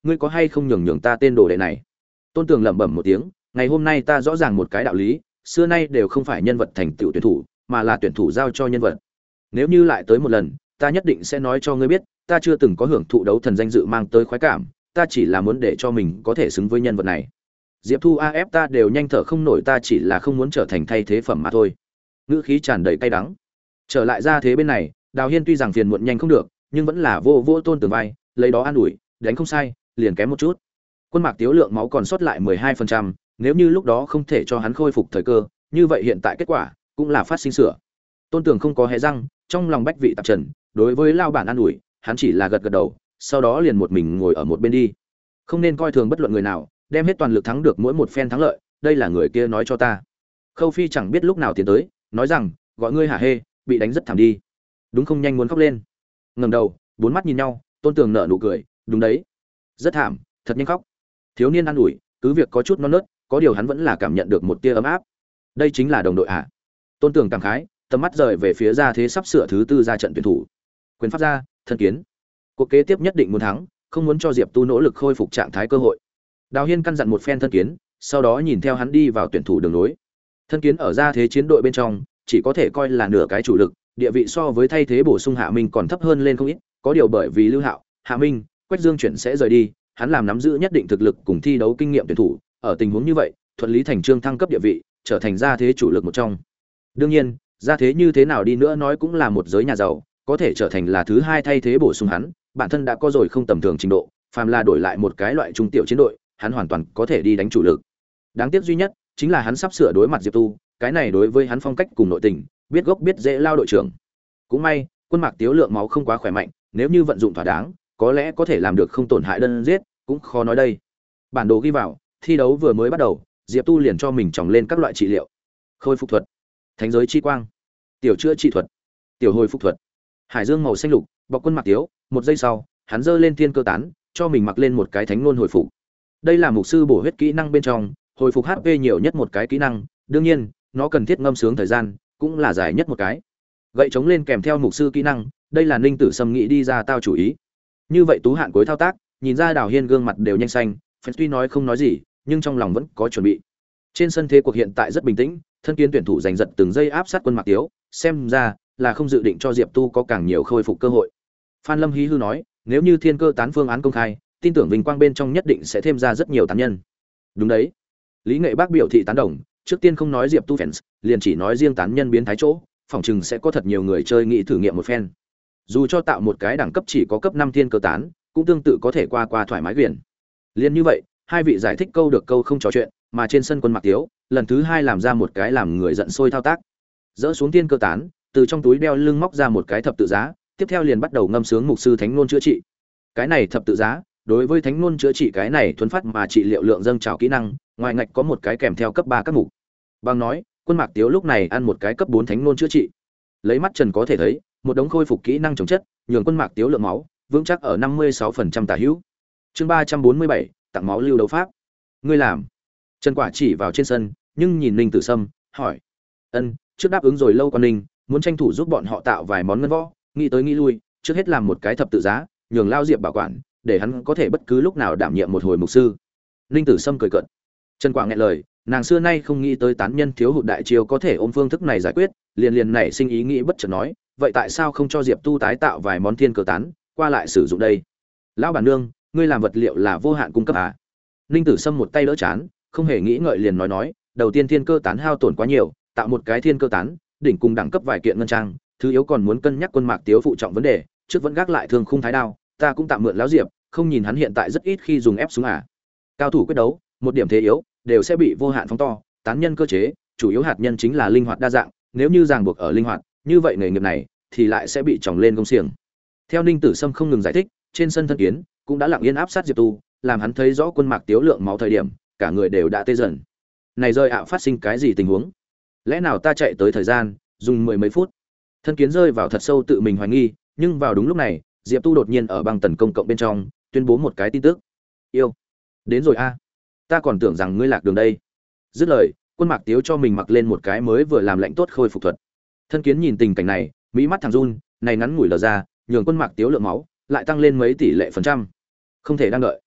ngươi có hay không nhường ta tên đồ đệ này. Tôn Tường lẩm bẩm một tiếng, ngày hôm nay ta rõ ràng một cái đạo lý, xưa nay đều không phải nhân vật thành tựu tuyển thủ, mà là tuyển thủ giao cho nhân vật. Nếu như lại tới một lần, ta nhất định sẽ nói cho ngươi biết, ta chưa từng có hưởng thụ đấu thần danh dự mang tới khoái cảm, ta chỉ là muốn để cho mình có thể xứng với nhân vật này. Diệp Thu AF ta đều nhanh thở không nổi, ta chỉ là không muốn trở thành thay thế phẩm mà thôi. Ngữ khí tràn đầy cay đắng. Trở lại ra thế bên này, Đào Hiên tuy rằng phiền muộn nhanh không được, nhưng vẫn là vô vô Tôn Tường vai, lấy đó an ủi, đánh không sai, liền kém một chút. Quân Mạc Tiếu lượng máu còn sót lại 12%, nếu như lúc đó không thể cho hắn khôi phục thời cơ, như vậy hiện tại kết quả cũng là phát sinh sửa. Tôn Tường không có hé răng, trong lòng bách vị tạp trần, đối với lao bản an ủi, hắn chỉ là gật gật đầu, sau đó liền một mình ngồi ở một bên đi. Không nên coi thường bất luận người nào, đem hết toàn lực thắng được mỗi một phen thắng lợi, đây là người kia nói cho ta. Khâu Phi chẳng biết lúc nào tiến tới, nói rằng, gọi ngươi hả hê, bị đánh rất thảm đi. Đúng không, nhanh muốn khóc lên. Ngẩng đầu, bốn mắt nhìn nhau, Tôn Tường nở nụ cười, đúng đấy, rất thảm, thật nhanh khóc. Thiếu niên an ủi, cứ việc có chút non nớt, có điều hắn vẫn là cảm nhận được một tia ấm áp. Đây chính là đồng đội à? Tôn Tường cảm khái, tầm mắt rời về phía ra thế sắp sửa thứ tư ra trận tuyển thủ. Quyền pháp gia, Thân Kiến. Cuộc kế tiếp nhất định muốn thắng, không muốn cho Diệp Tu nỗ lực khôi phục trạng thái cơ hội. Đào Hiên căn dặn một phen Thân Kiến, sau đó nhìn theo hắn đi vào tuyển thủ đường nối. Thân Kiến ở ra thế chiến đội bên trong, chỉ có thể coi là nửa cái chủ lực, địa vị so với thay thế bổ sung Hạ Minh còn thấp hơn lên không ít, có điều bởi vì Lưu Hạo, Hạ Minh, Quách Dương chuyển sẽ rời đi, hắn làm nắm giữ nhất định thực lực cùng thi đấu kinh nghiệm tuyển thủ, ở tình huống như vậy, thuận lý thành trương thăng cấp địa vị, trở thành gia thế chủ lực một trong. Đương nhiên, gia thế như thế nào đi nữa nói cũng là một giới nhà giàu, có thể trở thành là thứ hai thay thế bổ sung hắn, bản thân đã có rồi không tầm thường trình độ, phàm là đổi lại một cái loại trung tiểu chiến đội, hắn hoàn toàn có thể đi đánh chủ lực. Đáng tiếc duy nhất chính là hắn sắp sửa đối mặt Diệp Tu, cái này đối với hắn phong cách cùng nội tình, biết gốc biết dễ lao đội trưởng. Cũng may, Quân Mạc Tiếu lượng máu không quá khỏe mạnh, nếu như vận dụng thỏa đáng, có lẽ có thể làm được không tổn hại đơn giết, cũng khó nói đây. Bản đồ ghi vào, thi đấu vừa mới bắt đầu, Diệp Tu liền cho mình trồng lên các loại trị liệu. Khôi phục thuật, Thánh giới chi quang, tiểu chữa trị thuật, tiểu hồi phục thuật. Hải dương màu xanh lục, bọc Quân Mạc Tiếu, một giây sau, hắn giơ lên thiên cơ tán, cho mình mặc lên một cái thánh ngôn hồi phục. Đây là mục sư bổ huyết kỹ năng bên trong, hồi phục HP nhiều nhất một cái kỹ năng, đương nhiên, nó cần thiết ngâm sướng thời gian, cũng là dài nhất một cái. Gậy chống lên kèm theo mục sư kỹ năng, đây là Ninh Tử Sâm nghĩ đi ra tao chủ ý. Như vậy Tú Hạn cuối thao tác, nhìn ra Đào Hiên gương mặt đều nhanh xanh, Phật tuy nói không nói gì, nhưng trong lòng vẫn có chuẩn bị. Trên sân thế cuộc hiện tại rất bình tĩnh, Thân Kiến tuyển thủ giành giật từng giây áp sát Quân Mạc Tiếu, xem ra là không dự định cho Diệp Tu có càng nhiều khôi phục cơ hội. Phan Lâm hí hư nói, nếu như thiên cơ tán phương án công khai, tin tưởng vinh quang bên trong nhất định sẽ thêm ra rất nhiều tán nhân. Đúng đấy. Lý Nghệ Bác biểu thị tán đồng, trước tiên không nói Diệp Tu fans, liền chỉ nói riêng tán nhân biến thái chỗ, phỏng chừng sẽ có thật nhiều người chơi nghĩ thử nghiệm một phen. Dù cho tạo một cái đẳng cấp chỉ có cấp 5 thiên cơ tán, cũng tương tự có thể qua thoải mái quyền. Liên như vậy, hai vị giải thích câu được câu không trò chuyện, mà trên sân Quân Mạc Tiếu, lần thứ hai làm ra một cái làm người giận sôi thao tác. Dỡ xuống thiên cơ tán, từ trong túi đeo lưng móc ra một cái thập tự giá, tiếp theo liền bắt đầu ngâm sướng mục sư thánh ngôn chữa trị. Cái này thập tự giá, đối với thánh ngôn chữa trị cái này thuần phát mà trị liệu lượng dâng trào kỹ năng, ngoài ngạch có một cái kèm theo cấp 3 các mục. Bằng nói, Quân Mạc Tiếu lúc này ăn một cái cấp 4 thánh ngôn chữa trị. Lấy mắt trần có thể thấy, một đống khôi phục kỹ năng chống chất, nhường Quân Mạc Tiếu lượng máu vững chắc ở 56% tả hữu. Chương 347, tặng máu lưu đấu pháp. Ngươi làm? Trần Quả chỉ vào trên sân, nhưng nhìn Ninh Tử Sâm, hỏi: "Ân, trước đáp ứng rồi lâu Quan Ninh, muốn tranh thủ giúp bọn họ tạo vài món ngân võ, nghĩ tới nghĩ lui, trước hết làm một cái thập tự giá, nhường Lao Diệp bảo quản, để hắn có thể bất cứ lúc nào đảm nhiệm một hồi mục sư." Ninh Tử Sâm cười cợt. Trần Quả nghẹn lời, nàng xưa nay không nghĩ tới tán nhân thiếu hụt đại chiêu có thể ôm phương thức này giải quyết, liền nảy sinh ý nghĩ bất chợt nói, vậy tại sao không cho Diệp Tu tái tạo vài món thiên cơ tán, qua lại sử dụng đây? Lão bản nương, ngươi làm vật liệu là vô hạn cung cấp à? Ninh Tử Sâm một tay đỡ chán, không hề nghĩ ngợi liền nói, đầu tiên thiên cơ tán hao tổn quá nhiều, tạo một cái thiên cơ tán, đỉnh cùng đẳng cấp vài kiện ngân trang, thứ yếu còn muốn cân nhắc Quân Mạc Tiếu phụ trọng vấn đề, trước vẫn gác lại thương khung thái đao, ta cũng tạm mượn lão Diệp, không nhìn hắn hiện tại rất ít khi dùng ép súng à? Cao thủ quyết đấu, một điểm thế yếu đều sẽ bị vô hạn phóng to, tán nhân cơ chế, chủ yếu hạt nhân chính là linh hoạt đa dạng, nếu như ràng buộc ở linh hoạt, như vậy nghề nghiệp này thì lại sẽ bị tròng lên công xiềng. Theo Ninh Tử Sâm không ngừng giải thích, trên sân Thân Kiến cũng đã lặng yên áp sát Diệp Tu, làm hắn thấy rõ Quân Mạc Tiếu lượng máu thời điểm, cả người đều đã tê dần. Này rơi ạ, phát sinh cái gì tình huống? Lẽ nào ta chạy tới thời gian dùng mười mấy phút? Thân Kiến rơi vào thật sâu tự mình hoài nghi, nhưng vào đúng lúc này, Diệp Tu đột nhiên ở băng tần công cộng bên trong tuyên bố một cái tin tức. Yêu, đến rồi a. Ta còn tưởng rằng ngươi lạc đường đây. Dứt lời, Quân Mạc Tiếu cho mình mặc lên một cái mới vừa làm lạnh tốt khôi phục thuật. Thân Kiến nhìn tình cảnh này, mỹ mắt thằng run, này ngắn ngủi lờ ra, nhường Quân Mạc Tiếu lượng máu lại tăng lên mấy tỷ lệ phần trăm. Không thể đang đợi.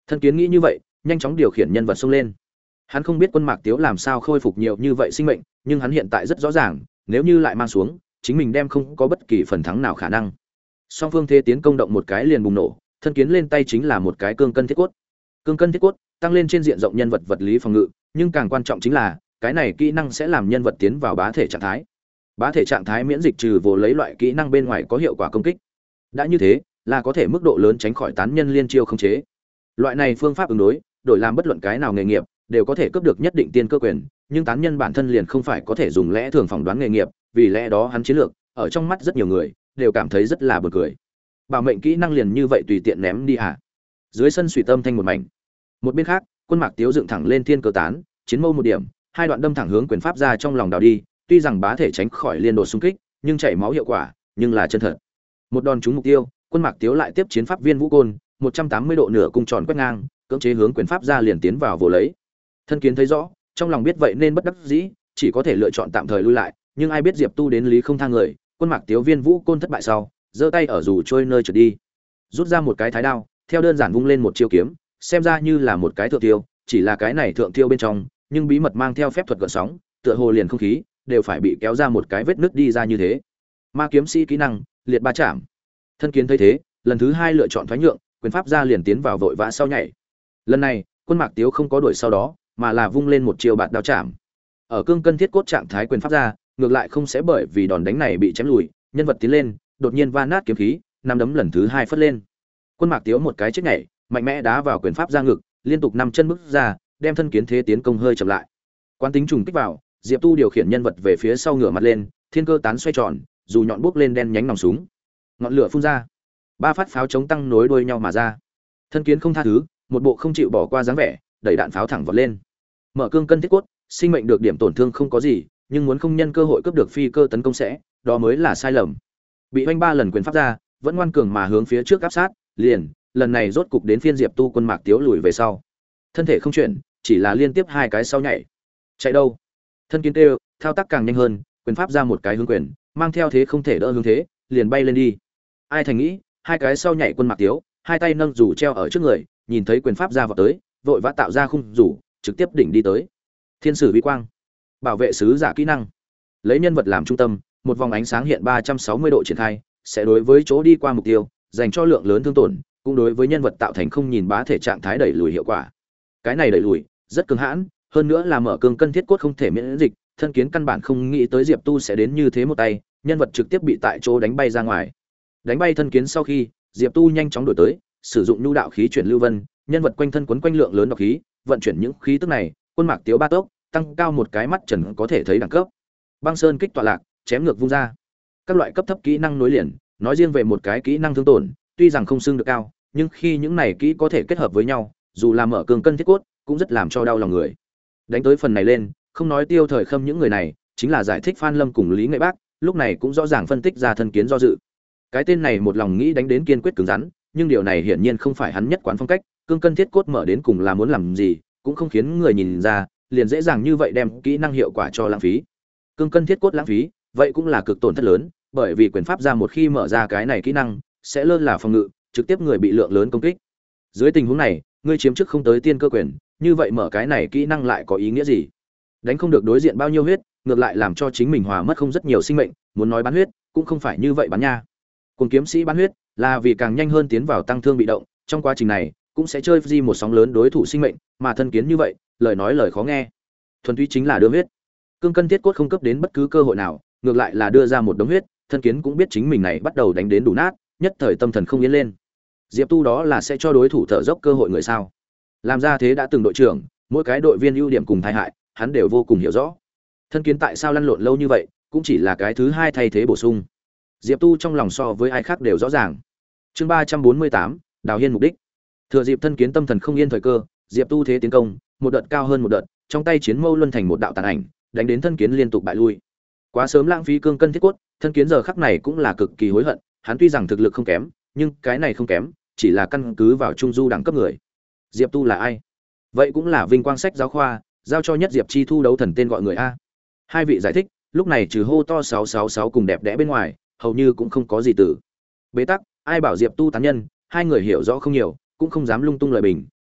Thân Kiến nghĩ như vậy, nhanh chóng điều khiển nhân vật xông lên. Hắn không biết Quân Mạc Tiếu làm sao khôi phục nhiều như vậy sinh mệnh, nhưng hắn hiện tại rất rõ ràng, nếu như lại mang xuống, chính mình đem không có bất kỳ phần thắng nào khả năng. Song phương thế tiến công động một cái liền bùng nổ, Thân Kiến lên tay chính là một cái cương cân thiết cốt. Cương cân thiết cốt tăng lên trên diện rộng nhân vật vật lý phòng ngự, nhưng càng quan trọng chính là cái này kỹ năng sẽ làm nhân vật tiến vào bá thể trạng thái. Bá thể trạng thái miễn dịch trừ vô lấy loại kỹ năng bên ngoài có hiệu quả công kích. Đã như thế, là có thể mức độ lớn tránh khỏi tán nhân liên chiêu không chế. Loại này phương pháp ứng đối, đổi làm bất luận cái nào nghề nghiệp, đều có thể cướp được nhất định tiên cơ quyền, nhưng tán nhân bản thân liền không phải có thể dùng lẽ thường phỏng đoán nghề nghiệp, vì lẽ đó hắn chiến lược, ở trong mắt rất nhiều người, đều cảm thấy rất là buồn cười. Bảo mệnh kỹ năng liền như vậy tùy tiện ném đi hả? Dưới sân suy tâm thanh một mảnh. Một bên khác, Quân Mạc Tiếu dựng thẳng lên thiên cơ tán, chiến mâu một điểm, hai đoạn đâm thẳng hướng quyền pháp ra trong lòng đào đi, tuy rằng bá thể tránh khỏi liên đột xung kích, nhưng chảy máu hiệu quả, nhưng là chân thật. Một đòn trúng mục tiêu, Quân Mạc Tiếu lại tiếp chiến pháp viên vũ côn, 180 độ nửa cung tròn quét ngang, cưỡng chế hướng quyền pháp ra liền tiến vào vồ lấy. Thân Kiến thấy rõ, trong lòng biết vậy nên bất đắc dĩ, chỉ có thể lựa chọn tạm thời lui lại, nhưng ai biết Diệp Tu đến lý không tha người, Quân Mạc Tiếu viên vũ côn thất bại sau, giơ tay ở dù trôi nơi trượt đi, rút ra một cái thái đao, theo đơn giản vung lên một chiêu kiếm, xem ra như là một cái thượng tiêu, chỉ là cái này thượng tiêu bên trong, nhưng bí mật mang theo phép thuật gợn sóng, tựa hồ liền không khí đều phải bị kéo ra một cái vết nứt đi ra như thế. Ma kiếm sĩ kỹ năng, liệt ba chạm. Thân Kiến thấy thế, lần thứ hai lựa chọn thoái nhượng, quyền pháp ra liền tiến vào vội vã sau nhảy. Lần này, Quân Mạc Tiếu không có đuổi sau đó, mà là vung lên một chiêu bạt đao chạm. Ở cương cân thiết cốt trạng thái quyền pháp ra, ngược lại không sẽ bởi vì đòn đánh này bị chém lùi, nhân vật tiến lên, đột nhiên va nát kiếm khí, năm đấm lần thứ hai phất lên. Quân Mạc Tiếu một cái chết nhảy, mạnh mẽ đá vào quyền pháp ra ngực, liên tục năm chân bước ra, đem Thân Kiến thế tiến công hơi chậm lại. Quán tính trùng kích vào, Diệp Tu điều khiển nhân vật về phía sau ngửa mặt lên, thiên cơ tán xoay tròn, dù nhọn bước lên đen nhánh nòng súng. Ngọn lửa phun ra, ba phát pháo chống tăng nối đuôi nhau mà ra. Thân Kiến không tha thứ, một bộ không chịu bỏ qua dáng vẻ, đẩy đạn pháo thẳng vọt lên. Mở cương cân thiết cốt, sinh mệnh được điểm tổn thương không có gì, nhưng muốn không nhân cơ hội cướp được phi cơ tấn công sẽ, đó mới là sai lầm. Bị oanh 3 lần quyền pháp ra, vẫn ngoan cường mà hướng phía trước áp sát, liền, lần này rốt cục đến phiên Diệp Tu Quân Mạc Tiếu lùi về sau. Thân thể không chuyển, chỉ là liên tiếp hai cái sau nhảy. Chạy đâu? Thân Kiến kêu, thao tác càng nhanh hơn, quyền pháp ra một cái hướng quyền, mang theo thế không thể đỡ hướng thế, liền bay lên đi. Ai thành nghĩ, hai cái sau nhảy Quân Mạc Tiếu, hai tay nâng rủ treo ở trước người, nhìn thấy quyền pháp ra vọt tới, vội vã tạo ra khung rủ, trực tiếp đỉnh đi tới. Thiên sử vi quang, bảo vệ sứ giả kỹ năng. Lấy nhân vật làm trung tâm, một vòng ánh sáng hiện 360 độ triển khai, sẽ đối với chỗ đi qua mục tiêu, dành cho lượng lớn thương tổn, cũng đối với nhân vật tạo thành không nhìn bá thể trạng thái đẩy lùi hiệu quả. Cái này đẩy lùi rất cứng hãn, hơn nữa là mở cương cân thiết cốt không thể miễn dịch, Thân Kiến căn bản không nghĩ tới Diệp Tu sẽ đến như thế một tay, nhân vật trực tiếp bị tại chỗ đánh bay ra ngoài. Đánh bay Thân Kiến sau khi, Diệp Tu nhanh chóng đổi tới, sử dụng nhu đạo khí chuyển lưu vân, nhân vật quanh thân quấn quanh lượng lớn độc khí, vận chuyển những khí tức này, Quân Mạc Tiếu ba tốc, tăng cao một cái mắt trần có thể thấy đẳng cấp. Băng sơn kích tọa lạc, chém ngược vung ra. Các loại cấp thấp kỹ năng nối liền, nói riêng về một cái kỹ năng thương tổn, tuy rằng không xưng được cao, nhưng khi những này kỹ có thể kết hợp với nhau, dù là mở cương cân thiết cốt, cũng rất làm cho đau lòng người. Đánh tới phần này lên, không nói Tiêu Thời Khâm những người này, chính là giải thích Phan Lâm cùng Lý Nghệ Bác, lúc này cũng rõ ràng phân tích ra Thân Kiến do dự. Cái tên này một lòng nghĩ đánh đến kiên quyết cứng rắn, nhưng điều này hiển nhiên không phải hắn nhất quán phong cách, cương cân thiết cốt mở đến cùng là muốn làm gì, cũng không khiến người nhìn ra, liền dễ dàng như vậy đem kỹ năng hiệu quả cho lãng phí. Cương cân thiết cốt lãng phí, vậy cũng là cực tổn thất lớn, bởi vì quyền pháp ra một khi mở ra cái này kỹ năng, sẽ lơ là phòng ngự, trực tiếp người bị lượng lớn công kích. Dưới tình huống này, ngươi chiếm trước không tới tiên cơ quyền, như vậy mở cái này kỹ năng lại có ý nghĩa gì? Đánh không được đối diện bao nhiêu huyết, ngược lại làm cho chính mình hòa mất không rất nhiều sinh mệnh, muốn nói bán huyết, cũng không phải như vậy bán nha. Cùng kiếm sĩ bán huyết, là vì càng nhanh hơn tiến vào tăng thương bị động, trong quá trình này, cũng sẽ chơi di một sóng lớn đối thủ sinh mệnh, mà Thân Kiến như vậy, lời nói lời khó nghe. Thuần túy chính là đưa huyết. Cương cân thiết cốt không cấp đến bất cứ cơ hội nào, ngược lại là đưa ra một đống huyết, Thân Kiến cũng biết chính mình này bắt đầu đánh đến đủ nát, nhất thời tâm thần không yên lên. Diệp Tu đó là sẽ cho đối thủ thở dốc cơ hội người sao? Làm ra thế đã từng đội trưởng, mỗi cái đội viên ưu điểm cùng tai hại, hắn đều vô cùng hiểu rõ. Thân Kiến tại sao lăn lộn lâu như vậy, cũng chỉ là cái thứ hai thay thế bổ sung. Diệp Tu trong lòng so với ai khác đều rõ ràng. Chương 348, Đào Hiên mục đích. Thừa dịp Thân Kiến tâm thần không yên thời cơ, Diệp Tu thế tiến công, một đợt cao hơn một đợt, trong tay chiến mâu luân thành một đạo tàn ảnh, đánh đến Thân Kiến liên tục bại lui. Quá sớm lãng phí cương cân thiết cốt, Thân Kiến giờ khắc này cũng là cực kỳ hối hận, hắn tuy rằng thực lực không kém, nhưng cái này không kém, chỉ là căn cứ vào trung du đẳng cấp người. Diệp Tu là ai? Vậy cũng là vinh quang sách giáo khoa, giao cho Nhất Diệp Chi Thu đấu thần tên gọi người a. Hai vị giải thích, lúc này trừ hô to 666 cùng đẹp đẽ bên ngoài, hầu như cũng không có gì từ. Bế tắc, ai bảo Diệp Tu tán nhân, hai người hiểu rõ không nhiều, cũng không dám lung tung lời bình,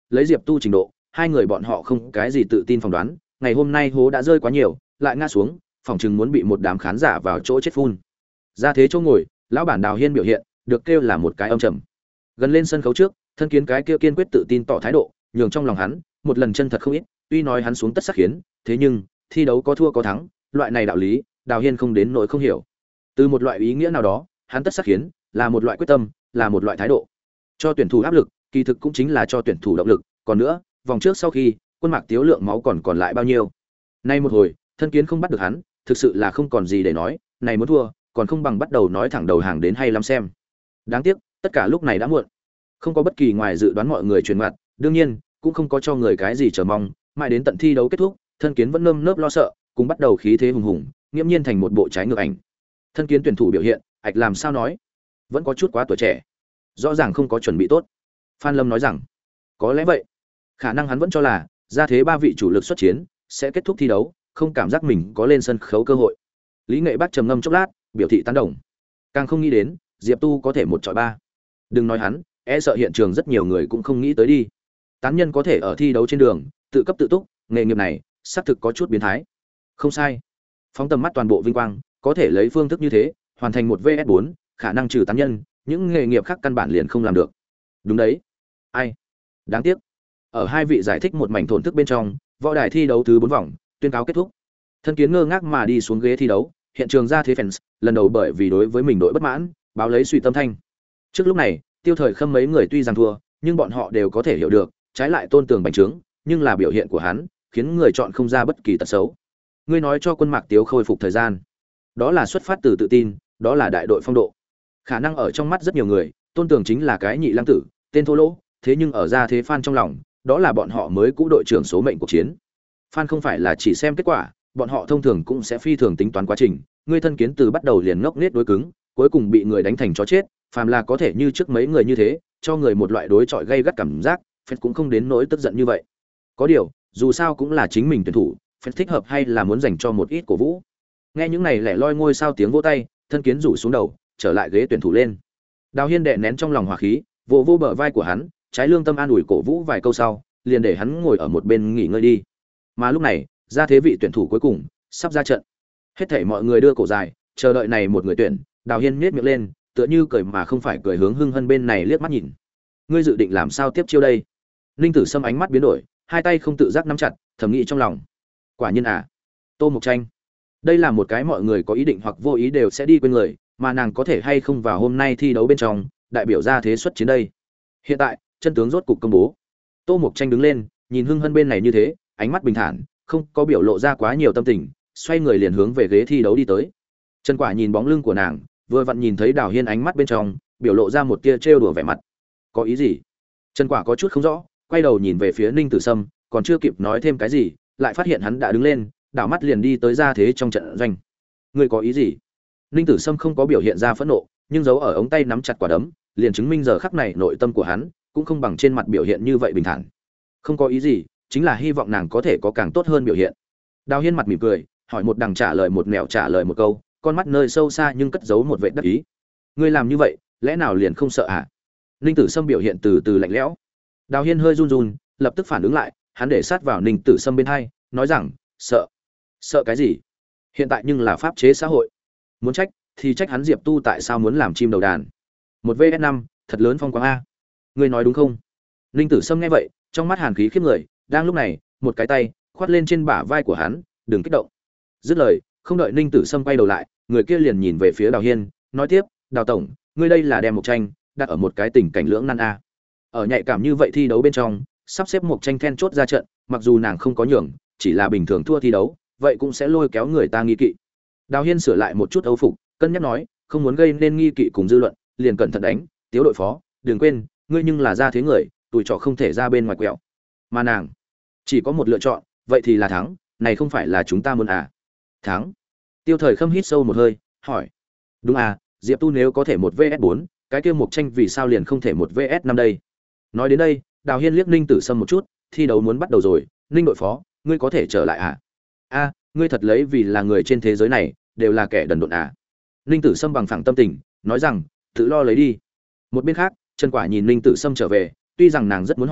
lấy Diệp Tu trình độ, hai người bọn họ không cái gì tự tin phỏng đoán, ngày hôm nay hố đã rơi quá nhiều, lại ngã xuống, phòng chừng muốn bị một đám khán giả vào chỗ chết phun. Ra thế chỗ ngồi, lão bản Đào Hiên biểu hiện, được kêu là một cái âm trầm. Gần lên sân khấu trước, thân kiến cái kia kiên quyết tự tin tỏ thái độ, nhường trong lòng hắn một lần chân thật không ít, tuy nói hắn xuống tất sắc khiến, thế nhưng thi đấu có thua có thắng, loại này đạo lý, Đào Hiên không đến nỗi không hiểu. Từ một loại ý nghĩa nào đó, hắn tất sắc khiến là một loại quyết tâm, là một loại thái độ. Cho tuyển thủ áp lực, kỳ thực cũng chính là cho tuyển thủ động lực, còn nữa, vòng trước sau khi, Quân Mạc Tiếu lượng máu còn lại bao nhiêu. Nay một hồi, thân kiến không bắt được hắn, thực sự là không còn gì để nói, này muốn thua, còn không bằng bắt đầu nói thẳng đầu hàng đến hay lắm xem. Đáng tiếc, tất cả lúc này đã muộn. Không có bất kỳ ngoài dự đoán mọi người truyền mặt, đương nhiên, cũng không có cho người cái gì chờ mong, mãi đến tận thi đấu kết thúc, thân kiến vẫn nơm nớp lo sợ, cùng bắt đầu khí thế hùng hùng, nghiễm nhiên thành một bộ trái ngược ảnh. Thân kiến tuyển thủ biểu hiện, ạch làm sao nói, vẫn có chút quá tuổi trẻ, rõ ràng không có chuẩn bị tốt. Phan Lâm nói rằng, có lẽ vậy, khả năng hắn vẫn cho là ra thế ba vị chủ lực xuất chiến sẽ kết thúc thi đấu, không cảm giác mình có lên sân khấu cơ hội. Lý Nghệ Bác trầm ngâm chốc lát, biểu thị tán đồng. Càng không nghĩ đến, Diệp Tu có thể một chọi ba. Đừng nói hắn, e sợ hiện trường rất nhiều người cũng không nghĩ tới đi. Tán nhân có thể ở thi đấu trên đường tự cấp tự túc, nghề nghiệp này xác thực có chút biến thái. Không sai. Phóng tầm mắt toàn bộ vinh quang, có thể lấy phương thức như thế, hoàn thành một VS4, khả năng trừ tán nhân, những nghề nghiệp khác căn bản liền không làm được. Đúng đấy. Ai? Đáng tiếc. Ở hai vị giải thích một mảnh thổn thức bên trong, võ đài thi đấu thứ 4 vòng, tuyên cáo kết thúc. Thân kiến ngơ ngác mà đi xuống ghế thi đấu, hiện trường ra thế fans, lần đầu bởi vì đối với mình đội bất mãn, báo lấy suy tâm thanh. Trước lúc này, Tiêu Thời Khâm mấy người tuy rằng thua, nhưng bọn họ đều có thể hiểu được, trái lại Tôn Tường bành trướng, nhưng là biểu hiện của hắn, khiến người chọn không ra bất kỳ tật xấu. Ngươi nói cho Quân Mạc Tiếu khôi phục thời gian, đó là xuất phát từ tự tin, đó là đại đội phong độ. Khả năng ở trong mắt rất nhiều người, Tôn Tường chính là cái nhị lang tử, tên thô lỗ, thế nhưng ở ra thế fan trong lòng, đó là bọn họ mới cũ đội trưởng số mệnh cuộc chiến. Fan không phải là chỉ xem kết quả, bọn họ thông thường cũng sẽ phi thường tính toán quá trình. Ngươi thân kiến từ bắt đầu liền ngốc nghếch đối cứng, cuối cùng bị người đánh thành chó chết, phàm là có thể như trước mấy người như thế, cho người một loại đối chọi gay gắt cảm giác, Fed cũng không đến nỗi tức giận như vậy. Có điều, dù sao cũng là chính mình tuyển thủ, Fed thích hợp hay là muốn dành cho một ít cổ vũ. Nghe những này lẻ loi ngôi sao tiếng vỗ tay, thân kiến rủ xuống đầu, trở lại ghế tuyển thủ lên. Đào Hiên đè nén trong lòng hỏa khí, vỗ vỗ bờ vai của hắn, trái lương tâm an ủi cổ vũ vài câu sau, liền để hắn ngồi ở một bên nghỉ ngơi đi. Mà lúc này, ra thế vị tuyển thủ cuối cùng sắp ra trận. Hết thảy mọi người đưa cổ dài, chờ đợi này một người tuyển. Đào Hiên nhếch miệng lên, tựa như cười mà không phải cười hướng Hưng Hân bên này liếc mắt nhìn. Ngươi dự định làm sao tiếp chiêu đây? Ninh Tử Sâm ánh mắt biến đổi, hai tay không tự giác nắm chặt, thầm nghĩ trong lòng. Quả nhiên à? Tô Mộc Tranh. Đây là một cái mọi người có ý định hoặc vô ý đều sẽ đi quên người, mà nàng có thể hay không vào hôm nay thi đấu bên trong, đại biểu ra thế xuất chiến đây. Hiện tại, chân tướng rốt cục công bố. Tô Mộc Tranh đứng lên, nhìn Hưng Hân bên này như thế, ánh mắt bình thản, không có biểu lộ ra quá nhiều tâm tình, xoay người liền hướng về ghế thi đấu đi tới. Trần Quả nhìn bóng lưng của nàng, vừa vặn nhìn thấy Đào Hiên ánh mắt bên trong, biểu lộ ra một tia trêu đùa vẻ mặt. Có ý gì? Trần Quả có chút không rõ, quay đầu nhìn về phía Ninh Tử Sâm, còn chưa kịp nói thêm cái gì, lại phát hiện hắn đã đứng lên, đảo mắt liền đi tới ra thế trong trận doanh. Ngươi có ý gì? Ninh Tử Sâm không có biểu hiện ra phẫn nộ, nhưng giấu ở ống tay nắm chặt quả đấm, liền chứng minh giờ khắc này nội tâm của hắn cũng không bằng trên mặt biểu hiện như vậy bình thản. Không có ý gì, chính là hy vọng nàng có thể có càng tốt hơn biểu hiện. Đào Hiên mặt mỉm cười, hỏi một đằng trả lời một nẻo trả lời một câu, con mắt nơi sâu xa nhưng cất giấu một vẻ đắc ý. Ngươi làm như vậy, lẽ nào liền không sợ à? Ninh Tử Sâm biểu hiện từ từ lạnh lẽo. Đào Hiên hơi run run, lập tức phản ứng lại, hắn để sát vào Ninh Tử Sâm bên hai, nói rằng, sợ. Sợ cái gì? Hiện tại nhưng là pháp chế xã hội. Muốn trách thì trách hắn Diệp Tu tại sao muốn làm chim đầu đàn. Một VS5, thật lớn phong quang a. Ngươi nói đúng không? Ninh Tử Sâm nghe vậy, trong mắt hàn khí khiếp người, đang lúc này, một cái tay khoát lên trên bả vai của hắn, đừng kích động. Dứt lời, không đợi Ninh Tử Sâm quay đầu lại, người kia liền nhìn về phía Đào Hiên, nói tiếp, Đào tổng, ngươi đây là đem Mộc Tranh đặt ở một cái tình cảnh lưỡng nan a. Ở nhạy cảm như vậy thi đấu bên trong, sắp xếp Mộc Tranh then chốt ra trận, mặc dù nàng không có nhường, chỉ là bình thường thua thi đấu, vậy cũng sẽ lôi kéo người ta nghi kỵ. Đào Hiên sửa lại một chút âu phục, cân nhắc nói, không muốn gây nên nghi kỵ cùng dư luận, liền cẩn thận đánh, Tiếu đội phó, đừng quên, ngươi nhưng là ra thế người, tuổi trò không thể ra bên ngoài quẹo. Mà nàng chỉ có một lựa chọn, vậy thì là thắng, này không phải là chúng ta muốn à? Thắng? Tiêu Thời Khâm hít sâu một hơi, hỏi. Đúng à, Diệp Tu nếu có thể một VS4, cái kia Mộc Tranh vì sao liền không thể một VS5 đây? Nói đến đây, Đào Hiên liếc Ninh Tử Sâm một chút, thi đấu muốn bắt đầu rồi, Ninh đội phó, ngươi có thể trở lại à? A, ngươi thật lấy vì là người trên thế giới này đều là kẻ đần độn à? Ninh Tử Sâm bằng phẳng tâm tình, nói rằng, tự lo lấy đi. Một bên khác, Trần Quả nhìn Ninh Tử Sâm trở về, tuy rằng nàng rất muốn hỏi,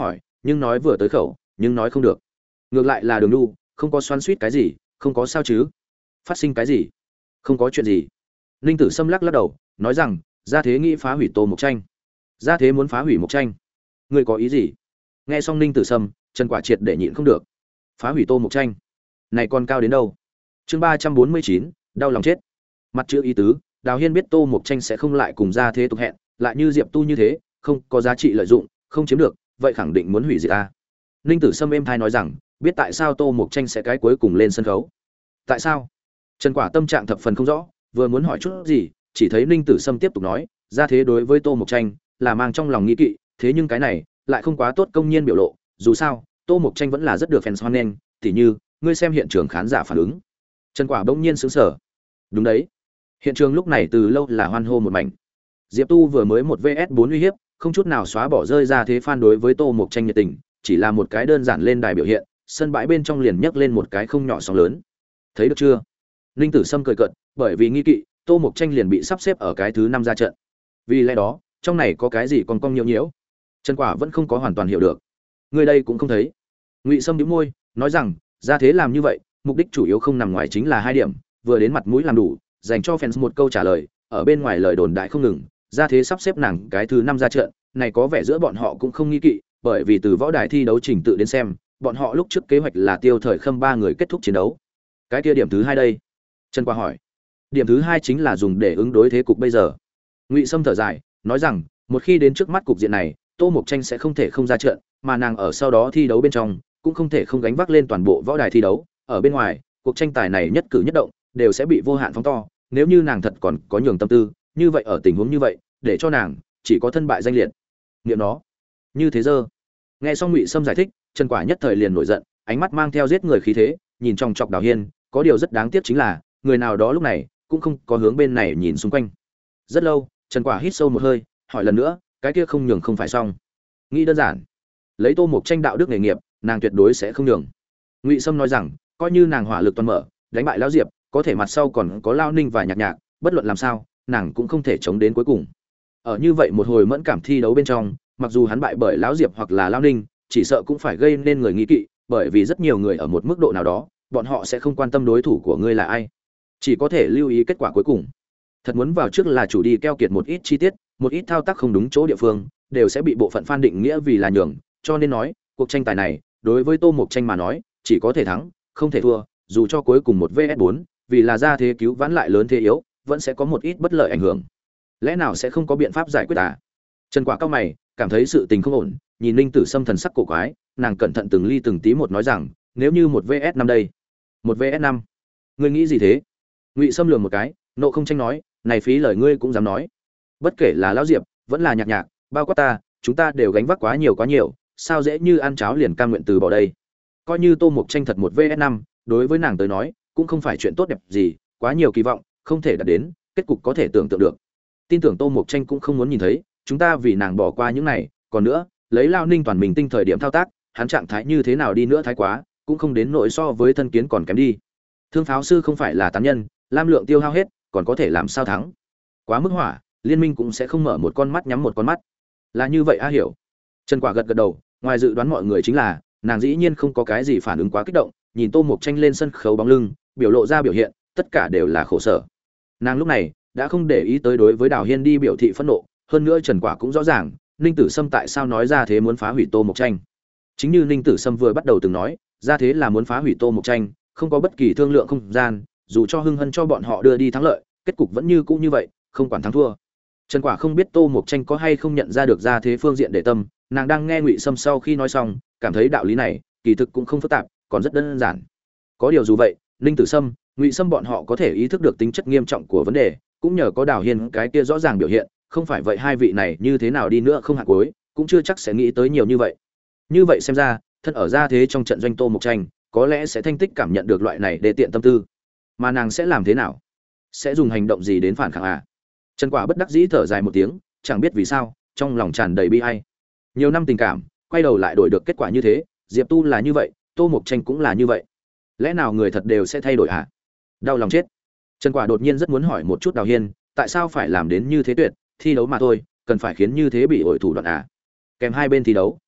nhưng nói vừa tới khẩu nhưng nói không được. Ngược lại là Đường Nhu không có xoắn xuýt cái gì, không có sao chứ? Phát sinh cái gì? Không có chuyện gì. Ninh Tử Sâm lắc lắc đầu nói rằng gia thế nghĩ phá hủy Tô Mộc Tranh. Gia thế muốn phá hủy Mộc Tranh? Ngươi có ý gì? Nghe xong Ninh Tử Sâm, Trần Quả triệt để nhịn không được. Phá hủy Tô Mộc Tranh này còn cao đến đâu? Chương 349, đau lòng chết. Mặt chữ ý tứ, Đào Hiên biết Tô Mộc Tranh sẽ không lại cùng gia thế tục hẹn, lại như Diệp Tu như thế, không có giá trị lợi dụng, không chiếm được, vậy khẳng định muốn hủy diệt ta. Ninh Tử Sâm êm thai nói rằng, biết tại sao Tô Mộc Tranh sẽ cái cuối cùng lên sân khấu. Tại sao? Trần Quả tâm trạng thập phần không rõ, vừa muốn hỏi chút gì, chỉ thấy Ninh Tử Sâm tiếp tục nói, gia thế đối với Tô Mộc Tranh là mang trong lòng nghi kỵ, thế nhưng cái này lại không quá tốt công nhiên biểu lộ, dù sao, Tô Mộc Tranh vẫn là rất được fans hoan nghênh, tỉ như, ngươi xem hiện trường khán giả phản ứng. Trần Quả bỗng nhiên sững sờ. Đúng đấy. Hiện trường lúc này từ lâu là hoan hô một mảnh. Diệp Tu vừa mới một VS4 uy hiếp, không chút nào xóa bỏ rơi ra thế fan đối với Tô Mộc Tranh nhiệt tình, chỉ là một cái đơn giản lên đài biểu hiện, sân bãi bên trong liền nhấc lên một cái không nhỏ sóng lớn. Thấy được chưa? Ninh Tử Sâm cười cợt, bởi vì nghi kỵ, Tô Mộc Tranh liền bị sắp xếp ở cái thứ 5 ra trận. Vì lẽ đó, trong này có cái gì còn cong nhiễu nhiễu. Trần Quả vẫn không có hoàn toàn hiểu được. Người đây cũng không thấy. Ngụy Sâm nhíu môi, nói rằng, ra thế làm như vậy, mục đích chủ yếu không nằm ngoài chính là hai điểm, vừa đến mặt mũi làm đủ, dành cho fans một câu trả lời, ở bên ngoài lời đồn đại không ngừng, ra thế sắp xếp nàng cái thứ 5 ra trận, này có vẻ giữa bọn họ cũng không nghi kỵ, bởi vì từ võ đài thi đấu trình tự đến xem, bọn họ lúc trước kế hoạch là tiêu thời khâm 3 người kết thúc chiến đấu. Cái kia điểm thứ hai đây? Trần Quả hỏi. Điểm thứ hai chính là dùng để ứng đối thế cục bây giờ. Ngụy Sâm thở dài, nói rằng, một khi đến trước mắt cục diện này, Tô Mộc Tranh sẽ không thể không ra trận, mà nàng ở sau đó thi đấu bên trong, cũng không thể không gánh vác lên toàn bộ võ đài thi đấu, ở bên ngoài, cuộc tranh tài này nhất cử nhất động đều sẽ bị vô hạn phóng to, nếu như nàng thật còn có nhường tâm tư, như vậy ở tình huống như vậy, để cho nàng chỉ có thân bại danh liệt. Niệm nó, như thế dơ. Nghe xong Ngụy Sâm giải thích, Trần Quả nhất thời liền nổi giận, ánh mắt mang theo giết người khí thế, nhìn trong chọc Đào Hiên, có điều rất đáng tiếc chính là, người nào đó lúc này cũng không có hướng bên này nhìn xung quanh. Rất lâu, Trần Quả hít sâu một hơi, hỏi lần nữa, cái kia không nhường không phải xong. Nghĩ đơn giản, lấy Tô Mộc Tranh đạo đức nghề nghiệp, nàng tuyệt đối sẽ không nhường. Ngụy Sâm nói rằng, coi như nàng hỏa lực toàn mở, đánh bại lão Diệp, có thể mặt sau còn có Lao Ninh và Nhạc Nhạc, bất luận làm sao, nàng cũng không thể chống đến cuối cùng. Ở như vậy một hồi mẫn cảm thi đấu bên trong, mặc dù hắn bại bởi lão Diệp hoặc là Lao Ninh, chỉ sợ cũng phải gây nên người nghi kỵ, bởi vì rất nhiều người ở một mức độ nào đó, bọn họ sẽ không quan tâm đối thủ của ngươi là ai, chỉ có thể lưu ý kết quả cuối cùng. Thật muốn vào trước là chủ đi keo kiệt một ít chi tiết, một ít thao tác không đúng chỗ địa phương, đều sẽ bị bộ phận fan định nghĩa vì là nhường, cho nên nói, cuộc tranh tài này, đối với Tô Mộc Tranh mà nói, chỉ có thể thắng, không thể thua, dù cho cuối cùng một VS4, vì là ra thế cứu vãn lại lớn thế yếu, vẫn sẽ có một ít bất lợi ảnh hưởng. Lẽ nào sẽ không có biện pháp giải quyết à? Trần Quả cao mày, cảm thấy sự tình không ổn, nhìn Ninh Tử Sâm thần sắc cổ quái, nàng cẩn thận từng ly từng tí một nói rằng, nếu như một VS5 đây, một VS5, ngươi nghĩ gì thế? Ngụy Sâm lườm một cái, nộ không tranh nói, này phí lời ngươi cũng dám nói. Bất kể là lão Diệp, vẫn là Nhạc Nhạc, bao quát ta, chúng ta đều gánh vác quá nhiều, sao dễ như ăn cháo liền cam nguyện từ bỏ đây? Coi như Tô Mộc Tranh thật một VS5, đối với nàng tới nói, cũng không phải chuyện tốt đẹp gì, quá nhiều kỳ vọng, không thể đạt đến, kết cục có thể tưởng tượng được. Tin tưởng Tô Mộc Tranh cũng không muốn nhìn thấy, chúng ta vì nàng bỏ qua những này, còn nữa, lấy Lao Ninh toàn mình tinh thời điểm thao tác, hắn trạng thái như thế nào đi nữa thái quá, cũng không đến nỗi so với thân kiến còn kém đi. Thương pháo sư không phải là tán nhân, lam lượng tiêu hao hết, còn có thể làm sao thắng? Quá mức hỏa, liên minh cũng sẽ không mở một con mắt nhắm một con mắt. Là như vậy a hiểu. Trần Quả gật gật đầu, ngoài dự đoán mọi người chính là, nàng dĩ nhiên không có cái gì phản ứng quá kích động, nhìn Tô Mộc Tranh lên sân khấu bóng lưng, biểu lộ ra biểu hiện, tất cả đều là khổ sở. Nàng lúc này đã không để ý tới đối với Đào Hiên đi biểu thị phẫn nộ, hơn nữa Trần Quả cũng rõ ràng, Ninh Tử Sâm tại sao nói ra thế muốn phá hủy Tô Mộc Tranh. Chính như Ninh Tử Sâm vừa bắt đầu từng nói, ra thế là muốn phá hủy Tô Mộc Tranh, không có bất kỳ thương lượng không gian, dù cho hưng hân cho bọn họ đưa đi thắng lợi, kết cục vẫn như cũ như vậy, không quản thắng thua. Trần Quả không biết Tô Mộc Tranh có hay không nhận ra được ra thế phương diện để tâm, nàng đang nghe Ngụy Sâm sau khi nói xong, cảm thấy đạo lý này kỳ thực cũng không phức tạp, còn rất đơn giản. Có điều dù vậy, Ninh Tử Sâm, Ngụy Sâm bọn họ có thể ý thức được tính chất nghiêm trọng của vấn đề, cũng nhờ có Đào Hiên cái kia rõ ràng biểu hiện, không phải vậy hai vị này như thế nào đi nữa không hạt cuối, cũng chưa chắc sẽ nghĩ tới nhiều như vậy. Như vậy xem ra, thân ở ra thế trong trận doanh Tô Mộc Tranh, có lẽ sẽ thanh tích cảm nhận được loại này để tiện tâm tư. Mà nàng sẽ làm thế nào? Sẽ dùng hành động gì đến phản kháng à? Trần Quả bất đắc dĩ thở dài một tiếng, chẳng biết vì sao, trong lòng tràn đầy bi ai. Nhiều năm tình cảm, quay đầu lại đổi được kết quả như thế, Diệp Tu là như vậy, Tô Mộc Tranh cũng là như vậy. Lẽ nào người thật đều sẽ thay đổi à? Đau lòng chết. Trần Quả đột nhiên rất muốn hỏi một chút Đào Hiên, tại sao phải làm đến như thế tuyệt, thi đấu mà thôi, cần phải khiến như thế bị ổi thủ đoạn à? Kèm hai bên thi đấu,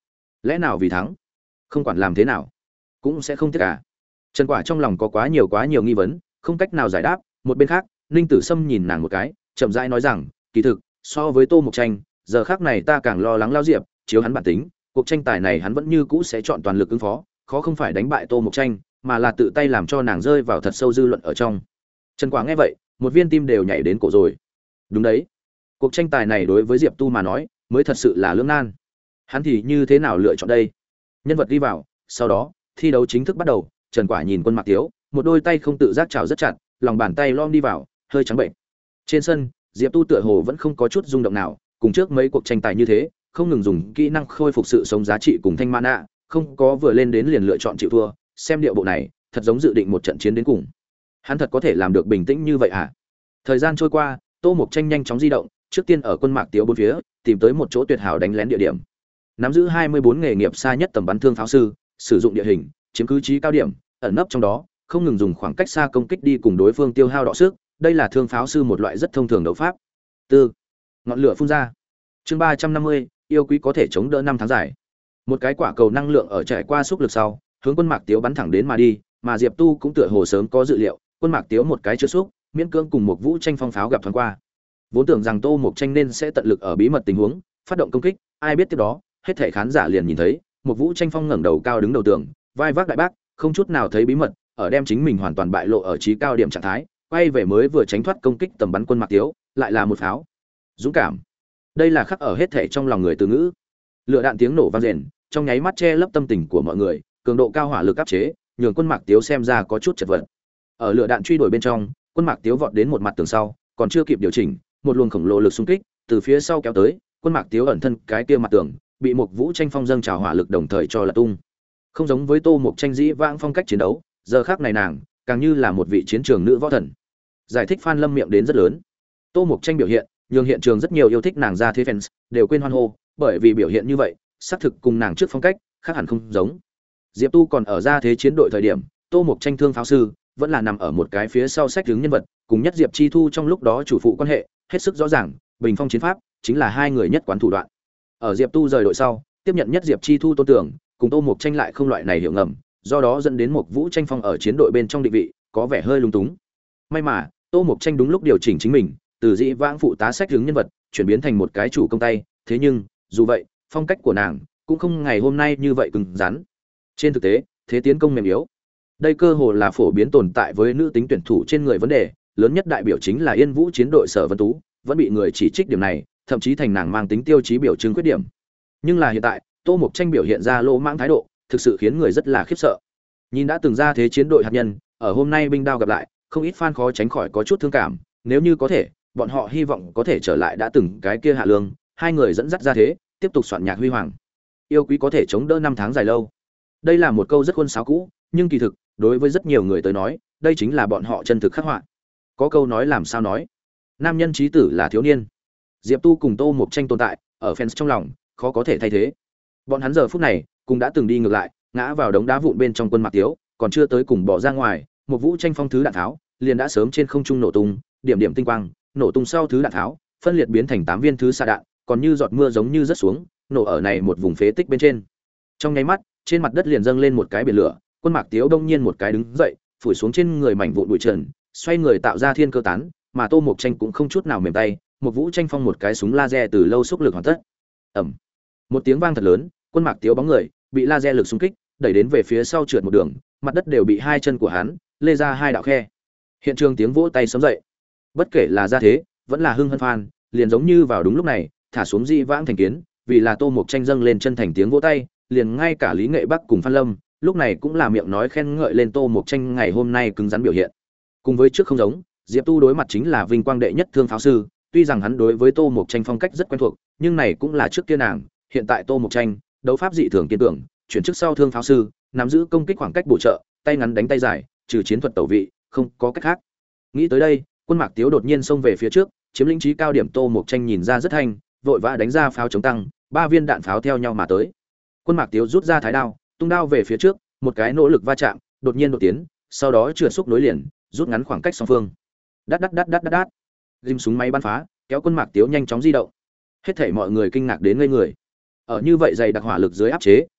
lẽ nào vì thắng, không quản làm thế nào cũng sẽ không tiếc cả. Trần Quả trong lòng có quá nhiều nghi vấn, không cách nào giải đáp. Một bên khác, Ninh Tử Sâm nhìn nàng một cái, chậm rãi nói rằng, kỳ thực, so với Tô Mộc Tranh, giờ khác này ta càng lo lắng Lao Diệp, chiếu hắn bản tính, cuộc tranh tài này hắn vẫn như cũ sẽ chọn toàn lực ứng phó, khó không phải đánh bại Tô Mộc Tranh, mà là tự tay làm cho nàng rơi vào thật sâu dư luận ở trong. Trần Quả nghe vậy, một viên tim đều nhảy đến cổ rồi. Đúng đấy, cuộc tranh tài này đối với Diệp Tu mà nói, mới thật sự là lưỡng nan. Hắn thì như thế nào lựa chọn đây? Nhân vật đi vào, sau đó, thi đấu chính thức bắt đầu. Trần Quả nhìn Quân Mạc Tiếu, một đôi tay không tự giác chảo rất chặt, lòng bàn tay lom đi vào, hơi trắng bệnh. Trên sân, Diệp Tu tựa hồ vẫn không có chút rung động nào, cùng trước mấy cuộc tranh tài như thế, không ngừng dùng kỹ năng khôi phục sự sống giá trị cùng thanh mana, không có vừa lên đến liền lựa chọn chịu thua, xem điệu bộ này, thật giống dự định một trận chiến đến cùng. Hắn thật có thể làm được bình tĩnh như vậy à? Thời gian trôi qua, Tô Mộc Tranh nhanh chóng di động, trước tiên ở Quân Mạc Tiếu bốn phía, tìm tới một chỗ tuyệt hảo đánh lén địa điểm. Nắm giữ 24 nghề nghiệp xa nhất tầm bắn thương pháo sư, sử dụng địa hình, chiếm cứ trí cao điểm, ẩn nấp trong đó, không ngừng dùng khoảng cách xa công kích đi cùng đối phương tiêu hao đọ sức, đây là thương pháo sư một loại rất thông thường đấu pháp. Tư, ngọn lửa phun ra. Chương 350, yêu quý có thể chống đỡ 5 tháng dài. Một cái quả cầu năng lượng ở trải qua xúc lực sau, hướng Quân Mạc Tiếu bắn thẳng đến mà đi, mà Diệp Tu cũng tựa hồ sớm có dự liệu, Quân Mạc Tiếu một cái chưa xúc, miễn cưỡng cùng một Vũ Tranh phong pháo gặp thoáng qua. Vốn tưởng rằng Tô Mộc Tranh nên sẽ tận lực ở bí mật tình huống, phát động công kích, ai biết tiếp đó, hết thảy khán giả liền nhìn thấy, một Vũ Tranh phong ngẩng đầu cao đứng đầu tường, vai vác đại bác, không chút nào thấy bí mật, ở đem chính mình hoàn toàn bại lộ ở trí cao điểm trạng thái, quay về mới vừa tránh thoát công kích tầm bắn Quân Mạc Tiếu, lại là một pháo. Dũng cảm. Đây là khắc ở hết thảy trong lòng người từ ngữ. Lửa đạn tiếng nổ vang rền, trong nháy mắt che lấp tâm tình của mọi người, cường độ cao hỏa lực áp chế, nhường Quân Mạc Tiếu xem ra có chút chật vật. Ở lửa đạn truy đuổi bên trong, Quân Mạc Tiếu vọt đến một mặt tường sau, còn chưa kịp điều chỉnh, một luồng khổng lồ lực xung kích từ phía sau kéo tới, Quân Mạc Tiếu ẩn thân cái kia mặt tường, bị một Vũ Tranh phong dâng trào hỏa lực đồng thời cho là tung. Không giống với Tô Mộc Tranh dĩ vãng phong cách chiến đấu, giờ khắc này nàng càng như là một vị chiến trường nữ võ thần. Giải thích Phan Lâm miệng đến rất lớn. Tô Mộc Tranh biểu hiện, nhường hiện trường rất nhiều yêu thích nàng ra thế fans đều quên hoan hô, bởi vì biểu hiện như vậy, xác thực cùng nàng trước phong cách khác hẳn không giống. Diệp Tu còn ở ra thế chiến đội thời điểm, Tô Mộc Tranh thương pháo sư vẫn là nằm ở một cái phía sau sách hướng nhân vật, cùng Nhất Diệp Chi Thu trong lúc đó chủ phụ quan hệ hết sức rõ ràng, bình phong chiến pháp chính là hai người nhất quán thủ đoạn. Ở Diệp Tu rời đội sau, tiếp nhận Nhất Diệp Chi Thu tôn tưởng, cùng Tô Mộc Tranh lại không loại này hiểu ngầm, do đó dẫn đến một Vũ Tranh phong ở chiến đội bên trong định vị có vẻ hơi lung túng. May mà Tô Mộc Tranh đúng lúc điều chỉnh chính mình, từ dĩ vãng phụ tá sách hướng nhân vật chuyển biến thành một cái chủ công tay, thế nhưng dù vậy phong cách của nàng cũng không ngày hôm nay như vậy cứng rắn. Trên thực tế, thế tiến công mềm yếu, đây cơ hồ là phổ biến tồn tại với nữ tính tuyển thủ trên người vấn đề lớn nhất, đại biểu chính là Yên Vũ chiến đội Sở Vân Tú vẫn bị người chỉ trích điểm này, thậm chí thành nàng mang tính tiêu chí biểu trưng khuyết điểm. Nhưng là hiện tại, Tô Mộc Tranh biểu hiện ra lỗ mãng thái độ, thực sự khiến người rất là khiếp sợ. Nhìn đã từng ra thế chiến đội hạt nhân, ở hôm nay binh đao gặp lại, không ít fan khó tránh khỏi có chút thương cảm, nếu như có thể, bọn họ hy vọng có thể trở lại đã từng cái kia hạ lương, hai người dẫn dắt ra thế, tiếp tục soạn nhạc huy hoàng. Yêu quý có thể chống đỡ 5 tháng dài lâu. Đây là một câu rất khuôn sáo cũ, nhưng kỳ thực, đối với rất nhiều người tới nói, đây chính là bọn họ chân thực khắc họa. Có câu nói làm sao nói, nam nhân chí tử là thiếu niên. Diệp Tu cùng Tô Mộc Tranh tồn tại, ở fans trong lòng, khó có thể thay thế. Bọn hắn giờ phút này, cũng đã từng đi ngược lại, ngã vào đống đá vụn bên trong Quân Mạc Tiếu, còn chưa tới cùng bỏ ra ngoài, một Vũ Tranh phong thứ đạn tháo, liền đã sớm trên không trung nổ tung, điểm điểm tinh quang, nổ tung sau thứ đạn tháo, phân liệt biến thành 8 viên thứ xạ đạn, còn như giọt mưa giống như rớt xuống, nổ ở này một vùng phế tích bên trên. Trong nháy mắt, trên mặt đất liền dâng lên một cái biển lửa, Quân Mạc Tiếu đông nhiên một cái đứng dậy, phủi xuống trên người mảnh vụn bụi trần, xoay người tạo ra thiên cơ tán, mà Tô Mộc Tranh cũng không chút nào mềm tay, một Vũ Tranh phong một cái súng laser từ lâu xúc lực hoàn tất. Ầm. Một tiếng vang thật lớn, Quân Mạc Tiếu bóng người bị laser lực xung kích, đẩy đến về phía sau trượt một đường, mặt đất đều bị hai chân của hắn lê ra hai đạo khe. Hiện trường tiếng vỗ tay sớm dậy. Bất kể là ra thế, vẫn là hưng hân phan, liền giống như vào đúng lúc này, thả xuống dị vãng thành kiến, vì là Tô Mộc Tranh dâng lên chân thành tiếng vỗ tay, liền ngay cả Lý Nghệ Bắc cùng Phan Lâm, lúc này cũng là miệng nói khen ngợi lên Tô Mộc Tranh ngày hôm nay cứng rắn biểu hiện. Cùng với trước không giống, Diệp Tu đối mặt chính là vinh quang đệ nhất thương pháo sư, tuy rằng hắn đối với Tô Mộc Tranh phong cách rất quen thuộc, nhưng này cũng là trước kia nàng, hiện tại Tô Mộc Tranh, đấu pháp dị thường kiên tưởng, chuyển chức sau thương pháo sư, nắm giữ công kích khoảng cách bổ trợ, tay ngắn đánh tay dài, trừ chiến thuật tẩu vị, không có cách khác. Nghĩ tới đây, Quân Mạc Tiếu đột nhiên xông về phía trước, chiếm lĩnh trí cao điểm. Tô Mộc Tranh nhìn ra rất thanh, vội vã đánh ra pháo chống tăng, 3 viên đạn pháo theo nhau mà tới. Quân Mạc Tiếu rút ra thái đao, tung đao về phía trước, một cái nỗ lực va chạm, đột nhiên đột tiến, sau đó trượt xúc nối liền, rút ngắn khoảng cách song phương. Đát đát đát đát đát đát. Rim súng máy bắn phá, kéo Quân Mạc Tiếu nhanh chóng di động. Hết thảy mọi người kinh ngạc đến ngây người. Ở như vậy dày đặc hỏa lực dưới áp chế,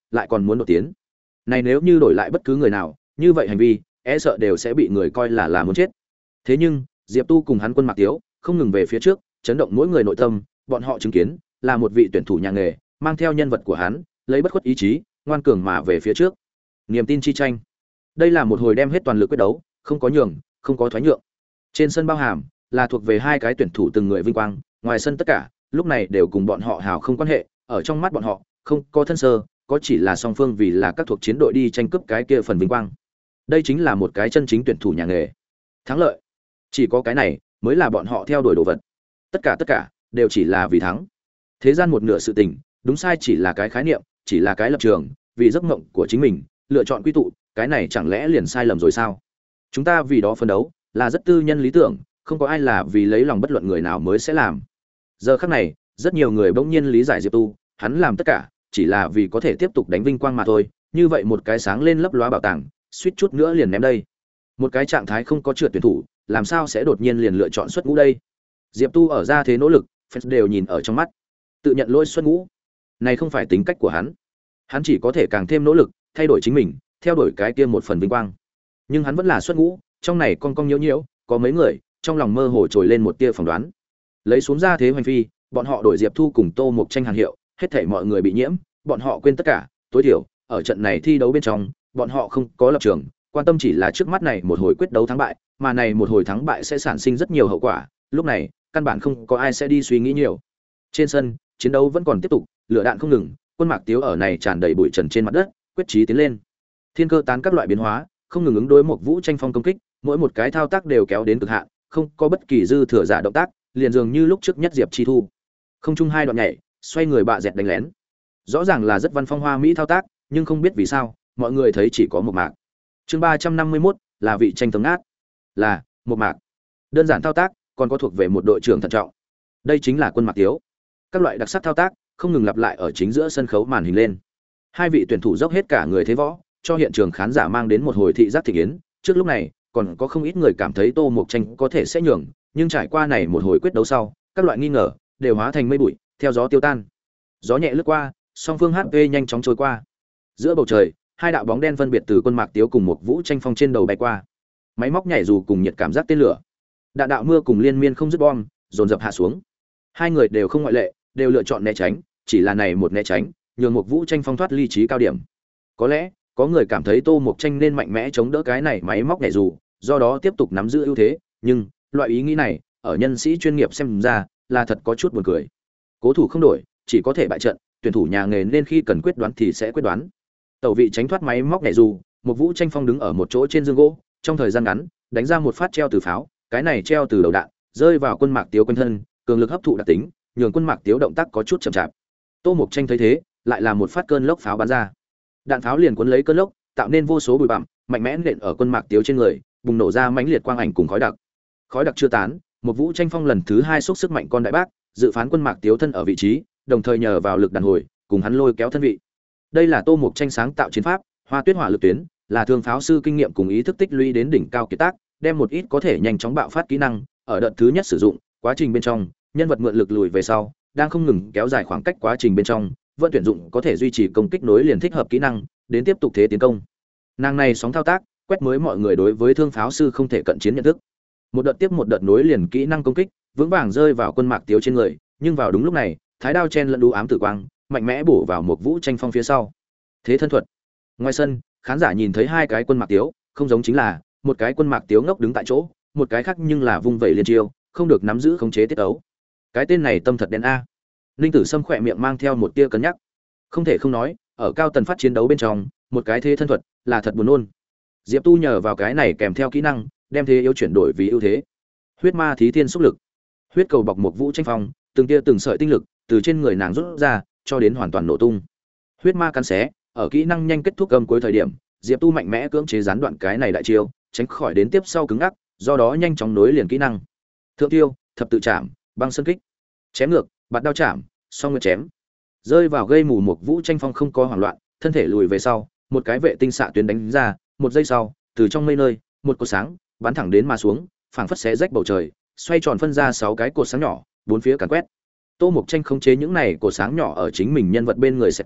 lại còn muốn đột tiến. Này nếu như đổi lại bất cứ người nào, như vậy hành vi e sợ đều sẽ bị người coi là muốn chết. Thế nhưng Diệp Tu cùng hắn Quân Mạc Tiếu không ngừng về phía trước, chấn động mỗi người nội tâm, bọn họ chứng kiến là một vị tuyển thủ nhà nghề, mang theo nhân vật của hắn, lấy bất khuất ý chí, ngoan cường mà về phía trước. Niềm tin chi tranh. Đây là một hồi đem hết toàn lực quyết đấu, không có nhường, không có thoái nhượng. Trên sân bao hàm là thuộc về hai cái tuyển thủ từng người vinh quang, ngoài sân tất cả, lúc này đều cùng bọn họ hào không quan hệ, ở trong mắt bọn họ, không có thân sơ, có chỉ là song phương vì là các thuộc chiến đội đi tranh cướp cái kia phần vinh quang. Đây chính là một cái chân chính tuyển thủ nhà nghề. Thắng lợi, chỉ có cái này mới là bọn họ theo đuổi đồ vật. Tất cả đều chỉ là vì thắng. Thế gian một nửa sự tình, đúng sai chỉ là cái khái niệm, chỉ là cái lập trường, vì giấc mộng của chính mình, lựa chọn quy tụ, cái này chẳng lẽ liền sai lầm rồi sao? Chúng ta vì đó phấn đấu, là rất tư nhân lý tưởng, không có ai là vì lấy lòng bất luận người nào mới sẽ làm. Giờ khắc này, rất nhiều người bỗng nhiên lý giải Diệp Tu, hắn làm tất cả chỉ là vì có thể tiếp tục đánh vinh quang mà thôi, như vậy một cái sáng lên lấp lóa bảo tàng, suýt chút nữa liền ném đây. Một cái trạng thái không có trượt tuyển thủ, làm sao sẽ đột nhiên liền lựa chọn xuất ngũ đây? Diệp Tu ở ra thế nỗ lực, fans đều nhìn ở trong mắt. Tự nhận lỗi xuất ngũ, này không phải tính cách của hắn. Hắn chỉ có thể càng thêm nỗ lực, thay đổi chính mình, theo đuổi cái kia một phần vinh quang. Nhưng hắn vẫn là xuất ngũ, trong này con nhiễu nhiễu, có mấy người trong lòng mơ hồ trồi lên một tia phỏng đoán. Lấy xuống ra thế hoành phi, bọn họ đổi Diệp Thu cùng Tô Mộc Tranh hàng hiệu, hết thảy mọi người bị nhiễm, bọn họ quên tất cả, tối thiểu ở trận này thi đấu bên trong, bọn họ không có lập trường, quan tâm chỉ là trước mắt này một hồi quyết đấu thắng bại, mà này một hồi thắng bại sẽ sản sinh rất nhiều hậu quả, lúc này, căn bản không có ai sẽ đi suy nghĩ nhiều. Trên sân, chiến đấu vẫn còn tiếp tục, lửa đạn không ngừng, Quân Mạc Tiếu ở này tràn đầy bụi trần trên mặt đất, quyết chí tiến lên. Thiên cơ tán các loại biến hóa, không ngừng ứng đối một vũ tranh phong công kích, mỗi một cái thao tác đều kéo đến cực hạn, không có bất kỳ dư thừa giả động tác, liền dường như lúc trước nhất Diệp Chi Thu. Không chung hai đoạn nhảy, xoay người bạ dẹt đánh lén. Rõ ràng là rất văn phong hoa mỹ thao tác, nhưng không biết vì sao, mọi người thấy chỉ có một mạc. Chương 351 là vị tranh tấm ngát. Là một mạc. Đơn giản thao tác, còn có thuộc về một đội trưởng thận trọng. Đây chính là Quân Mạc Tiếu. Các loại đặc sắc thao tác không ngừng lặp lại ở chính giữa sân khấu màn hình lên. Hai vị tuyển thủ dốc hết cả người thế võ, cho hiện trường khán giả mang đến một hồi thị giác thị kiến. Trước lúc này, còn có không ít người cảm thấy Tô Mộc Tranh có thể sẽ nhường, nhưng trải qua này một hồi quyết đấu sau, các loại nghi ngờ đều hóa thành mây bụi, theo gió tiêu tan. Gió nhẹ lướt qua, song phương HP nhanh chóng trôi qua. Giữa bầu trời, hai đạo bóng đen phân biệt từ Quân Mạc Tiếu cùng một vũ tranh phong trên đầu bay qua. Máy móc nhảy dù cùng nhiệt cảm giác tên lửa. Đạn đạo mưa cùng liên miên không dứt bom, dồn dập hạ xuống. Hai người đều không ngoại lệ, đều lựa chọn né tránh, chỉ là này một né tránh, nhường một vũ tranh phong thoát ly trí cao điểm. Có lẽ, có người cảm thấy Tô Mộc Tranh nên mạnh mẽ chống đỡ cái này máy móc nhảy dù, do đó tiếp tục nắm giữ ưu thế, nhưng loại ý nghĩ này, ở nhân sĩ chuyên nghiệp xem ra, là thật có chút buồn cười. Cố thủ không đổi, chỉ có thể bại trận, tuyển thủ nhà nghề nên khi cần quyết đoán thì sẽ quyết đoán. Tẩu vị tránh thoát máy móc nhảy dù, một vũ tranh phong đứng ở một chỗ trên dương gỗ, trong thời gian ngắn, đánh ra một phát treo từ pháo, cái này treo từ đầu đạn, rơi vào Quân Mạc Tiếu quanh thân, cường lực hấp thụ đặc tính, nhường Quân Mạc Tiếu động tác có chút chậm chạp. Tô Mộc Tranh thấy thế, lại là một phát cơn lốc pháo bắn ra. Đạn pháo liền cuốn lấy cơn lốc, tạo nên vô số bụi bặm, mạnh mẽ nện ở Quân Mạc Tiếu trên người, bùng nổ ra mãnh liệt quang ảnh cùng khói đặc. Khói đặc chưa tán, một vũ tranh phong lần thứ hai xúc sức mạnh con đại bác, dự phán Quân Mạc Tiếu thân ở vị trí, đồng thời nhờ vào lực đàn hồi, cùng hắn lôi kéo thân vị. Đây là Tô Mộc Tranh sáng tạo chiến pháp, Hoa Tuyết Hỏa lực tuyến, là thương pháo sư kinh nghiệm cùng ý thức tích lũy đến đỉnh cao kiệt tác, đem một ít có thể nhanh chóng bạo phát kỹ năng, ở đợt thứ nhất sử dụng, quá trình bên trong, nhân vật mượn lực lùi về sau, đang không ngừng kéo dài khoảng cách quá trình bên trong, vẫn tuyển dụng có thể duy trì công kích nối liền thích hợp kỹ năng, đến tiếp tục thế tiến công. Nàng này sóng thao tác, quét mới mọi người đối với thương pháo sư không thể cận chiến nhận thức. Một đợt tiếp một đợt nối liền kỹ năng công kích, vững vàng rơi vào Quân Mạc Tiếu trên người, nhưng vào đúng lúc này, thái đao chen lẫn đu ám tử quang, mạnh mẽ bổ vào một vũ tranh phong phía sau. Thế thân thuật. Ngoài sân, khán giả nhìn thấy hai cái Quân Mạc Tiếu, không giống chính là một cái Quân Mạc Tiếu ngốc đứng tại chỗ, một cái khác nhưng là vung vẩy liên chiêu, không được nắm giữ khống chế tiết ấu. Cái tên này tâm thật đen a. Ninh Tử Sâm khỏe miệng mang theo một tia cân nhắc. Không thể không nói, ở cao tần phát chiến đấu bên trong, một cái thế thân thuật là thật buồn nôn. Diệp Tu nhờ vào cái này kèm theo kỹ năng, đem thế yếu chuyển đổi vì ưu thế. Huyết ma thí thiên xúc lực. Huyết cầu bọc một vũ tranh phong, từng tia từng sợi tinh lực từ trên người nàng rút ra, cho đến hoàn toàn nổ tung. Huyết ma cắn xé, ở kỹ năng nhanh kết thúc âm cuối thời điểm, Diệp Tu mạnh mẽ cưỡng chế gián đoạn cái này đại chiêu, tránh khỏi đến tiếp sau cứng ngắc, do đó nhanh chóng nối liền kỹ năng. Thượng tiêu, thập tự chạm, băng sơn kích, chém ngược, bạt đao chạm, song nguyệt chém. Rơi vào gây mù một vũ tranh phong không có hoảng loạn, thân thể lùi về sau, một cái vệ tinh xạ tuyến đánh ra, một giây sau, từ trong mây nơi, một cột sáng bắn thẳng đến mà xuống, phảng phất xé rách bầu trời, xoay tròn phân ra 6 cái cột sáng nhỏ, bốn phía càn quét. Tô Mộc Tranh khống chế những này cột sáng nhỏ ở chính mình nhân vật bên người sẽ qua,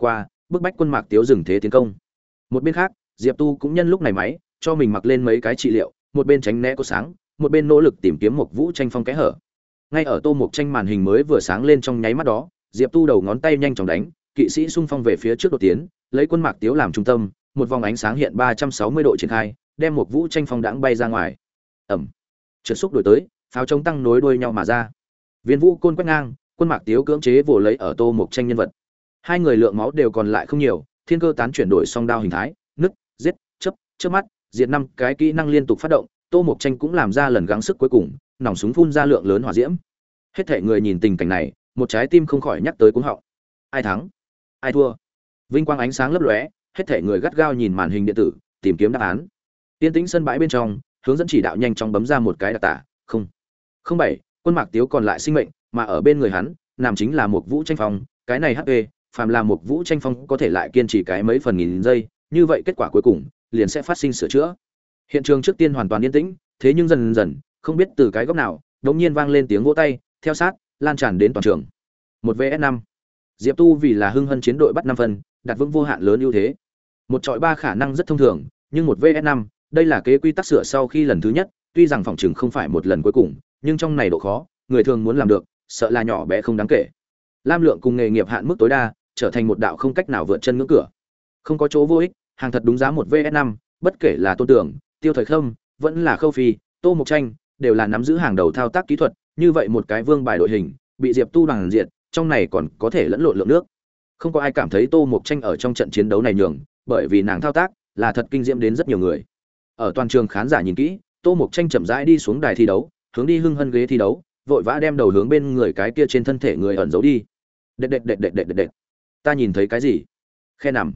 bức bách quân Mạc Tiếu dừng thế tiến công. Một bên khác, Diệp Tu cũng nhân lúc này máy cho mình mặc lên mấy cái trị liệu, một bên tránh né có sáng, một bên nỗ lực tìm kiếm một vũ tranh phong kẽ hở. Ngay ở Tô Mộc Tranh màn hình mới vừa sáng lên trong nháy mắt đó, Diệp Tu đầu ngón tay nhanh chóng đánh, kỵ sĩ xung phong về phía trước đột tiến, lấy quân Mạc Tiếu làm trung tâm, một vòng ánh sáng hiện 360 độ triển khai, đem một vũ tranh phong đãng bay ra ngoài. Ầm. Trượt xúc đổi tới, pháo chống tăng nối đuôi nhau mà ra. Viên vũ côn quét ngang, quân Mạc Tiếu cưỡng chế vồ lấy ở Tô Mộc Tranh nhân vật. Hai người lượng máu đều còn lại không nhiều, thiên cơ tán chuyển đổi song đao hình thái, nứt, giết, chớp mắt, diệt năm cái kỹ năng liên tục phát động, Tô Mộc Tranh cũng làm ra lần gắng sức cuối cùng, nòng súng phun ra lượng lớn hỏa diễm. Hết thảy người nhìn tình cảnh này, một trái tim không khỏi nhắc tới cuống họng. Ai thắng? Ai thua? Vinh quang ánh sáng lấp lóe, hết thảy người gắt gao nhìn màn hình điện tử, tìm kiếm đáp án. Tiên tĩnh sân bãi bên trong, hướng dẫn chỉ đạo nhanh chóng bấm ra một cái đặc tả, không. 07, quân Mạc Tiếu còn lại sinh mệnh, mà ở bên người hắn, nằm chính là một vũ tranh phong, cái này HP, phàm là một vũ tranh phong có thể lại kiên trì cái mấy phần nghìn giây, như vậy kết quả cuối cùng liền sẽ phát sinh sửa chữa. Hiện trường trước tiên hoàn toàn yên tĩnh, thế nhưng dần dần, không biết từ cái góc nào, đột nhiên vang lên tiếng vỗ tay, theo sát, lan tràn đến toàn trường. 1vs5. Diệp Tu vì là Hưng Hân chiến đội bắt 5 phân, đặt vững vô hạn lớn ưu thế. Một chọi 3 khả năng rất thông thường, nhưng 1vs5, đây là kế quy tắc sửa sau khi lần thứ nhất, tuy rằng phòng trường không phải một lần cuối cùng, nhưng trong này độ khó, người thường muốn làm được, sợ là nhỏ bé không đáng kể. Lam lượng cùng nghề nghiệp hạn mức tối đa, trở thành một đạo không cách nào vượt chân ngưỡng cửa. Không có chỗ vô ích, hàng thật đúng giá 1vs5, bất kể là Tôn Tưởng, Tiêu Thời Khâm, vẫn là Khâu Phi, Tô Mộc Tranh, đều là nắm giữ hàng đầu thao tác kỹ thuật, như vậy một cái vương bài đội hình, bị Diệp Tu đoàn diệt, trong này còn có thể lẫn lộn lượng nước. Không có ai cảm thấy Tô Mộc Tranh ở trong trận chiến đấu này nhường, bởi vì nàng thao tác là thật kinh diễm đến rất nhiều người. Ở toàn trường khán giả nhìn kỹ, Tô Mộc Tranh chậm rãi đi xuống đài thi đấu, hướng đi Hưng Hân ghế thi đấu, vội vã đem đầu hướng bên người cái kia trên thân thể người ẩn giấu đi. Đệt. Ta nhìn thấy cái gì? Khe nằm.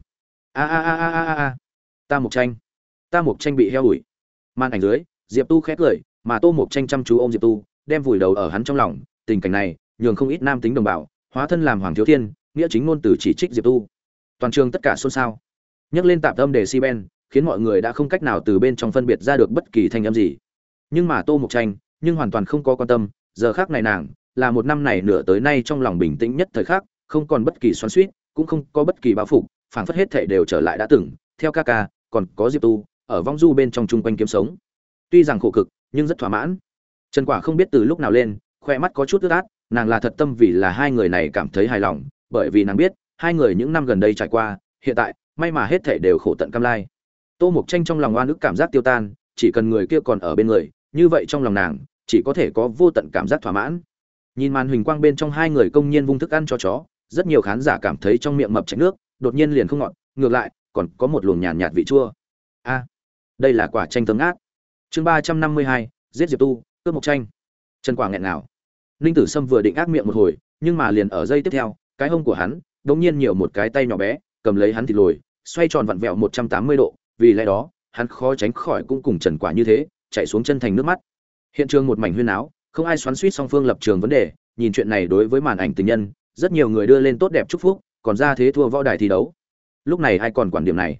A. Ta Mộc Tranh bị heo ủi. Màn ảnh dưới, Diệp Tu khét cười, mà Tô Mộc Tranh chăm chú ôm Diệp Tu, đem vùi đầu ở hắn trong lòng, tình cảnh này, nhường không ít nam tính đồng bào, hóa thân làm Hoàng Thiếu Thiên, nghĩa chính ngôn từ chỉ trích Diệp Tu. Toàn trường tất cả xôn xao. Nhắc lên tạp âm decibel, khiến mọi người đã không cách nào từ bên trong phân biệt ra được bất kỳ thanh âm gì. Nhưng mà Tô Mộc Tranh, nhưng hoàn toàn không có quan tâm, giờ khắc này nàng, là một năm này nửa tới nay trong lòng bình tĩnh nhất thời khắc, không còn bất kỳ xoắn xuýt, cũng không có bất kỳ bao phục, phảng phất hết thảy đều trở lại đã từng, theo ca, còn có Diệp Tu, ở vong du bên trong chung quanh kiếm sống. Tuy rằng khổ cực, nhưng rất thỏa mãn. Trần Quả không biết từ lúc nào lên, khoe mắt có chút ướt át, nàng là thật tâm vì là hai người này cảm thấy hài lòng, bởi vì nàng biết, hai người những năm gần đây trải qua, hiện tại, may mà hết thảy đều khổ tận cam lai. Tô Mộc Tranh trong lòng oan ức cảm giác tiêu tan, chỉ cần người kia còn ở bên người, như vậy trong lòng nàng, chỉ có thể có vô tận cảm giác thỏa mãn. Nhìn màn hình quang bên trong hai người công nhiên vung thức ăn cho chó, rất nhiều khán giả cảm thấy trong miệng mập chảy nước, đột nhiên liền không ngọt, ngược lại, còn có một luồng nhàn nhạt vị chua. A, đây là quả chanh thơm ngát. Chương 352, giết Diệp Tu, cướp Mộc Tranh. Trần Quả nghẹn nào. Ninh Tử Sâm vừa định ác miệng một hồi, nhưng mà liền ở giây tiếp theo, cái hông của hắn đột nhiên nhiều một cái tay nhỏ bé, cầm lấy hắn thịt lồi, xoay tròn vặn vẹo 180 độ, vì lẽ đó, hắn khó tránh khỏi cũng cùng Trần Quả như thế, chảy xuống chân thành nước mắt. Hiện trường một mảnh huyên náo, không ai xoắn xuýt song phương lập trường vấn đề, nhìn chuyện này đối với màn ảnh tình nhân, rất nhiều người đưa lên tốt đẹp chúc phúc, còn ra thế thua võ đài thi đấu. Lúc này ai còn quản điểm này?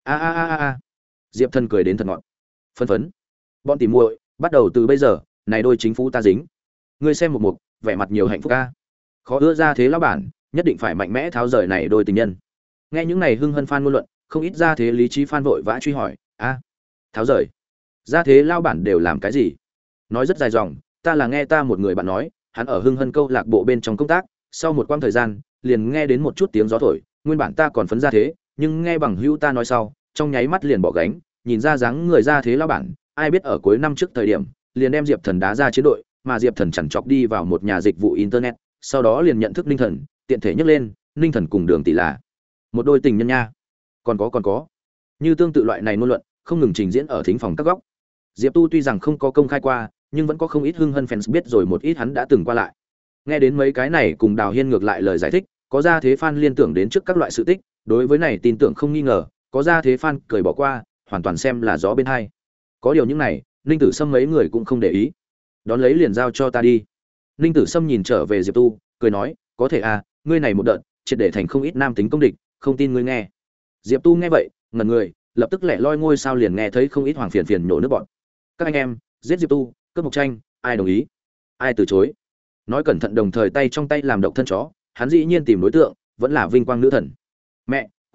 A. Diệp Thần cười đến thật ngọt. Phân phấn. Bọn tỉ muội, bắt đầu từ bây giờ, này đôi chính phủ ta dính. Ngươi xem một vẻ mặt nhiều hạnh phúc a. Khó ưa ra thế lão bản, nhất định phải mạnh mẽ tháo rời này đôi tình nhân. Nghe những này Hưng Hân fan ngôn luận, không ít ra thế lý trí fan vội vã truy hỏi, tháo rời. Ra thế lão bản đều làm cái gì? Nói rất dài dòng, ta là nghe ta một người bạn nói, hắn ở Hưng Hân câu lạc bộ bên trong công tác, sau một quãng thời gian, liền nghe đến một chút tiếng gió thổi, nguyên bản ta còn phấn ra thế, nhưng nghe bằng hữu ta nói sau, trong nháy mắt liền bỏ gánh, nhìn ra dáng người ra thế lão bản, ai biết ở cuối năm trước thời điểm, liền đem Diệp Thần đá ra chiến đội, mà Diệp Thần chằn chọc đi vào một nhà dịch vụ internet, sau đó liền nhận thức Ninh Thần, tiện thể nhắc lên, Ninh Thần cùng Đường tỷ là một đôi tình nhân nha. Còn có. Như tương tự loại này ngôn luận, không ngừng trình diễn ở thính phòng các góc. Diệp Tu tuy rằng không có công khai qua, nhưng vẫn có không ít Hưng Hân fans biết rồi một ít hắn đã từng qua lại. Nghe đến mấy cái này cùng Đào Hiên ngược lại lời giải thích, có ra thế fan liên tưởng đến trước các loại sự tích, đối với này tin tưởng không nghi ngờ, có ra thế fan cười bỏ qua, hoàn toàn xem là gió bên hai. Có điều những này, Ninh Tử Sâm mấy người cũng không để ý. Đón lấy liền giao cho ta đi. Ninh Tử Sâm nhìn trở về Diệp Tu, cười nói, có thể ngươi này một đợt, triệt để thành không ít nam tính công địch, không tin ngươi nghe. Diệp Tu nghe vậy, ngẩn người, lập tức lẻ loi ngôi sao liền nghe thấy không ít hoàng phiền nhổ nước bọn. Các anh em, giết Diệp Tu, cướp Mộc Tranh, ai đồng ý? Ai từ chối? Nói cẩn thận đồng thời tay trong tay làm độc thân chó, hắn dĩ nhiên tìm đối tượng, vẫn là vinh quang nữ thần. Mẹ,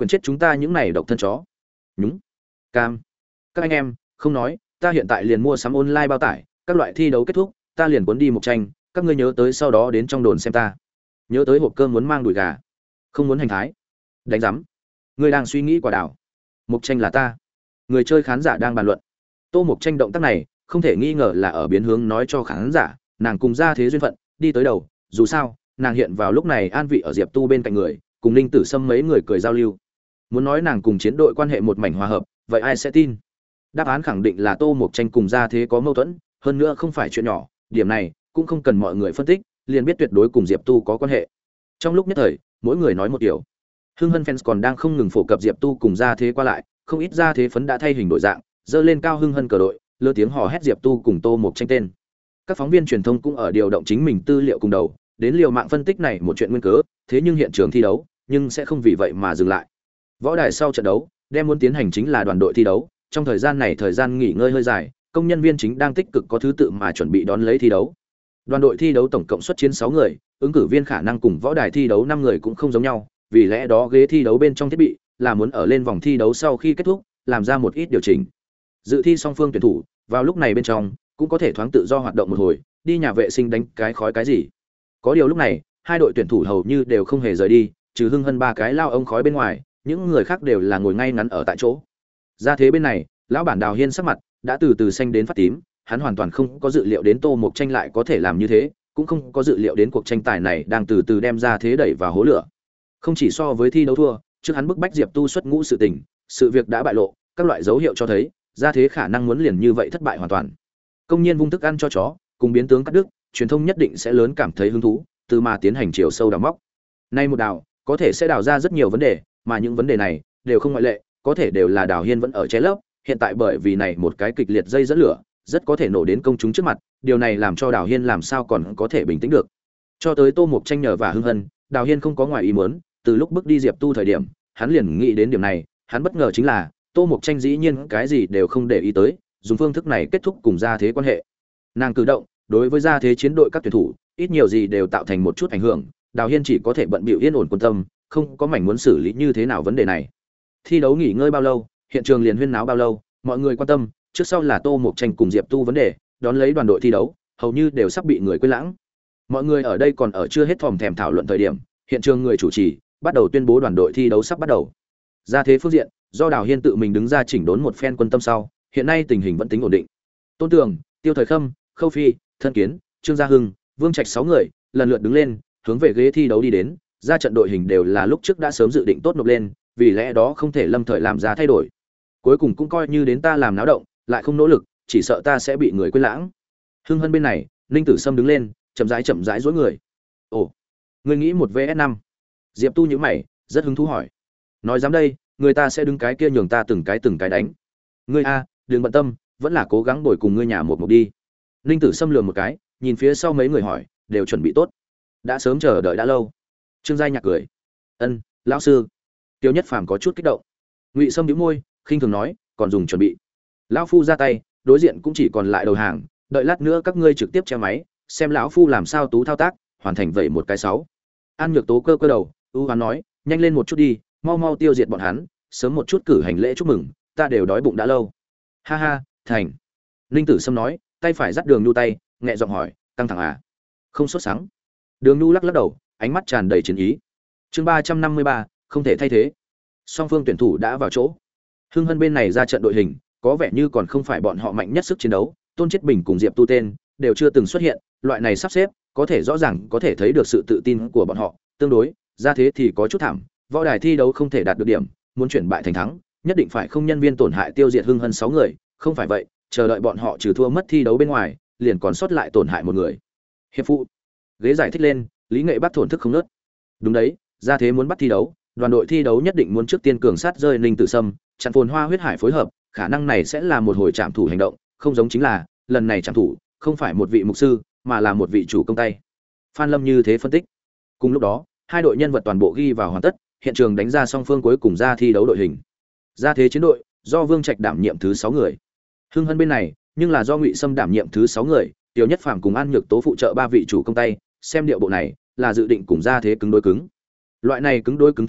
quyền chết chúng ta những này độc thân chó. Nhúng. Cam. Các anh em, không nói, ta hiện tại liền mua sắm online bao tải, các loại thi đấu kết thúc, ta liền cuốn đi Mộc Tranh, các ngươi nhớ tới sau đó đến trong đồn xem ta. Nhớ tới hộp cơm muốn mang đùi gà, không muốn hành thái. Đánh rắm. Ngươi đang suy nghĩ quả đảo. Mộc Tranh là ta. Người chơi khán giả đang bàn luận. Tô Mộc Tranh động tác này, không thể nghi ngờ là ở biến hướng nói cho khán giả, nàng cùng Gia Thế duyên phận, đi tới đầu, dù sao, nàng hiện vào lúc này an vị ở Diệp Tu bên cạnh người, cùng Ninh Tử Sâm mấy người cười giao lưu. Muốn nói nàng cùng chiến đội quan hệ một mảnh hòa hợp, vậy ai sẽ tin? Đáp án khẳng định là Tô Mộc Tranh cùng Gia Thế có mâu thuẫn, hơn nữa không phải chuyện nhỏ, điểm này cũng không cần mọi người phân tích, liền biết tuyệt đối cùng Diệp Tu có quan hệ. Trong lúc nhất thời, mỗi người nói một điều. Hưng Hân fans còn đang không ngừng phổ cập Diệp Tu cùng Gia Thế qua lại, không ít Gia Thế phấn đã thay hình đổi dạng, dơ lên cao Hưng Hân cờ đội, lơ tiếng hò hét Diệp Tu cùng Tô Mộc Tranh tên. Các phóng viên truyền thông cũng ở điều động chính mình tư liệu cùng đầu, đến liều mạng phân tích này một chuyện nguyên cớ, thế nhưng hiện trường thi đấu, nhưng sẽ không vì vậy mà dừng lại. Võ đài sau trận đấu, đem muốn tiến hành chính là đoàn đội thi đấu, trong thời gian này thời gian nghỉ ngơi hơi dài, công nhân viên chính đang tích cực có thứ tự mà chuẩn bị đón lấy thi đấu. Đoàn đội thi đấu tổng cộng xuất chiến 6 người, ứng cử viên khả năng cùng võ đài thi đấu 5 người cũng không giống nhau, vì lẽ đó ghế thi đấu bên trong thiết bị là muốn ở lên vòng thi đấu sau khi kết thúc, làm ra một ít điều chỉnh. Dự thi song phương tuyển thủ, vào lúc này bên trong cũng có thể thoáng tự do hoạt động một hồi, đi nhà vệ sinh đánh cái khói cái gì. Có điều lúc này, hai đội tuyển thủ hầu như đều không hề rời đi, trừ Hưng Hân ba cái lao ông khói bên ngoài, những người khác đều là ngồi ngay ngắn ở tại chỗ. Ra thế bên này, lão bản Đào Hiên sắc mặt đã từ từ xanh đến phát tím, hắn hoàn toàn không có dự liệu đến Tô Mộc Tranh lại có thể làm như thế, cũng không có dự liệu đến cuộc tranh tài này đang từ từ đem ra thế đẩy vào hố lửa. Không chỉ so với thi đấu thua, trước hắn bức bách Diệp Tu xuất ngũ sự tình, sự việc đã bại lộ, các loại dấu hiệu cho thấy, ra thế khả năng muốn liền như vậy thất bại hoàn toàn. Công nhiên vung thức ăn cho chó, cùng biến tướng cắt đứt, truyền thông nhất định sẽ lớn cảm thấy hứng thú, từ mà tiến hành chiều sâu đào móc. Nay một đào, có thể sẽ đào ra rất nhiều vấn đề, mà những vấn đề này đều không ngoại lệ, có thể đều là Đào Hiên vẫn ở che lấp, hiện tại bởi vì này một cái kịch liệt dây dẫn lửa, rất có thể nổ đến công chúng trước mặt, điều này làm cho Đào Hiên làm sao còn có thể bình tĩnh được. Cho tới Tô Mộc Tranh nhờ và Hưng Hân, Đào Hiên không có ngoài ý muốn, từ lúc bước đi Diệp Tu thời điểm, hắn liền nghĩ đến điểm này, hắn bất ngờ chính là Tô Mộc Tranh dĩ nhiên cái gì đều không để ý tới, dùng phương thức này kết thúc cùng gia thế quan hệ. Nàng cử động, đối với gia thế chiến đội các tuyển thủ, ít nhiều gì đều tạo thành một chút ảnh hưởng, Đào Hiên chỉ có thể bận bịu yên ổn quan tâm, không có mảnh muốn xử lý như thế nào vấn đề này. Thi đấu nghỉ ngơi bao lâu, hiện trường liền huyên náo bao lâu, mọi người quan tâm, trước sau là Tô Mộc Tranh cùng Diệp Tu vấn đề, đón lấy đoàn đội thi đấu, hầu như đều sắp bị người quên lãng. Mọi người ở đây còn ở chưa hết thòm thèm thảo luận thời điểm, hiện trường người chủ trì bắt đầu tuyên bố đoàn đội thi đấu sắp bắt đầu. Ra thế phương diện, do Đào Hiên tự mình đứng ra chỉnh đốn một phen quân tâm sau, hiện nay tình hình vẫn tính ổn định. Tôn Tường, Tiêu Thời Khâm, Khâu Phi, Thân Kiến, Trương Gia Hưng, Vương Trạch 6 người, lần lượt đứng lên, hướng về ghế thi đấu đi đến, ra trận đội hình đều là lúc trước đã sớm dự định tốt nộp lên, vì lẽ đó không thể lâm thời làm ra thay đổi. Cuối cùng cũng coi như đến ta làm náo động, lại không nỗ lực, chỉ sợ ta sẽ bị người quên lãng. Hưng Hân bên này, Ninh Tử Sâm đứng lên, chậm rãi duỗi người. Ồ, ngươi nghĩ một vs5? Diệp Tu nhíu mày, rất hứng thú hỏi. Nói dám đây, người ta sẽ đứng cái kia nhường ta từng cái đánh. Ngươi a, đừng bận tâm, vẫn là cố gắng bồi cùng ngươi nhà một đi. Ninh Tử Sâm lườm một cái, nhìn phía sau mấy người hỏi, đều chuẩn bị tốt. Đã sớm chờ đợi đã lâu. Trương Giai Nhạc cười. Ân, lão sư. Tiêu Nhất Phàm có chút kích động. Ngụy Sâm bĩu môi, khinh thường nói, còn dùng chuẩn bị. Lão phu ra tay, đối diện cũng chỉ còn lại đầu hàng, đợi lát nữa các ngươi trực tiếp che máy, xem lão phu làm sao tú thao tác, hoàn thành vậy một cái 6. An Nhược Tố cơ đầu, ưu hoán nói, nhanh lên một chút đi, mau tiêu diệt bọn hắn, sớm một chút cử hành lễ chúc mừng, ta đều đói bụng đã lâu. Ha ha, thành. Ninh Tử Sâm nói, tay phải dắt Đường Nhu tay, nhẹ giọng hỏi, căng thẳng à? Không sốt sắng. Đường Nhu lắc đầu, ánh mắt tràn đầy chiến ý. Chương 353, không thể thay thế. Song phương tuyển thủ đã vào chỗ. Hưng Hân bên này ra trận đội hình, có vẻ như còn không phải bọn họ mạnh nhất sức chiến đấu, Tôn Chiết Bình cùng Diệp Tu tên đều chưa từng xuất hiện, loại này sắp xếp, có thể rõ ràng có thể thấy được sự tự tin của bọn họ, tương đối, ra thế thì có chút thảm, võ đài thi đấu không thể đạt được điểm, muốn chuyển bại thành thắng, nhất định phải không nhân viên tổn hại tiêu diệt Hưng Hân 6 người, không phải vậy, chờ đợi bọn họ trừ thua mất thi đấu bên ngoài, liền còn sót lại tổn hại một người. Hiệp phụ. Ghế giải thích lên, Lý Nghệ Bắc thổn thức không ngớt. Đúng đấy, ra thế muốn bắt thi đấu, đoàn đội thi đấu nhất định muốn trước tiên cường sát rơi Ninh Tử Sâm, chặn Phồn Hoa Huyết Hải phối hợp, khả năng này sẽ là một hồi trảm thủ hành động, không giống chính là, lần này trảm thủ, không phải một vị mục sư, mà là một vị chủ công tay. Phan Lâm như thế phân tích. Cùng lúc đó, hai đội nhân vật toàn bộ ghi vào hoàn tất, hiện trường đánh ra song phương cuối cùng ra thi đấu đội hình. Ra thế chiến đội, do Vương Trạch đảm nhiệm thứ 6 người. Hưng Hân bên này, nhưng là do Ngụy Sâm đảm nhiệm thứ 6 người, Tiểu Nhất Phàm cùng An Nhược Tố phụ trợ 3 vị chủ công tay, xem điệu bộ này, là dự định cùng ra thế cứng đối cứng. Loại này cứng đối cứng thế cuộc,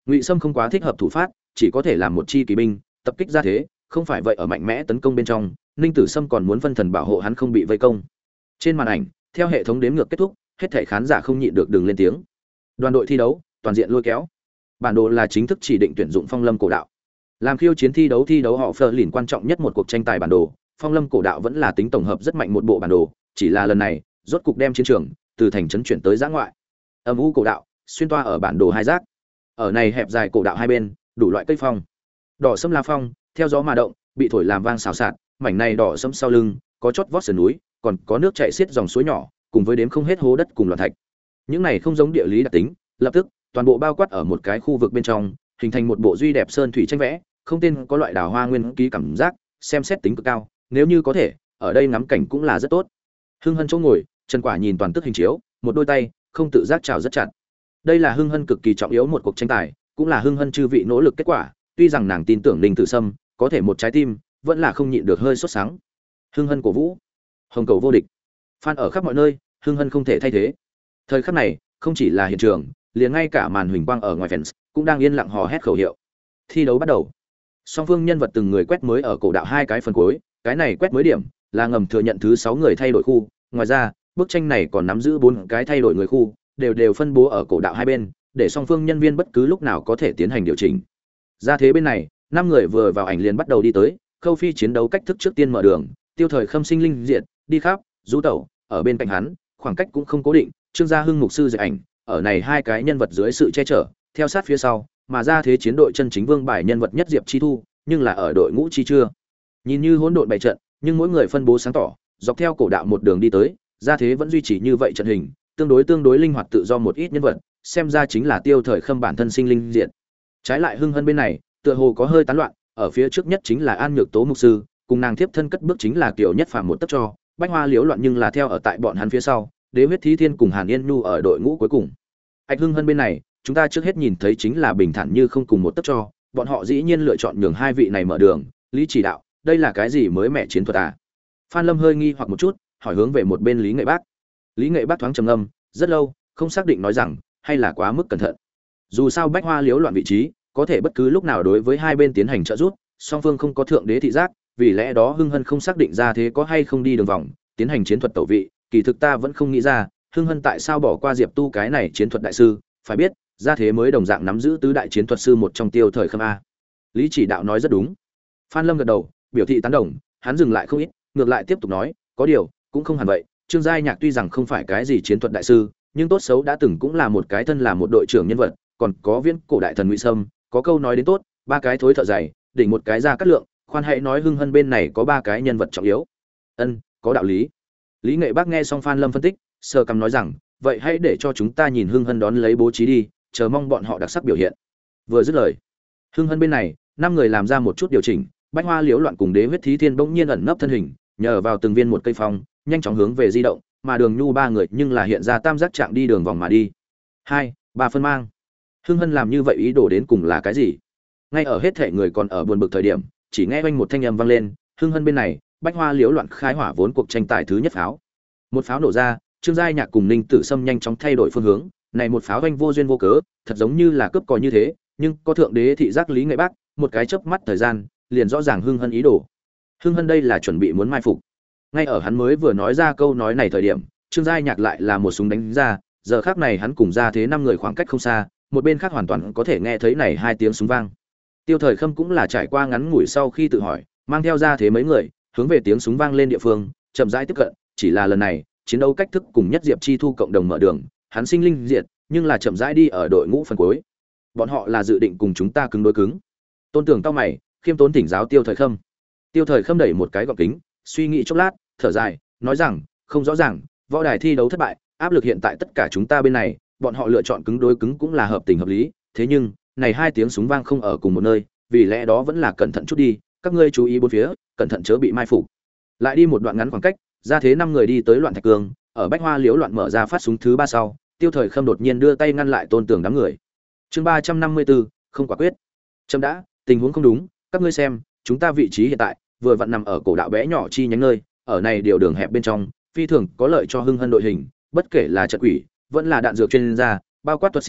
Ngụy Sâm không quá thích hợp thủ phát, chỉ có thể làm một chi kỳ binh tập kích ra thế, không phải vậy ở mạnh mẽ tấn công bên trong, Ninh Tử Sâm còn muốn phân thần bảo hộ hắn không bị vây công. Trên màn ảnh, theo hệ thống đếm ngược kết thúc, hết thảy khán giả không nhịn được đừng lên tiếng. Đoàn đội thi đấu, toàn diện lôi kéo. Bản đồ là chính thức chỉ định tuyển dụng Phong Lâm cổ đạo. Làm khiêu chiến thi đấu họ Fleur lìn quan trọng nhất một cuộc tranh tài bản đồ, Phong Lâm cổ đạo vẫn là tính tổng hợp rất mạnh một bộ bản đồ, chỉ là lần này, rốt cục đem chiến trường từ thành trấn chuyển tới giã ngoại. Âm u cổ đạo, xuyên toa ở bản đồ hai giác. Ở này hẹp dài cổ đạo hai bên, đủ loại cây phong. Đỏ sẫm lá phong, theo gió mà động, bị thổi làm vang xào xạc, mảnh này đỏ sẫm sau lưng, có chót vót sườn núi, còn có nước chảy xiết dòng suối nhỏ, cùng với đếm không hết hố đất cùng loạn thạch. Những này không giống địa lý đặc tính, lập tức, toàn bộ bao quát ở một cái khu vực bên trong, hình thành một bộ duy đẹp sơn thủy tranh vẽ, không tên có loại đào hoa nguyên ký cảm giác, xem xét tính cực cao, nếu như có thể, ở đây ngắm cảnh cũng là rất tốt. Hưng Hân chỗ ngồi, Trần Quả nhìn toàn tức hình chiếu, một đôi tay không tự giác chào rất chặt. Đây là Hưng Hân cực kỳ trọng yếu một cuộc tranh tài, cũng là Hưng Hân chư vị nỗ lực kết quả, tuy rằng nàng tin tưởng Ninh Tử Sâm có thể một trái tim, vẫn là không nhịn được hơi sốt sắng. Hưng Hân cổ vũ, hồng cầu vô địch, fan ở khắp mọi nơi, Hưng Hân không thể thay thế. Thời khắc này, không chỉ là hiện trường, liền ngay cả màn huỳnh quang ở ngoài fans cũng đang yên lặng hò hét khẩu hiệu. Thi đấu bắt đầu. Song phương nhân vật từng người quét mới ở cổ đạo hai cái phần cuối, cái này quét mới điểm là ngầm thừa nhận thứ 6 người thay đổi khu, ngoài ra, bức tranh này còn nắm giữ 4 cái thay đổi người khu, đều phân bố ở cổ đạo hai bên, để song phương nhân viên bất cứ lúc nào có thể tiến hành điều chỉnh. Ra thế bên này, 5 người vừa vào ảnh liền bắt đầu đi tới, Khâu Phi chiến đấu cách thức trước tiên mở đường, Tiêu Thời Khâm sinh linh diệt, đi khắp, du tẩu, ở bên cạnh hắn, khoảng cách cũng không cố định, Trương Gia Hưng mục sư dạy ảnh, ở này hai cái nhân vật dưới sự che chở, theo sát phía sau, mà ra thế chiến đội chân chính vương bài nhân vật nhất Diệp Chi Thu, nhưng là ở đội ngũ chi chưa. Nhìn như hỗn độn bày trận, nhưng mỗi người phân bố sáng tỏ, dọc theo cổ đạo một đường đi tới, ra thế vẫn duy trì như vậy trận hình, tương đối linh hoạt tự do một ít nhân vật, xem ra chính là Tiêu Thời Khâm bản thân sinh linh diện. Trái lại Hưng Hân bên này, tựa hồ có hơi tán loạn, ở phía trước nhất chính là An Nhược Tố mục sư, cùng nàng tiếp thân cất bước chính là Kiều Nhất Phàm một tấc cho, Bách Hoa Liễu loạn nhưng là theo ở tại bọn hắn phía sau, Đế Huyết Thí Thiên cùng Hàn Yên Nhu ở đội ngũ cuối cùng. Ách Hưng Hân bên này, chúng ta trước hết nhìn thấy chính là bình thản như không cùng một tấc cho, bọn họ dĩ nhiên lựa chọn nhường hai vị này mở đường, Lý Chỉ Đạo, đây là cái gì mới mẻ chiến thuật à? Phan Lâm hơi nghi hoặc một chút, hỏi hướng về một bên Lý Nghệ Bác. Lý Nghệ Bác thoáng trầm ngâm, rất lâu, không xác định nói rằng, hay là quá mức cẩn thận. Dù sao Bách Hoa Liễu loạn vị trí, có thể bất cứ lúc nào đối với hai bên tiến hành trợ giúp, song phương không có thượng đế thị giác, vì lẽ đó Hưng Hân không xác định ra thế có hay không đi đường vòng, tiến hành chiến thuật tẩu vị, kỳ thực ta vẫn không nghĩ ra, Hưng Hân tại sao bỏ qua Diệp Tu cái này chiến thuật đại sư, phải biết, ra thế mới đồng dạng nắm giữ tứ đại chiến thuật sư một trong Tiêu Thời Khâm a. Lý Chỉ Đạo nói rất đúng. Phan Lâm gật đầu, biểu thị tán đồng, hắn dừng lại không ít, ngược lại tiếp tục nói, có điều, cũng không hẳn vậy, Trương Giai Nhạc tuy rằng không phải cái gì chiến thuật đại sư, nhưng tốt xấu đã từng cũng là một cái thân là một đội trưởng nhân vật, còn có viễn cổ đại thần Ngụy Sâm, có câu nói đến tốt, ba cái thối thợ dày, đỉnh một cái ra cắt lượng, khoan hãy nói Hưng Hân bên này có ba cái nhân vật trọng yếu. Ân, có đạo lý. Lý Nghệ Bác nghe xong Phan Lâm phân tích, sờ cằm nói rằng, vậy hãy để cho chúng ta nhìn Hưng Hân đón lấy bố trí đi, chờ mong bọn họ đặc sắc biểu hiện. Vừa dứt lời, Hưng Hân bên này, 5 người làm ra một chút điều chỉnh, Bách Hoa Liễu loạn cùng Đế Huyết Thí Thiên bỗng nhiên ẩn nấp thân hình, nhờ vào từng viên một cây phong, nhanh chóng hướng về di động, mà Đường Nhu ba người nhưng là hiện ra tam giác trạng đi đường vòng mà đi. 2, 3 phân mang. Hưng Hân làm như vậy ý đồ đến cùng là cái gì? Ngay ở hết thể người còn ở buồn bực thời điểm, chỉ nghe oanh một thanh âm vang lên, Hưng Hân bên này, Bách Hoa Liễu loạn khai hỏa vốn cuộc tranh tài thứ nhất pháo. Một pháo nổ ra, Trương Giai Nhạc cùng Ninh Tử Sâm nhanh chóng thay đổi phương hướng, này một pháo oanh vô duyên vô cớ, thật giống như là cướp cò như thế, nhưng có thượng đế thị giác Lý Nghệ Bác, một cái chớp mắt thời gian, liền rõ ràng Hưng Hân ý đồ. Hưng Hân đây là chuẩn bị muốn mai phục. Ngay ở hắn mới vừa nói ra câu nói này thời điểm, Trương Giai Nhạc lại là một súng đánh ra, giờ khắc này hắn cùng ra thế 5 người khoảng cách không xa, một bên khác hoàn toàn có thể nghe thấy này hai tiếng súng vang. Tiêu Thời Khâm cũng là trải qua ngắn ngủi sau khi tự hỏi, mang theo ra thế mấy người, hướng về tiếng súng vang lên địa phương, chậm rãi tiếp cận, chỉ là lần này, chiến đấu cách thức cùng nhất Diệp Chi Thu cộng đồng mở đường, hắn sinh linh diệt, nhưng là chậm rãi đi ở đội ngũ phần cuối. Bọn họ là dự định cùng chúng ta cứng đối cứng. Tôn Tưởng cau mày, khiêm tốn thỉnh giáo Tiêu Thời Khâm. Tiêu Thời Khâm đẩy một cái gọng kính, suy nghĩ chốc lát, thở dài, nói rằng, không rõ ràng, võ đài thi đấu thất bại, áp lực hiện tại tất cả chúng ta bên này, bọn họ lựa chọn cứng đối cứng cũng là hợp tình hợp lý, thế nhưng, này hai tiếng súng vang không ở cùng một nơi, vì lẽ đó vẫn là cẩn thận chút đi, các ngươi chú ý bốn phía, cẩn thận chớ bị mai phục. Lại đi một đoạn ngắn khoảng cách, ra thế 5 người đi tới loạn thạch cương, ở Bách Hoa Liễu loạn mở ra phát súng thứ 3 sau, Tiêu Thời Khâm đột nhiên đưa tay ngăn lại Tôn Tưởng đám người. Chương 354, không quả quyết. Chấm đã, tình huống không đúng, các ngươi xem, chúng ta vị trí hiện tại vừa vặn nằm ở cổ đạo bé nhỏ chi nhánh nơi, ở này điều đường hẹp bên trong, phi thường có lợi cho Hưng Hân đội hình, bất kể là trận quỷ, vẫn là đạn dược chuyên gia, bao quát thuật sĩ,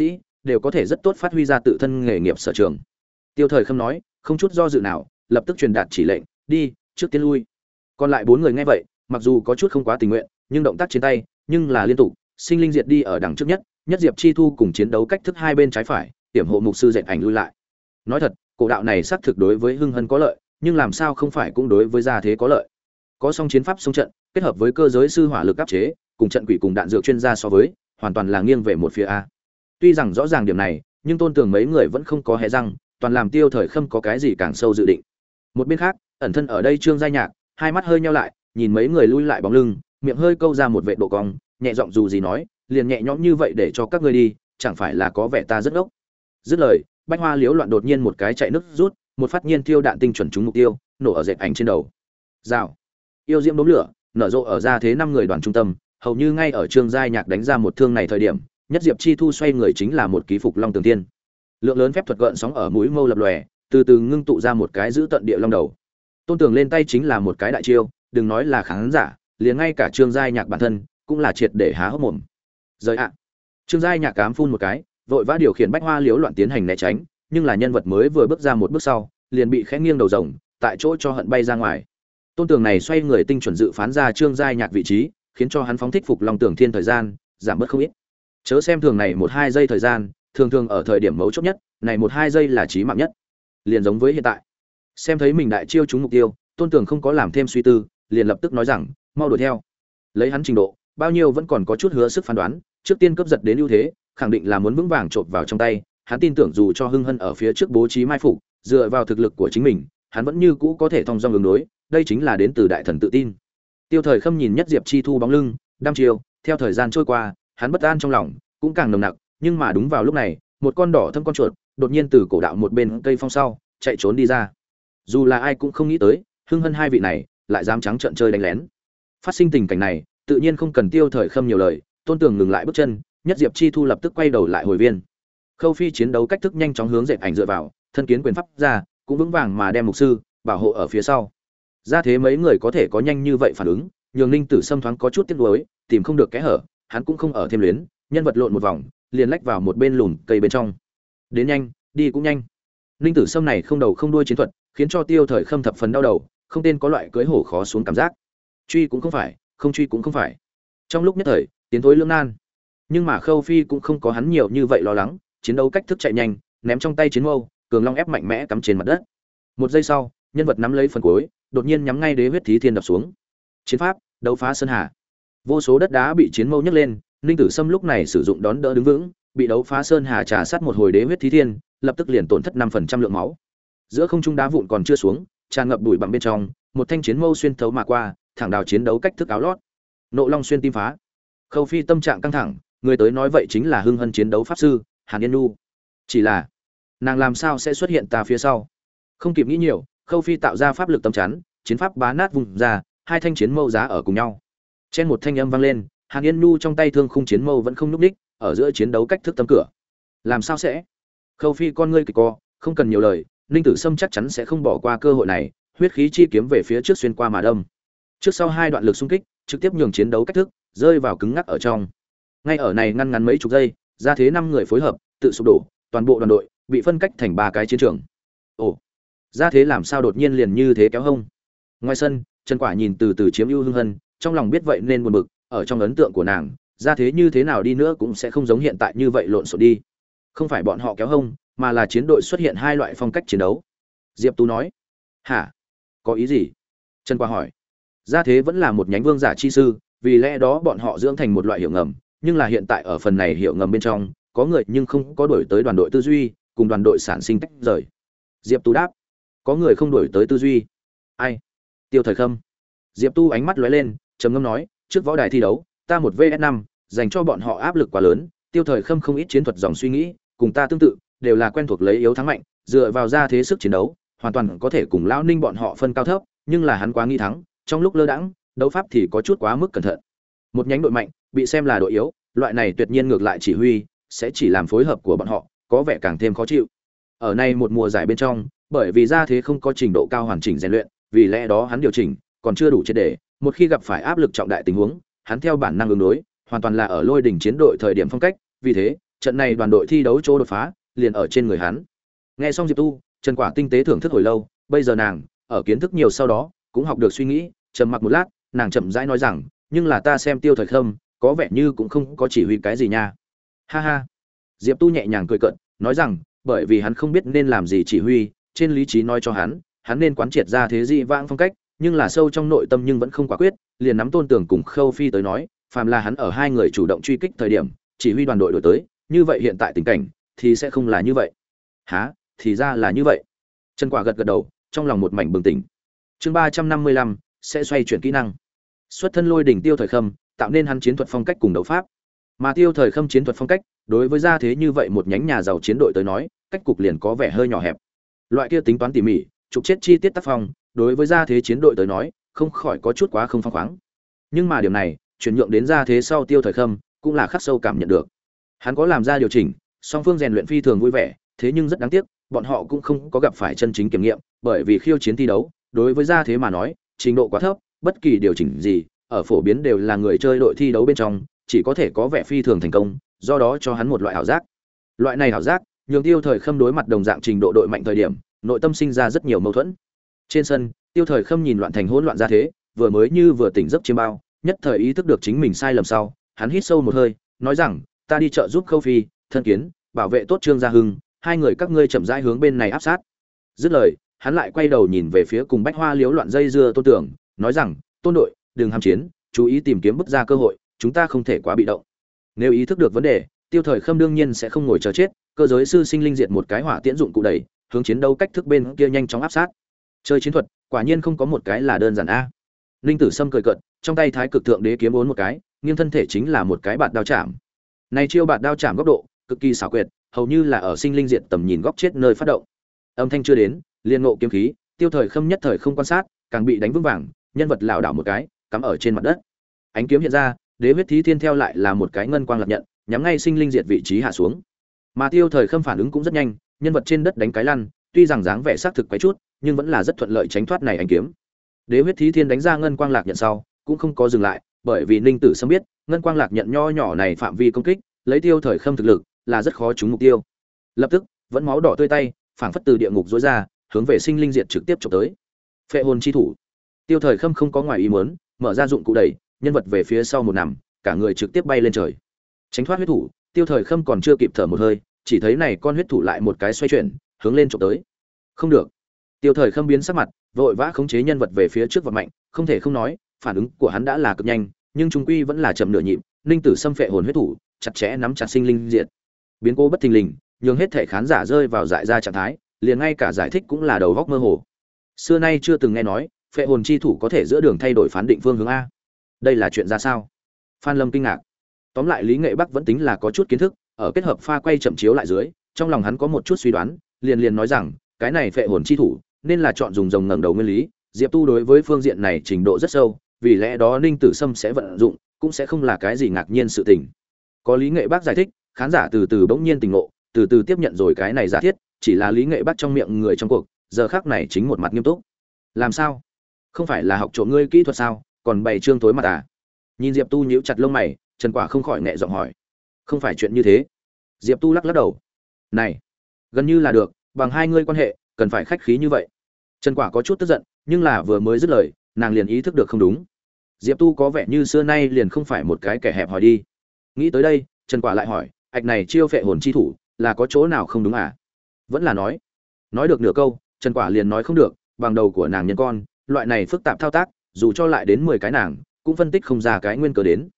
đều có thể rất tốt phát huy ra tự thân nghề nghiệp sở trường. Tiêu Thời Khâm nói, không chút do dự nào, lập tức truyền đạt chỉ lệnh, đi, trước tiên lui. Còn lại 4 người nghe vậy, mặc dù có chút không quá tình nguyện, nhưng động tác trên tay, nhưng là liên tục, sinh linh diệt đi ở đằng trước nhất, nhất diệp chi thu cùng chiến đấu cách thức hai bên trái phải, tiểm hộ mục sư dệt ảnh lui lại. Nói thật, cổ đạo này xác thực đối với Hưng Hân có lợi, nhưng làm sao không phải cũng đối với gia thế có lợi. Có song chiến pháp song trận, kết hợp với cơ giới sư hỏa lực áp chế, cùng trận quỷ cùng đạn dược chuyên gia so với, hoàn toàn là nghiêng về một phía a. Tuy rằng rõ ràng điểm này, nhưng Tôn Tường mấy người vẫn không có hé răng, toàn làm Tiêu Thời Khâm có cái gì càng sâu dự định. Một bên khác, ẩn thân ở đây Trương Giai Nhạc, hai mắt hơi nheo lại, nhìn mấy người lui lại bóng lưng, miệng hơi câu ra một vệt độ cong, nhẹ giọng dù gì nói, liền nhẹ nhõm như vậy để cho các ngươi đi, chẳng phải là có vẻ ta rất ngốc. Dứt lời, Bách Hoa Liễu Loạn đột nhiên một cái chạy nước rút, một phát nhiên tiêu đạn tinh chuẩn trúng mục tiêu, nổ ở dệt ảnh trên đầu. Rào. Yêu diễm đốm lửa, nở rộ ở ra thế 5 người đoàn trung tâm, hầu như ngay ở Trương Giai Nhạc đánh ra một thương này thời điểm, nhất diệp chi thu xoay người chính là một ký phục long tường tiên. Lượng lớn phép thuật gợn sóng ở mũi mâu lập lòe, từ từ ngưng tụ ra một cái giữ tận địa long đầu. Tôn Tường lên tay chính là một cái đại chiêu, đừng nói là khán giả, liền ngay cả Trương Giai Nhạc bản thân cũng là triệt để há hốc mồm. Rời ạ. Trương Giai Nhạc cám phun một cái, vội vã điều khiển Bách Hoa Liễu Loạn tiến hành né tránh, nhưng là nhân vật mới vừa bước ra một bước sau, liền bị khẽ nghiêng đầu rồng, tại chỗ cho hận bay ra ngoài. Tôn Tường này xoay người tinh chuẩn dự phán ra Trương Giai Nhạc vị trí, khiến cho hắn phóng thích phục long tường thiên thời gian giảm bớt không ít. Chớ xem thường này 1-2 giây thời gian, thường thường ở thời điểm mấu chốt nhất, này 1-2 giây là chí mạng nhất. Liền giống với hiện tại. Xem thấy mình đại chiêu trúng mục tiêu, Tôn Tường không có làm thêm suy tư, liền lập tức nói rằng, mau đuổi theo. Lấy hắn trình độ, bao nhiêu vẫn còn có chút hứa sức phán đoán, trước tiên cướp giật đến ưu thế, khẳng định là muốn vững vàng chộp vào trong tay, hắn tin tưởng dù cho Hưng Hân ở phía trước bố trí mai phục, dựa vào thực lực của chính mình, hắn vẫn như cũ có thể thông dong ứng đối, đây chính là đến từ đại thần tự tin. Tiêu Thời Khâm nhìn nhất diệp chi thu bóng lưng, đăm chiêu, theo thời gian trôi qua, hắn bất an trong lòng cũng càng nồng nặc, nhưng mà đúng vào lúc này, một con đỏ thâm con chuột đột nhiên từ cổ đạo một bên cây phong sau chạy trốn đi ra. Dù là ai cũng không nghĩ tới, Hưng Hân hai vị này lại dám trắng trợn chơi đánh lén. Phát sinh tình cảnh này, tự nhiên không cần Tiêu Thời Khâm nhiều lời, Tôn Tường ngừng lại bước chân, nhất diệp chi thu lập tức quay đầu lại hồi viên. Khâu Phi chiến đấu cách thức nhanh chóng hướng dệt ảnh dựa vào, thân kiến quyền pháp ra, cũng vững vàng mà đem mục sư bảo hộ ở phía sau. Ra thế mấy người có thể có nhanh như vậy phản ứng, nhường Ninh Tử Sâm thoáng có chút tiếc nuối, tìm không được kẽ hở, hắn cũng không ở thêm luyến, nhân vật lộn một vòng, liền lách vào một bên lùn cây bên trong. Đến nhanh, đi cũng nhanh. Ninh Tử Sâm này không đầu không đuôi chiến thuật, khiến cho Tiêu Thời Khâm thập phần đau đầu, không tên có loại cưỡi hổ khó xuống cảm giác. Truy cũng không phải, không truy cũng không phải. Trong lúc nhất thời, tiến thối lưỡng nan. Nhưng mà Khâu Phi cũng không có hắn nhiều như vậy lo lắng, chiến đấu cách thức chạy nhanh, ném trong tay chiến mâu, cường long ép mạnh mẽ cắm trên mặt đất. Một giây sau, nhân vật nắm lấy phần cuối, đột nhiên nhắm ngay đế huyết thí thiên đập xuống. Chiến pháp, đấu phá sơn hà. Vô số đất đá bị chiến mâu nhấc lên, Ninh Tử Sâm lúc này sử dụng đón đỡ đứng vững, bị đấu phá sơn hà trà sát một hồi đế huyết thí thiên, lập tức liền tổn thất 5% lượng máu. Giữa không trung đá vụn còn chưa xuống, tràn ngập bụi bặm bên trong, một thanh chiến mâu xuyên thấu mà qua, thẳng đào chiến đấu cách thức áo lót. Nộ long xuyên tim phá. Khâu Phi tâm trạng căng thẳng, người tới nói vậy chính là Hưng Hân chiến đấu pháp sư Hàn Yên Nu. Chỉ là, nàng làm sao sẽ xuất hiện ta phía sau? Không kịp nghĩ nhiều, Khâu Phi tạo ra pháp lực tâm chắn, chiến pháp bá nát vùng ra, hai thanh chiến mâu giá ở cùng nhau. Trên một thanh âm vang lên, Hàn Yên Nu trong tay thương khung chiến mâu vẫn không nhúc nhích, ở giữa chiến đấu cách thức tâm cửa. Làm sao sẽ? Khâu Phi con ngươi kỳ co, không cần nhiều lời, Ninh Tử Sâm chắc chắn sẽ không bỏ qua cơ hội này, huyết khí chi kiếm về phía trước xuyên qua mà đâm. Trước sau hai đoạn lực xung kích, trực tiếp nhường chiến đấu cách thức rơi vào cứng ngắc ở trong. Ngay ở này ngăn ngắn mấy chục giây, ra thế 5 người phối hợp, tự sụp đổ, toàn bộ đoàn đội bị phân cách thành 3 cái chiến trường. Ồ, ra thế làm sao đột nhiên liền như thế kéo hông? Ngoài sân, Trần Quả nhìn từ từ chiếm ưu Hưng Hân, trong lòng biết vậy nên buồn bực, ở trong ấn tượng của nàng, ra thế như thế nào đi nữa cũng sẽ không giống hiện tại như vậy lộn xộn đi. Không phải bọn họ kéo hông, mà là chiến đội xuất hiện hai loại phong cách chiến đấu. Diệp Tú nói. Hả? Có ý gì? Trần Quả hỏi. Ra thế vẫn là một nhánh vương giả chi sư, vì lẽ đó bọn họ dưỡng thành một loại hiệu ngầm, nhưng là hiện tại ở phần này hiệu ngầm bên trong, có người nhưng không có đổi tới đoàn đội tư duy, cùng đoàn đội sản sinh tách rời. Diệp Tú đáp. Có người không đổi tới tư duy. Ai? Tiêu Thời Khâm. Diệp Tu ánh mắt lóe lên, trầm ngâm nói, trước võ đài thi đấu, ta một VS5, dành cho bọn họ áp lực quá lớn, Tiêu Thời Khâm không ít chiến thuật dòng suy nghĩ, cùng ta tương tự, đều là quen thuộc lấy yếu thắng mạnh, dựa vào ra thế sức chiến đấu, hoàn toàn có thể cùng lão Ninh bọn họ phân cao thấp, nhưng là hắn quá nghi thắng, trong lúc lơ đãng, đấu pháp thì có chút quá mức cẩn thận. Một nhánh đội mạnh, bị xem là đội yếu, loại này tuyệt nhiên ngược lại chỉ huy, sẽ chỉ làm phối hợp của bọn họ có vẻ càng thêm khó chịu. Ở này một mùa giải bên trong, bởi vì ra thế không có trình độ cao hoàn chỉnh rèn luyện, vì lẽ đó hắn điều chỉnh còn chưa đủ triệt để, một khi gặp phải áp lực trọng đại tình huống, hắn theo bản năng ứng đối, hoàn toàn là ở lôi đỉnh chiến đội thời điểm phong cách, vì thế, trận này đoàn đội thi đấu chỗ đột phá liền ở trên người hắn. Nghe xong Diệp Tu, Trần Quả tinh tế thưởng thức hồi lâu, bây giờ nàng ở kiến thức nhiều sau đó, cũng học được suy nghĩ, trầm mặc một lát, nàng chậm rãi nói rằng, nhưng là ta xem Tiêu Thời Khâm, có vẻ như cũng không có chỉ huy cái gì nha. Ha ha. Diệp Tu nhẹ nhàng cười cợt, nói rằng, bởi vì hắn không biết nên làm gì chỉ huy, trên lý trí nói cho hắn, hắn nên quán triệt ra thế dị vãng phong cách, nhưng là sâu trong nội tâm nhưng vẫn không quả quyết, liền nắm Tôn Tưởng cùng Khâu Phi tới nói, phàm là hắn ở hai người chủ động truy kích thời điểm, chỉ huy đoàn đội đổi tới, như vậy hiện tại tình cảnh thì sẽ không là như vậy. Hả? Thì ra là như vậy. Trần Quả gật gật đầu, trong lòng một mảnh bừng tỉnh. Chương 355 sẽ xoay chuyển kỹ năng. Xuất thân Lôi đỉnh Tiêu Thời Khâm, tạo nên hắn chiến thuật phong cách cùng đấu pháp. Mà Tiêu Thời Khâm chiến thuật phong cách, đối với gia thế như vậy một nhánh nhà giàu chiến đội tới nói, cách cục liền có vẻ hơi nhỏ hẹp. Loại kia tính toán tỉ mỉ, trục chết chi tiết tác phong, đối với gia thế chiến đội tới nói, không khỏi có chút quá không phăng khoáng. Nhưng mà điều này, chuyển nhượng đến gia thế sau Tiêu Thời Khâm, cũng là khắc sâu cảm nhận được. Hắn có làm ra điều chỉnh, song phương rèn luyện phi thường vui vẻ, thế nhưng rất đáng tiếc, bọn họ cũng không có gặp phải chân chính kiểm nghiệm, bởi vì khiêu chiến thi đấu, đối với gia thế mà nói, trình độ quá thấp, bất kỳ điều chỉnh gì, ở phổ biến đều là người chơi đội thi đấu bên trong, chỉ có thể có vẻ phi thường thành công, do đó cho hắn một loại ảo giác. Loại này ảo giác, nhường Tiêu Thời Khâm đối mặt đồng dạng trình độ đội mạnh thời điểm, nội tâm sinh ra rất nhiều mâu thuẫn. Trên sân, Tiêu Thời Khâm nhìn loạn thành hỗn loạn gia thế, vừa mới như vừa tỉnh giấc chiêm bao, nhất thời ý thức được chính mình sai lầm sau, hắn hít sâu một hơi, nói rằng, ta đi chợ giúp Khâu Phi, Thân Kiến, bảo vệ tốt Trương Gia Hưng, hai người các ngươi chậm rãi hướng bên này áp sát. Dứt lời, hắn lại quay đầu nhìn về phía cùng Bách Hoa liếu loạn dây dưa Tôn Tưởng, nói rằng, Tôn đội, đừng ham chiến, chú ý tìm kiếm bứt ra cơ hội, chúng ta không thể quá bị động. Nếu ý thức được vấn đề, Tiêu Thời Khâm đương nhiên sẽ không ngồi chờ chết, cơ giới sư sinh linh diệt một cái hỏa tiễn dụng cụ đẩy, hướng chiến đấu cách thức bên kia nhanh chóng áp sát. Chơi chiến thuật, quả nhiên không có một cái là đơn giản a. Linh Tử Sâm cười cợt, trong tay Thái Cực Thượng Đế kiếm uốn một cái, nghiêng thân thể chính là một cái bạt đao chạm. Này chiêu bạt đao chạm góc độ cực kỳ xảo quyệt, hầu như là ở sinh linh diệt tầm nhìn góc chết nơi phát động. Âm thanh chưa đến, liên ngộ kiếm khí, Tiêu Thời Khâm nhất thời không quan sát, càng bị đánh vững vàng, nhân vật lảo đảo một cái, cắm ở trên mặt đất. Ánh kiếm hiện ra, Đế huyết thí thiên theo lại là một cái ngân quang lập nhận, nhắm ngay sinh linh diệt vị trí hạ xuống. Mà Tiêu Thời Khâm phản ứng cũng rất nhanh, nhân vật trên đất đánh cái lăn, tuy rằng dáng vẻ xác thực quái chút, nhưng vẫn là rất thuận lợi tránh thoát này ánh kiếm. Đế huyết thí thiên đánh ra ngân quang lạc nhận sau, cũng không có dừng lại, bởi vì Ninh Tử Sâm biết, ngân quang lạc nhận nho nhỏ này phạm vi công kích, lấy Tiêu Thời Khâm thực lực, là rất khó trúng mục tiêu. Lập tức, vẫn máu đỏ tươi tay, phảng phất từ địa ngục rối ra, hướng về sinh linh diệt trực tiếp chụp tới. Phệ hồn chi thủ. Tiêu Thời Khâm không có ngoài ý muốn, mở ra dụng cụ đẩy, nhân vật về phía sau một nằm, cả người trực tiếp bay lên trời. Tránh thoát huyết thủ, Tiêu Thời Khâm còn chưa kịp thở một hơi, chỉ thấy này con huyết thủ lại một cái xoay chuyển, hướng lên chụp tới. Không được. Tiêu Thời Khâm biến sắc mặt, vội vã khống chế nhân vật về phía trước vật mạnh, không thể không nói, phản ứng của hắn đã là cực nhanh, nhưng trung quy vẫn là chậm nửa nhịp. Ninh Tử Sâm phệ hồn huyết thủ, chặt chẽ nắm chặt sinh linh diệt. Biến cố bất thình lình, nhường hết thể khán giả rơi vào dại ra trạng thái, liền ngay cả giải thích cũng là đầu góc mơ hồ. Xưa nay chưa từng nghe nói, phệ hồn chi thủ có thể giữa đường thay đổi phán định phương hướng a. Đây là chuyện ra sao? Phan Lâm kinh ngạc. Tóm lại Lý Nghệ Bắc vẫn tính là có chút kiến thức, ở kết hợp pha quay chậm chiếu lại dưới, trong lòng hắn có một chút suy đoán, liền nói rằng, cái này phệ hồn chi thủ, nên là chọn dùng rồng ngẩng đầu nguyên lý, Diệp Tu đối với phương diện này trình độ rất sâu, vì lẽ đó Ninh Tử Sâm sẽ vận dụng, cũng sẽ không là cái gì ngạc nhiên sự tình. Có Lý Nghệ Bắc giải thích, khán giả từ từ bỗng nhiên tỉnh ngộ, từ từ tiếp nhận rồi cái này giả thiết, chỉ là Lý Nghệ Bắc trong miệng người trong cuộc, giờ khắc này chính một mặt nghiêm túc. Làm sao? Không phải là học trộm ngươi kỹ thuật sao, còn bày trương tối mặt à? Nhìn Diệp Tu nhíu chặt lông mày, Trần Quả không khỏi nhẹ giọng hỏi. Không phải chuyện như thế. Diệp Tu lắc lắc đầu. Này, gần như là được, bằng hai ngươi quan hệ, cần phải khách khí như vậy. Trần Quả có chút tức giận, nhưng là vừa mới dứt lời, nàng liền ý thức được không đúng. Diệp Tu có vẻ như xưa nay liền không phải một cái kẻ hẹp hòi đi. Nghĩ tới đây, Trần Quả lại hỏi, ạch này chiêu phệ hồn chi thủ, là có chỗ nào không đúng à? Vẫn là nói được nửa câu, Trần Quả liền nói không được, bằng đầu của nàng nhân con, loại này phức tạp thao tác, dù cho lại đến 10 cái nàng, cũng phân tích không ra cái nguyên cớ đến.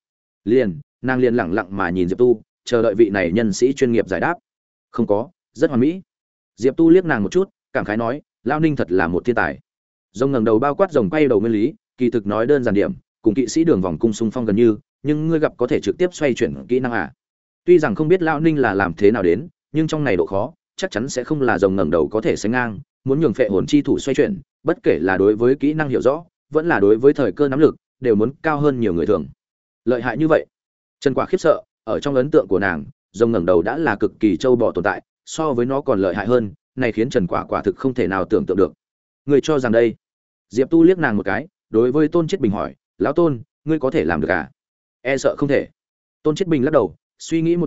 Nàng liền lẳng lặng mà nhìn Diệp Tu, chờ đợi vị này nhân sĩ chuyên nghiệp giải đáp. Không có, rất hoàn mỹ. Diệp Tu liếc nàng một chút, cảm khái nói, Lão Ninh thật là một thiên tài. Rồng ngẩng đầu bao quát rồng quay đầu nguyên lý, kỳ thực nói đơn giản điểm, cùng kỵ sĩ đường vòng cung xung phong gần như, nhưng ngươi gặp có thể trực tiếp xoay chuyển kỹ năng à? Tuy rằng không biết Lão Ninh là làm thế nào đến, nhưng trong này độ khó, chắc chắn sẽ không là rồng ngẩng đầu có thể sánh ngang, muốn nhường phệ hồn chi thủ xoay chuyển, bất kể là đối với kỹ năng hiểu rõ, vẫn là đối với thời cơ nắm lực, đều muốn cao hơn nhiều người thường. Lợi hại như vậy. Trần Quả khiếp sợ, ở trong ấn tượng của nàng, rồng ngẩng đầu đã là cực kỳ châu bò tồn tại, so với nó còn lợi hại hơn, này khiến Trần Quả quả thực không thể nào tưởng tượng được. Người cho rằng đây? Diệp Tu liếc nàng một cái, đối với Tôn Chiết Bình hỏi, "Lão Tôn, ngươi có thể làm được à?" E sợ không thể. Tôn Chiết Bình lắc đầu, suy nghĩ một chút,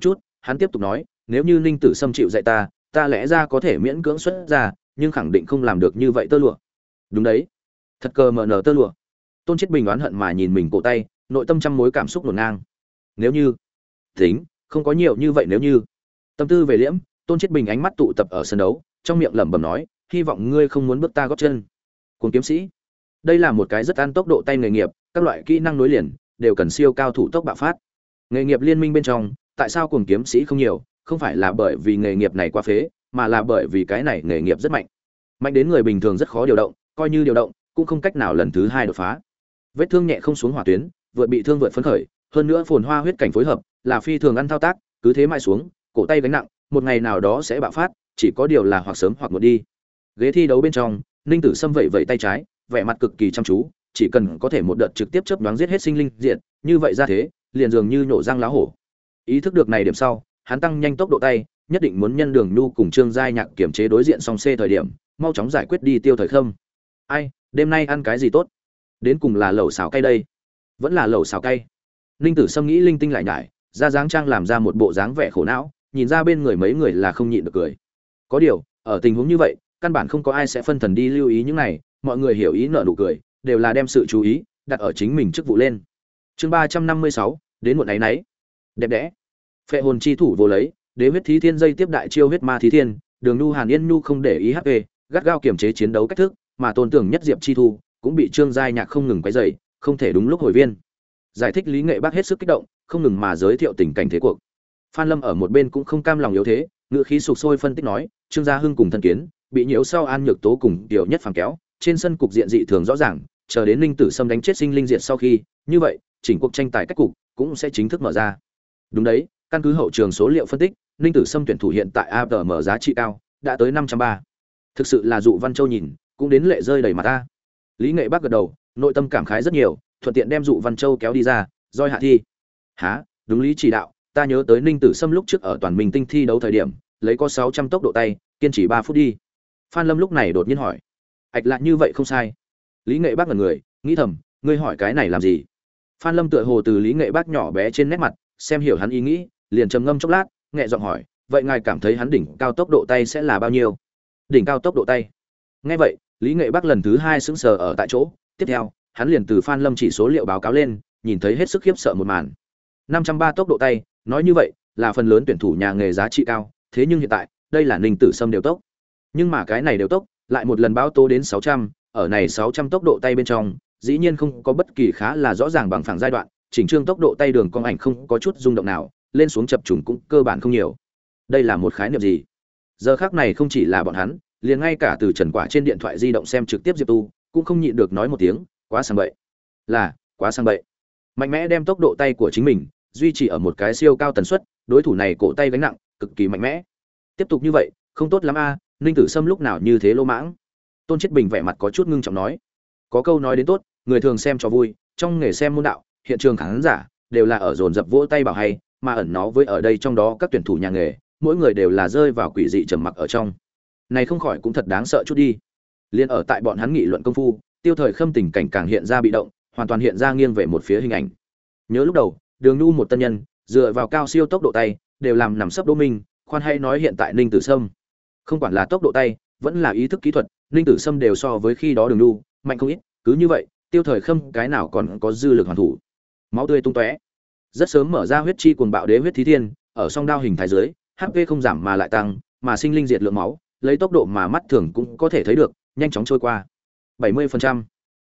Hắn tiếp tục nói, nếu như Ninh Tử Sâm chịu dạy ta lẽ ra có thể miễn cưỡng xuất ra, nhưng khẳng định không làm được như vậy tơ lụa. Đúng đấy, thật cờ mờ nở tơ lụa. Tôn Chiết Bình oán hận mà nhìn mình cổ tay, nội tâm trăm mối cảm xúc hỗn ngang. Nếu như, tính, không có nhiều như vậy nếu như. Tâm tư về liễm, Tôn Chiết Bình ánh mắt tụ tập ở sân đấu, trong miệng lẩm bẩm nói, hy vọng ngươi không muốn bước ta gót chân. Cuồng kiếm sĩ, đây là một cái rất ăn tốc độ tay nghề nghiệp, các loại kỹ năng nối liền đều cần siêu cao thủ tốc bạo phát. Nghề nghiệp liên minh bên trong, tại sao cuồng kiếm sĩ không nhiều, không phải là bởi vì nghề nghiệp này quá phế, mà là bởi vì cái này nghề nghiệp rất mạnh. Mạnh đến người bình thường rất khó điều động, coi như điều động, cũng không cách nào lần thứ hai đột phá. Vết thương nhẹ không xuống hỏa tuyến, vượt bị thương vượt phấn khởi, hơn nữa phồn hoa huyết cảnh phối hợp, là phi thường ăn thao tác, cứ thế mãi xuống, cổ tay gánh nặng, một ngày nào đó sẽ bạo phát, chỉ có điều là hoặc sớm hoặc muộn đi. Ghế thi đấu bên trong, Ninh Tử Sâm vẫy vẫy tay trái, vẻ mặt cực kỳ chăm chú, chỉ cần có thể một đợt trực tiếp chớp nhoáng giết hết sinh linh diệt, như vậy ra thế, liền dường như nhổ răng lá hổ. Ý thức được này điểm sau, hắn tăng nhanh tốc độ tay, nhất định muốn nhân Đường Nhu cùng Trương Giai Nhạc kiểm chế đối diện song C thời điểm, mau chóng giải quyết đi Tiêu Thời Khâm. Ai, đêm nay ăn cái gì tốt? Đến cùng là lẩu xào cay đây, vẫn là lẩu xào cay. Ninh Tử Sâm nghĩ linh tinh lại nhải, ra dáng trang làm ra một bộ dáng vẻ khổ não, nhìn ra bên người mấy người là không nhịn được cười. Có điều, ở tình huống như vậy, căn bản không có ai sẽ phân thần đi lưu ý những này, mọi người hiểu ý nở nụ cười, đều là đem sự chú ý đặt ở chính mình chức vụ lên. Chương 356, đến muộn ấy nấy. Đẹp đẽ. Phệ hồn chi thủ vô lấy, đế huyết thí thiên dây tiếp đại chiêu huyết ma thí thiên, Đường Nhu Hàn Yên Nhu không để ý HP, gắt gao kiểm chế chiến đấu cách thức, mà Tôn Tưởng Nhất Diệp chi thu cũng bị Trương Giai Nhạc không ngừng quấy rầy, không thể đúng lúc hồi viên. Giải thích Lý Nghệ Bác hết sức kích động, không ngừng mà giới thiệu tình cảnh thế cuộc. Phan Lâm ở một bên cũng không cam lòng yếu thế, ngựa khí sục sôi phân tích nói, Trương Gia Hưng cùng thân kiến, bị nhiễu sau An Nhược Tố cùng Tiểu Nhất phàm kéo, trên sân cục diện dị thường rõ ràng, chờ đến Ninh Tử Sâm đánh chết sinh linh diệt sau khi, như vậy, chỉnh cuộc tranh tài cách cục cũng sẽ chính thức mở ra. Đúng đấy, căn cứ hậu trường số liệu phân tích, Ninh Tử Sâm tuyển thủ hiện tại ATM giá trị cao, đã tới 530. Thực sự là dụ Văn Châu nhìn, cũng đến lệ rơi đầy mặt ta. Lý Nghệ Bác gật đầu, nội tâm cảm khái rất nhiều, thuận tiện đem dụ Văn Châu kéo đi ra, roi hạ thi. Hả, đúng lý chỉ đạo, ta nhớ tới Ninh Tử Sâm lúc trước ở toàn mình tinh thi đấu thời điểm, lấy có 600 tốc độ tay, kiên trì 3 phút đi. Phan Lâm lúc này đột nhiên hỏi. Ảch lại như vậy không sai. Lý Nghệ Bác ngẩn người, nghĩ thầm, ngươi hỏi cái này làm gì? Phan Lâm tựa hồ từ Lý Nghệ Bác nhỏ bé trên nét mặt, xem hiểu hắn ý nghĩ, liền trầm ngâm chốc lát, nhẹ giọng hỏi, vậy ngài cảm thấy hắn đỉnh cao tốc độ tay sẽ là bao nhiêu? Đỉnh cao tốc độ tay. Nghe vậy, Lý Nghệ Bác lần thứ 2 sững sờ ở tại chỗ, tiếp theo, hắn liền từ Phan Lâm chỉ số liệu báo cáo lên, nhìn thấy hết sức khiếp sợ một màn. 530 tốc độ tay, nói như vậy, là phần lớn tuyển thủ nhà nghề giá trị cao, thế nhưng hiện tại, đây là Ninh Tử Sâm đều tốc. Nhưng mà cái này đều tốc, lại một lần báo tố đến 600, ở này 600 tốc độ tay bên trong, dĩ nhiên không có bất kỳ khá là rõ ràng bằng phẳng giai đoạn, chỉnh trương tốc độ tay đường cong ảnh không có chút rung động nào, lên xuống chập trùng cũng cơ bản không nhiều. Đây là một khái niệm gì? Giờ khắc này không chỉ là bọn hắn, liền ngay cả từ Trần Quả trên điện thoại di động xem trực tiếp Diệp Tu, cũng không nhịn được nói một tiếng, quá sang bậy. Là, quá sang bậy. Mạnh mẽ đem tốc độ tay của chính mình duy trì ở một cái siêu cao tần suất, đối thủ này cổ tay gánh nặng, cực kỳ mạnh mẽ. Tiếp tục như vậy, không tốt lắm a, Ninh Tử Sâm lúc nào như thế lô mãng. Tôn Chiết Bình vẻ mặt có chút ngưng trọng nói. Có câu nói đến tốt, người thường xem cho vui, trong nghề xem môn đạo, hiện trường khán giả đều là ở dồn dập vỗ tay bảo hay, mà ẩn nó với ở đây trong đó các tuyển thủ nhà nghề, mỗi người đều là rơi vào quỷ dị trầm mặc ở trong. Này không khỏi cũng thật đáng sợ chút đi. Liên ở tại bọn hắn nghị luận công phu, Tiêu Thời Khâm tình cảnh càng hiện ra bị động, hoàn toàn hiện ra nghiêng về một phía hình ảnh. Nhớ lúc đầu, Đường Nhu một tân nhân, dựa vào cao siêu tốc độ tay, đều làm nằm sấp Đỗ Minh, khoan hay nói hiện tại Ninh Tử Sâm, không quản là tốc độ tay, vẫn là ý thức kỹ thuật, Ninh Tử Sâm đều so với khi đó Đường Nhu mạnh không ít, cứ như vậy, Tiêu Thời Khâm cái nào còn có dư lực hoàn thủ. Máu tươi tung tóe. Rất sớm mở ra huyết chi cuồng bạo đế huyết thí thiên, ở song đao hình thái dưới, HP không giảm mà lại tăng, mà sinh linh diệt lượng máu, lấy tốc độ mà mắt thường cũng có thể thấy được, nhanh chóng trôi qua. 70%,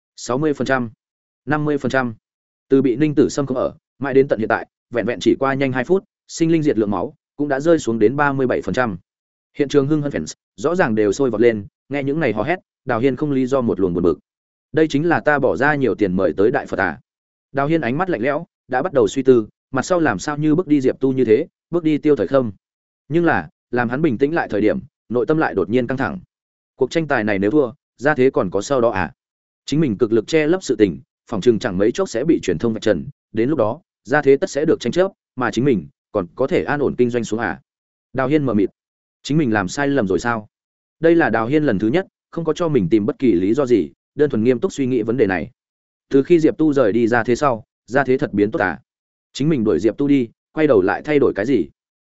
60%, 50%. Từ bị Ninh Tử Sâm không ở, mãi đến tận hiện tại, vẹn vẹn chỉ qua nhanh 2 phút, sinh linh diệt lượng máu cũng đã rơi xuống đến 37%. Hiện trường hưng hân fans rõ ràng đều sôi vọt lên, nghe những này hò hét, Đào Hiên không lý do một luồng buồn bực. Đây chính là ta bỏ ra nhiều tiền mời tới đại Phật à? Đào Hiên ánh mắt lạnh lẽo, đã bắt đầu suy tư, mặt sau làm sao như bước đi Diệp Tu như thế, bước đi Tiêu Thời Khâm. Nhưng là, làm hắn bình tĩnh lại thời điểm, nội tâm lại đột nhiên căng thẳng. Cuộc tranh tài này nếu thua, ra thế còn có sau đó à? Chính mình cực lực che lấp sự tình, phòng trừng chẳng mấy chốc sẽ bị truyền thông vạch trần, đến lúc đó, ra thế tất sẽ được tranh chấp, mà chính mình còn có thể an ổn kinh doanh xuống à? Đào Hiên mờ mịt. Chính mình làm sai lầm rồi sao? Đây là Đào Hiên lần thứ nhất, không có cho mình tìm bất kỳ lý do gì, đơn thuần nghiêm túc suy nghĩ vấn đề này. Từ khi Diệp Tu rời đi ra thế sau, ra thế thật biến tốt à? Chính mình đuổi Diệp Tu đi, quay đầu lại thay đổi cái gì?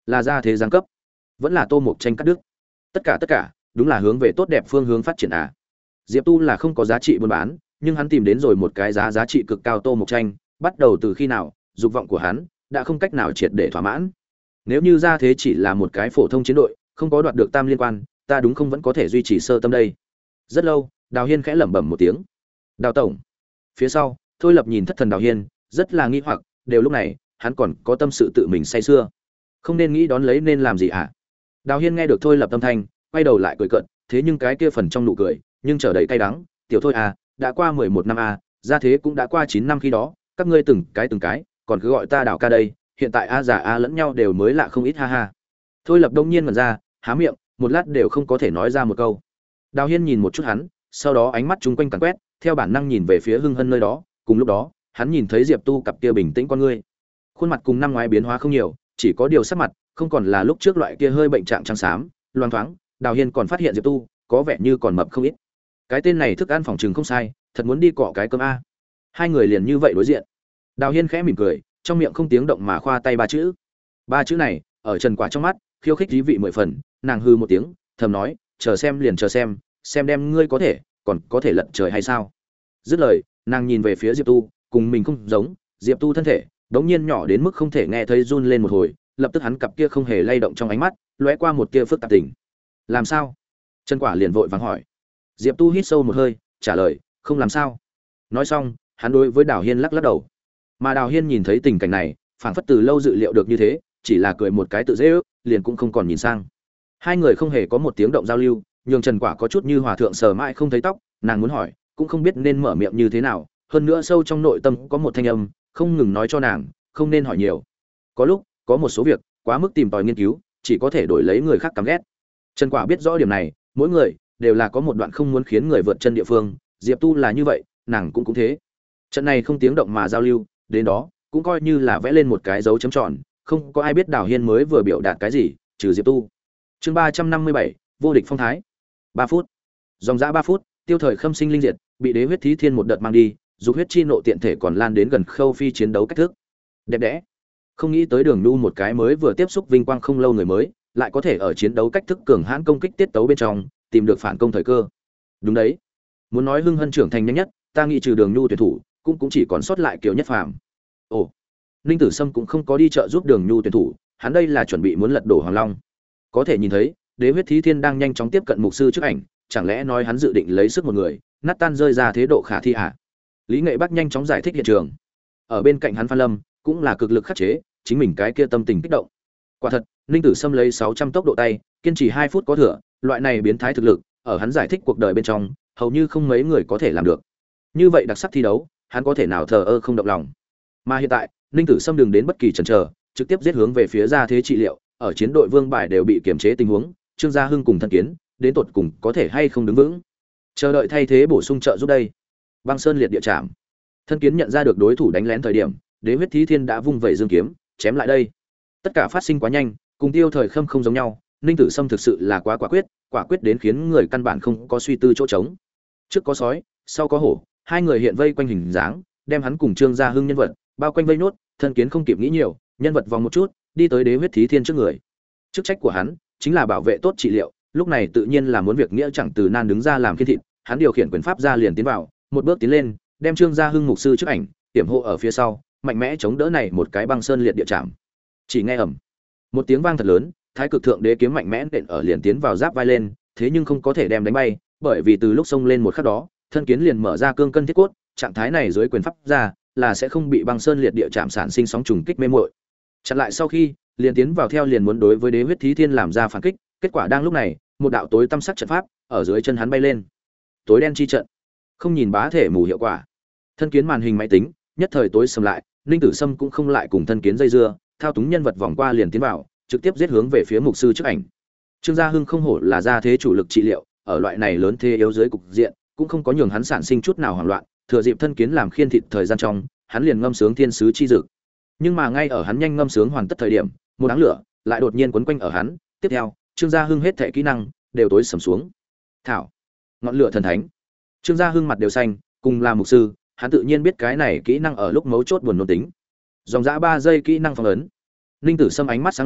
Là gia thế giáng cấp, vẫn là Tô Mộc Tranh cắt đứt. Tất cả đúng là hướng về tốt đẹp phương hướng phát triển à. Diệp Tu là không có giá trị buôn bán, nhưng hắn tìm đến rồi một cái giá trị cực cao Tô Mộc Tranh, bắt đầu từ khi nào, dục vọng của hắn đã không cách nào triệt để thỏa mãn. Nếu như gia thế chỉ là một cái phổ thông chiến đội, không có đoạt được tam liên quan, ta đúng không vẫn có thể duy trì sơ tâm đây. Rất lâu, Đào Hiên khẽ lẩm bẩm một tiếng. Đào tổng. Phía sau, Thôi Lập nhìn thất thần Đào Hiên, rất là nghi hoặc, đều lúc này, hắn còn có tâm sự tự mình say sưa. Không nên nghĩ đón lấy nên làm gì à? Đào Hiên nghe được Thôi Lập âm thanh, quay đầu lại cười cợt, thế nhưng cái kia phần trong nụ cười, nhưng trở đầy cay đắng, "Tiểu Thôi à, đã qua 11 năm à, gia thế cũng đã qua 9 năm khi đó, các ngươi từng cái, còn cứ gọi ta Đào ca đây, hiện tại a giả a lẫn nhau đều mới lạ không ít ha ha." Thôi Lập đông nhiên ngẩn ra, há miệng, một lát đều không có thể nói ra một câu. Đào Hiên nhìn một chút hắn, sau đó ánh mắt chung quanh càn quét, theo bản năng nhìn về phía Hưng Hân nơi đó, cùng lúc đó, hắn nhìn thấy Diệp Tu cặp kia bình tĩnh con ngươi. Khuôn mặt cùng năm ngoái biến hóa không nhiều, chỉ có điều sắc mặt không còn là lúc trước loại kia hơi bệnh trạng trắng xám, loang thoáng. Đào Hiên còn phát hiện Diệp Tu có vẻ như còn mập không ít. Cái tên này thức ăn phòng trừng không sai, thật muốn đi cọ cái cơm a. Hai người liền như vậy đối diện. Đào Hiên khẽ mỉm cười, trong miệng không tiếng động mà khoa tay ba chữ. Ba chữ này, ở Trần Quả trong mắt, khiêu khích thí vị mười phần, nàng hư một tiếng, thầm nói, chờ xem liền chờ xem đem ngươi có thể, còn có thể lật trời hay sao? Dứt lời, nàng nhìn về phía Diệp Tu, cùng mình không giống, Diệp Tu thân thể đống nhiên nhỏ đến mức không thể nghe thấy run lên một hồi, lập tức hắn cặp kia không hề lay động trong ánh mắt, lóe qua một tia phức tạp tình. Làm sao? Trần Quả liền vội vàng hỏi. Diệp Tu hít sâu một hơi, trả lời, không làm sao. Nói xong, hắn đối với Đào Hiên lắc lắc đầu. Mà Đào Hiên nhìn thấy tình cảnh này, phảng phất từ lâu dự liệu được như thế, chỉ là cười một cái tự dễ ước, liền cũng không còn nhìn sang. Hai người không hề có một tiếng động giao lưu, nhường Trần Quả có chút như hòa thượng sờ mãi không thấy tóc, nàng muốn hỏi, cũng không biết nên mở miệng như thế nào, hơn nữa sâu trong nội tâm có một thanh âm không ngừng nói cho nàng, không nên hỏi nhiều. Có lúc, có một số việc quá mức tìm tòi nghiên cứu, chỉ có thể đổi lấy người khác căm ghét. Trần Quả biết rõ điểm này, mỗi người đều là có một đoạn không muốn khiến người vượt chân địa phương, Diệp Tu là như vậy, nàng cũng thế. Trận này không tiếng động mà giao lưu, đến đó cũng coi như là vẽ lên một cái dấu chấm tròn, không có ai biết Đào Hiên mới vừa biểu đạt cái gì, trừ Diệp Tu. Chương 357, vô địch phong thái. 3 phút. Dòng dã 3 phút, Tiêu Thời Khâm sinh linh diệt, bị Đế huyết thí thiên một đợt mang đi, dục huyết chi nộ tiện thể còn lan đến gần khâu phi chiến đấu cách thức. Đẹp đẽ. Không nghĩ tới Đường Nhu một cái mới vừa tiếp xúc vinh quang không lâu người mới, lại có thể ở chiến đấu cách thức cường hãn công kích tiết tấu bên trong, tìm được phản công thời cơ. Đúng đấy. Muốn nói Hưng Hân trưởng thành nhanh nhất, ta nghĩ trừ Đường Nhu tuyển thủ, cũng chỉ còn sót lại Kiều Nhất Phàm. Ồ, Ninh Tử Sâm cũng không có đi trợ giúp Đường Nhu tuyển thủ, hắn đây là chuẩn bị muốn lật đổ Hoàng Long. Có thể nhìn thấy, Đế huyết thí thiên đang nhanh chóng tiếp cận mục sư trước ảnh, chẳng lẽ nói hắn dự định lấy sức một người, nát tan rơi ra thế độ khả thi à? Lý Nghệ Bắc nhanh chóng giải thích hiện trường. Ở bên cạnh hắn Phan Lâm cũng là cực lực khắc chế chính mình cái kia tâm tình kích động. Quả thật, Ninh Tử Sâm lấy 600 tốc độ tay, kiên trì 2 phút có thừa, loại này biến thái thực lực, ở hắn giải thích cuộc đời bên trong, hầu như không mấy người có thể làm được. Như vậy đặc sắc thi đấu, hắn có thể nào thờ ơ không động lòng. Mà hiện tại, Ninh Tử Sâm đừng đến bất kỳ chần chờ, trực tiếp giết hướng về phía gia thế trị liệu, ở chiến đội Vương Bài đều bị kiềm chế tình huống, Trương Gia Hưng cùng Thân Kiến, đến tột cùng có thể hay không đứng vững. Chờ đợi thay thế bổ sung trợ giúp đây. Băng Sơn liệt địa chạm. Thân Kiến nhận ra được đối thủ đánh lén thời điểm, Đế huyết thí thiên đã vung vẩy dương kiếm, chém lại đây. Tất cả phát sinh quá nhanh, cùng Tiêu Thời Khâm không giống nhau, Ninh Tử Sâm thực sự là quá quả quyết đến khiến người căn bản không có suy tư chỗ trống. Trước có sói, sau có hổ, hai người hiện vây quanh hình dáng, đem hắn cùng Trương Gia Hưng nhân vật bao quanh vây nốt. Thân Kiến không kịp nghĩ nhiều, nhân vật vòng một chút, đi tới Đế huyết thí thiên trước người. Chức trách của hắn chính là bảo vệ tốt trị liệu, lúc này tự nhiên là muốn việc nghĩa chẳng từ nan đứng ra làm khiên thịt, hắn điều khiển quyền pháp ra liền tiến vào, một bước tiến lên, đem Trương Gia Hưng mục sư trước ảnh, tiểm hộ ở phía sau, mạnh mẽ chống đỡ này một cái băng sơn liệt địa chạm. Chỉ nghe ầm, một tiếng vang thật lớn, Thái Cực Thượng Đế kiếm mạnh mẽ nện ở liền tiến vào giáp vai lên, thế nhưng không có thể đem đánh bay, bởi vì từ lúc xông lên một khắc đó, Thân Kiến liền mở ra cương cân thiết cốt, trạng thái này dưới quyền pháp ra là sẽ không bị băng sơn liệt địa chạm sản sinh sóng trùng kích mê muội. Chặn lại sau khi, liền tiến vào theo liền muốn đối với Đế huyết thí thiên làm ra phản kích, kết quả đang lúc này, một đạo tối tăm sắc trận pháp ở dưới chân hắn bay lên. Tối đen chi trận. Không nhìn bá thể mù hiệu quả. Thân Kiến màn hình máy tính, nhất thời tối sầm lại, Ninh Tử Sâm cũng không lại cùng Thân Kiến dây dưa, thao túng nhân vật vòng qua liền tiến vào, trực tiếp giết hướng về phía mục sư trước ảnh. Trương Gia Hưng không hổ là gia thế chủ lực trị liệu, ở loại này lớn thế yếu dưới cục diện, cũng không có nhường hắn sản sinh chút nào hoảng loạn, thừa dịp Thân Kiến làm khiên thịt thời gian trong, hắn liền ngâm sướng thiên sứ chi dực. Nhưng mà ngay ở hắn nhanh ngâm sướng hoàn tất thời điểm, một đám lửa lại đột nhiên quấn quanh ở hắn, tiếp theo, Trương Gia Hưng hết thảy kỹ năng đều tối sầm xuống. Thảo, ngọn lửa thần thánh. Trương Gia Hưng mặt đều xanh, cùng là mục sư, hắn tự nhiên biết cái này kỹ năng ở lúc mấu chốt buồn nôn tính. Dòng dã 3 giây kỹ năng phong ấn. Ninh Tử Sâm ánh mắt sáng lên,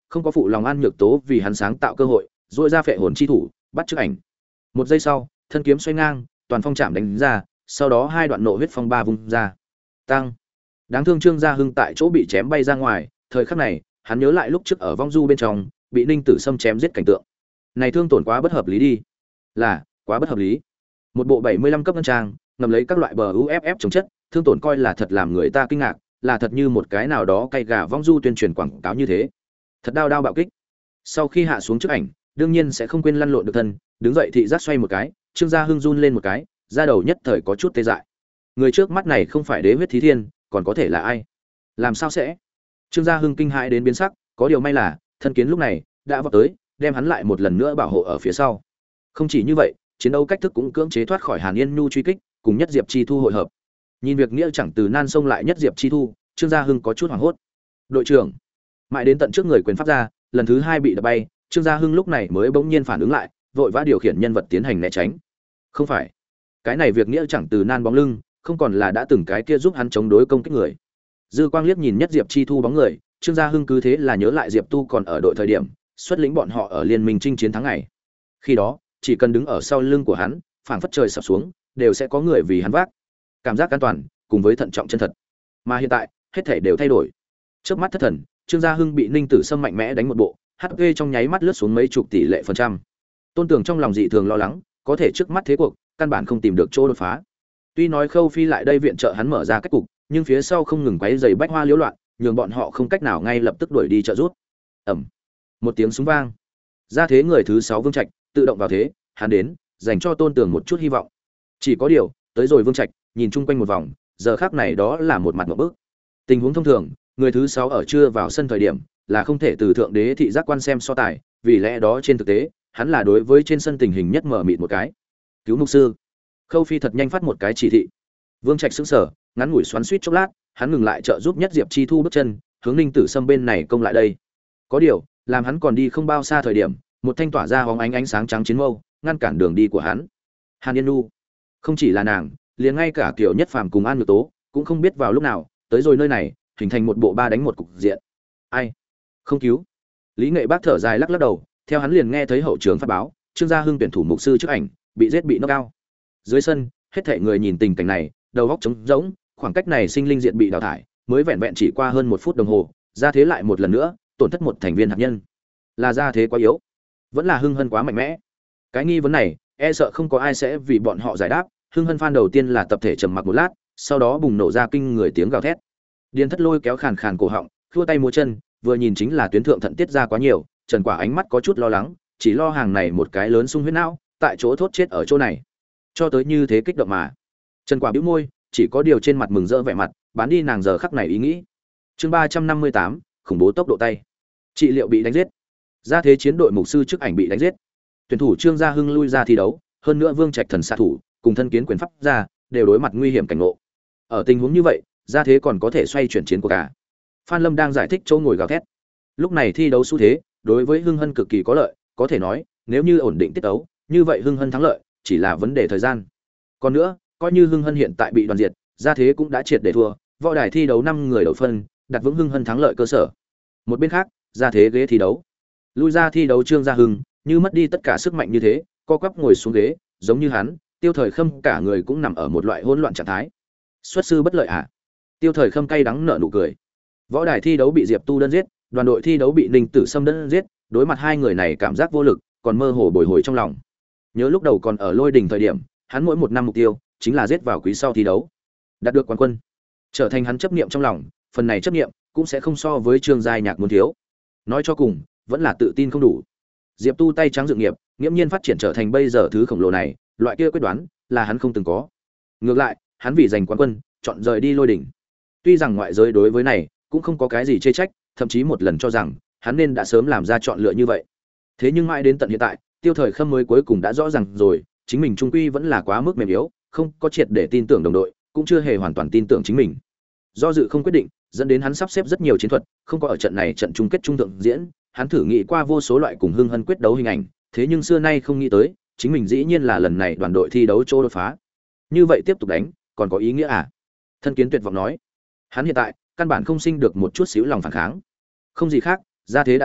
không có phụ lòng An Nhược Tố vì hắn sáng tạo cơ hội, duỗi ra phệ hồn chi thủ, bắt trước ảnh. Một giây sau, thân kiếm xoay ngang, toàn phong chạm đánh ra, sau đó hai đoạn nộ huyết phong ba vung ra. Tăng. Đáng thương Trương Gia Hưng tại chỗ bị chém bay ra ngoài, thời khắc này, hắn nhớ lại lúc trước ở vong du bên trong, bị Ninh Tử Sâm chém giết cảnh tượng. Này thương tổn quá bất hợp lý đi. Là, quá bất hợp lý. Một bộ 75 cấp ngân trang, ngầm lấy các loại bờ UFF chống chất, thương tổn coi là thật làm người ta kinh ngạc, là thật như một cái nào đó cay gà vong du tuyên truyền quảng cáo như thế. Thật đao đao bạo kích. Sau khi hạ xuống trước ảnh, đương nhiên sẽ không quên lăn lộn được thân, đứng dậy thị giác xoay một cái, Trương Gia Hưng run lên một cái, da đầu nhất thời có chút tê dại. Người trước mắt này không phải Đế huyết thí thiên, còn có thể là ai? Làm sao sẽ? Trương Gia Hưng kinh hãi đến biến sắc, có điều may là, thân kiến lúc này đã vọt tới, đem hắn lại một lần nữa bảo hộ ở phía sau. Không chỉ như vậy, chiến đấu cách thức cũng cưỡng chế thoát khỏi Hàn Yên Nhu truy kích, cùng Nhất Diệp Chi Thu hội hợp. Nhìn việc nghĩa chẳng từ nan sông lại Nhất Diệp Chi Thu, Trương Gia Hưng có chút hoảng hốt. Đội trưởng, mãi đến tận trước người quyền pháp ra, lần thứ hai bị đập bay, Trương Gia Hưng lúc này mới bỗng nhiên phản ứng lại, vội vã điều khiển nhân vật tiến hành né tránh. Không phải, cái này việc nghĩa chẳng từ nan bóng lưng, không còn là đã từng cái kia giúp hắn chống đối công kích người. Dư Quang liếc nhìn Nhất Diệp Chi Thu bóng người, Trương Gia Hưng cứ thế là nhớ lại Diệp Tu còn ở đội thời điểm, xuất lĩnh bọn họ ở liên minh chinh chiến thắng ngày. Khi đó, chỉ cần đứng ở sau lưng của hắn, phảng phất trời sập xuống, đều sẽ có người vì hắn vác. Cảm giác an toàn, cùng với thận trọng chân thật. Mà hiện tại, hết thảy đều thay đổi. Trước mắt thất thần, Trương Gia Hưng bị Ninh Tử Sâm mạnh mẽ đánh một bộ, HP trong nháy mắt lướt xuống mấy chục tỷ lệ phần trăm. Tôn Tưởng trong lòng dị thường lo lắng, có thể trước mắt thế cuộc, căn bản không tìm được chỗ đột phá. Tuy nói Khâu Phi lại đây viện trợ hắn mở ra cách cục, nhưng phía sau không ngừng quấy rầy bách hoa liễu loạn, nhường bọn họ không cách nào ngay lập tức đuổi đi trợ giúp. Ầm. Một tiếng súng vang. Ra thế người thứ 6 Vương Trạch tự động vào thế, hắn đến, dành cho Tôn Tưởng một chút hy vọng. Chỉ có điều, tới rồi Vương Trạch, nhìn chung quanh một vòng, giờ khắc này đó là một mặt ngộp bức. Tình huống thông thường, người thứ 6 ở chưa vào sân thời điểm, là không thể từ thượng đế thị giác quan xem so tài, vì lẽ đó trên thực tế, hắn là đối với trên sân tình hình nhất mở mịt một cái. Cứu mục sư. Khâu Phi thật nhanh phát một cái chỉ thị. Vương Trạch sững sờ, ngắn ngủi xoắn xuýt chốc lát, hắn ngừng lại trợ giúp Nhất Diệp Chi Thu bước chân, hướng Ninh Tử Sâm bên này công lại đây. Có điều, làm hắn còn đi không bao xa thời điểm, một thanh tỏa ra hóng ánh sáng trắng chiến mâu, ngăn cản đường đi của hắn. Hàn Yên Nu, không chỉ là nàng, liền ngay cả Kiều Nhất Phàm cùng An Nhược Tố, cũng không biết vào lúc nào, tới rồi nơi này, hình thành một bộ ba đánh một cục diện. Ai? Không cứu. Lý Nghệ Bác thở dài lắc lắc đầu, theo hắn liền nghe thấy hậu trưởng phát báo, Trương Gia Hưng tuyển thủ mục sư trước ảnh, bị giết bị knock out. Dưới sân, hết thảy người nhìn tình cảnh này, đầu óc trống rỗng, khoảng cách này sinh linh diện bị đào thải, mới vẹn vẹn chỉ qua hơn 1 phút đồng hồ, ra thế lại một lần nữa, tổn thất một thành viên hạt nhân. Là ra thế quá yếu, vẫn là Hưng Hân quá mạnh mẽ. Cái nghi vấn này, e sợ không có ai sẽ vì bọn họ giải đáp. Hưng Hân fan đầu tiên là tập thể trầm mặc một lát, sau đó bùng nổ ra kinh người tiếng gào thét. Điền Thất Lôi kéo khàn khàn cổ họng, khua tay múa chân, vừa nhìn chính là tuyến thượng thận tiết ra quá nhiều, Trần Quả ánh mắt có chút lo lắng, chỉ lo hàng này một cái lớn sung huyết não, tại chỗ thốt chết ở chỗ này. Cho tới như thế kích động mà. Trần Quả bĩu môi, chỉ có điều trên mặt mừng rỡ vẻ mặt, bán đi nàng giờ khắc này ý nghĩ. Chương 358, khủng bố tốc độ tay. Trị liệu bị đánh giết. Ra thế chiến đội mục sư trước ảnh bị đánh giết. Tuyển thủ Trương Gia Hưng lui ra thi đấu, hơn nữa Vương Trạch thần xạ thủ, cùng thân kiến quyền pháp ra, đều đối mặt nguy hiểm cảnh ngộ. Ở tình huống như vậy, ra thế còn có thể xoay chuyển chiến của cả. Phan Lâm đang giải thích chỗ ngồi gào thét. Lúc này thi đấu xu thế, đối với Hưng Hân cực kỳ có lợi, có thể nói, nếu như ổn định tiết tấu, như vậy Hưng Hân thắng lợi, chỉ là vấn đề thời gian. Còn nữa, coi như Hưng Hân hiện tại bị đoàn diệt, ra thế cũng đã triệt để thua, võ đài thi đấu 5 người đầu phân, đặt vững Hưng Hân thắng lợi cơ sở. Một bên khác, ra thế ghế thi đấu. Lui ra thi đấu Trương Gia Hưng, như mất đi tất cả sức mạnh như thế, co quắp ngồi xuống ghế, giống như hắn, Tiêu Thời Khâm cả người cũng nằm ở một loại hỗn loạn trạng thái. Xuất sư bất lợi à? Tiêu Thời Khâm cay đắng nở nụ cười. Võ đài thi đấu bị Diệp Tu đơn giết, đoàn đội thi đấu bị Ninh Tử Sâm đơn giết, đối mặt hai người này cảm giác vô lực, còn mơ hồ bồi hồi trong lòng. Nhớ lúc đầu còn ở Lôi Đình thời điểm, hắn mỗi một năm mục tiêu chính là giết vào quý sau thi đấu, đạt được quán quân, trở thành hắn chấp niệm trong lòng, phần này chấp niệm cũng sẽ không so với Trương Giai Nhạc muốn thiếu. Nói cho cùng, vẫn là tự tin không đủ. Diệp Tu tay trắng dự nghiệp, nghiễm nhiên phát triển trở thành bây giờ thứ khổng lồ này, loại kia quyết đoán là hắn không từng có. Ngược lại, hắn vì giành quán quân, chọn rời đi Lôi Đỉnh. Tuy rằng ngoại giới đối với này cũng không có cái gì chê trách, thậm chí một lần cho rằng hắn nên đã sớm làm ra chọn lựa như vậy. Thế nhưng mãi đến tận hiện tại, Tiêu Thời Khâm mới cuối cùng đã rõ ràng rồi, chính mình trung quy vẫn là quá mức mềm yếu, không có triệt để tin tưởng đồng đội, cũng chưa hề hoàn toàn tin tưởng chính mình. Do dự không quyết định, dẫn đến hắn sắp xếp rất nhiều chiến thuật, không có ở trận này trận chung kết trung thượng diễn, hắn thử nghĩ qua vô số loại cùng Hưng Hân quyết đấu hình ảnh, thế nhưng xưa nay không nghĩ tới, chính mình dĩ nhiên là lần này đoàn đội thi đấu chỗ đột phá. Như vậy tiếp tục đánh, còn có ý nghĩa à? Thân Kiến tuyệt vọng nói. Hắn hiện tại căn bản không sinh được một chút xíu lòng phản kháng. Không gì khác, ra thế đã thua,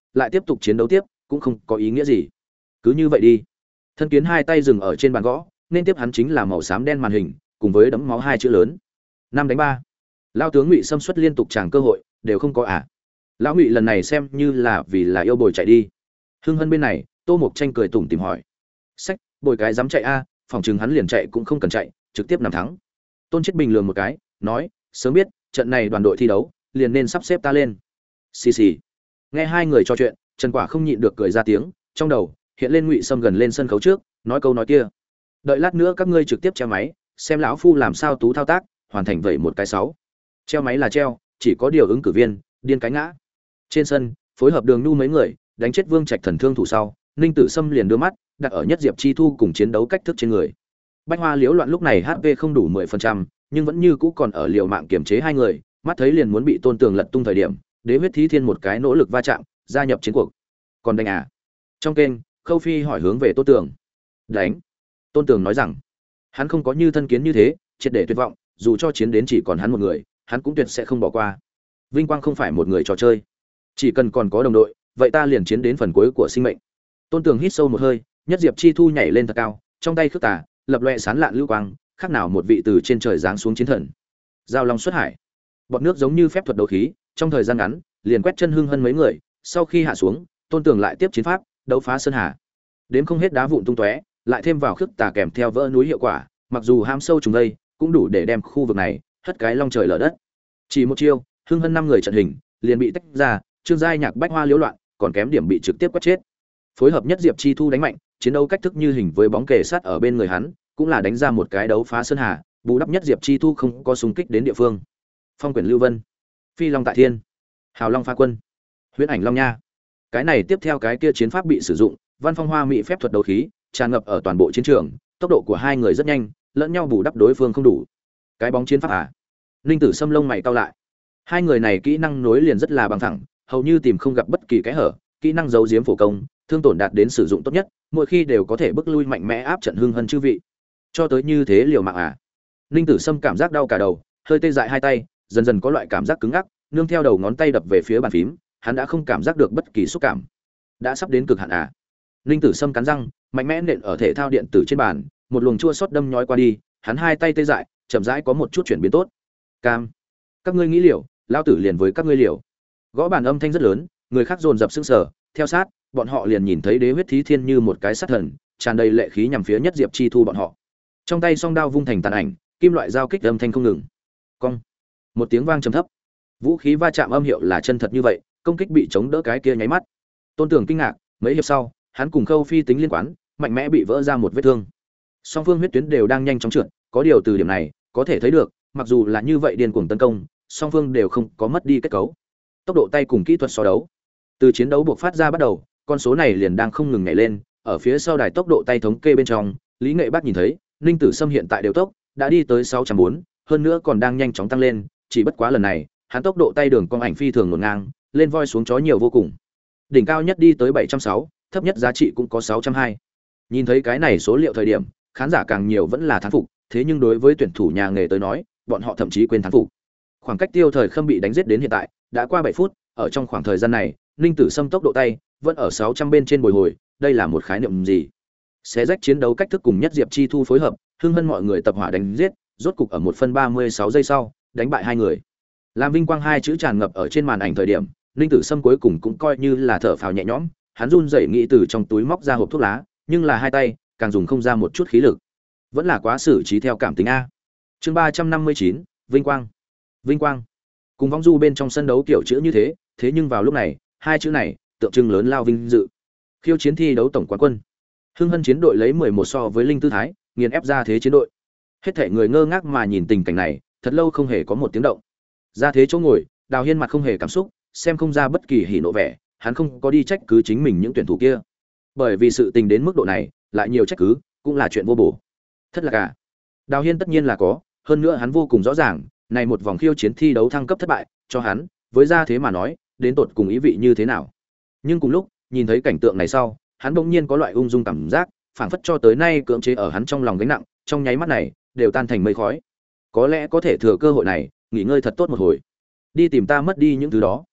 lại tiếp tục chiến đấu tiếp cũng không có ý nghĩa gì. Cứ như vậy đi. Thân kiến hai tay dừng ở trên bàn gõ, nên tiếp hắn chính là màu xám đen màn hình, cùng với đấm máu hai chữ lớn. 5-3. Lao tướng Ngụy xâm xuất liên tục tràng cơ hội, đều không có à. Lão Ngụy lần này xem như là vì là yêu bồi chạy đi. Hưng Hân bên này, Tô Mộc Tranh cười tủm tỉm hỏi: "Sách, bồi cái dám chạy a, phòng chừng hắn liền chạy cũng không cần chạy, trực tiếp nằm thắng." Tôn Chiết Bình lườm một cái, nói: "Sớm biết, trận này đoàn đội thi đấu, liền nên sắp xếp ta lên." Xì xì. Nghe hai người trò chuyện, Trần Quả không nhịn được cười ra tiếng, trong đầu hiện lên Ngụy Sâm gần lên sân khấu trước, nói câu nói kia: "Đợi lát nữa các ngươi trực tiếp treo máy, xem lão phu làm sao tú thao tác, hoàn thành vậy một cái 6." Treo máy là treo, chỉ có điều ứng cử viên, điên cái ngã. Trên sân, phối hợp Đường Nhu mấy người, đánh chết Vương Trạch thần thương thủ sau, Ninh Tử Sâm liền đưa mắt đặt ở Nhất Diệp Chi Thu cùng chiến đấu cách thức trên người. Bách Hoa Liễu Loạn lúc này HP không đủ 10%, nhưng vẫn như cũ còn ở liều mạng kiểm chế hai người, mắt thấy liền muốn bị Tôn Tường lật tung thời điểm, Đế Huyết Thí Thiên một cái nỗ lực va chạm, gia nhập chiến cuộc. Còn đánh à? Trong kênh, Khâu Phi hỏi hướng về Tôn Tường. Đánh. Tôn Tường nói rằng, hắn không có như thân kiến như thế, triệt để tuyệt vọng, dù cho chiến đến chỉ còn hắn một người, hắn cũng tuyệt sẽ không bỏ qua. Vinh quang không phải một người trò chơi, chỉ cần còn có đồng đội, vậy ta liền chiến đến phần cuối của sinh mệnh. Tôn Tường hít sâu một hơi, Nhất Diệp Chi Thu nhảy lên thật cao, trong tay khước tà, lập loè sán lạn lưu quang, khác nào một vị từ trên trời giáng xuống chiến thần. Giao long xuất hải, bọt nước giống như phép thuật đấu khí, trong thời gian ngắn, liền quét chân Hưng Hân mấy người, sau khi hạ xuống, Tôn Tường lại tiếp chiến pháp, đấu phá sơn hà. Đếm không hết đá vụn tung tóe, lại thêm vào khước tà kèm theo vỡ núi hiệu quả, mặc dù ham sâu trùng đây, cũng đủ để đem khu vực này hất cái long trời lở đất. Chỉ một chiêu, Hưng Hân 5 người trận hình liền bị tách ra, Trương Giai Nhạc Bách Hoa Liễu Loạn, còn kém điểm bị trực tiếp quét chết. Phối hợp Nhất Diệp Chi Thu đánh mạnh, chiến đấu cách thức như hình với bóng kề sát ở bên người hắn, cũng là đánh ra một cái đấu phá sơn hà, bù đắp Nhất Diệp Chi Thu không có xung kích đến địa phương. Phong quyển Lưu Vân, Phi Long tại thiên, Hào Long phá quân, Huyễn ảnh Long nha. Cái này tiếp theo cái kia chiến pháp bị sử dụng, Văn Phong Hoa mỹ phép thuật đấu khí, tràn ngập ở toàn bộ chiến trường, tốc độ của hai người rất nhanh, lẫn nhau bù đắp đối phương không đủ. Cái bóng chiến pháp à? Ninh Tử Sâm lông mày cau lại. Hai người này kỹ năng nối liền rất là bằng thẳng, hầu như tìm không gặp bất kỳ cái hở, kỹ năng giấu giếm phổ công, thương tổn đạt đến sử dụng tốt nhất, mỗi khi đều có thể bức lui mạnh mẽ áp trận Hưng Hân chư vị. Cho tới như thế liều mạng à? Ninh Tử Sâm cảm giác đau cả đầu, hơi tê dại hai tay, dần dần có loại cảm giác cứng ngắc, nương theo đầu ngón tay đập về phía bàn phím, hắn đã không cảm giác được bất kỳ xúc cảm. Đã sắp đến cực hạn à? Ninh Tử Sâm cắn răng, mạnh mẽ nện ở thể thao điện tử trên bàn, một luồng chua xót đâm nhói qua đi, hắn hai tay tê dại, chậm rãi có một chút chuyển biến tốt. Cam, các ngươi nghĩ liều, lao tử liền với các ngươi liều. Gõ bàn âm thanh rất lớn, người khác dồn dập sững sờ, theo sát, bọn họ liền nhìn thấy Đế Huyết Thí Thiên như một cái sát thần, tràn đầy lệ khí nhằm phía Nhất Diệp Chi Thu bọn họ. Trong tay song đao vung thành tàn ảnh, kim loại giao kích âm thanh không ngừng. Cong, một tiếng vang trầm thấp. Vũ khí va chạm âm hiệu là chân thật như vậy, công kích bị chống đỡ cái kia nháy mắt. Tôn Tưởng kinh ngạc, mấy hiệp sau, hắn cùng Khâu Phi tính liên quan, mạnh mẽ bị vỡ ra một vết thương. Song phương huyết tuyến đều đang nhanh chóng trượt, có điều từ điểm này, có thể thấy được, mặc dù là như vậy điên cuồng tấn công, song phương đều không có mất đi kết cấu. Tốc độ tay cùng kỹ thuật so đấu. Từ chiến đấu buộc phát ra bắt đầu, con số này liền đang không ngừng nhảy lên, ở phía sau đài tốc độ tay thống kê bên trong, Lý Nghệ Bác nhìn thấy, Ninh Tử Sâm hiện tại đều tốc đã đi tới 604, hơn nữa còn đang nhanh chóng tăng lên, chỉ bất quá lần này, hắn tốc độ tay đường cong ảnh phi thường ngổn ngang, lên voi xuống chó nhiều vô cùng. Đỉnh cao nhất đi tới 706, thấp nhất giá trị cũng có 602. Nhìn thấy cái này số liệu thời điểm, khán giả càng nhiều vẫn là thán phục, thế nhưng đối với tuyển thủ nhà nghề tới nói, bọn họ thậm chí quên thán phục. Khoảng cách Tiêu Thời Khâm bị đánh giết đến hiện tại, đã qua 7 phút, ở trong khoảng thời gian này, Ninh Tử Sâm tốc độ tay vẫn ở 600 bên trên bồi hồi, đây là một khái niệm gì? Xé rách chiến đấu cách thức cùng Nhất Diệp Chi Thu phối hợp, Hưng Hân mọi người tập hỏa đánh giết, rốt cục ở 1 phân 36 giây sau, đánh bại hai người. Làm vinh quang hai chữ tràn ngập ở trên màn ảnh thời điểm, Ninh Tử Sâm cuối cùng cũng coi như là thở phào nhẹ nhõm, hắn run rẩy nghĩ từ trong túi móc ra hộp thuốc lá, nhưng là hai tay càng dùng không ra một chút khí lực. Vẫn là quá xử trí theo cảm tính a. Chương 359, vinh quang. Vinh quang. Cùng vong du bên trong sân đấu kiểu chữ như thế, thế nhưng vào lúc này, hai chữ này tượng trưng lớn lao vinh dự. Khiêu chiến thi đấu tổng quán quân. Hưng Hân chiến đội lấy 11 so với Linh Tư Thái, nghiền ép ra thế chiến đội. Hết thảy người ngơ ngác mà nhìn tình cảnh này, thật lâu không hề có một tiếng động. Ra thế chỗ ngồi, Đào Hiên mặt không hề cảm xúc, xem không ra bất kỳ hỉ nộ vẻ, hắn không có đi trách cứ chính mình những tuyển thủ kia. Bởi vì sự tình đến mức độ này, lại nhiều trách cứ, cũng là chuyện vô bổ. Thất lạc à? Đào Hiên tất nhiên là có, hơn nữa hắn vô cùng rõ ràng, này một vòng khiêu chiến thi đấu thăng cấp thất bại, cho hắn, với ra thế mà nói, đến tột cùng ý vị như thế nào. Nhưng cùng lúc, nhìn thấy cảnh tượng này sau, hắn bỗng nhiên có loại ung dung cảm giác, phảng phất cho tới nay cưỡng chế ở hắn trong lòng gánh nặng, trong nháy mắt này, đều tan thành mây khói. Có lẽ có thể thừa cơ hội này, nghỉ ngơi thật tốt một hồi. Đi tìm ta mất đi những thứ đó.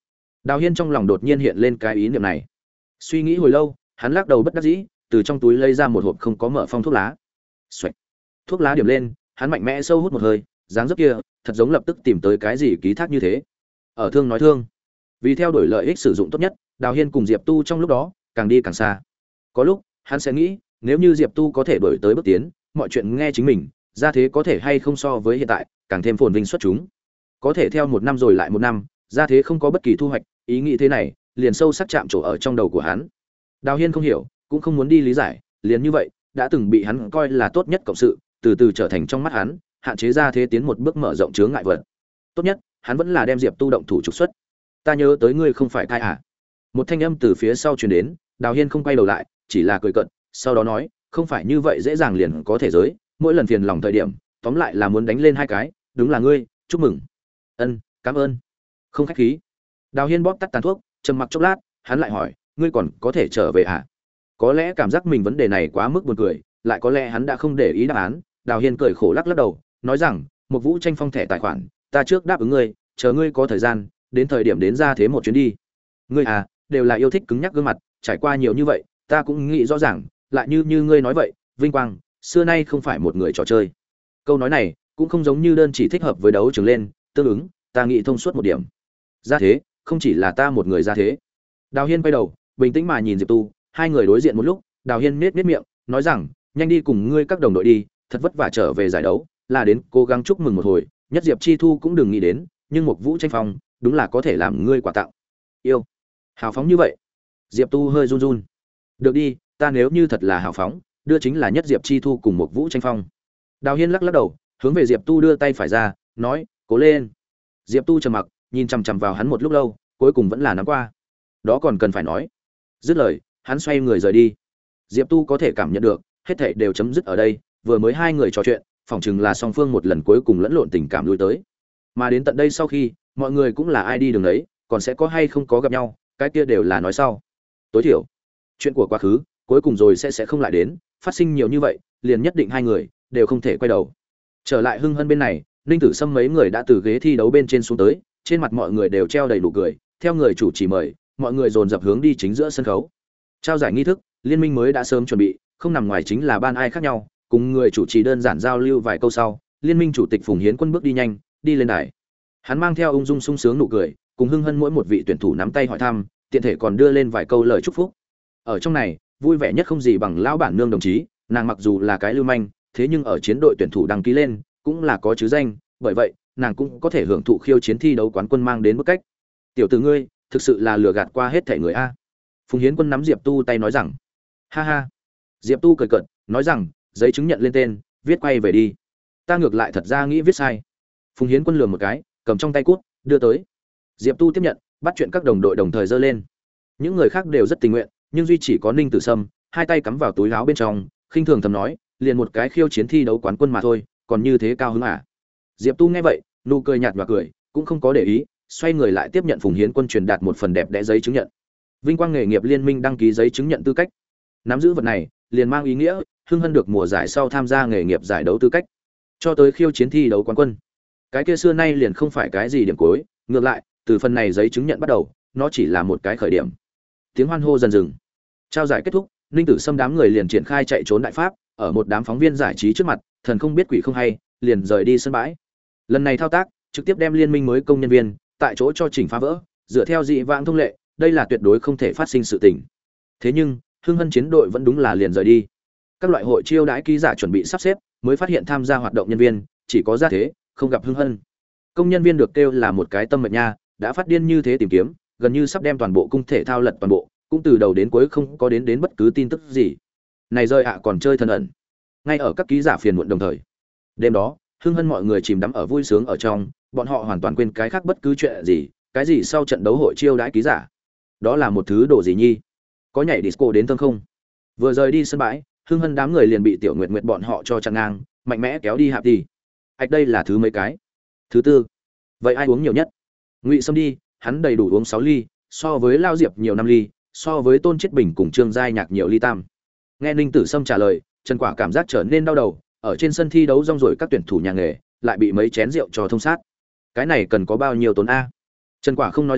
Đào Hiên trong lòng đột nhiên hiện lên cái ý niệm này. Suy nghĩ hồi lâu, hắn lắc đầu bất đắc dĩ, từ trong túi lấy ra một hộp không có mở phong thuốc lá. Xoạch. Thuốc lá điểm lên, hắn mạnh mẽ sâu hút một hơi, dáng dấp kia, thật giống lập tức tìm tới cái gì ký thác như thế. Ở thương nói thương, vì theo đuổi lợi ích sử dụng tốt nhất, Đào Hiên cùng Diệp Tu trong lúc đó, càng đi càng xa. Có lúc, hắn sẽ nghĩ, nếu như Diệp Tu có thể đuổi tới bước tiến, mọi chuyện nghe chính mình, ra thế có thể hay không so với hiện tại, càng thêm phồn vinh xuất chúng. Có thể theo một năm rồi lại một năm, ra thế không có bất kỳ thu hoạch, ý nghĩ thế này, liền sâu sắc chạm trổ ở trong đầu của hắn. Đào Hiên không hiểu, cũng không muốn đi lý giải, liền như vậy, đã từng bị hắn coi là tốt nhất cộng sự, từ từ trở thành trong mắt hắn, hạn chế ra thế tiến một bước mở rộng chướng ngại vật. Tốt nhất, hắn vẫn là đem Diệp Tu động thủ trục xuất. Ta nhớ tới ngươi không phải cai à? Một thanh âm từ phía sau truyền đến, Đào Hiên không quay đầu lại, chỉ là cười cợt, sau đó nói, không phải như vậy dễ dàng liền có thể giới, mỗi lần phiền lòng thời điểm, tóm lại là muốn đánh lên hai cái, đúng là ngươi, chúc mừng. Ân, cảm ơn. Không khách khí. Đào Hiên bóp tắt tàn thuốc, trầm mặc chốc lát, hắn lại hỏi, ngươi còn có thể trở về à? Có lẽ cảm giác mình vấn đề này quá mức buồn cười, lại có lẽ hắn đã không để ý đáp án. Đào Hiên cười khổ lắc lắc đầu, nói rằng, một Vũ Tranh Phong thẻ tài khoản, ta trước đáp ứng ngươi, chờ ngươi có thời gian, đến thời điểm đến ra thế một chuyến đi. Ngươi à, đều là yêu thích cứng nhắc gương mặt, trải qua nhiều như vậy, ta cũng nghĩ rõ ràng, lại như ngươi nói vậy, vinh quang, xưa nay không phải một người trò chơi. Câu nói này, cũng không giống như đơn chỉ thích hợp với đấu trường lên, tương ứng, ta nghĩ thông suốt một điểm. Ra thế, không chỉ là ta một người ra thế. Đào Hiên quay đầu, bình tĩnh mà nhìn Diệp Tu, hai người đối diện một lúc, Đào Hiên nhếch miệng, nói rằng, nhanh đi cùng ngươi các đồng đội đi, thật vất vả trở về giải đấu, là đến cố gắng chúc mừng một hồi, nhất Diệp Chi Thu cũng đừng nghĩ đến, nhưng một Vũ Tranh Phong, đúng là có thể làm ngươi quà tặng. Yêu, hào phóng như vậy. Diệp Tu hơi run run. Được đi, ta nếu như thật là hào phóng, đưa chính là nhất Diệp Chi Thu cùng một Vũ Tranh Phong. Đào Hiên lắc lắc đầu, hướng về Diệp Tu đưa tay phải ra, nói, cố lên. Diệp Tu trầm mặc, nhìn chằm chằm vào hắn một lúc lâu, cuối cùng vẫn là nắm qua. Đó còn cần phải nói. Dứt lời, hắn xoay người rời đi. Diệp Tu có thể cảm nhận được, hết thảy đều chấm dứt ở đây, vừa mới hai người trò chuyện, phỏng chừng là song phương một lần cuối cùng lẫn lộn tình cảm lui tới. Mà đến tận đây sau khi, mọi người cũng là ai đi đường đấy, còn sẽ có hay không có gặp nhau, cái kia đều là nói sau. Tối thiểu, chuyện của quá khứ, cuối cùng rồi sẽ không lại đến, phát sinh nhiều như vậy, liền nhất định hai người đều không thể quay đầu. Trở lại Hưng Hân bên này, Ninh Tử Sâm mấy người đã từ ghế thi đấu bên trên xuống tới, trên mặt mọi người đều treo đầy nụ cười, theo người chủ chỉ mời, mọi người dồn dập hướng đi chính giữa sân khấu. Trao giải nghi thức, liên minh mới đã sớm chuẩn bị, không nằm ngoài chính là ban ai khác nhau, cùng người chủ trì đơn giản giao lưu vài câu sau, liên minh chủ tịch Phùng Hiến Quân bước đi nhanh, đi lên đài. Hắn mang theo ung dung sung sướng nụ cười, cùng Hưng Hân mỗi một vị tuyển thủ nắm tay hỏi thăm, tiện thể còn đưa lên vài câu lời chúc phúc. Ở trong này, vui vẻ nhất không gì bằng lão bản nương đồng chí, nàng mặc dù là cái lưu manh, thế nhưng ở chiến đội tuyển thủ đăng ký lên, cũng là có chứ danh, bởi vậy, nàng cũng có thể hưởng thụ khiêu chiến thi đấu quán quân mang đến bức cách. Tiểu tử ngươi, thực sự là lừa gạt qua hết thảy người a. Phùng Hiến Quân nắm Diệp Tu tay nói rằng, ha ha. Diệp Tu cười cợt, nói rằng, giấy chứng nhận lên tên, viết quay về đi. Ta ngược lại thật ra nghĩ viết sai. Phùng Hiến Quân lườm một cái, cầm trong tay cút, đưa tới. Diệp Tu tiếp nhận, bắt chuyện các đồng đội đồng thời giơ lên. Những người khác đều rất tình nguyện, nhưng duy chỉ có Ninh Tử Sâm, hai tay cắm vào túi áo bên trong, khinh thường thầm nói, liền một cái khiêu chiến thi đấu quán quân mà thôi, còn như thế cao hứng à? Diệp Tu nghe vậy, nụ cười nhạt nhòa cười, cũng không có để ý, xoay người lại tiếp nhận Phùng Hiến Quân truyền đạt một phần đẹp đẽ giấy chứng nhận. Vinh quang nghề nghiệp liên minh đăng ký giấy chứng nhận tư cách. Nắm giữ vật này, liền mang ý nghĩa Hưng Hân được mùa giải sau tham gia nghề nghiệp giải đấu tư cách, cho tới khiêu chiến thi đấu quán quân. Cái kia xưa nay liền không phải cái gì điểm cuối, ngược lại, từ phần này giấy chứng nhận bắt đầu, nó chỉ là một cái khởi điểm. Tiếng hoan hô dần dừng. Trao giải kết thúc, Ninh Tử Sâm đám người liền triển khai chạy trốn đại pháp, ở một đám phóng viên giải trí trước mặt, thần không biết quỷ không hay, liền rời đi sân bãi. Lần này thao tác, trực tiếp đem liên minh mới công nhân viên tại chỗ cho chỉnh phá vỡ, dựa theo dị vãng thông lệ, đây là tuyệt đối không thể phát sinh sự tình. Thế nhưng, Hưng Hân chiến đội vẫn đúng là liền rời đi. Các loại hội chiêu đãi ký giả chuẩn bị sắp xếp, mới phát hiện tham gia hoạt động nhân viên chỉ có ra thế, không gặp Hưng Hân. Công nhân viên được kêu là một cái tâm mệnh nha, đã phát điên như thế tìm kiếm, gần như sắp đem toàn bộ cung thể thao lật toàn bộ, cũng từ đầu đến cuối không có đến bất cứ tin tức gì. Này rơi ạ còn chơi thân ẩn. Ngay ở các ký giả phiền muộn đồng thời. Đêm đó, Hưng Hân mọi người chìm đắm ở vui sướng ở trong, bọn họ hoàn toàn quên cái khác bất cứ chuyện gì, cái gì sau trận đấu hội chiêu đãi ký giả. Đó là một thứ đồ gì nhi? Có nhảy disco đến thương không? Vừa rời đi sân bãi, Hưng Hân đám người liền bị Tiểu Nguyệt Nguyệt bọn họ cho chặn ngang, mạnh mẽ kéo đi hạp đi. Ảch đây là thứ mấy cái? Thứ tư. Vậy ai uống nhiều nhất? Ngụy Sâm đi, hắn đầy đủ uống 6 ly, so với Lao Diệp nhiều 5 ly, so với Tôn Chiết Bình cùng Trương Giai Nhạc nhiều ly tam. Nghe Ninh Tử Sâm trả lời, Trần Quả cảm giác trở nên đau đầu, ở trên sân thi đấu rong rồi các tuyển thủ nhà nghề, lại bị mấy chén rượu cho thông sát. Cái này cần có bao nhiêu tốn a? Trần Quả không nói gì,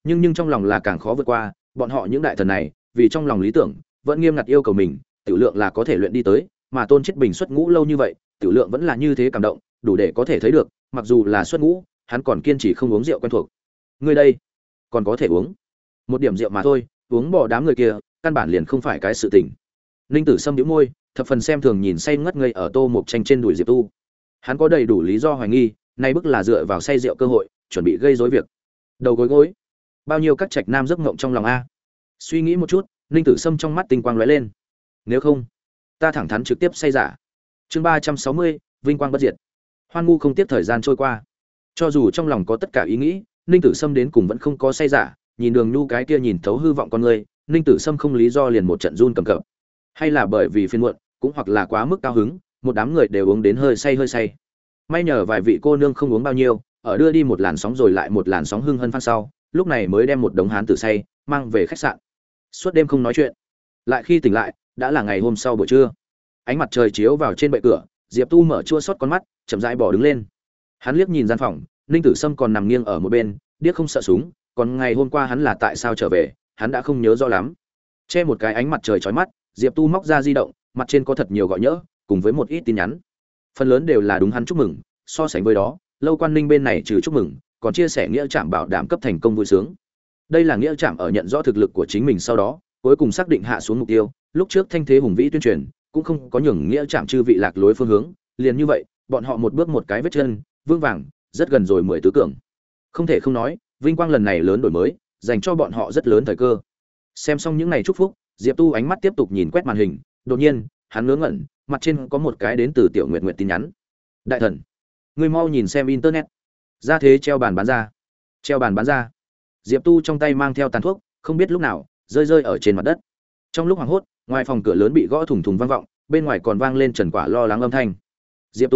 Nhưng trong lòng là càng khó vượt qua, bọn họ những đại thần này, vì trong lòng lý tưởng, vẫn nghiêm ngặt yêu cầu mình, tiểu lượng là có thể luyện đi tới, mà Tôn Chiết Bình xuất ngũ lâu như vậy, tiểu lượng vẫn là như thế cảm động, đủ để có thể thấy được, mặc dù là xuất ngũ, hắn còn kiên trì không uống rượu quen thuộc. Ngươi đây, còn có thể uống một điểm rượu mà thôi, uống bỏ đám người kia, căn bản liền không phải cái sự tình. Ninh Tử Sâm nhíu môi, thập phần xem thường nhìn say ngất ngây ở Tô Mộc Tranh trên đùi Diệp Tu. Hắn có đầy đủ lý do hoài nghi, nay bức là dựa vào say rượu cơ hội, chuẩn bị gây rối việc. Đầu gối gối, bao nhiêu các trạch nam giấc ngộng trong lòng a. Suy nghĩ một chút, Ninh Tử Sâm trong mắt tinh quang lóe lên. Nếu không, ta thẳng thắn trực tiếp say giả. Chương 360, vinh quang bất diệt. Hoan ngu không tiếp thời gian trôi qua. Cho dù trong lòng có tất cả ý nghĩ, Ninh Tử Sâm đến cùng vẫn không có say giả, nhìn Đường Nhu cái kia nhìn thấu hư vọng con người, Ninh Tử Sâm không lý do liền một trận run cầm cập. Hay là bởi vì phiền muộn, cũng hoặc là quá mức cao hứng, một đám người đều uống đến hơi say. May nhờ vài vị cô nương không uống bao nhiêu, ở đưa đi một làn sóng rồi lại một làn sóng hưng hân phan sau, lúc này mới đem một đống hán tử say mang về khách sạn. Suốt đêm không nói chuyện, lại khi tỉnh lại, đã là ngày hôm sau buổi trưa. Ánh mặt trời chiếu vào trên bệ cửa, Diệp Tu mở chua xót con mắt, chậm rãi bỏ đứng lên. Hắn liếc nhìn gian phòng, Ninh Tử Sâm còn nằm nghiêng ở một bên, điếc không sợ súng, còn ngày hôm qua hắn là tại sao trở về, hắn đã không nhớ rõ lắm. Che một cái ánh mặt trời chói mắt, Diệp Tu móc ra di động, mặt trên có thật nhiều gọi nhỡ, cùng với một ít tin nhắn. Phần lớn đều là đúng hắn chúc mừng, so sánh với đó, Lâu Quan Ninh bên này trừ chúc mừng, còn chia sẻ nghĩa trạm bảo đảm cấp thành công vui sướng. Đây là nghĩa trạm ở nhận rõ thực lực của chính mình sau đó, cuối cùng xác định hạ xuống mục tiêu, lúc trước thanh thế hùng vĩ tuyên truyền, cũng không có nhường nghĩa trạm chư vị lạc lối phương hướng, liền như vậy, bọn họ một bước một cái vết chân, vương vàng, rất gần rồi 10 tứ cường. Không thể không nói, vinh quang lần này lớn đổi mới, dành cho bọn họ rất lớn thời cơ. Xem xong những này chúc phúc, Diệp Tu ánh mắt tiếp tục nhìn quét màn hình, đột nhiên, hắn ngớ ngẩn, mặt trên có một cái đến từ Tiểu Nguyệt Nguyệt tin nhắn. Đại thần, ngươi mau nhìn xem internet. Ra thế treo bàn bán ra. Treo bàn bán ra. Diệp Tu trong tay mang theo tàn thuốc, không biết lúc nào rơi ở trên mặt đất. Trong lúc hoảng hốt, ngoài phòng cửa lớn bị gõ thùng thùng vang vọng, bên ngoài còn vang lên Trần Quả lo lắng âm thanh. Diệp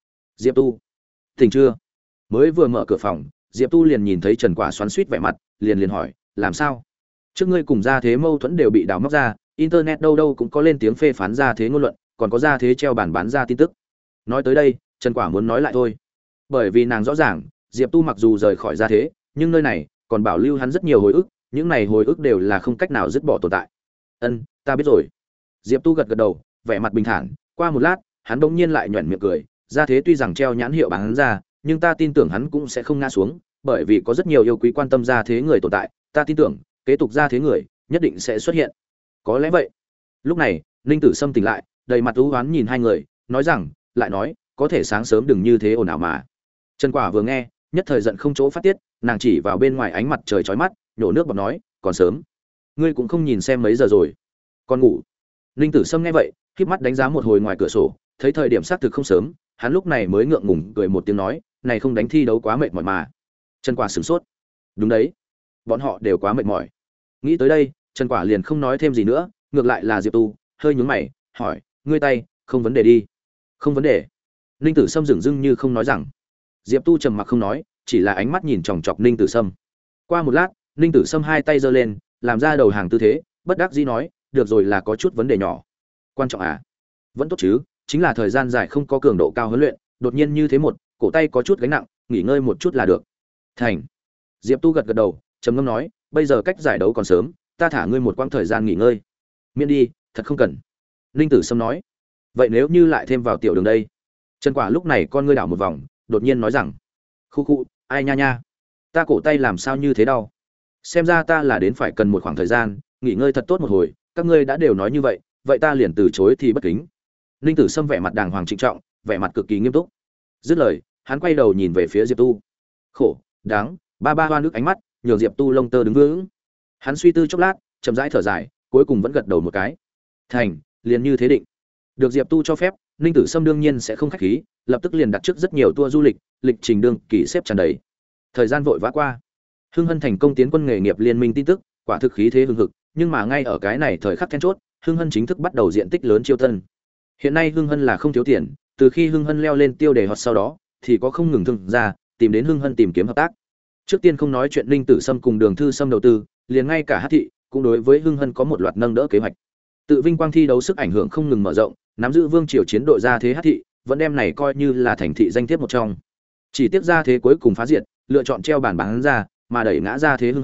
Tu, tỉnh chưa? Mới vừa mở cửa phòng, Diệp Tu liền nhìn thấy Trần Quả xoắn xuýt vẻ mặt, liền hỏi, làm sao? Trước ngươi cùng Gia Thế mâu thuẫn đều bị đào móc ra, internet đâu đâu cũng có lên tiếng phê phán Gia Thế ngôn luận, còn có Gia Thế treo bàn bán ra tin tức. Nói tới đây, Trần Quả muốn nói lại thôi, bởi vì nàng rõ ràng, Diệp Tu mặc dù rời khỏi Gia Thế, nhưng nơi này còn bảo lưu hắn rất nhiều hồi ức, những này hồi ức đều là không cách nào dứt bỏ tồn tại. Ta biết rồi. Diệp Tu gật gật đầu, vẻ mặt bình thản. Qua một lát, hắn bỗng nhiên lại nhuyễn miệng cười. Gia Thế tuy rằng treo nhãn hiệu bán ra, nhưng ta tin tưởng hắn cũng sẽ không ngã xuống, bởi vì có rất nhiều yêu quý quan tâm Gia Thế người tồn tại. Ta tin tưởng, kế tục Gia Thế người nhất định sẽ xuất hiện. Có lẽ vậy. Lúc này, Ninh Tử Sâm tỉnh lại, đầy mặt u hoán nhìn hai người, nói rằng, lại nói, có thể sáng sớm đừng như thế ồn ào mà. Trần Quả vừa nghe, nhất thời giận không chỗ phát tiết, nàng chỉ vào bên ngoài ánh mặt trời chói mắt, nhổ nước bọt nói, còn sớm. Ngươi cũng không nhìn xem mấy giờ rồi. Còn ngủ. Ninh Tử Sâm nghe vậy, khép mắt đánh giá một hồi ngoài cửa sổ, thấy thời điểm xác thực không sớm, hắn lúc này mới ngượng ngùng cười một tiếng nói, này không đánh thi đấu quá mệt mỏi mà. Trần Quả sửng sốt. Đúng đấy, bọn họ đều quá mệt mỏi. Nghĩ tới đây, Trần Quả liền không nói thêm gì nữa, ngược lại là Diệp Tu, hơi nhướng mày, hỏi, ngươi tay, không vấn đề đi. Không vấn đề. Ninh Tử Sâm dửng dưng như không nói rằng. Diệp Tu trầm mặc không nói, chỉ là ánh mắt nhìn chòng chọc Ninh Tử Sâm. Qua một lát, Ninh Tử Sâm hai tay giơ lên, làm ra đầu hàng tư thế, bất đắc dĩ nói, được rồi, là có chút vấn đề nhỏ. Quan trọng à? Vẫn tốt chứ, chính là thời gian dài không có cường độ cao huấn luyện, đột nhiên như thế một, cổ tay có chút gánh nặng, nghỉ ngơi một chút là được. Thành. Diệp Tu gật gật đầu, trầm ngâm nói, bây giờ cách giải đấu còn sớm, ta thả ngươi một quãng thời gian nghỉ ngơi. Miễn đi, thật không cần. Ninh Tử Sâm nói. Vậy nếu như lại thêm vào tiểu đường đây? Trần Quả lúc này con ngươi đảo một vòng, đột nhiên nói rằng, khu, ai nha nha, ta cổ tay làm sao như thế đau? Xem ra ta là đến phải cần một khoảng thời gian, nghỉ ngơi thật tốt một hồi, các ngươi đã đều nói như vậy, vậy ta liền từ chối thì bất kính. Ninh Tử Sâm vẻ mặt đàng hoàng trịnh trọng, vẻ mặt cực kỳ nghiêm túc. Dứt lời, hắn quay đầu nhìn về phía Diệp Tu. Khổ, đáng, ba hoa nước ánh mắt, nhường Diệp Tu lông tơ đứng vững. Hắn suy tư chốc lát, chậm rãi thở dài, cuối cùng vẫn gật đầu một cái. Thành, liền như thế định. Được Diệp Tu cho phép, Ninh Tử Sâm đương nhiên sẽ không khách khí, lập tức liền đặt trước rất nhiều tour du lịch, lịch trình đương kỳ xếp tràn đầy. Thời gian vội vã qua. Hưng Hân thành công tiến quân nghề nghiệp liên minh tin tức, quả thực khí thế hưng hực, nhưng mà ngay ở cái này thời khắc then chốt, Hưng Hân chính thức bắt đầu diện tích lớn chiêu tân. Hiện nay Hưng Hân là không thiếu tiền, từ khi Hưng Hân leo lên tiêu đề hot sau đó, thì có không ngừng thương ra tìm đến Hưng Hân tìm kiếm hợp tác. Trước tiên không nói chuyện Ninh Tử Sâm cùng Đường Thư Sâm đầu tư, liền ngay cả Hát thị cũng đối với Hưng Hân có một loạt nâng đỡ kế hoạch. Tự vinh quang thi đấu sức ảnh hưởng không ngừng mở rộng, nắm giữ vương triều chiến đội Gia Thế Hát thị, vẫn đem này coi như là thành thị danh thiếp một trong. Chỉ tiếc Gia Thế cuối cùng phá diệt, lựa chọn treo bản bán ra, mà đẩy ngã Gia Thế Hưng Hân,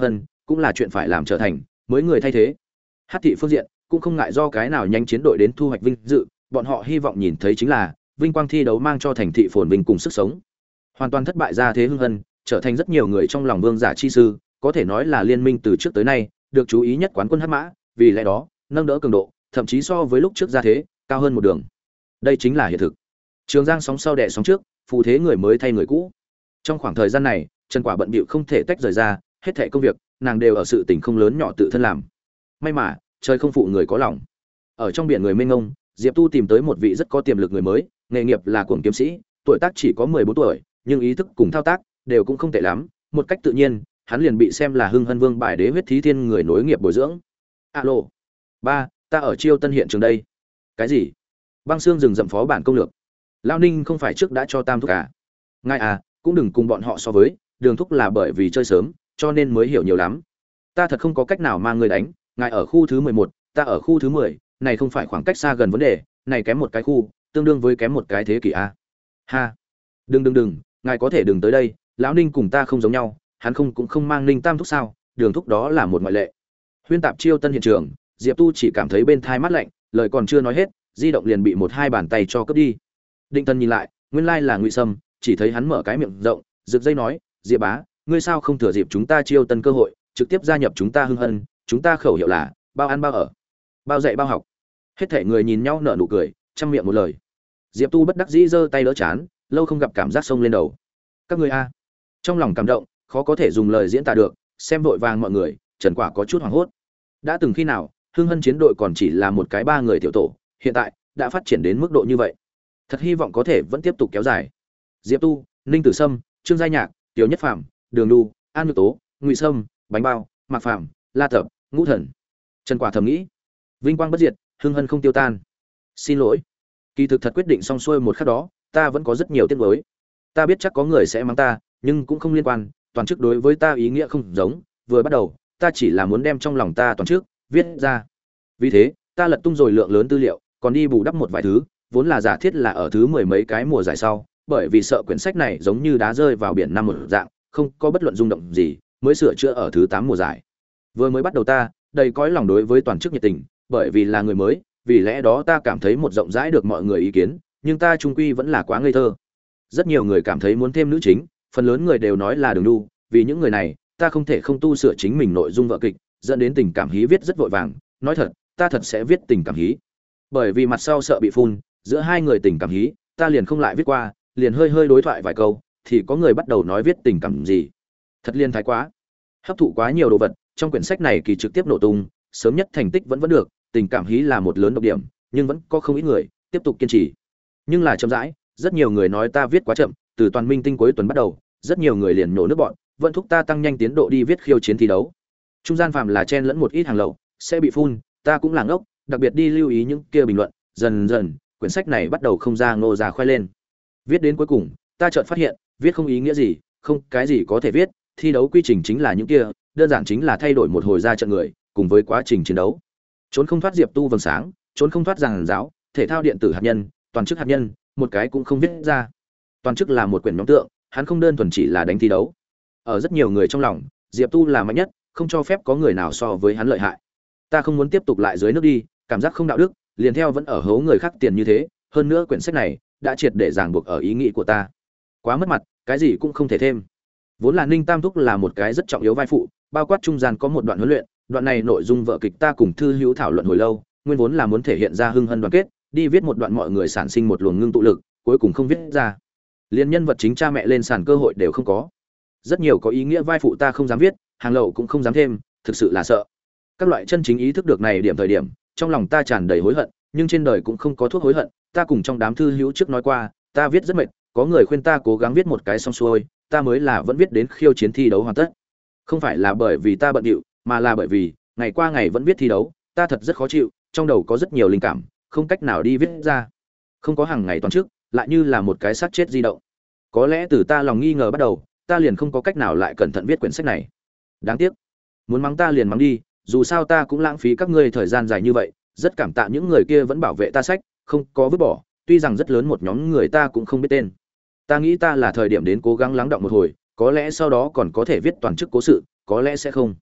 cũng là chuyện phải làm trở thành, mới người thay thế. Hát thị phương diện cũng không ngại do cái nào nhanh chiến đội đến thu hoạch vinh dự, bọn họ hy vọng nhìn thấy chính là vinh quang thi đấu mang cho thành thị phồn vinh cùng sức sống. Hoàn toàn thất bại ra thế Hưng Hân, trở thành rất nhiều người trong lòng vương giả chi sư, có thể nói là liên minh từ trước tới nay được chú ý nhất quán quân hắc mã, vì lẽ đó, nâng đỡ cường độ, thậm chí so với lúc trước ra thế, cao hơn một đường. Đây chính là hiện thực. Trường Giang sóng sau đè sóng trước, phù thế người mới thay người cũ. Trong khoảng thời gian này, Trần Quả bận bịu không thể tách rời ra, hết thảy công việc, nàng đều ở sự tình không lớn nhỏ tự thân làm. May mà, trời không phụ người có lòng. Ở trong biển người mênh mông, Diệp Tu tìm tới một vị rất có tiềm lực người mới, nghề nghiệp là cuồng kiếm sĩ, tuổi tác chỉ có 14 tuổi, nhưng ý thức cùng thao tác đều cũng không tệ lắm, một cách tự nhiên, hắn liền bị xem là Hưng Hân Vương bài đế huyết thí thiên người nối nghiệp bồi dưỡng. Alo, ba, ta ở Chiêu Tân hiện trường đây. Cái gì? Băng Xương rừng rậm phó bản công lược. Lao Ninh không phải trước đã cho Tam thúc à? Ngài à, cũng đừng cùng bọn họ so với, Đường thúc là bởi vì chơi sớm, cho nên mới hiểu nhiều lắm. Ta thật không có cách nào mang người đánh, ngài ở khu thứ 11, ta ở khu thứ 10, này không phải khoảng cách xa gần vấn đề, này kém một cái khu, tương đương với kém một cái thế kỷ a. Ha. Đừng, ngài có thể đừng tới đây, lão Ninh cùng ta không giống nhau, hắn cũng không mang Ninh Tam thúc sao, Đường thúc đó là một ngoại lệ. Huyên tạp Chiêu Tân hiện trường, Diệp Tu chỉ cảm thấy bên thai mát lạnh, lời còn chưa nói hết, di động liền bị một hai bàn tay cho cướp đi. Định Tân nhìn lại, nguyên lai là Ngụy Sâm, chỉ thấy hắn mở cái miệng rộng, rực dây nói, "Diệp bá, ngươi sao không thừa dịp chúng ta Chiêu Tân cơ hội, trực tiếp gia nhập chúng ta Hưng Hân, chúng ta khẩu hiệu là bao ăn bao ở, bao dạy bao học." Hết thảy người nhìn nhau nở nụ cười, trăm miệng một lời. Diệp Tu bất đắc dĩ giơ tay đỡ chán, lâu không gặp cảm giác sông lên đầu. Các ngươi a. Trong lòng cảm động, khó có thể dùng lời diễn tả được, xem vội vàng mọi người, Trần Quả có chút hoảng hốt. Đã từng khi nào, Hưng Hân chiến đội còn chỉ là một cái ba người tiểu tổ, hiện tại đã phát triển đến mức độ như vậy. Thật hy vọng có thể vẫn tiếp tục kéo dài. Diệp Tu, Ninh Tử Sâm, Trương Giai Nhạc, Tiểu Nhất Phàm, Đường Nhu, An Nhược Tố, Ngụy Sâm, Bánh Bao, Mạc Phàm, La Tập, Ngũ Thần. Trần Quả thầm nghĩ, vinh quang bất diệt, Hưng Hân không tiêu tan. Xin lỗi. Kỳ thực thật quyết định xong xuôi một khắc đó, ta vẫn có rất nhiều tiếc nuối. Ta biết chắc có người sẽ mắng ta, nhưng cũng không liên quan, toàn chức đối với ta ý nghĩa không giống, vừa bắt đầu, ta chỉ là muốn đem trong lòng ta toàn chức viết ra. Vì thế, ta lật tung rồi lượng lớn tư liệu, còn đi bù đắp một vài thứ, vốn là giả thiết là ở thứ mười mấy cái mùa giải sau, bởi vì sợ quyển sách này giống như đá rơi vào biển năm một dạng, không có bất luận rung động gì, mới sửa chữa ở thứ 8 mùa giải. Vừa mới bắt đầu ta, đầy cõi lòng đối với toàn chức nhiệt tình, bởi vì là người mới, vì lẽ đó ta cảm thấy một rộng rãi được mọi người ý kiến, nhưng ta trung quy vẫn là quá ngây thơ. Rất nhiều người cảm thấy muốn thêm nữ chính, phần lớn người đều nói là Đường Nhu, vì những người này, ta không thể không tu sửa chính mình nội dung vở kịch, dẫn đến tình cảm hí viết rất vội vàng, nói thật, ta thật sẽ viết tình cảm hí. Bởi vì mặt sau sợ bị phun, giữa hai người tình cảm hí, ta liền không lại viết qua, liền hơi hơi đối thoại vài câu, thì có người bắt đầu nói viết tình cảm gì. Thật liên thái quá. Hấp thụ quá nhiều đồ vật, trong quyển sách này kỳ trực tiếp nổ tung, sớm nhất thành tích vẫn được, tình cảm hí là một lớn độc điểm, nhưng vẫn có không ít người tiếp tục kiên trì. Nhưng là chậm rãi, rất nhiều người nói ta viết quá chậm, từ toàn minh tinh cuối tuần bắt đầu, rất nhiều người liền nổ nước bọn, vẫn thúc ta tăng nhanh tiến độ đi viết khiêu chiến thi đấu. Trung gian phạm là chen lẫn một ít hàng lậu, sẽ bị phun, ta cũng làng ốc, đặc biệt đi lưu ý những kia bình luận, dần dần, quyển sách này bắt đầu không ra ngô ra khoe lên. Viết đến cuối cùng, ta chợt phát hiện, viết không ý nghĩa gì, không cái gì có thể viết, thi đấu quy trình chính là những kia, đơn giản chính là thay đổi một hồi ra trận người, cùng với quá trình chiến đấu. Trốn không thoát Diệp Tu vầng sáng, trốn không thoát giảng giáo, thể thao điện tử hạt nhân, toàn chức hạt nhân, một cái cũng không viết ra. Toàn chức là một quyển nhóm tượng, hắn không đơn thuần chỉ là đánh thi đấu. Ở rất nhiều người trong lòng, Diệp Tu là mạnh nhất, không cho phép có người nào so với hắn lợi hại. Ta không muốn tiếp tục lại dưới nước đi, cảm giác không đạo đức, liền theo vẫn ở hố người khác tiền như thế, hơn nữa quyển sách này đã triệt để ràng buộc ở ý nghĩ của ta. Quá mất mặt, cái gì cũng không thể thêm. Vốn là Ninh Tam Thúc là một cái rất trọng yếu vai phụ, bao quát trung gian có một đoạn huấn luyện, đoạn này nội dung vở kịch ta cùng Thư Hữu thảo luận hồi lâu, nguyên vốn là muốn thể hiện ra Hưng Hân đoàn kết, đi viết một đoạn mọi người sản sinh một luồng ngưng tụ lực, cuối cùng không viết ra. Liên nhân vật chính cha mẹ lên sàn cơ hội đều không có. Rất nhiều có ý nghĩa vai phụ ta không dám viết, hàng lậu cũng không dám thêm, thực sự là sợ. Các loại chân chính ý thức được này điểm thời điểm, trong lòng ta tràn đầy hối hận, nhưng trên đời cũng không có thuốc hối hận, ta cùng trong đám Thư Hữu trước nói qua, ta viết rất mệt, có người khuyên ta cố gắng viết một cái xong xuôi, ta mới là vẫn viết đến khiêu chiến thi đấu hoàn tất. Không phải là bởi vì ta bận rộn, mà là bởi vì ngày qua ngày vẫn viết thi đấu, ta thật rất khó chịu, trong đầu có rất nhiều linh cảm, không cách nào đi viết ra. Không có hàng ngày toàn trước, lại như là một cái xác chết di động. Có lẽ từ ta lòng nghi ngờ bắt đầu, ta liền không có cách nào lại cẩn thận viết quyển sách này. Đáng tiếc, muốn mắng ta liền mắng đi, dù sao ta cũng lãng phí các ngươi thời gian dài như vậy, rất cảm tạ những người kia vẫn bảo vệ ta sách, không có vứt bỏ, tuy rằng rất lớn một nhóm người ta cũng không biết tên. Ta nghĩ ta là thời điểm đến cố gắng lắng đọng một hồi, có lẽ sau đó còn có thể viết toàn chức cố sự, có lẽ sẽ không.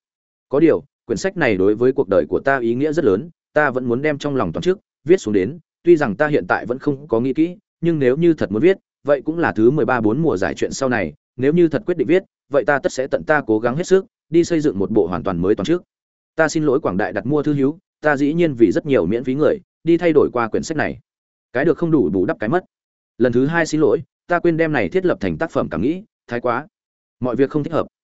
Có điều, quyển sách này đối với cuộc đời của ta ý nghĩa rất lớn, ta vẫn muốn đem trong lòng toàn trước viết xuống đến, tuy rằng ta hiện tại vẫn không có nghĩ kỹ, nhưng nếu như thật muốn viết, vậy cũng là thứ 13-4 mùa giải chuyện sau này, nếu như thật quyết định viết, vậy ta tất sẽ tận ta cố gắng hết sức, đi xây dựng một bộ hoàn toàn mới toàn trước. Ta xin lỗi quảng đại đặt mua thư hữu, ta dĩ nhiên vì rất nhiều miễn phí người, đi thay đổi qua quyển sách này. Cái được không đủ bù đắp cái mất. Lần thứ 2 xin lỗi, ta quên đem này thiết lập thành tác phẩm cảm nghĩ, thái quá. Mọi việc không thích hợp.